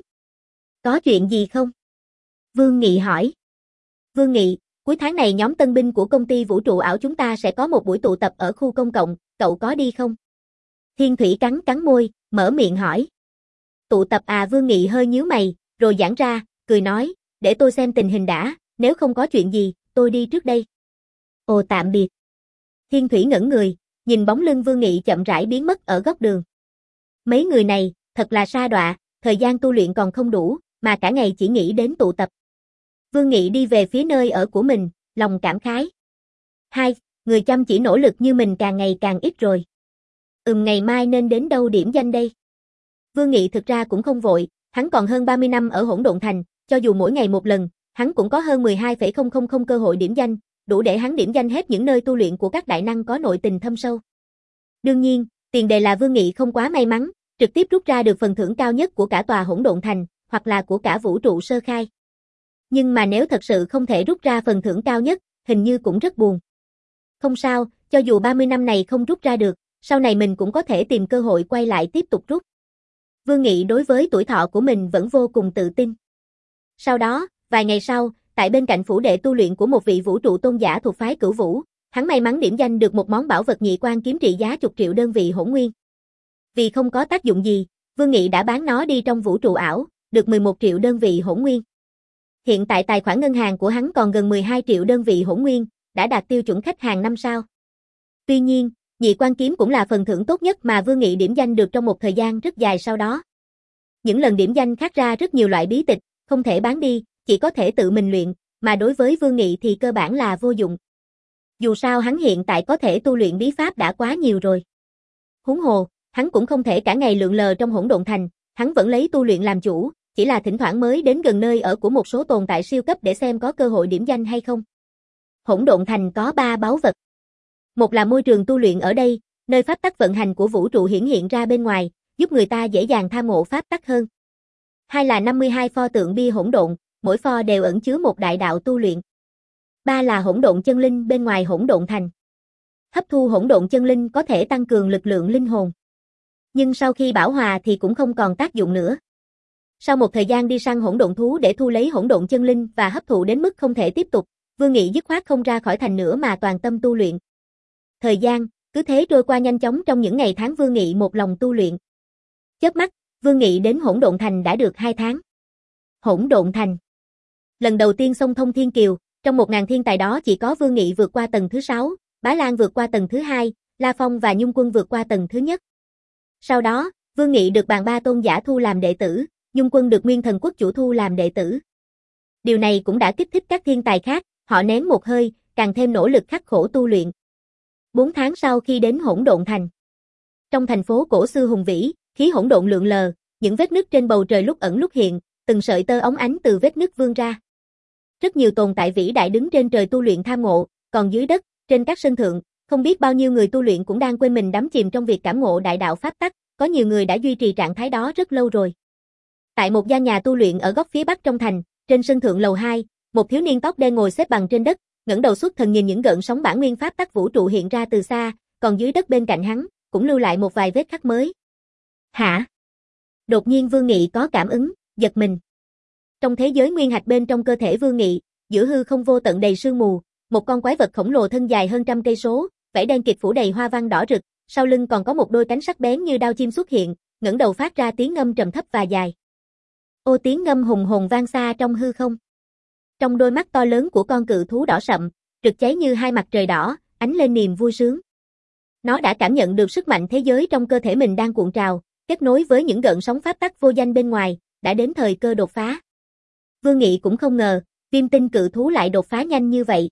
Có chuyện gì không? Vương Nghị hỏi. Vương Nghị, cuối tháng này nhóm tân binh của công ty vũ trụ ảo chúng ta sẽ có một buổi tụ tập ở khu công cộng, cậu có đi không? Thiên Thủy cắn cắn môi, mở miệng hỏi. Tụ tập à? Vương Nghị hơi nhíu mày, rồi giãn ra, cười nói, để tôi xem tình hình đã, nếu không có chuyện gì, tôi đi trước đây. Ồ, tạm biệt. Thiên Thủy ngẩn người, nhìn bóng lưng Vương Nghị chậm rãi biến mất ở góc đường. Mấy người này, thật là sa đọa, thời gian tu luyện còn không đủ, mà cả ngày chỉ nghĩ đến tụ tập. Vương Nghị đi về phía nơi ở của mình, lòng cảm khái. Hai, người chăm chỉ nỗ lực như mình càng ngày càng ít rồi. Ừm ngày mai nên đến đâu điểm danh đây? Vương Nghị thực ra cũng không vội, hắn còn hơn ba mươi năm ở Hỗn Độn Thành, cho dù mỗi ngày một lần, hắn cũng có hơn mười hai phẩy không không không cơ hội điểm danh, đủ để hắn điểm danh hết những nơi tu luyện của các đại năng có nội tình thâm sâu. Đương nhiên, tiền đề là Vương Nghị không quá may mắn, trực tiếp rút ra được phần thưởng cao nhất của cả tòa Hỗn Độn Thành, hoặc là của cả vũ trụ sơ khai. Nhưng mà nếu thật sự không thể rút ra phần thưởng cao nhất, hình như cũng rất buồn. Không sao, cho dù ba mươi năm này không rút ra được, sau này mình cũng có thể tìm cơ hội quay lại tiếp tục rút. Vương Nghị đối với tuổi thọ của mình vẫn vô cùng tự tin. Sau đó, vài ngày sau, tại bên cạnh phủ đệ tu luyện của một vị vũ trụ tôn giả thuộc phái Cửu Vũ, hắn may mắn điểm danh được một món bảo vật nhị quan kiếm trị giá chục triệu đơn vị hỗn nguyên. Vì không có tác dụng gì, Vương Nghị đã bán nó đi trong vũ trụ ảo, được mười một triệu đơn vị hỗn nguyên. Hiện tại tài khoản ngân hàng của hắn còn gần mười hai triệu đơn vị hỗn nguyên, đã đạt tiêu chuẩn khách hàng năm sao. Tuy nhiên, nhị quan kiếm cũng là phần thưởng tốt nhất mà Vương Nghị điểm danh được trong một thời gian rất dài sau đó. Những lần điểm danh khác ra rất nhiều loại bí tịch, không thể bán đi, chỉ có thể tự mình luyện, mà đối với Vương Nghị thì cơ bản là vô dụng. Dù sao hắn hiện tại có thể tu luyện bí pháp đã quá nhiều rồi. Huống hồ, hắn cũng không thể cả ngày lượn lờ trong Hỗn Độn Thành, hắn vẫn lấy tu luyện làm chủ, chỉ là thỉnh thoảng mới đến gần nơi ở của một số tồn tại siêu cấp để xem có cơ hội điểm danh hay không. Hỗn Độn Thành có ba báu vật. Một là môi trường tu luyện ở đây, nơi pháp tắc vận hành của vũ trụ hiển hiện ra bên ngoài, giúp người ta dễ dàng tham ngộ pháp tắc hơn. Hai là năm mươi hai pho tượng bia hỗn độn, mỗi pho đều ẩn chứa một đại đạo tu luyện. Ba là hỗn độn chân linh bên ngoài Hỗn Độn Thành. Hấp thu hỗn độn chân linh có thể tăng cường lực lượng linh hồn. Nhưng sau khi bảo hòa thì cũng không còn tác dụng nữa. Sau một thời gian đi săn hỗn độn thú để thu lấy hỗn độn chân linh và hấp thụ đến mức không thể tiếp tục, Vương Nghị dứt khoát không ra khỏi thành nữa mà toàn tâm tu luyện. Thời gian cứ thế trôi qua nhanh chóng trong những ngày tháng Vương Nghị một lòng tu luyện. Chớp mắt, Vương Nghị đến Hỗn Độn Thành đã được hai tháng. Hỗn Độn Thành. Lần đầu tiên xông thông thiên kiều, trong một ngàn thiên tài đó chỉ có Vương Nghị vượt qua tầng thứ sáu, Bá Lan vượt qua tầng thứ hai, La Phong và Nhung Quân vượt qua tầng thứ nhất. Sau đó, Vương Nghị được bàn ba tôn giả thu làm đệ tử, Nhung Quân được Nguyên Thần Quốc chủ thu làm đệ tử. Điều này cũng đã kích thích các thiên tài khác, họ nén một hơi, càng thêm nỗ lực khắc khổ tu luyện. Bốn tháng sau khi đến Hỗn Độn Thành. Trong thành phố cổ xưa hùng vĩ, khí hỗn độn lượn lờ, những vết nứt trên bầu trời lúc ẩn lúc hiện, từng sợi tơ óng ánh từ vết nứt vươn ra. Rất nhiều tồn tại vĩ đại đứng trên trời tu luyện tham ngộ, còn dưới đất, trên các sân thượng, không biết bao nhiêu người tu luyện cũng đang quên mình đắm chìm trong việc cảm ngộ đại đạo pháp tắc, có nhiều người đã duy trì trạng thái đó rất lâu rồi. Tại một gian nhà tu luyện ở góc phía bắc trong thành, trên sân thượng lầu hai, một thiếu niên tóc đen ngồi xếp bằng trên đất, ngẩng đầu xuất thần nhìn những gợn sóng bản nguyên pháp tắc vũ trụ hiện ra từ xa, còn dưới đất bên cạnh hắn cũng lưu lại một vài vết khắc mới. Hả? Đột nhiên Vương Nghị có cảm ứng, giật mình. Trong thế giới nguyên hạch bên trong cơ thể Vương Nghị, giữa hư không vô tận đầy sương mù, một con quái vật khổng lồ thân dài hơn trăm cây số, vảy đen kịt phủ đầy hoa văn đỏ rực, sau lưng còn có một đôi cánh sắc bén như đao chim xuất hiện, ngẩng đầu phát ra tiếng ngâm trầm thấp và dài. Ô tiếng ngâm hùng hồn vang xa trong hư không. Trong đôi mắt to lớn của con cự thú đỏ sậm, rực cháy như hai mặt trời đỏ, ánh lên niềm vui sướng. Nó đã cảm nhận được sức mạnh thế giới trong cơ thể mình đang cuộn trào, kết nối với những gợn sóng pháp tắc vô danh bên ngoài, đã đến thời cơ đột phá. Vương Nghị cũng không ngờ, Viêm Tinh cự thú lại đột phá nhanh như vậy.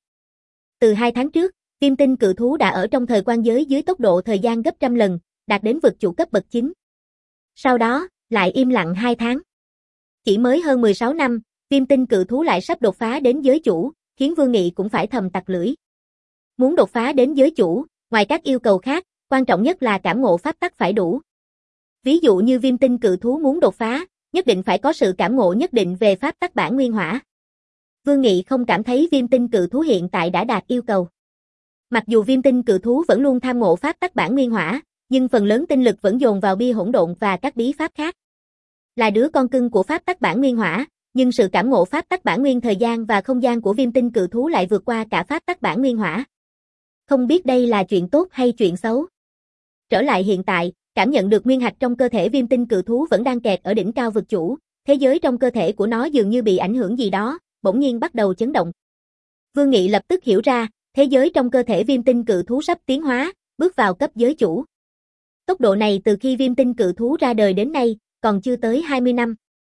Từ hai tháng trước, Viêm Tinh cự thú đã ở trong thời quan giới dưới tốc độ thời gian gấp trăm lần, đạt đến vực chủ cấp bậc chín. Sau đó, lại im lặng hai tháng. Chỉ mới hơn mười sáu năm, Viêm Tinh cự thú lại sắp đột phá đến giới chủ, khiến Vương Nghị cũng phải thầm tặc lưỡi. Muốn đột phá đến giới chủ, ngoài các yêu cầu khác, quan trọng nhất là cảm ngộ pháp tắc phải đủ. Ví dụ như Viêm Tinh cự thú muốn đột phá, nhất định phải có sự cảm ngộ nhất định về pháp tắc bản nguyên hỏa. Vương Nghị không cảm thấy Viêm Tinh cự thú hiện tại đã đạt yêu cầu. Mặc dù Viêm Tinh cự thú vẫn luôn tham ngộ pháp tắc bản nguyên hỏa, nhưng phần lớn tinh lực vẫn dồn vào bia hỗn độn và các bí pháp khác. Là đứa con cưng của pháp tắc bản nguyên hỏa, nhưng sự cảm ngộ pháp tắc bản nguyên thời gian và không gian của Viêm Tinh cự thú lại vượt qua cả pháp tắc bản nguyên hỏa. Không biết đây là chuyện tốt hay chuyện xấu. Trở lại hiện tại, cảm nhận được nguyên hạch trong cơ thể Viêm Tinh cự thú vẫn đang kẹt ở đỉnh cao vực chủ, thế giới trong cơ thể của nó dường như bị ảnh hưởng gì đó, bỗng nhiên bắt đầu chấn động. Vương Nghị lập tức hiểu ra, thế giới trong cơ thể Viêm Tinh cự thú sắp tiến hóa, bước vào cấp giới chủ. Tốc độ này từ khi Viêm Tinh cự thú ra đời đến nay, còn chưa tới hai mươi năm.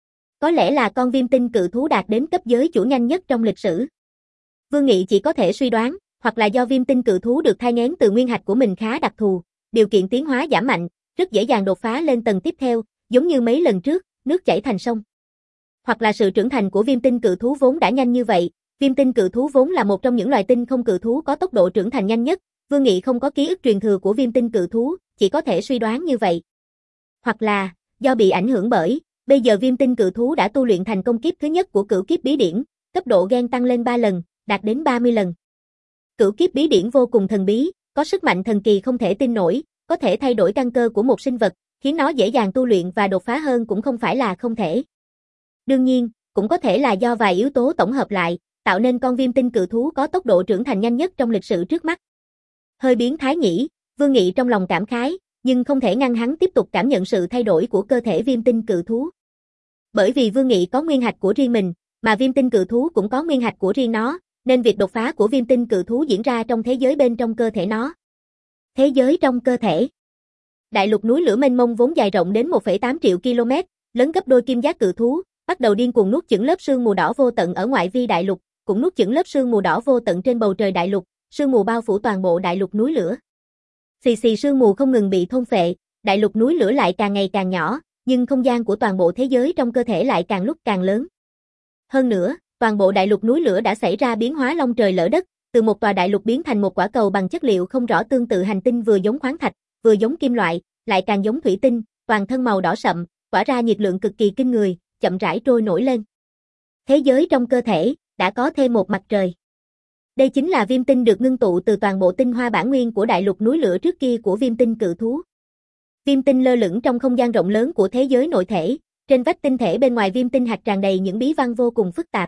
Có lẽ là con viêm tinh cự thú đạt đến cấp giới chủ nhanh nhất trong lịch sử. Vương Nghị chỉ có thể suy đoán, hoặc là do viêm tinh cự thú được thai nghén từ nguyên hạch của mình khá đặc thù, điều kiện tiến hóa giảm mạnh, rất dễ dàng đột phá lên tầng tiếp theo, giống như mấy lần trước, nước chảy thành sông. Hoặc là sự trưởng thành của viêm tinh cự thú vốn đã nhanh như vậy, viêm tinh cự thú vốn là một trong những loài tinh không cự thú có tốc độ trưởng thành nhanh nhất, Vương Nghị không có ký ức truyền thừa của viêm tinh cự thú, chỉ có thể suy đoán như vậy. Hoặc là, do bị ảnh hưởng bởi, bây giờ viêm tinh cự thú đã tu luyện thành công kiếp thứ nhất của cửu kiếp bí điển, cấp độ gen tăng lên ba lần, đạt đến ba mươi lần. Cửu kiếp bí điển vô cùng thần bí, có sức mạnh thần kỳ không thể tin nổi, có thể thay đổi căn cơ của một sinh vật, khiến nó dễ dàng tu luyện và đột phá hơn cũng không phải là không thể. Đương nhiên, cũng có thể là do vài yếu tố tổng hợp lại, tạo nên con viêm tinh cự thú có tốc độ trưởng thành nhanh nhất trong lịch sử trước mắt. Hơi biến thái nhỉ, Vương Nghị trong lòng cảm khái, nhưng không thể ngăn hắn tiếp tục cảm nhận sự thay đổi của cơ thể viêm tinh cự thú. Bởi vì Vương Nghị có nguyên hạch của riêng mình, mà viêm tinh cự thú cũng có nguyên hạch của riêng nó, nên việc đột phá của viêm tinh cự thú diễn ra trong thế giới bên trong cơ thể nó. Thế giới trong cơ thể. Đại lục núi lửa mênh mông vốn dài rộng đến một phẩy tám triệu km, lớn gấp đôi kim giác cự thú, bắt đầu điên cuồng nuốt chửng lớp sương mù đỏ vô tận ở ngoại vi đại lục, cũng nuốt chửng lớp sương mù đỏ vô tận trên bầu trời đại lục, sương mù bao phủ toàn bộ đại lục núi lửa. Xì xì sương mù không ngừng bị thôn phệ, đại lục núi lửa lại càng ngày càng nhỏ, nhưng không gian của toàn bộ thế giới trong cơ thể lại càng lúc càng lớn. Hơn nữa, toàn bộ đại lục núi lửa đã xảy ra biến hóa long trời lỡ đất, từ một tòa đại lục biến thành một quả cầu bằng chất liệu không rõ tương tự hành tinh vừa giống khoáng thạch, vừa giống kim loại, lại càng giống thủy tinh, toàn thân màu đỏ sậm, tỏa ra nhiệt lượng cực kỳ kinh người, chậm rãi trôi nổi lên. Thế giới trong cơ thể đã có thêm một mặt trời. Đây chính là viêm tinh được ngưng tụ từ toàn bộ tinh hoa bản nguyên của đại lục núi lửa trước kia của viêm tinh cự thú. Viêm tinh lơ lửng trong không gian rộng lớn của thế giới nội thể, trên vách tinh thể bên ngoài viêm tinh hạt tràn đầy những bí văn vô cùng phức tạp.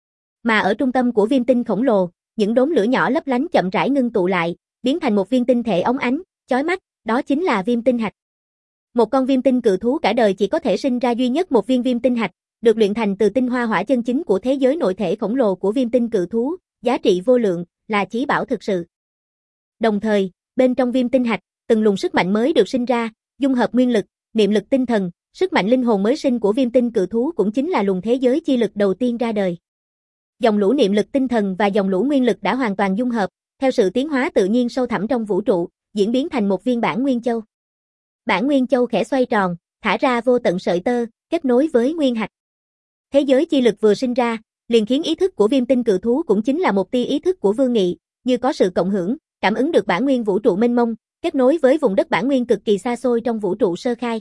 Mà ở trung tâm của viêm tinh khổng lồ, những đốm lửa nhỏ lấp lánh chậm rãi ngưng tụ lại, biến thành một viên tinh thể óng ánh, chói mắt, đó chính là viêm tinh hạch. Một con viêm tinh cự thú cả đời chỉ có thể sinh ra duy nhất một viên viêm tinh hạch, được luyện thành từ tinh hoa hỏa chân chính của thế giới nội thể khổng lồ của viêm tinh cự thú, giá trị vô lượng, là chí bảo thực sự. Đồng thời, bên trong viêm tinh hạch, từng luồng sức mạnh mới được sinh ra, dung hợp nguyên lực, niệm lực tinh thần, sức mạnh linh hồn mới sinh của viêm tinh cự thú cũng chính là luồng thế giới chi lực đầu tiên ra đời. Dòng lũ niệm lực tinh thần và dòng lũ nguyên lực đã hoàn toàn dung hợp, theo sự tiến hóa tự nhiên sâu thẳm trong vũ trụ, diễn biến thành một viên bản nguyên châu. Bản nguyên châu khẽ xoay tròn, thả ra vô tận sợi tơ, kết nối với nguyên hạch. Thế giới chi lực vừa sinh ra, liền khiến ý thức của viêm tinh cự thú cũng chính là một tia ý thức của Vương Nghị, như có sự cộng hưởng, cảm ứng được bản nguyên vũ trụ mênh mông, kết nối với vùng đất bản nguyên cực kỳ xa xôi trong vũ trụ sơ khai.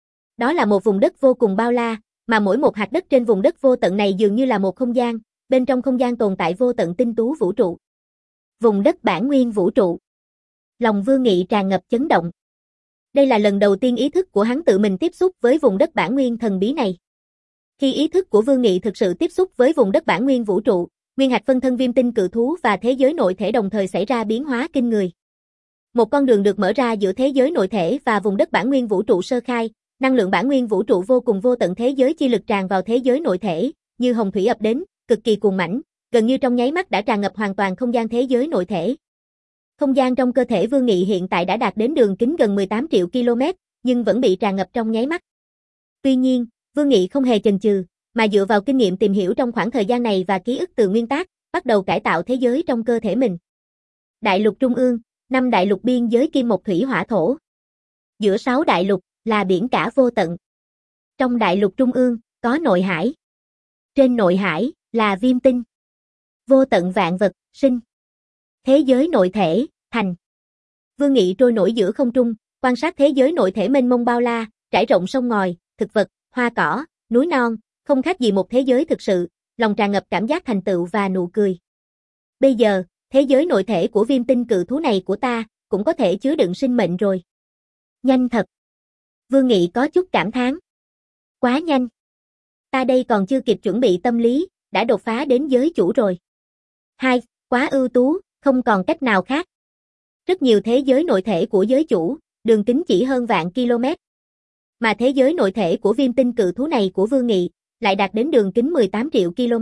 Đó là một vùng đất vô cùng bao la, mà mỗi một hạt đất trên vùng đất vô tận này dường như là một không gian, bên trong không gian tồn tại vô tận tinh tú vũ trụ. Vùng đất bản nguyên vũ trụ. Lòng Vương Nghị tràn ngập chấn động. Đây là lần đầu tiên ý thức của hắn tự mình tiếp xúc với vùng đất bản nguyên thần bí này. Khi ý thức của Vương Nghị thực sự tiếp xúc với vùng đất bản nguyên vũ trụ, nguyên hạch phân thân viêm tinh cự thú và thế giới nội thể đồng thời xảy ra biến hóa kinh người. Một con đường được mở ra giữa thế giới nội thể và vùng đất bản nguyên vũ trụ sơ khai, năng lượng bản nguyên vũ trụ vô cùng vô tận thế giới chi lực tràn vào thế giới nội thể, như hồng thủy ập đến, cực kỳ cuồng mãnh, gần như trong nháy mắt đã tràn ngập hoàn toàn không gian thế giới nội thể. Không gian trong cơ thể Vương Nghị hiện tại đã đạt đến đường kính gần mười tám triệu ki lô mét, nhưng vẫn bị tràn ngập trong nháy mắt. Tuy nhiên, Vương Nghị không hề chần chừ, mà dựa vào kinh nghiệm tìm hiểu trong khoảng thời gian này và ký ức từ nguyên tác, bắt đầu cải tạo thế giới trong cơ thể mình. Đại lục trung ương, năm đại lục biên giới kim mộc thủy hỏa thổ. Giữa sáu đại lục là biển cả vô tận. Trong đại lục trung ương có nội hải. Trên nội hải là viêm tinh. Vô tận vạn vật sinh. Thế giới nội thể thành. Vương Nghị trôi nổi giữa không trung, quan sát thế giới nội thể mênh mông bao la, trải rộng sông ngòi, thực vật, hoa cỏ, núi non, không khác gì một thế giới thực sự, lòng tràn ngập cảm giác thành tựu và nụ cười. Bây giờ, thế giới nội thể của viêm tinh cự thú này của ta, cũng có thể chứa đựng sinh mệnh rồi. Nhanh thật. Vương Nghị có chút cảm thán. Quá nhanh. Ta đây còn chưa kịp chuẩn bị tâm lý, đã đột phá đến giới chủ rồi. Hai, quá ưu tú, không còn cách nào khác. Rất nhiều thế giới nội thể của giới chủ, đường kính chỉ hơn vạn km. Mà thế giới nội thể của viêm tinh cự thú này của Vương Nghị, lại đạt đến đường kính mười tám triệu km.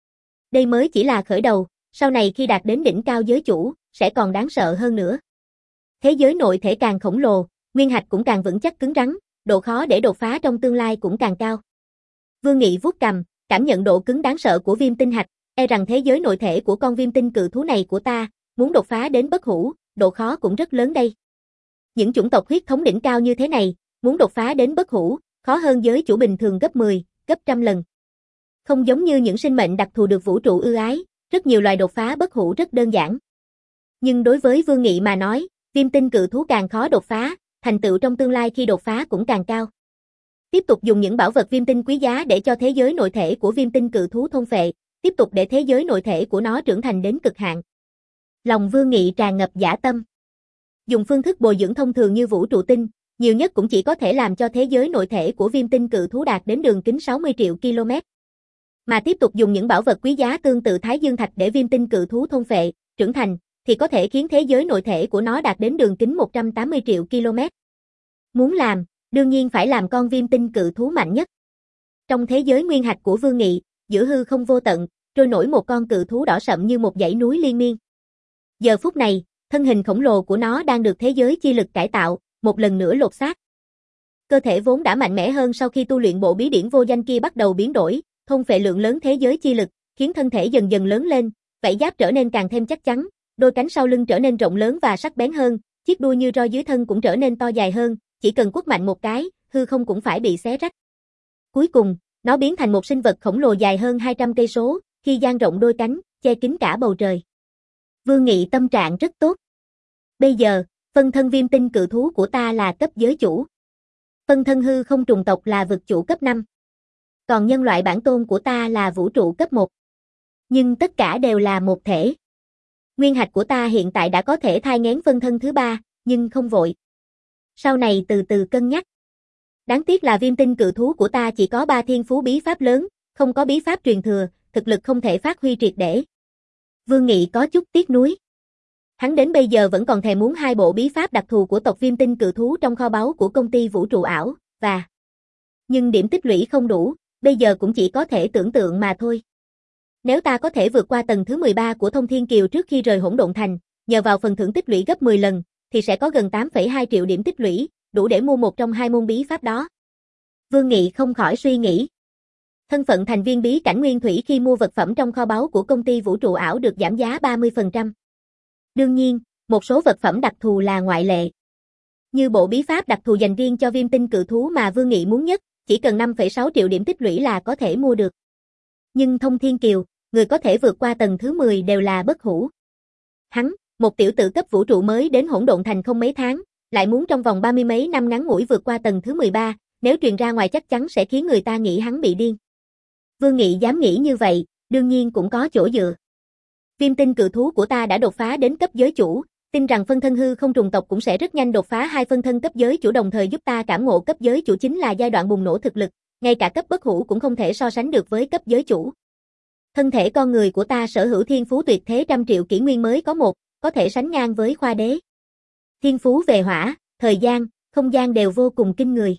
Đây mới chỉ là khởi đầu, sau này khi đạt đến đỉnh cao giới chủ, sẽ còn đáng sợ hơn nữa. Thế giới nội thể càng khổng lồ, nguyên hạch cũng càng vững chắc cứng rắn, độ khó để đột phá trong tương lai cũng càng cao. Vương Nghị vuốt cằm, cảm nhận độ cứng đáng sợ của viêm tinh hạch, e rằng thế giới nội thể của con viêm tinh cự thú này của ta, muốn đột phá đến bất hủ, độ khó cũng rất lớn đây. Những chủng tộc huyết thống đỉnh cao như thế này, muốn đột phá đến bất hủ, khó hơn giới chủ bình thường gấp mười, gấp trăm lần. Không giống như những sinh mệnh đặc thù được vũ trụ ưu ái, rất nhiều loài đột phá bất hủ rất đơn giản. Nhưng đối với Vương Nghị mà nói, viêm tinh cự thú càng khó đột phá, thành tựu trong tương lai khi đột phá cũng càng cao. Tiếp tục dùng những bảo vật viêm tinh quý giá để cho thế giới nội thể của viêm tinh cự thú thôn phệ, tiếp tục để thế giới nội thể của nó trưởng thành đến cực hạn. Lòng Vương Nghị tràn ngập dã tâm. Dùng phương thức bồi dưỡng thông thường như vũ trụ tinh, nhiều nhất cũng chỉ có thể làm cho thế giới nội thể của viêm tinh cự thú đạt đến đường kính sáu mươi triệu ki lô mét. Mà tiếp tục dùng những bảo vật quý giá tương tự Thái Dương Thạch để viêm tinh cự thú thôn phệ, trưởng thành, thì có thể khiến thế giới nội thể của nó đạt đến đường kính một trăm tám mươi triệu ki lô mét. Muốn làm, đương nhiên phải làm con viêm tinh cự thú mạnh nhất. Trong thế giới nguyên hạch của Vương Nghị, giữa hư không vô tận, trôi nổi một con cự thú đỏ sậm như một dãy núi liên miên. Giờ phút này, thân hình khổng lồ của nó đang được thế giới chi lực cải tạo, một lần nữa lột xác. Cơ thể vốn đã mạnh mẽ hơn sau khi tu luyện bộ bí điển vô danh kia bắt đầu biến đổi, thôn phệ lượng lớn thế giới chi lực, khiến thân thể dần dần lớn lên, vảy giáp trở nên càng thêm chắc chắn, đôi cánh sau lưng trở nên rộng lớn và sắc bén hơn, chiếc đuôi như roi dưới thân cũng trở nên to dài hơn, chỉ cần quất mạnh một cái, hư không cũng phải bị xé rách. Cuối cùng, nó biến thành một sinh vật khổng lồ dài hơn hai trăm cây số, khi dang rộng đôi cánh, che kín cả bầu trời. Vương Nghị tâm trạng rất tốt. Bây giờ, phân thân viêm tinh cự thú của ta là cấp giới chủ. Phân thân hư không trùng tộc là vực chủ cấp năm. Còn nhân loại bản tôn của ta là vũ trụ cấp một. Nhưng tất cả đều là một thể. Nguyên hạch của ta hiện tại đã có thể thai nghén phân thân thứ ba, nhưng không vội. Sau này từ từ cân nhắc. Đáng tiếc là viêm tinh cự thú của ta chỉ có ba thiên phú bí pháp lớn, không có bí pháp truyền thừa, thực lực không thể phát huy triệt để. Vương Nghị có chút tiếc nuối. Hắn đến bây giờ vẫn còn thèm muốn hai bộ bí pháp đặc thù của tộc viêm tinh cự thú trong kho báu của công ty vũ trụ ảo, và... Nhưng điểm tích lũy không đủ, bây giờ cũng chỉ có thể tưởng tượng mà thôi. Nếu ta có thể vượt qua tầng thứ mười ba của Thông Thiên Kiều trước khi rời Hỗn Độn Thành, nhờ vào phần thưởng tích lũy gấp mười lần, thì sẽ có gần tám phẩy hai triệu điểm tích lũy, đủ để mua một trong hai môn bí pháp đó. Vương Nghị không khỏi suy nghĩ. Thân phận thành viên bí cảnh nguyên thủy khi mua vật phẩm trong kho báu của công ty vũ trụ ảo được giảm giá ba mươi phần trăm. Đương nhiên, một số vật phẩm đặc thù là ngoại lệ. Như bộ bí pháp đặc thù dành riêng cho viêm tinh cự thú mà Vương Nghị muốn nhất, chỉ cần năm phẩy sáu triệu điểm tích lũy là có thể mua được. Nhưng Thông Thiên Kiều, người có thể vượt qua tầng thứ mười đều là bất hủ. Hắn, một tiểu tử cấp vũ trụ mới đến Hỗn Độn Thành không mấy tháng, lại muốn trong vòng ba mươi mấy năm ngắn ngủi vượt qua tầng thứ mười ba, nếu truyền ra ngoài chắc chắn sẽ khiến người ta nghĩ hắn bị điên. Vương Nghị dám nghĩ như vậy, đương nhiên cũng có chỗ dựa. Viêm tinh cự thú của ta đã đột phá đến cấp giới chủ, tin rằng phân thân hư không trùng tộc cũng sẽ rất nhanh đột phá hai phân thân cấp giới chủ, đồng thời giúp ta cảm ngộ cấp giới chủ chính là giai đoạn bùng nổ thực lực, ngay cả cấp bất hủ cũng không thể so sánh được với cấp giới chủ. Thân thể con người của ta sở hữu thiên phú tuyệt thế trăm triệu kỷ nguyên mới có một, có thể sánh ngang với khoa đế. Thiên phú về hỏa, thời gian, không gian đều vô cùng kinh người.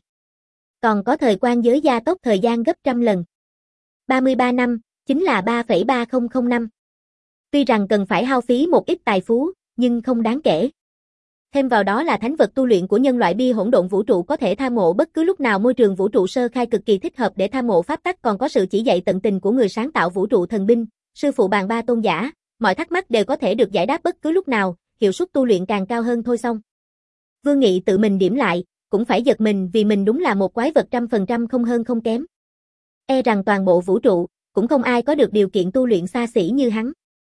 Còn có thời quan giới gia tốc thời gian gấp trăm lần. ba mươi ba năm, chính là ba phẩy ba không không năm. Tuy rằng cần phải hao phí một ít tài phú, nhưng không đáng kể. Thêm vào đó là thánh vật tu luyện của nhân loại bia hỗn độn vũ trụ có thể tham ngộ bất cứ lúc nào, môi trường vũ trụ sơ khai cực kỳ thích hợp để tham ngộ pháp tắc, còn có sự chỉ dạy tận tình của người sáng tạo vũ trụ thần binh, sư phụ bàn ba tôn giả, mọi thắc mắc đều có thể được giải đáp bất cứ lúc nào, hiệu suất tu luyện càng cao hơn thôi xong. Vương Nghị tự mình điểm lại, cũng phải giật mình vì mình đúng là một quái vật trăm phần trăm không hơn không kém. E rằng toàn bộ vũ trụ, cũng không ai có được điều kiện tu luyện xa xỉ như hắn.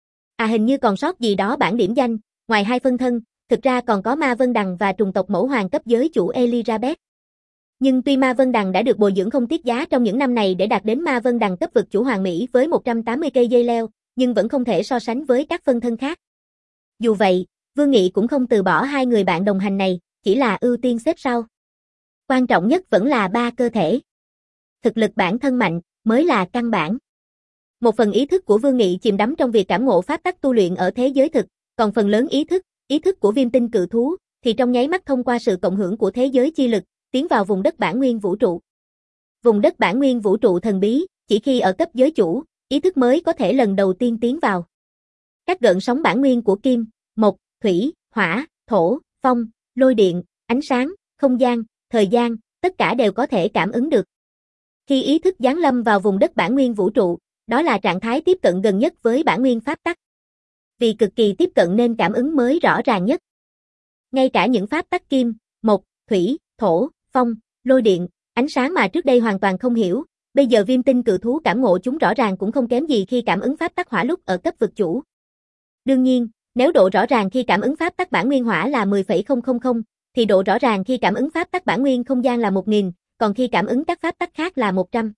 À hình như còn sót gì đó bản điểm danh, ngoài hai phân thân, thực ra còn có Ma Vân Đằng và trùng tộc mẫu hoàng cấp giới chủ Elizabeth. Nhưng tuy Ma Vân Đằng đã được bồi dưỡng không tiết giá trong những năm này để đạt đến Ma Vân Đằng cấp vực chủ hoàng mỹ với một trăm tám mươi cây dây leo, nhưng vẫn không thể so sánh với các phân thân khác. Dù vậy, Vương Nghị cũng không từ bỏ hai người bạn đồng hành này, chỉ là ưu tiên xếp sau. Quan trọng nhất vẫn là ba cơ thể. Thực lực bản thân mạnh, mới là căn bản. Một phần ý thức của Vương Nghị chìm đắm trong việc cảm ngộ pháp tắc tu luyện ở thế giới thực, còn phần lớn ý thức, ý thức của viêm tinh cự thú, thì trong nháy mắt thông qua sự cộng hưởng của thế giới chi lực, tiến vào vùng đất bản nguyên vũ trụ. Vùng đất bản nguyên vũ trụ thần bí, chỉ khi ở cấp giới chủ, ý thức mới có thể lần đầu tiên tiến vào. Các gợn sóng bản nguyên của kim, mộc, thủy, hỏa, thổ, phong, lôi điện, ánh sáng, không gian, thời gian, tất cả đều có thể cảm ứng được. Khi ý thức giáng lâm vào vùng đất bản nguyên vũ trụ, đó là trạng thái tiếp cận gần nhất với bản nguyên pháp tắc. Vì cực kỳ tiếp cận nên cảm ứng mới rõ ràng nhất. Ngay cả những pháp tắc kim, mộc, thủy, thổ, phong, lôi điện, ánh sáng mà trước đây hoàn toàn không hiểu, bây giờ Viêm Tinh Cự Thú cảm ngộ chúng rõ ràng cũng không kém gì khi cảm ứng pháp tắc hỏa lúc ở cấp vực chủ. Đương nhiên, nếu độ rõ ràng khi cảm ứng pháp tắc bản nguyên hỏa là mười phẩy không không không, thì độ rõ ràng khi cảm ứng pháp tắc bản nguyên không gian là một nghìn, còn khi cảm ứng các pháp tắc khác là một trăm.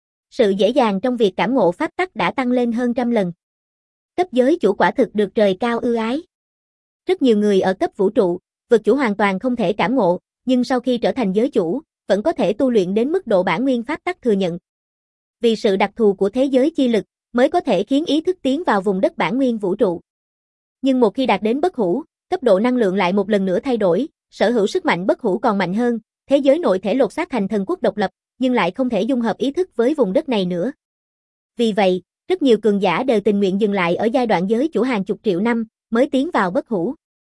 Sự dễ dàng trong việc cảm ngộ pháp tắc đã tăng lên hơn trăm lần. Cấp giới chủ quả thực được trời cao ưu ái. Rất nhiều người ở cấp vũ trụ, vực chủ hoàn toàn không thể cảm ngộ, nhưng sau khi trở thành giới chủ, vẫn có thể tu luyện đến mức độ bản nguyên pháp tắc thừa nhận. Vì sự đặc thù của thế giới chi lực, mới có thể khiến ý thức tiến vào vùng đất bản nguyên vũ trụ. Nhưng một khi đạt đến bất hủ, cấp độ năng lượng lại một lần nữa thay đổi, sở hữu sức mạnh bất hủ còn mạnh hơn, thế giới nội thể lột xác thành thần quốc độc lập, nhưng lại không thể dung hợp ý thức với vùng đất này nữa. Vì vậy, rất nhiều cường giả đều tình nguyện dừng lại ở giai đoạn giới chủ hàng chục triệu năm, mới tiến vào bất hủ.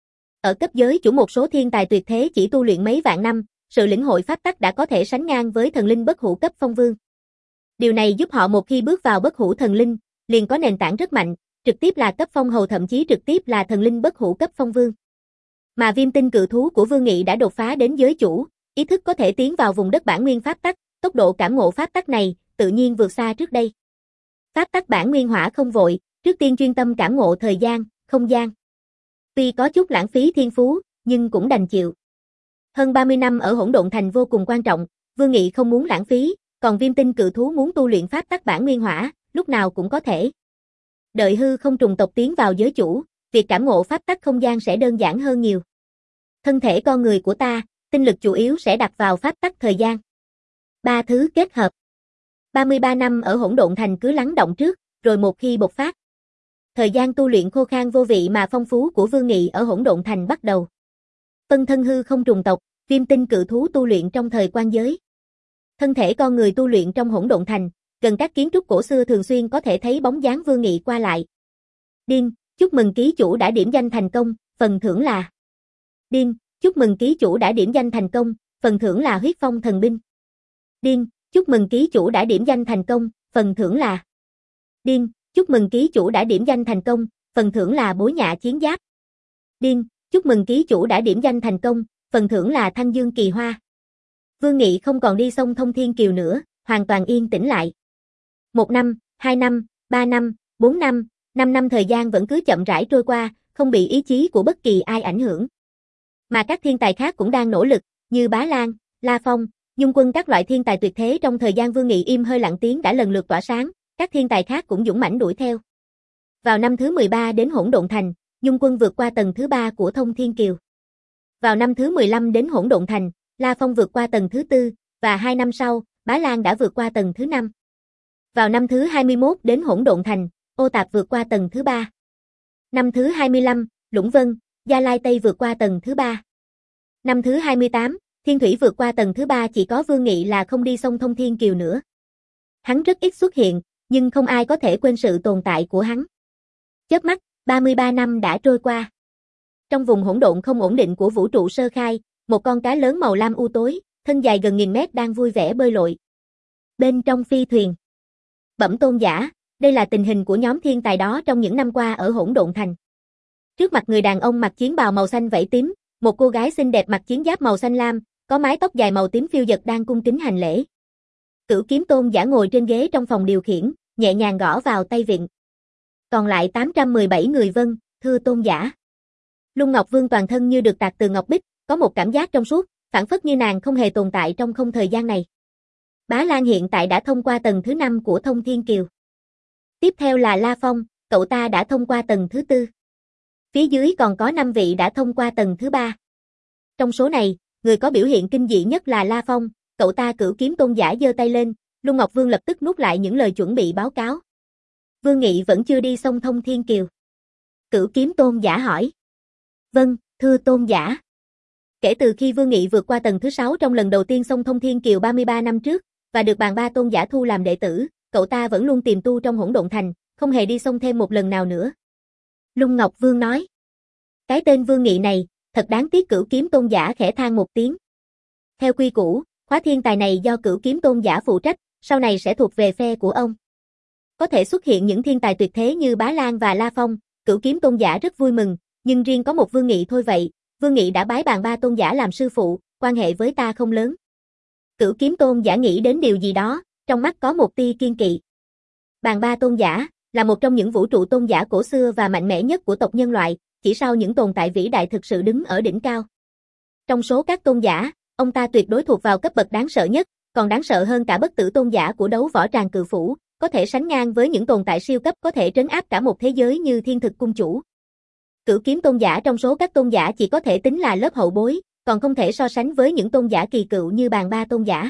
Ở cấp giới chủ một số thiên tài tuyệt thế chỉ tu luyện mấy vạn năm, sự lĩnh hội pháp tắc đã có thể sánh ngang với thần linh bất hủ cấp phong vương. Điều này giúp họ một khi bước vào bất hủ thần linh, liền có nền tảng rất mạnh, trực tiếp là cấp phong hầu thậm chí trực tiếp là thần linh bất hủ cấp phong vương. Mà Viêm Tinh Cự Thú của Vương Nghị đã đột phá đến giới chủ, ý thức có thể tiến vào vùng đất bản nguyên pháp tắc, tốc độ cảm ngộ pháp tắc này tự nhiên vượt xa trước đây. Pháp tắc bản nguyên hỏa không vội, trước tiên chuyên tâm cảm ngộ thời gian, không gian. Tuy có chút lãng phí thiên phú, nhưng cũng đành chịu. Hơn ba mươi năm ở Hỗn Độn Thành vô cùng quan trọng, Vương Nghị không muốn lãng phí, còn Viêm Tinh Cự Thú muốn tu luyện pháp tắc bản nguyên hỏa, lúc nào cũng có thể. Đợi hư không trùng tộc tiến vào giới chủ, việc cảm ngộ pháp tắc không gian sẽ đơn giản hơn nhiều. Thân thể con người của ta, tinh lực chủ yếu sẽ đặt vào pháp tắc thời gian. Ba thứ kết hợp. ba mươi ba năm ở Hỗn Độn Thành cứ lắng động trước, rồi một khi bộc phát. Thời gian tu luyện khô khan vô vị mà phong phú của Vương Nghị ở Hỗn Độn Thành bắt đầu. Phân thân hư không trùng tộc, Viêm Tinh Cự Thú tu luyện trong thời quan giới. Thân thể con người tu luyện trong Hỗn Độn Thành, gần các kiến trúc cổ xưa thường xuyên có thể thấy bóng dáng Vương Nghị qua lại. Điên, chúc mừng ký chủ đã điểm danh thành công, phần thưởng là. Điên, chúc mừng ký chủ đã điểm danh thành công, phần thưởng là huyết phong thần binh. Điên, chúc mừng ký chủ đã điểm danh thành công, phần thưởng là. Điên, chúc mừng ký chủ đã điểm danh thành công, phần thưởng là bối nhạ chiến giáp. Điên, chúc mừng ký chủ đã điểm danh thành công, phần thưởng là thanh dương kỳ hoa. Vương Nghị không còn đi sông Thông Thiên Kiều nữa, hoàn toàn yên tĩnh lại. Một năm, hai năm, ba năm, bốn năm, năm năm thời gian vẫn cứ chậm rãi trôi qua, không bị ý chí của bất kỳ ai ảnh hưởng. Mà các thiên tài khác cũng đang nỗ lực, như Bá Lan, La Phong, Nhung Quân, các loại thiên tài tuyệt thế trong thời gian Vương Nghị im hơi lặng tiếng đã lần lượt tỏa sáng, các thiên tài khác cũng dũng mãnh đuổi theo. Vào năm thứ mười ba đến Hỗn Độn Thành, Nhung Quân vượt qua tầng thứ ba của Thông Thiên Kiều. Vào năm thứ mười lăm đến Hỗn Độn Thành, La Phong vượt qua tầng thứ tư, và hai năm sau, Bá Lan đã vượt qua tầng thứ năm. Vào năm thứ hai mươi mốt đến Hỗn Độn Thành, Ô Tạp vượt qua tầng thứ ba. Năm thứ hai mươi lăm, Lũng Vân, Gia Lai Tây vượt qua tầng thứ ba. Năm thứ hai mươi tám, Thiên Thủy vượt qua tầng thứ ba, chỉ có Vương Nghị là không đi sông Thông Thiên Kiều nữa. Hắn rất ít xuất hiện, nhưng không ai có thể quên sự tồn tại của hắn. Chớp mắt, ba mươi ba năm đã trôi qua. Trong vùng hỗn độn không ổn định của vũ trụ sơ khai, một con cá lớn màu lam u tối, thân dài gần nghìn mét đang vui vẻ bơi lội. Bên trong phi thuyền. Bẩm tôn giả, đây là tình hình của nhóm thiên tài đó trong những năm qua ở Hỗn Độn Thành. Trước mặt người đàn ông mặc chiến bào màu xanh vảy tím, một cô gái xinh đẹp mặc chiến giáp màu xanh lam, có mái tóc dài màu tím phiêu dật đang cung kính hành lễ. Cửu Kiếm tôn giả ngồi trên ghế trong phòng điều khiển, nhẹ nhàng gõ vào tay vịn. Còn lại tám trăm mười bảy người vâng, thưa tôn giả. Lung Ngọc Vương toàn thân như được tạc từ ngọc bích, có một cảm giác trong suốt, phảng phất như nàng không hề tồn tại trong không thời gian này. Bá Lan hiện tại đã thông qua tầng thứ năm của Thông Thiên Kiều. Tiếp theo là La Phong, cậu ta đã thông qua tầng thứ tư. Phía dưới còn có năm vị đã thông qua tầng thứ ba. Trong số này, người có biểu hiện kinh dị nhất là La Phong, cậu ta Cửu Kiếm tôn giả giơ tay lên, Lung Ngọc Vương lập tức nuốt lại những lời chuẩn bị báo cáo. Vương Nghị vẫn chưa đi sông Thông Thiên Kiều. Cửu Kiếm tôn giả hỏi. Vâng, thưa tôn giả. Kể từ khi Vương Nghị vượt qua tầng thứ sáu trong lần đầu tiên sông Thông Thiên Kiều ba mươi ba năm trước, và được bàn ba tôn giả thu làm đệ tử, cậu ta vẫn luôn tìm tu trong Hỗn Độn Thành, không hề đi sông thêm một lần nào nữa. Lung Ngọc Vương nói. Cái tên Vương Nghị này, thật đáng tiếc. Cửu Kiếm tôn giả khẽ than một tiếng. Theo quy củ, khóa thiên tài này do Cửu Kiếm tôn giả phụ trách, sau này sẽ thuộc về phe của ông. Có thể xuất hiện những thiên tài tuyệt thế như Bá Lan và La Phong, Cửu Kiếm Tôn giả rất vui mừng, nhưng riêng có một Vương Nghị thôi vậy, Vương Nghị đã bái Bàn Ba Tôn giả làm sư phụ, quan hệ với ta không lớn. Cửu Kiếm Tôn giả nghĩ đến điều gì đó, trong mắt có một tia kiên kỵ. Bàn Ba Tôn giả là một trong những vũ trụ tôn giả cổ xưa và mạnh mẽ nhất của tộc nhân loại, chỉ sau những tồn tại vĩ đại thực sự đứng ở đỉnh cao. Trong số các tôn giả, ông ta tuyệt đối thuộc vào cấp bậc đáng sợ nhất, còn đáng sợ hơn cả bất tử tôn giả của đấu võ tràng cự phủ, có thể sánh ngang với những tồn tại siêu cấp có thể trấn áp cả một thế giới như Thiên Thực Cung Chủ. Cửu Kiếm Tôn giả trong số các tôn giả chỉ có thể tính là lớp hậu bối, còn không thể so sánh với những tôn giả kỳ cựu như Bàn Ba Tôn giả.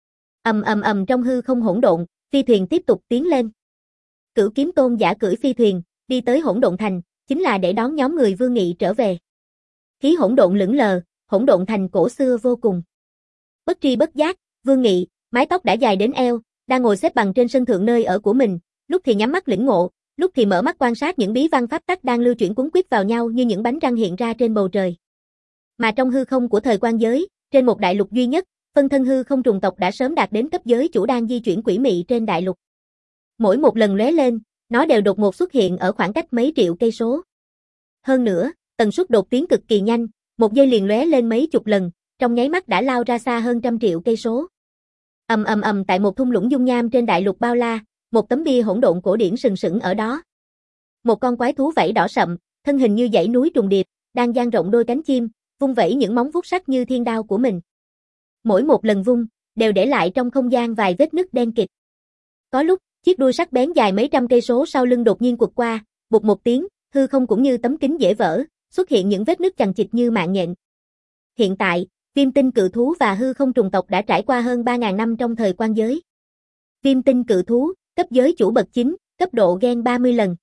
Ầm ầm ầm trong hư không hỗn độn, phi thuyền tiếp tục tiến lên. Cửu Kiếm Tôn giả cưỡi phi thuyền, đi tới Hỗn Độn Thành, chính là để đón nhóm người Vương Nghị trở về. Khí hỗn độn lững lờ, Hỗn Độn Thành cổ xưa vô cùng. Bất tri bất giác, Vương Nghị, mái tóc đã dài đến eo, đang ngồi xếp bằng trên sân thượng nơi ở của mình, lúc thì nhắm mắt lĩnh ngộ, lúc thì mở mắt quan sát những bí văn pháp tắc đang lưu chuyển cuốn quýt vào nhau như những bánh răng hiện ra trên bầu trời. Mà trong hư không của thời quan giới, trên một đại lục duy nhất, phân thân hư không trùng tộc đã sớm đạt đến cấp giới chủ đang di chuyển quỷ mị trên đại lục. Mỗi một lần lóe lên, nó đều đột ngột xuất hiện ở khoảng cách mấy triệu cây số. Hơn nữa, tần suất đột tiến cực kỳ nhanh, một giây liền lóe lên mấy chục lần, trong nháy mắt đã lao ra xa hơn trăm triệu cây số. Ầm ầm ầm tại một thung lũng dung nham trên đại lục bao la, một tấm bia hỗn độn cổ điển sừng sững ở đó. Một con quái thú vảy đỏ sậm, thân hình như dãy núi trùng điệp, đang dang rộng đôi cánh chim, vung vẩy những móng vuốt sắc như thiên đao của mình. Mỗi một lần vung, đều để lại trong không gian vài vết nứt đen kịt. Có lúc, chiếc đuôi sắc bén dài mấy trăm cây số sau lưng đột nhiên quật qua, bụp một tiếng, hư không cũng như tấm kính dễ vỡ, xuất hiện những vết nứt chằng chịt như mạng nhện. Hiện tại, Viêm Tinh Cự Thú và hư không trùng tộc đã trải qua hơn ba nghìn năm trong thời quan giới. Viêm Tinh Cự Thú, cấp giới chủ bậc chín, cấp độ gen ba mươi lần.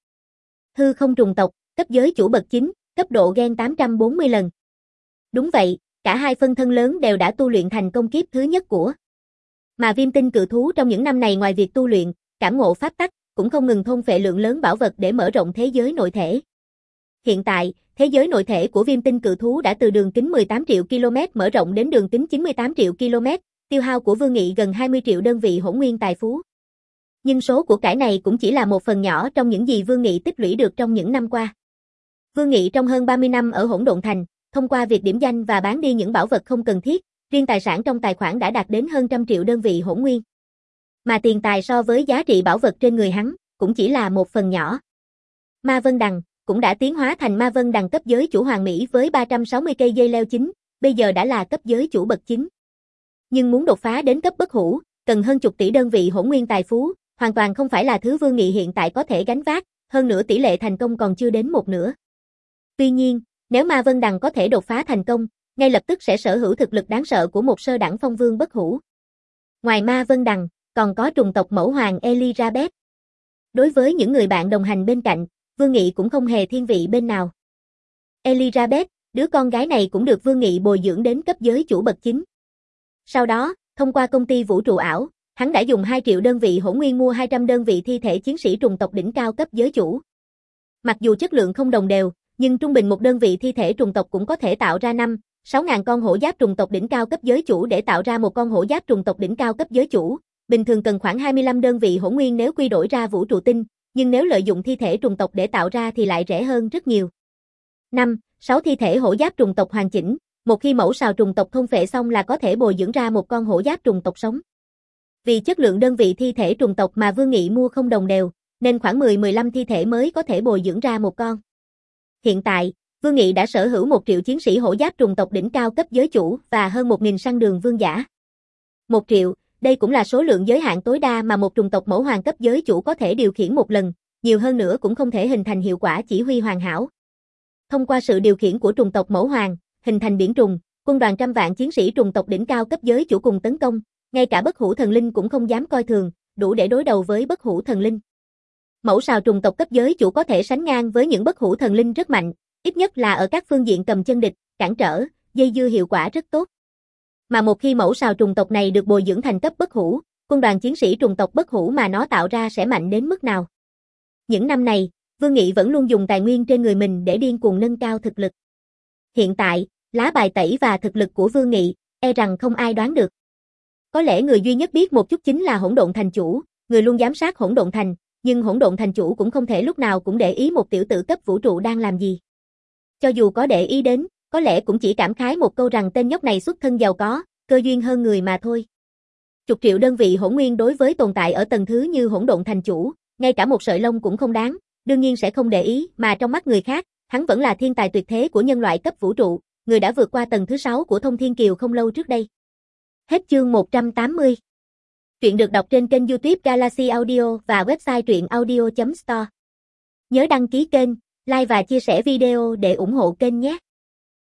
Hư không trùng tộc, cấp giới chủ bậc chín, cấp độ gen tám trăm bốn mươi lần. Đúng vậy, cả hai phân thân lớn đều đã tu luyện thành công kiếp thứ nhất của. Mà Viêm Tinh Cự Thú trong những năm này ngoài việc tu luyện, cảm ngộ pháp tắc, cũng không ngừng thôn phệ lượng lớn bảo vật để mở rộng thế giới nội thể. Hiện tại, thế giới nội thể của Viêm Tinh Cự Thú đã từ đường kính mười tám triệu ki lô mét mở rộng đến đường kính chín mươi tám triệu ki lô mét, tiêu hao của Vương Nghị gần hai mươi triệu đơn vị hỗn nguyên tài phú. Nhưng số của cải này cũng chỉ là một phần nhỏ trong những gì Vương Nghị tích lũy được trong những năm qua. Vương Nghị trong hơn ba mươi năm ở Hỗn Độn Thành, thông qua việc điểm danh và bán đi những bảo vật không cần thiết, riêng tài sản trong tài khoản đã đạt đến hơn trăm triệu đơn vị hỗn nguyên. Mà tiền tài so với giá trị bảo vật trên người hắn, cũng chỉ là một phần nhỏ. Ma Vân Đằng cũng đã tiến hóa thành Ma Vân Đằng cấp giới chủ hoàng mỹ với ba trăm sáu mươi cây dây leo chính, bây giờ đã là cấp giới chủ bậc chín. Nhưng muốn đột phá đến cấp bất hủ, cần hơn chục tỷ đơn vị hỗn nguyên tài phú, hoàn toàn không phải là thứ Vương Nghị hiện tại có thể gánh vác, hơn nữa tỷ lệ thành công còn chưa đến một nửa. Tuy nhiên, nếu Ma Vân Đằng có thể đột phá thành công, ngay lập tức sẽ sở hữu thực lực đáng sợ của một sơ đẳng phong vương bất hủ. Ngoài Ma Vân Đằng, còn có trùng tộc mẫu hoàng Elizabeth. Đối với những người bạn đồng hành bên cạnh, Vương Nghị cũng không hề thiên vị bên nào. Elizabeth, đứa con gái này cũng được Vương Nghị bồi dưỡng đến cấp giới chủ bậc chín. Sau đó, thông qua công ty vũ trụ ảo, hắn đã dùng hai triệu đơn vị hỗn nguyên mua hai trăm đơn vị thi thể chiến sĩ trùng tộc đỉnh cao cấp giới chủ. Mặc dù chất lượng không đồng đều, nhưng trung bình một đơn vị thi thể trùng tộc cũng có thể tạo ra năm, sáu ngàn con hổ giáp trùng tộc đỉnh cao cấp giới chủ để tạo ra một con hổ giáp trùng tộc đỉnh cao cấp giới chủ. Bình thường cần khoảng hai mươi lăm đơn vị hỗn nguyên nếu quy đổi ra vũ trụ tinh, nhưng nếu lợi dụng thi thể trùng tộc để tạo ra thì lại rẻ hơn rất nhiều. năm, sáu thi thể hổ giáp trùng tộc hoàn chỉnh, một khi mẫu sào trùng tộc thôn phệ xong là có thể bồi dưỡng ra một con hổ giáp trùng tộc sống. Vì chất lượng đơn vị thi thể trùng tộc mà Vương Nghị mua không đồng đều, nên khoảng mười đến mười lăm thi thể mới có thể bồi dưỡng ra một con. Hiện tại, Vương Nghị đã sở hữu một triệu chiến sĩ hổ giáp trùng tộc đỉnh cao cấp giới chủ và hơn một nghìn săn đường vương giả. Một triệu, đây cũng là số lượng giới hạn tối đa mà một trùng tộc mẫu hoàng cấp giới chủ có thể điều khiển một lần, nhiều hơn nữa cũng không thể hình thành hiệu quả chỉ huy hoàn hảo. Thông qua sự điều khiển của trùng tộc mẫu hoàng, hình thành biển trùng, quân đoàn trăm vạn chiến sĩ trùng tộc đỉnh cao cấp giới chủ cùng tấn công, ngay cả bất hủ thần linh cũng không dám coi thường, đủ để đối đầu với bất hủ thần linh. Mẫu sào trùng tộc cấp giới chủ có thể sánh ngang với những bất hủ thần linh rất mạnh, ít nhất là ở các phương diện cầm chân địch, cản trở, dây dưa hiệu quả rất tốt. Mà một khi mẫu sào trùng tộc này được bồi dưỡng thành cấp bất hủ, quân đoàn chiến sĩ trùng tộc bất hủ mà nó tạo ra sẽ mạnh đến mức nào? Những năm này, Vương Nghị vẫn luôn dùng tài nguyên trên người mình để điên cuồng nâng cao thực lực. Hiện tại, lá bài tẩy và thực lực của Vương Nghị, e rằng không ai đoán được. Có lẽ người duy nhất biết một chút chính là Hỗn Độn Thành chủ, người luôn giám sát Hỗn Độn Thành, nhưng Hỗn Độn Thành chủ cũng không thể lúc nào cũng để ý một tiểu tử cấp vũ trụ đang làm gì. Cho dù có để ý đến, có lẽ cũng chỉ cảm khái một câu rằng tên nhóc này xuất thân giàu có, cơ duyên hơn người mà thôi. Chục triệu đơn vị hỗn nguyên đối với tồn tại ở tầng thứ như Hỗn Độn Thành chủ, ngay cả một sợi lông cũng không đáng, đương nhiên sẽ không để ý, mà trong mắt người khác, hắn vẫn là thiên tài tuyệt thế của nhân loại cấp vũ trụ, người đã vượt qua tầng thứ sáu của Thông Thiên Kiều không lâu trước đây. Hết chương một trăm tám mươi. Truyện được đọc trên kênh YouTube Galaxy Audio và website truyện audio chấm store. Nhớ đăng ký kênh, like và chia sẻ video để ủng hộ kênh nhé.